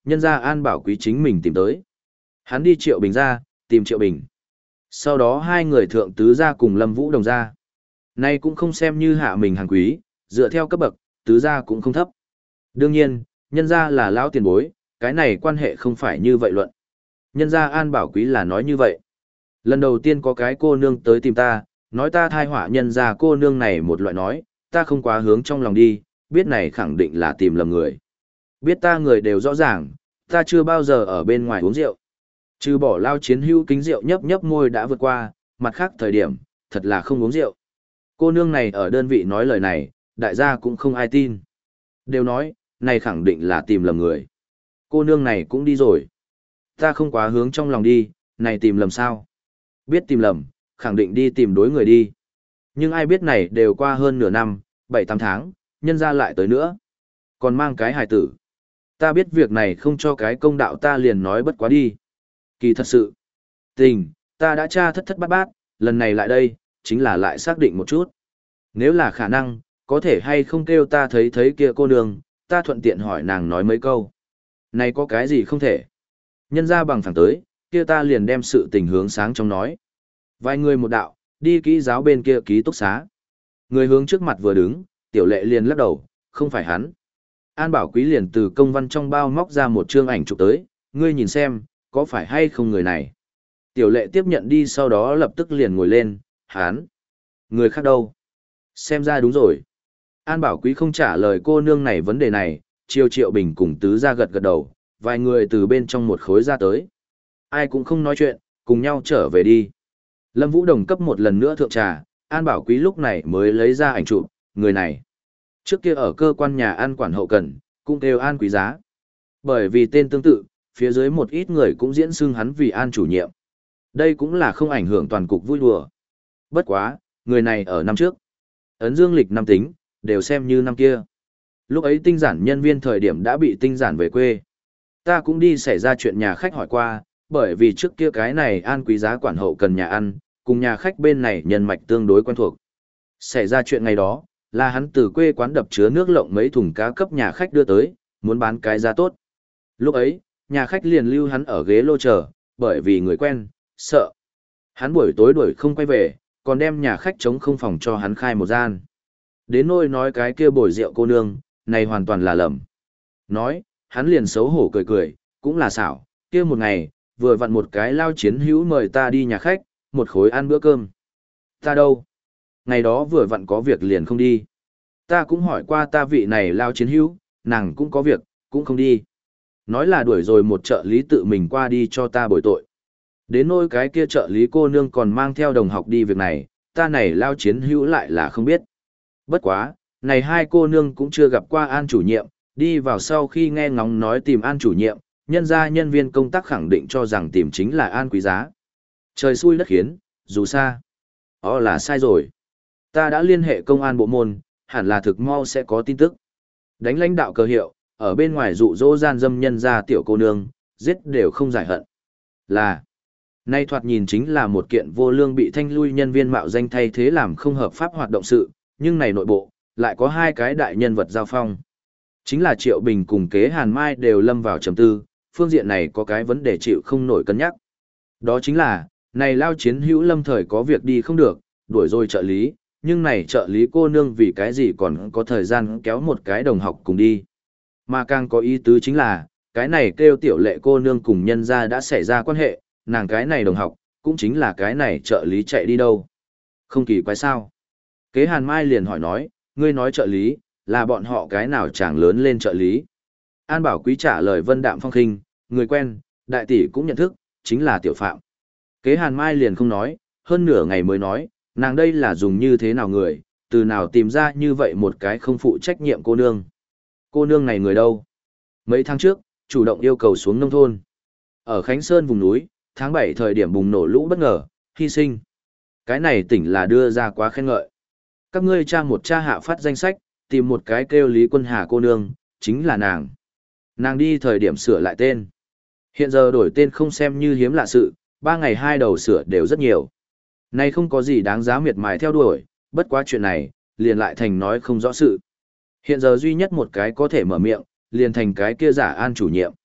nhân ra An Bảo Quý chính mình tìm tới. Hắn đi Triệu Bình ra, tìm Triệu Bình. Sau đó hai người thượng tứ ra cùng Lâm Vũ Đồng ra. Nay cũng không xem như hạ mình hàng quý, dựa theo cấp bậc, tứ gia cũng không thấp. Đương nhiên, nhân gia là lão tiền bối, cái này quan hệ không phải như vậy luận. Nhân gia An Bảo Quý là nói như vậy. Lần đầu tiên có cái cô nương tới tìm ta, nói ta thai họa nhân gia cô nương này một loại nói, ta không quá hướng trong lòng đi, biết này khẳng định là tìm lầm người. Biết ta người đều rõ ràng, ta chưa bao giờ ở bên ngoài uống rượu. Trừ bỏ lao chiến hữu kính rượu nhấp nhấp môi đã vượt qua, mặt khác thời điểm, thật là không uống rượu. Cô nương này ở đơn vị nói lời này, đại gia cũng không ai tin. Đều nói, này khẳng định là tìm lầm người. Cô nương này cũng đi rồi. Ta không quá hướng trong lòng đi, này tìm lầm sao? Biết tìm lầm, khẳng định đi tìm đối người đi. Nhưng ai biết này đều qua hơn nửa năm, bảy tám tháng, nhân ra lại tới nữa. Còn mang cái hài tử. Ta biết việc này không cho cái công đạo ta liền nói bất quá đi. Kỳ thật sự. Tình, ta đã tra thất thất bát bát, lần này lại đây, chính là lại xác định một chút. Nếu là khả năng, có thể hay không kêu ta thấy thấy kia cô nương, ta thuận tiện hỏi nàng nói mấy câu. Này có cái gì không thể. Nhân ra bằng thẳng tới, kia ta liền đem sự tình hướng sáng trong nói. Vài người một đạo, đi kỹ giáo bên kia ký túc xá. Người hướng trước mặt vừa đứng, tiểu lệ liền lắc đầu, không phải hắn. An Bảo Quý liền từ công văn trong bao móc ra một chương ảnh chụp tới, ngươi nhìn xem, có phải hay không người này. Tiểu lệ tiếp nhận đi sau đó lập tức liền ngồi lên, hắn. Người khác đâu? Xem ra đúng rồi. An Bảo Quý không trả lời cô nương này vấn đề này, Triều Triệu Bình cùng tứ ra gật gật đầu, vài người từ bên trong một khối ra tới. Ai cũng không nói chuyện, cùng nhau trở về đi. Lâm Vũ Đồng cấp một lần nữa thượng trà, An Bảo Quý lúc này mới lấy ra ảnh chụp, người này. Trước kia ở cơ quan nhà An quản hậu cần, cũng kêu An Quý giá. Bởi vì tên tương tự, phía dưới một ít người cũng diễn xưng hắn vì An chủ nhiệm. Đây cũng là không ảnh hưởng toàn cục vui đùa. Bất quá, người này ở năm trước. Ấn dương lịch năm tính, đều xem như năm kia. Lúc ấy tinh giản nhân viên thời điểm đã bị tinh giản về quê. Ta cũng đi xảy ra chuyện nhà khách hỏi qua, bởi vì trước kia cái này An Quý giá quản hậu cần nhà ăn, cùng nhà khách bên này nhân mạch tương đối quen thuộc. Xảy ra chuyện ngày đó, là hắn từ quê quán đập chứa nước lộng mấy thùng cá cấp nhà khách đưa tới, muốn bán cái giá tốt. Lúc ấy, nhà khách liền lưu hắn ở ghế lô chờ, bởi vì người quen, sợ. Hắn buổi tối đuổi không quay về, còn đem nhà khách chống không phòng cho hắn khai một gian. Đến nôi nói cái kia bồi rượu cô nương, này hoàn toàn là lầm. Nói, hắn liền xấu hổ cười cười, cũng là xảo, kia một ngày, vừa vặn một cái lao chiến hữu mời ta đi nhà khách, một khối ăn bữa cơm. Ta đâu? Ngày đó vừa vặn có việc liền không đi. Ta cũng hỏi qua ta vị này lao chiến hữu, nàng cũng có việc, cũng không đi. Nói là đuổi rồi một trợ lý tự mình qua đi cho ta bồi tội. Đến nỗi cái kia trợ lý cô nương còn mang theo đồng học đi việc này, ta này lao chiến hữu lại là không biết. Bất quá, này hai cô nương cũng chưa gặp qua An chủ nhiệm, đi vào sau khi nghe ngóng nói tìm An chủ nhiệm, nhân ra nhân viên công tác khẳng định cho rằng tìm chính là An Quý giá. Trời xui đất khiến, dù xa. Ó là sai rồi. Ta đã liên hệ công an bộ môn, hẳn là thực mau sẽ có tin tức. Đánh lãnh đạo cơ hiệu, ở bên ngoài dụ dỗ gian dâm nhân ra tiểu cô nương, giết đều không giải hận. Là, nay thoạt nhìn chính là một kiện vô lương bị thanh lui nhân viên mạo danh thay thế làm không hợp pháp hoạt động sự, nhưng này nội bộ, lại có hai cái đại nhân vật giao phong. Chính là Triệu Bình cùng Kế Hàn Mai đều lâm vào trầm tư, phương diện này có cái vấn đề chịu không nổi cân nhắc. Đó chính là, này lao chiến hữu lâm thời có việc đi không được, đuổi rồi trợ lý, nhưng này trợ lý cô nương vì cái gì còn có thời gian kéo một cái đồng học cùng đi. Mà càng có ý tứ chính là, cái này kêu tiểu lệ cô nương cùng nhân gia đã xảy ra quan hệ, nàng cái này đồng học, cũng chính là cái này trợ lý chạy đi đâu. Không kỳ quái sao. Kế Hàn Mai liền hỏi nói, ngươi nói trợ lý, là bọn họ cái nào chẳng lớn lên trợ lý. An Bảo Quý trả lời vân đạm phong khinh, người quen, đại tỷ cũng nhận thức, chính là tiểu phạm. Kế Hàn Mai liền không nói, hơn nửa ngày mới nói, nàng đây là dùng như thế nào người, từ nào tìm ra như vậy một cái không phụ trách nhiệm cô nương. Cô nương này người đâu? Mấy tháng trước, chủ động yêu cầu xuống nông thôn. Ở Khánh Sơn vùng núi, tháng bảy thời điểm bùng nổ lũ bất ngờ, hy sinh. Cái này tỉnh là đưa ra quá khen ngợi. Các ngươi tra một tra hạ phát danh sách, tìm một cái kêu Lý Quân Hà cô nương, chính là nàng. Nàng đi thời điểm sửa lại tên. Hiện giờ đổi tên không xem như hiếm lạ sự, ba ngày hai đầu sửa đều rất nhiều. Nay không có gì đáng giá miệt mài theo đuổi, bất quá chuyện này, liền lại thành nói không rõ sự. Hiện giờ duy nhất một cái có thể mở miệng, liền thành cái kia giả An chủ nhiệm.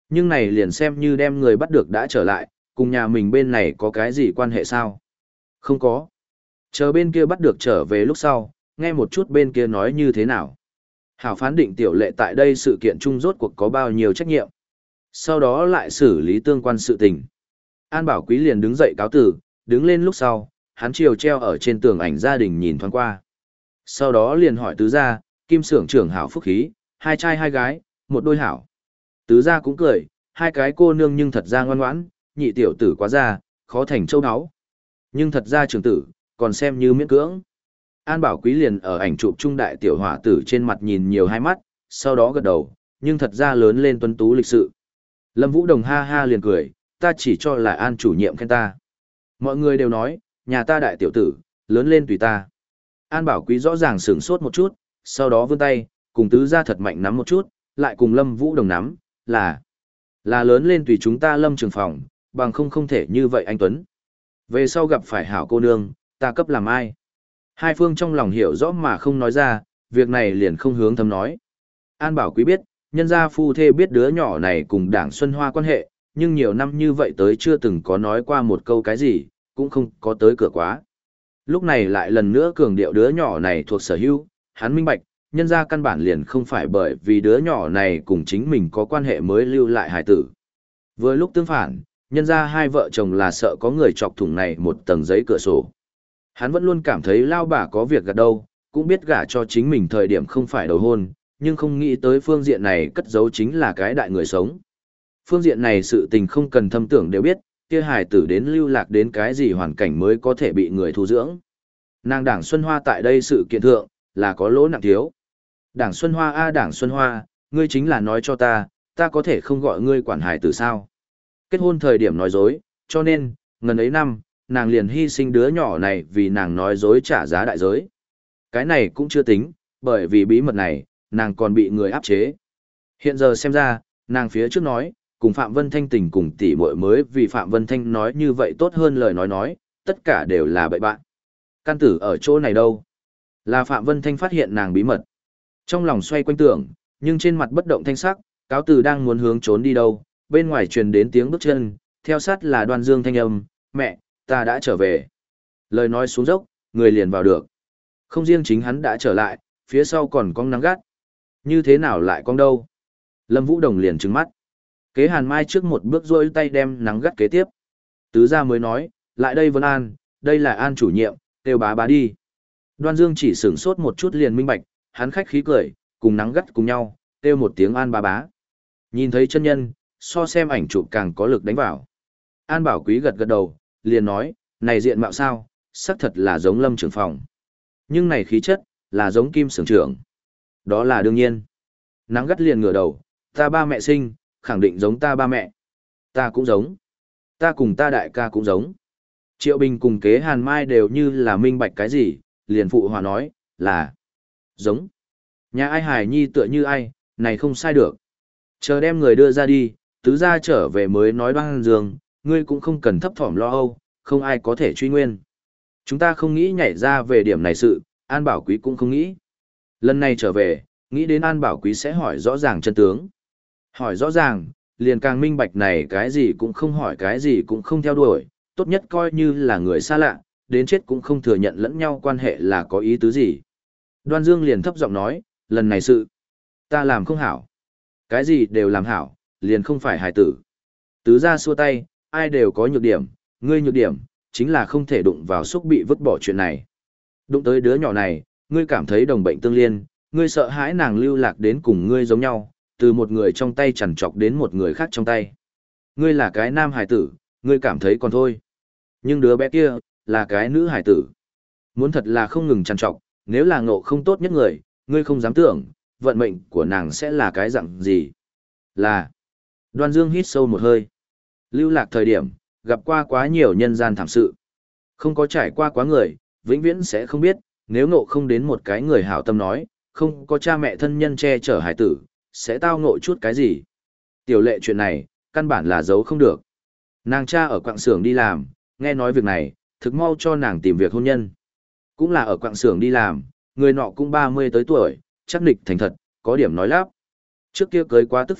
Nhưng này liền xem như đem người bắt được đã trở lại, cùng nhà mình bên này có cái gì quan hệ sao? Không có. Chờ bên kia bắt được trở về lúc sau, nghe một chút bên kia nói như thế nào. Hảo phán định tiểu lệ tại đây sự kiện chung rốt cuộc có bao nhiêu trách nhiệm. Sau đó lại xử lý tương quan sự tình. An Bảo Quý liền đứng dậy cáo tử, đứng lên lúc sau, hắn chiều treo ở trên tường ảnh gia đình nhìn thoáng qua. Sau đó liền hỏi tứ gia, kim xưởng trưởng hảo phúc khí, hai trai hai gái, một đôi hảo. Tứ gia cũng cười, hai cái cô nương nhưng thật ra ngoan ngoãn, nhị tiểu tử quá ra, khó thành châu áo. Nhưng thật ra trưởng tử, còn xem như miễn cưỡng. An Bảo Quý liền ở ảnh chụp trung đại tiểu hỏa tử trên mặt nhìn nhiều hai mắt, sau đó gật đầu, nhưng thật ra lớn lên tuấn tú lịch sự. Lâm Vũ Đồng ha ha liền cười, ta chỉ cho là An chủ nhiệm khen ta. Mọi người đều nói, nhà ta đại tiểu tử, lớn lên tùy ta. An Bảo Quý rõ ràng sửng sốt một chút, sau đó vươn tay, cùng tứ gia thật mạnh nắm một chút, lại cùng Lâm Vũ Đồng nắm, là, là lớn lên tùy chúng ta Lâm Trường Phòng, bằng không không thể như vậy anh Tuấn. Về sau gặp phải hảo cô nương, ta cấp làm ai? Hai phương trong lòng hiểu rõ mà không nói ra, việc này liền không hướng thầm nói. An Bảo Quý biết, nhân gia phu thê biết đứa nhỏ này cùng Đảng Xuân Hoa quan hệ, nhưng nhiều năm như vậy tới chưa từng có nói qua một câu cái gì, cũng không có tới cửa quá. Lúc này lại lần nữa cường điệu đứa nhỏ này thuộc sở hữu, hắn minh bạch, nhân gia căn bản liền không phải bởi vì đứa nhỏ này cùng chính mình có quan hệ mới lưu lại hài tử. Vừa lúc tương phản, nhân gia hai vợ chồng là sợ có người chọc thủng này một tầng giấy cửa sổ. Hắn vẫn luôn cảm thấy lao bà có việc gạt đâu, cũng biết gả cho chính mình thời điểm không phải đầu hôn, nhưng không nghĩ tới phương diện này cất giấu chính là cái đại người sống. Phương diện này sự tình không cần thâm tưởng đều biết, kia hài tử đến lưu lạc đến cái gì hoàn cảnh mới có thể bị người thu dưỡng. Nàng Đảng Xuân Hoa tại đây sự kiện thượng, là có lỗ nặng thiếu. Đảng Xuân Hoa a Đảng Xuân Hoa, ngươi chính là nói cho ta, ta có thể không gọi ngươi quản hài tử sao. Kết hôn thời điểm nói dối, cho nên, ngần ấy năm, nàng liền hy sinh đứa nhỏ này vì nàng nói dối trả giá đại giới. Cái này cũng chưa tính, bởi vì bí mật này, nàng còn bị người áp chế. Hiện giờ xem ra, nàng phía trước nói, cùng Phạm Vân Thanh tình cùng tỷ muội mới vì Phạm Vân Thanh nói như vậy tốt hơn lời nói nói, tất cả đều là bậy bạn. Căn tử ở chỗ này đâu? Là Phạm Vân Thanh phát hiện nàng bí mật. Trong lòng xoay quanh tưởng, nhưng trên mặt bất động thanh sắc, cáo từ đang muốn hướng trốn đi đâu, bên ngoài truyền đến tiếng bước chân, theo sát là Đoan Dương thanh âm, mẹ, ta đã trở về. Lời nói xuống dốc, người liền vào được. Không riêng chính hắn đã trở lại, phía sau còn con nắng gắt. Như thế nào lại con đâu? Lâm Vũ Đồng liền trừng mắt. Kế Hàn Mai trước một bước rôi tay đem nắng gắt kế tiếp. Tứ gia mới nói, lại đây Vân An, đây là An chủ nhiệm, kêu bá bá đi. Đoan Dương chỉ sửng sốt một chút liền minh bạch, hắn khách khí cười, cùng nắng gắt cùng nhau, kêu một tiếng An bá bá. Nhìn thấy chân nhân, so xem ảnh chụp càng có lực đánh vào. An Bảo Quý gật gật đầu, liền nói, này diện mạo sao, xác thật là giống Lâm trưởng phòng. Nhưng này khí chất, là giống Kim xưởng trưởng. Đó là đương nhiên. Nắng gắt liền ngửa đầu, ta ba mẹ sinh, khẳng định giống ta ba mẹ. Ta cũng giống. Ta cùng ta đại ca cũng giống. Triệu Bình cùng Kế Hàn Mai đều như là minh bạch cái gì, liền phụ hòa nói, là giống. Nhà ai hài nhi tựa như ai, này không sai được. Chờ đem người đưa ra đi, tứ gia trở về mới nói Đoan Dương, ngươi cũng không cần thấp thỏm lo âu, không ai có thể truy nguyên. Chúng ta không nghĩ nhảy ra về điểm này sự, An Bảo Quý cũng không nghĩ. Lần này trở về, nghĩ đến An Bảo Quý sẽ hỏi rõ ràng chân tướng. Hỏi rõ ràng, liền càng minh bạch này cái gì cũng không hỏi cái gì cũng không theo đuổi, tốt nhất coi như là người xa lạ, đến chết cũng không thừa nhận lẫn nhau quan hệ là có ý tứ gì. Đoan Dương liền thấp giọng nói, lần này sự, ta làm không hảo. Cái gì đều làm hảo, liền không phải hài tử. Tứ gia xua tay, ai đều có nhược điểm, ngươi nhược điểm, chính là không thể đụng vào xúc bị vứt bỏ chuyện này. Đụng tới đứa nhỏ này, ngươi cảm thấy đồng bệnh tương liên, ngươi sợ hãi nàng lưu lạc đến cùng ngươi giống nhau, từ một người trong tay chằn trọc đến một người khác trong tay. Ngươi là cái nam hải tử, ngươi cảm thấy còn thôi. Nhưng đứa bé kia, là cái nữ hải tử. Muốn thật là không ngừng chằn trọc, nếu là ngộ không tốt nhất người, ngươi không dám tưởng, vận mệnh của nàng sẽ là cái dạng gì. Là. Đoan Dương hít sâu một hơi. Lưu lạc thời điểm, gặp qua quá nhiều nhân gian thảm sự. Không có trải qua quá người, vĩnh viễn sẽ không biết, nếu ngộ không đến một cái người hảo tâm nói, không có cha mẹ thân nhân che chở hải tử, sẽ tao ngộ chút cái gì. Tiểu lệ chuyện này, căn bản là giấu không được. Nàng cha ở quạng xưởng đi làm, nghe nói việc này, thực mau cho nàng tìm việc hôn nhân. Cũng là ở quạng xưởng đi làm, người nọ cũng ba mươi tới tuổi, chắc nịch thành thật, có điểm nói lắp. Trước kia cưới quá tức phụ,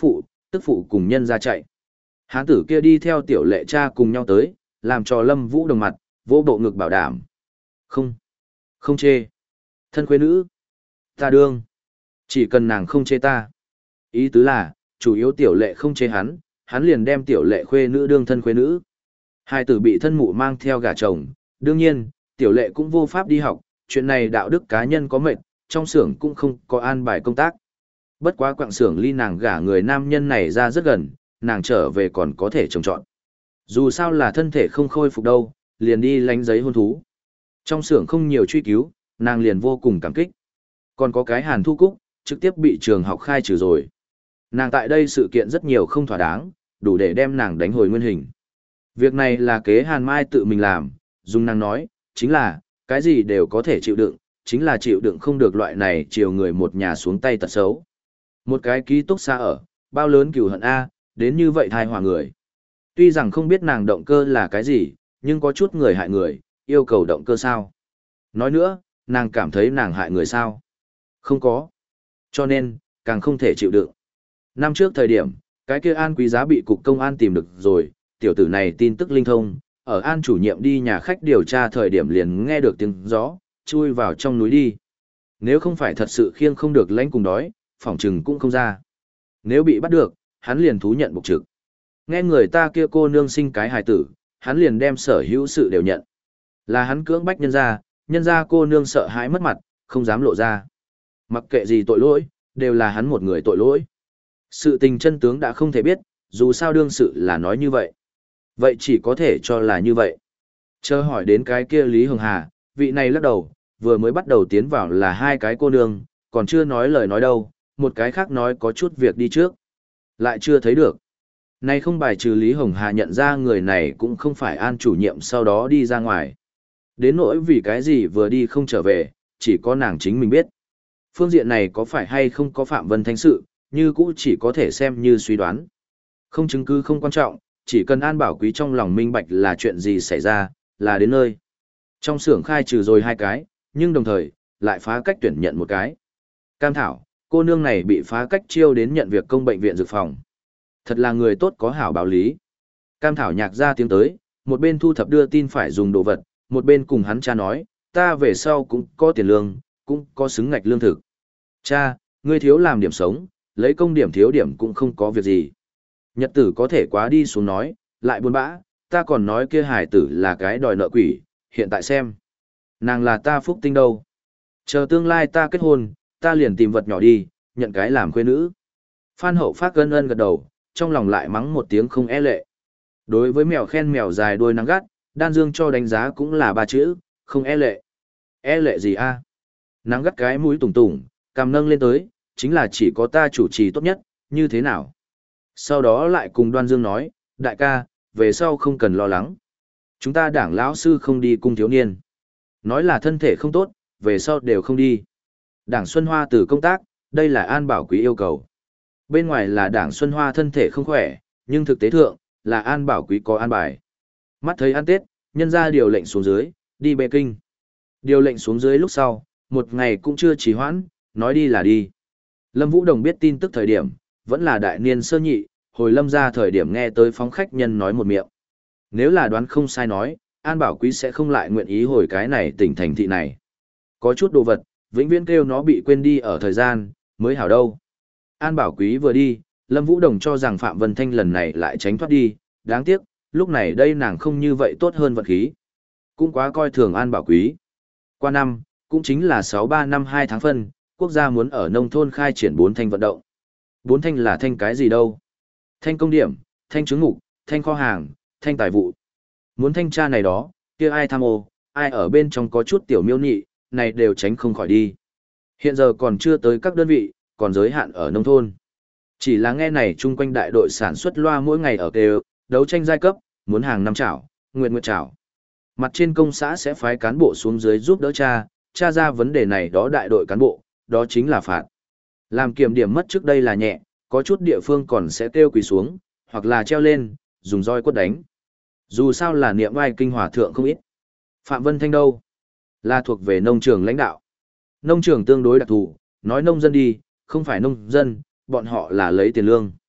tức phụ cùng nhân ra chạy. Hán tử kia đi theo tiểu lệ cha cùng nhau tới, làm cho Lâm Vũ đồng mặt, vỗ bộ ngực bảo đảm. Không, không chê. Thân khuê nữ. Ta đương. Chỉ cần nàng không chê ta. Ý tứ là, chủ yếu tiểu lệ không chê hắn, hắn liền đem tiểu lệ khuê nữ đương thân khuê nữ. Hai tử bị thân mụ mang theo gả chồng, đương nhiên, tiểu lệ cũng vô pháp đi học, chuyện này đạo đức cá nhân có mệt, trong xưởng cũng không có an bài công tác. Bất quá quạng xưởng ly nàng gả người nam nhân này ra rất gần, nàng trở về còn có thể trồng trọt. Dù sao là thân thể không khôi phục đâu, liền đi lánh giấy hôn thú. Trong xưởng không nhiều truy cứu, nàng liền vô cùng cảm kích. Còn có cái Hàn Thu Cúc, trực tiếp bị trường học khai trừ rồi. Nàng tại đây sự kiện rất nhiều không thỏa đáng, đủ để đem nàng đánh hồi nguyên hình. Việc này là kế Hàn Mai tự mình làm, dùng nàng nói, chính là, cái gì đều có thể chịu đựng, chính là chịu đựng không được loại này chiều người một nhà xuống tay tật xấu. Một cái ký túc xa ở, bao lớn cừu hận A, đến như vậy thai hòa người. Tuy rằng không biết nàng động cơ là cái gì, nhưng có chút người hại người, yêu cầu động cơ sao. Nói nữa, nàng cảm thấy nàng hại người sao. Không có. Cho nên, càng không thể chịu đựng. Năm trước thời điểm, cái kia An Quý Giá bị cục công an tìm được rồi, tiểu tử này tin tức linh thông, ở An chủ nhiệm đi nhà khách điều tra thời điểm liền nghe được tiếng gió, chui vào trong núi đi. Nếu không phải thật sự khiêng không được lãnh cùng đói, phỏng trừng cũng không ra. Nếu bị bắt được, hắn liền thú nhận bục trực. Nghe người ta kia cô nương sinh cái hài tử, hắn liền đem sở hữu sự đều nhận. Là hắn cưỡng bách nhân ra, nhân ra cô nương sợ hãi mất mặt, không dám lộ ra. Mặc kệ gì tội lỗi, đều là hắn một người tội lỗi. Sự tình chân tướng đã không thể biết, dù sao đương sự là nói như vậy. Vậy chỉ có thể cho là như vậy. Chờ hỏi đến cái kia Lý Hồng Hà, vị này lắc đầu, vừa mới bắt đầu tiến vào là hai cái cô nương, còn chưa nói lời nói đâu, một cái khác nói có chút việc đi trước. Lại chưa thấy được. Nay không bài trừ Lý Hồng Hà nhận ra người này cũng không phải An chủ nhiệm sau đó đi ra ngoài. Đến nỗi vì cái gì vừa đi không trở về, chỉ có nàng chính mình biết. Phương diện này có phải hay không có Phạm Vân Thanh sự, như cũ chỉ có thể xem như suy đoán. Không chứng cứ không quan trọng, chỉ cần An Bảo Quý trong lòng minh bạch là chuyện gì xảy ra, là đến nơi. Trong xưởng khai trừ rồi hai cái, nhưng đồng thời, lại phá cách tuyển nhận một cái. Cam Thảo, cô nương này bị phá cách chiêu đến nhận việc công bệnh viện dược phòng. Thật là người tốt có hảo báo lý. Cam Thảo nhạc ra tiếng tới, một bên thu thập đưa tin phải dùng đồ vật, một bên cùng hắn cha nói, ta về sau cũng có tiền lương, cũng có xứng ngạch lương thực. Cha, ngươi thiếu làm điểm sống, lấy công điểm thiếu điểm cũng không có việc gì. Nhật tử có thể quá đi xuống nói, lại buồn bã, ta còn nói kia hải tử là cái đòi nợ quỷ, hiện tại xem. Nàng là ta phúc tinh đâu. Chờ tương lai ta kết hôn, ta liền tìm vật nhỏ đi, nhận cái làm khuê nữ. Phan Hậu Phát gân ân gật đầu, trong lòng lại mắng một tiếng không e lệ. Đối với mèo khen mèo dài đuôi nắng gắt, Đan Dương cho đánh giá cũng là ba chữ, không e lệ. E lệ gì a? Nắng gắt cái mũi tùng tùng, cằm nâng lên tới, chính là chỉ có ta chủ trì tốt nhất, như thế nào? Sau đó lại cùng Đoan Dương nói, đại ca, về sau không cần lo lắng. Chúng ta đảng lão sư không đi cung thiếu niên. Nói là thân thể không tốt, về sau đều không đi. Đảng Xuân Hoa từ công tác, đây là An Bảo Quý yêu cầu. Bên ngoài là đảng Xuân Hoa thân thể không khỏe, nhưng thực tế thượng, là An Bảo Quý có an bài. Mắt thấy ăn Tết, nhân ra điều lệnh xuống dưới, đi Bệ Kinh. Điều lệnh xuống dưới lúc sau, một ngày cũng chưa trì hoãn, nói đi là đi. Lâm Vũ Đồng biết tin tức thời điểm, vẫn là đại niên sơ nhị, hồi lâm ra thời điểm nghe tới phóng khách nhân nói một miệng. Nếu là đoán không sai nói, An Bảo Quý sẽ không lại nguyện ý hồi cái này tỉnh thành thị này. Có chút đồ vật, vĩnh viễn kêu nó bị quên đi ở thời gian, mới hảo đâu. An Bảo Quý vừa đi, Lâm Vũ Đồng cho rằng Phạm Vân Thanh lần này lại tránh thoát đi, đáng tiếc, lúc này đây nàng không như vậy tốt hơn vật khí. Cũng quá coi thường An Bảo Quý. Qua năm, cũng chính là sáu ba năm hai tháng phân, quốc gia muốn ở nông thôn khai triển bốn thanh vận động. Bốn thanh là thanh cái gì đâu? Thanh công điểm, thanh chứng ngục, thanh kho hàng, thanh tài vụ. Muốn thanh tra này đó, kia ai tham ô, ai ở bên trong có chút tiểu miêu nị, này đều tránh không khỏi đi. Hiện giờ còn chưa tới các đơn vị, còn giới hạn ở nông thôn. Chỉ là nghe này chung quanh đại đội sản xuất loa mỗi ngày ở kêu, đấu tranh giai cấp, muốn hàng năm chảo, nguyện nguyện chảo. Mặt trên công xã sẽ phái cán bộ xuống dưới giúp đỡ cha, cha ra vấn đề này đó đại đội cán bộ, đó chính là phạt. Làm kiểm điểm mất trước đây là nhẹ, có chút địa phương còn sẽ kêu quỳ xuống, hoặc là treo lên, dùng roi quất đánh. Dù sao là niệm vai kinh hòa thượng không ít. Phạm Vân Thanh đâu? Là thuộc về nông trường lãnh đạo. Nông trường tương đối đặc thù, nói nông dân đi, không phải nông dân, bọn họ là lấy tiền lương.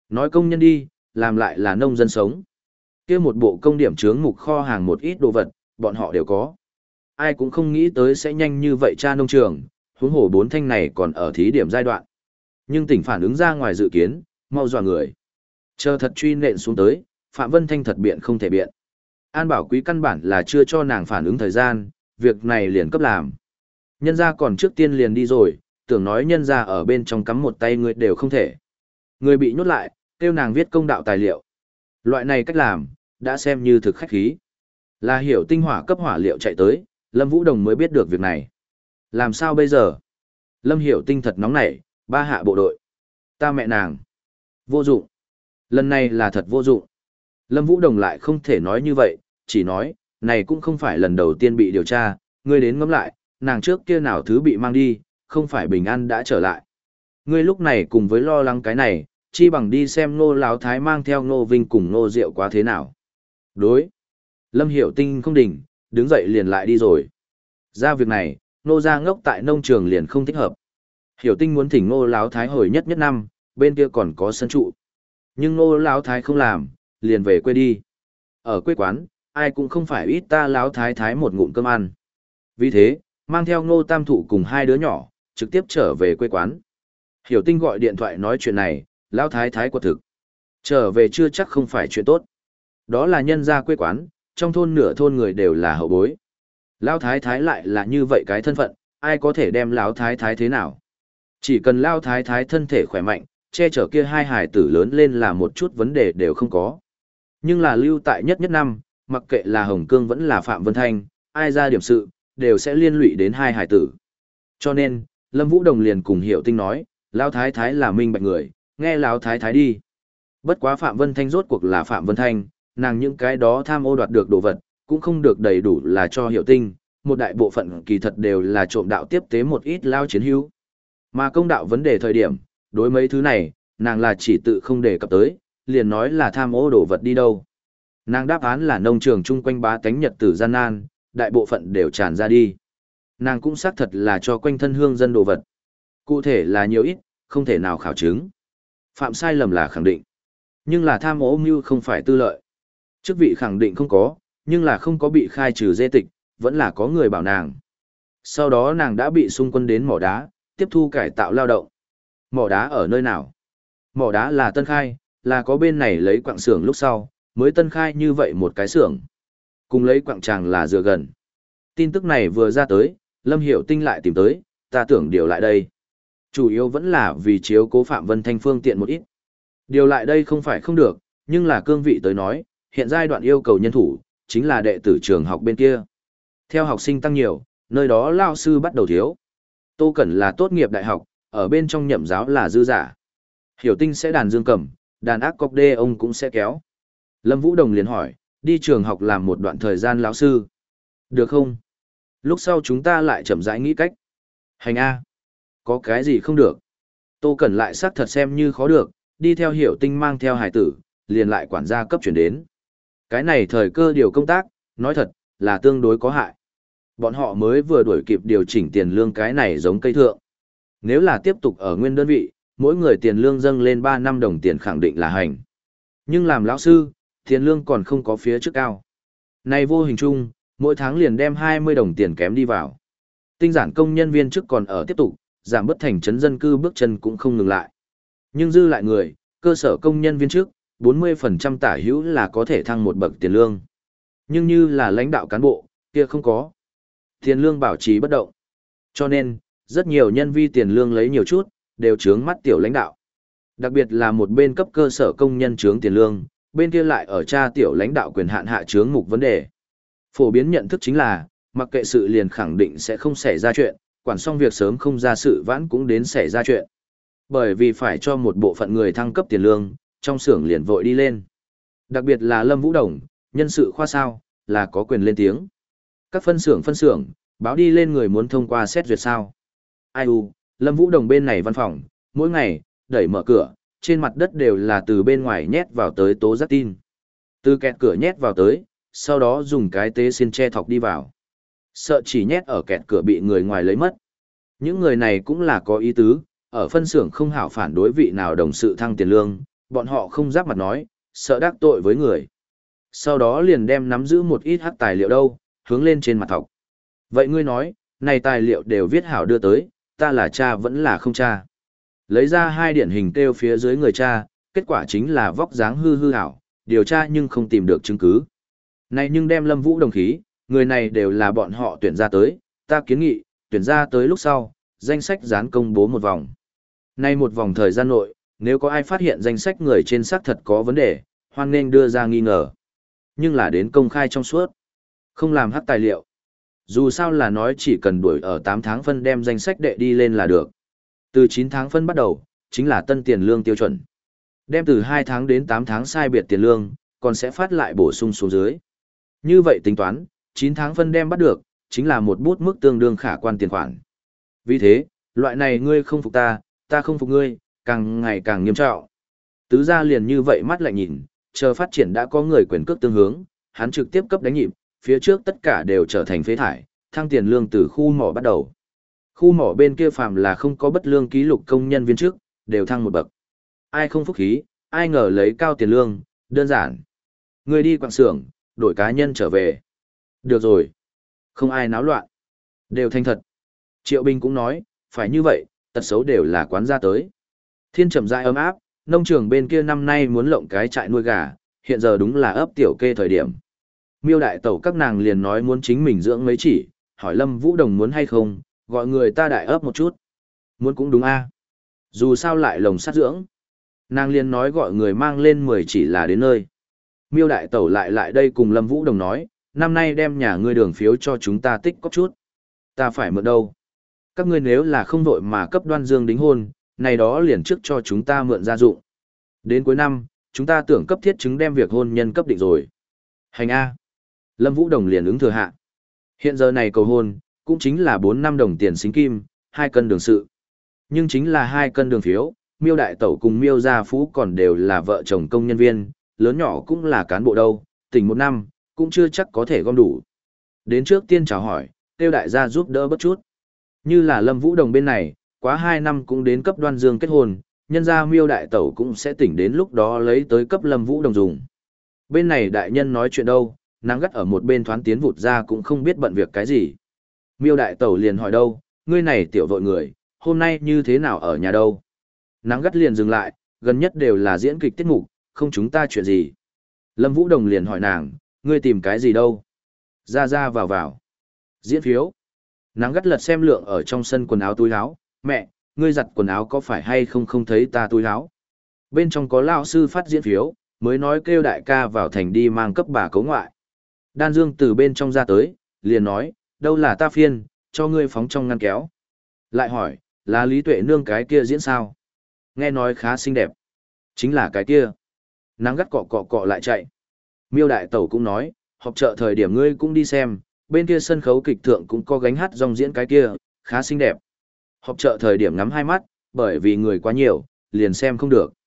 Nói công nhân đi, làm lại là nông dân sống. Kia một bộ công điểm chướng mục kho hàng một ít đồ vật, bọn họ đều có. Ai cũng không nghĩ tới sẽ nhanh như vậy tra nông trường, huống hồ bốn thanh này còn ở thí điểm giai đoạn. Nhưng tỉnh phản ứng ra ngoài dự kiến, mau dọa người. Chờ thật truy nện xuống tới, Phạm Vân Thanh thật biện không thể biện. An Bảo Quý căn bản là chưa cho nàng phản ứng thời gian, việc này liền cấp làm. Nhân gia còn trước tiên liền đi rồi, tưởng nói nhân gia ở bên trong cắm một tay người đều không thể. Người bị nhốt lại, kêu nàng viết công đạo tài liệu. Loại này cách làm, đã xem như thực khách khí. Là hiểu tinh hỏa cấp hỏa liệu chạy tới, Lâm Vũ Đồng mới biết được việc này. Làm sao bây giờ? Lâm Hiểu Tinh thật nóng nảy, ba hạ bộ đội. Ta mẹ nàng. Vô dụng. Lần này là thật vô dụng. Lâm Vũ Đồng lại không thể nói như vậy, chỉ nói, này cũng không phải lần đầu tiên bị điều tra, ngươi đến ngẫm lại, nàng trước kia nào thứ bị mang đi, không phải bình an đã trở lại. Ngươi lúc này cùng với lo lắng cái này, chi bằng đi xem Ngô Lão Thái mang theo Ngô Vinh cùng Ngô Diệu quá thế nào. Đối. Lâm Hiểu Tinh không đỉnh, đứng dậy liền lại đi rồi. Ra việc này, Ngô gia ngốc tại nông trường liền không thích hợp. Hiểu Tinh muốn thỉnh Ngô Lão Thái hồi nhất nhất năm, bên kia còn có sân trụ. Nhưng Ngô Lão Thái không làm, liền về quê đi. Ở quê quán, ai cũng không phải ít ta Lão Thái Thái một ngụm cơm ăn. Vì thế, mang theo Ngô Tam Thụ cùng hai đứa nhỏ, trực tiếp trở về quê quán. Hiểu Tinh gọi điện thoại nói chuyện này, Lão Thái Thái quả thực. Trở về chưa chắc không phải chuyện tốt. Đó là nhân gia quê quán, trong thôn nửa thôn người đều là hậu bối. Lão Thái Thái lại là như vậy cái thân phận, ai có thể đem Lão Thái Thái thế nào. Chỉ cần Lão Thái Thái thân thể khỏe mạnh, che chở kia hai hài tử lớn lên là một chút vấn đề đều không có. Nhưng là lưu tại nhất nhất năm, mặc kệ là Hồng Cương vẫn là Phạm Vân Thanh, ai ra điểm sự, đều sẽ liên lụy đến hai hài tử. Cho nên, Lâm Vũ Đồng liền cùng Hiểu Tinh nói, Lão Thái Thái là minh bạch người, nghe Lão Thái Thái đi. Bất quá Phạm Vân Thanh rốt cuộc là Phạm Vân Thanh, nàng những cái đó tham ô đoạt được đồ vật, cũng không được đầy đủ là cho Hiểu Tinh, một đại bộ phận kỳ thật đều là trộm đạo tiếp tế một ít lao chiến hữu. Mà công đạo vấn đề thời điểm, đối mấy thứ này, nàng là chỉ tự không đề cập tới, liền nói là tham ô đồ vật đi đâu. Nàng đáp án là nông trường chung quanh bá tánh nhật tử gian nan, đại bộ phận đều tràn ra đi. Nàng cũng xác thật là cho quanh thân hương dân đồ vật. Cụ thể là nhiều ít, không thể nào khảo chứng. Phạm sai lầm là khẳng định. Nhưng là tham ô mưu không phải tư lợi. Chức vị khẳng định không có, nhưng là không có bị khai trừ dê tịch, vẫn là có người bảo nàng. Sau đó nàng đã bị xung quân đến mỏ đá, tiếp thu cải tạo lao động. Mỏ đá ở nơi nào? Mỏ đá là tân khai, là có bên này lấy quặng xưởng lúc sau, mới tân khai như vậy một cái xưởng. Cùng lấy quặng tràng là dựa gần. Tin tức này vừa ra tới, Lâm Hiểu Tinh lại tìm tới, ta tưởng điều lại đây. Chủ yếu vẫn là vì chiếu cố Phạm Vân Thanh phương tiện một ít. Điều lại đây không phải không được, nhưng là cương vị tới nói, hiện giai đoạn yêu cầu nhân thủ, chính là đệ tử trường học bên kia. Theo học sinh tăng nhiều, nơi đó lao sư bắt đầu thiếu. Tô Cẩn là tốt nghiệp đại học, ở bên trong nhậm giáo là dư giả. Hiểu Tinh sẽ đàn dương cầm, đàn ác cọc đê ông cũng sẽ kéo. Lâm Vũ Đồng liền hỏi, đi trường học làm một đoạn thời gian lão sư. Được không? Lúc sau chúng ta lại chậm rãi nghĩ cách. Hành A. Có cái gì không được? Tô Cẩn lại xác thật xem như khó được, đi theo Hiểu Tinh mang theo hải tử, liền lại quản gia cấp chuyển đến. Cái này thời cơ điều công tác, nói thật, là tương đối có hại. Bọn họ mới vừa đuổi kịp điều chỉnh tiền lương cái này giống cây thượng. Nếu là tiếp tục ở nguyên đơn vị, mỗi người tiền lương dâng lên ba năm đồng tiền khẳng định là hành. Nhưng làm lão sư, tiền lương còn không có phía trước cao. Này vô hình chung, mỗi tháng liền đem hai mươi đồng tiền kém đi vào. Tinh giản công nhân viên chức còn ở tiếp tục, giảm bất thành trấn dân cư bước chân cũng không ngừng lại. Nhưng dư lại người, cơ sở công nhân viên chức, bốn mươi phần trăm tả hữu là có thể thăng một bậc tiền lương. Nhưng như là lãnh đạo cán bộ, kia không có. Tiền lương bảo trì bất động. Cho nên, rất nhiều nhân vi tiền lương lấy nhiều chút, đều trướng mắt tiểu lãnh đạo. Đặc biệt là một bên cấp cơ sở công nhân trướng tiền lương, bên kia lại ở tra tiểu lãnh đạo quyền hạn hạ trướng mục vấn đề. Phổ biến nhận thức chính là, mặc kệ sự liền khẳng định sẽ không xảy ra chuyện, quản xong việc sớm không ra sự vãn cũng đến xảy ra chuyện. Bởi vì phải cho một bộ phận người thăng cấp tiền lương, trong xưởng liền vội đi lên. Đặc biệt là Lâm Vũ Đồng, nhân sự khoa sao, là có quyền lên tiếng. Các phân xưởng phân xưởng, báo đi lên người muốn thông qua xét duyệt sao. Ai u, Lâm Vũ Đồng bên này văn phòng, mỗi ngày, đẩy mở cửa, trên mặt đất đều là từ bên ngoài nhét vào tới tố giác tin. Từ kẹt cửa nhét vào tới, sau đó dùng cái tế xin che thọc đi vào. Sợ chỉ nhét ở kẹt cửa bị người ngoài lấy mất. Những người này cũng là có ý tứ, ở phân xưởng không hảo phản đối vị nào đồng sự thăng tiền lương, bọn họ không giáp mặt nói, sợ đắc tội với người. Sau đó liền đem nắm giữ một ít hắc tài liệu đâu, hướng lên trên mặt thọc. Vậy ngươi nói, này tài liệu đều viết hảo đưa tới, ta là cha vẫn là không cha. Lấy ra hai điển hình kêu phía dưới người cha, kết quả chính là vóc dáng hư hư hảo, điều tra nhưng không tìm được chứng cứ. Này nhưng đem Lâm Vũ đồng khí, người này đều là bọn họ tuyển ra tới, ta kiến nghị, tuyển ra tới lúc sau, danh sách dán công bố một vòng. Nay một vòng thời gian nội, nếu có ai phát hiện danh sách người trên xác thật có vấn đề, hoan nên đưa ra nghi ngờ. Nhưng là đến công khai trong suốt, không làm hắc tài liệu. Dù sao là nói chỉ cần đuổi ở tám tháng phân đem danh sách đệ đi lên là được. Từ chín tháng phân bắt đầu, chính là tân tiền lương tiêu chuẩn. Đem từ hai tháng đến tám tháng sai biệt tiền lương, còn sẽ phát lại bổ sung xuống dưới. Như vậy tính toán, chín tháng phân đem bắt được, chính là một bút mức tương đương khả quan tiền khoản. Vì thế, loại này ngươi không phục ta, ta không phục ngươi, càng ngày càng nghiêm trọng. Tứ gia liền như vậy mắt lại nhìn, chờ phát triển đã có người quyền cước tương hướng, hắn trực tiếp cấp đánh nhịp, phía trước tất cả đều trở thành phế thải, thăng tiền lương từ khu mỏ bắt đầu. Khu mỏ bên kia phàm là không có bất lương ký lục công nhân viên trước, đều thăng một bậc. Ai không phúc khí, ai ngờ lấy cao tiền lương, đơn giản. Người đi quạng xưởng, đổi cá nhân trở về. Được rồi. Không ai náo loạn. Đều thành thật. Triệu Bình cũng nói, phải như vậy, tật xấu đều là quán ra tới. Thiên chậm rãi ấm áp, nông trường bên kia năm nay muốn lộng cái trại nuôi gà, hiện giờ đúng là ấp tiểu kê thời điểm. Miêu đại tẩu các nàng liền nói muốn chính mình dưỡng mấy chỉ, hỏi Lâm Vũ Đồng muốn hay không, gọi người ta đại ấp một chút. Muốn cũng đúng a. Dù sao lại lồng sắt dưỡng. Nàng liền nói gọi người mang lên mười chỉ là đến nơi. Miêu đại tẩu lại lại đây cùng Lâm Vũ Đồng nói, năm nay đem nhà ngươi đường phiếu cho chúng ta tích có chút. Ta phải mượn đâu? Các ngươi nếu là không vội mà cấp Đoan Dương đính hôn, này đó liền trước cho chúng ta mượn gia dụng. Đến cuối năm, chúng ta tưởng cấp thiết chứng đem việc hôn nhân cấp định rồi. Hành A. Lâm Vũ Đồng liền ứng thừa hạ. Hiện giờ này cầu hôn, cũng chính là bốn năm đồng tiền xính kim, hai cân đường sự. Nhưng chính là hai cân đường phiếu, Miêu đại tẩu cùng Miêu gia phú còn đều là vợ chồng công nhân viên, lớn nhỏ cũng là cán bộ đâu, tỉnh một năm, cũng chưa chắc có thể gom đủ. Đến trước tiên chào hỏi, tiêu đại gia giúp đỡ bất chút. Như là Lâm Vũ Đồng bên này, quá hai năm cũng đến cấp Đoan Dương kết hôn, nhân gia Miêu đại tẩu cũng sẽ tỉnh đến lúc đó lấy tới cấp Lâm Vũ Đồng dùng. Bên này đại nhân nói chuyện đâu, nắng gắt ở một bên thoáng tiến vụt ra cũng không biết bận việc cái gì. Miêu đại tẩu liền hỏi đâu, ngươi này tiểu vội người, hôm nay như thế nào ở nhà đâu? Nắng gắt liền dừng lại, gần nhất đều là diễn kịch tiết mục, không chúng ta chuyện gì. Lâm Vũ Đồng liền hỏi nàng, ngươi tìm cái gì đâu? Ra ra vào vào. Diễn phiếu. Nắng gắt lật xem lượng ở trong sân quần áo túi áo, mẹ, ngươi giặt quần áo có phải hay không không thấy ta túi áo? Bên trong có lão sư phát diễn phiếu, mới nói kêu đại ca vào thành đi mang cấp bà cấu ngoại. Đan Dương từ bên trong ra tới, liền nói, đâu là ta phiên, cho ngươi phóng trong ngăn kéo. Lại hỏi, là Lý Tuệ Nương cái kia diễn sao? Nghe nói khá xinh đẹp. Chính là cái kia. Nắng gắt cọ cọ cọ lại chạy. Miêu đại tẩu cũng nói, họp chợ thời điểm ngươi cũng đi xem, bên kia sân khấu kịch thượng cũng có gánh hát dòng diễn cái kia, khá xinh đẹp. Họp chợ thời điểm ngắm hai mắt, bởi vì người quá nhiều, liền xem không được.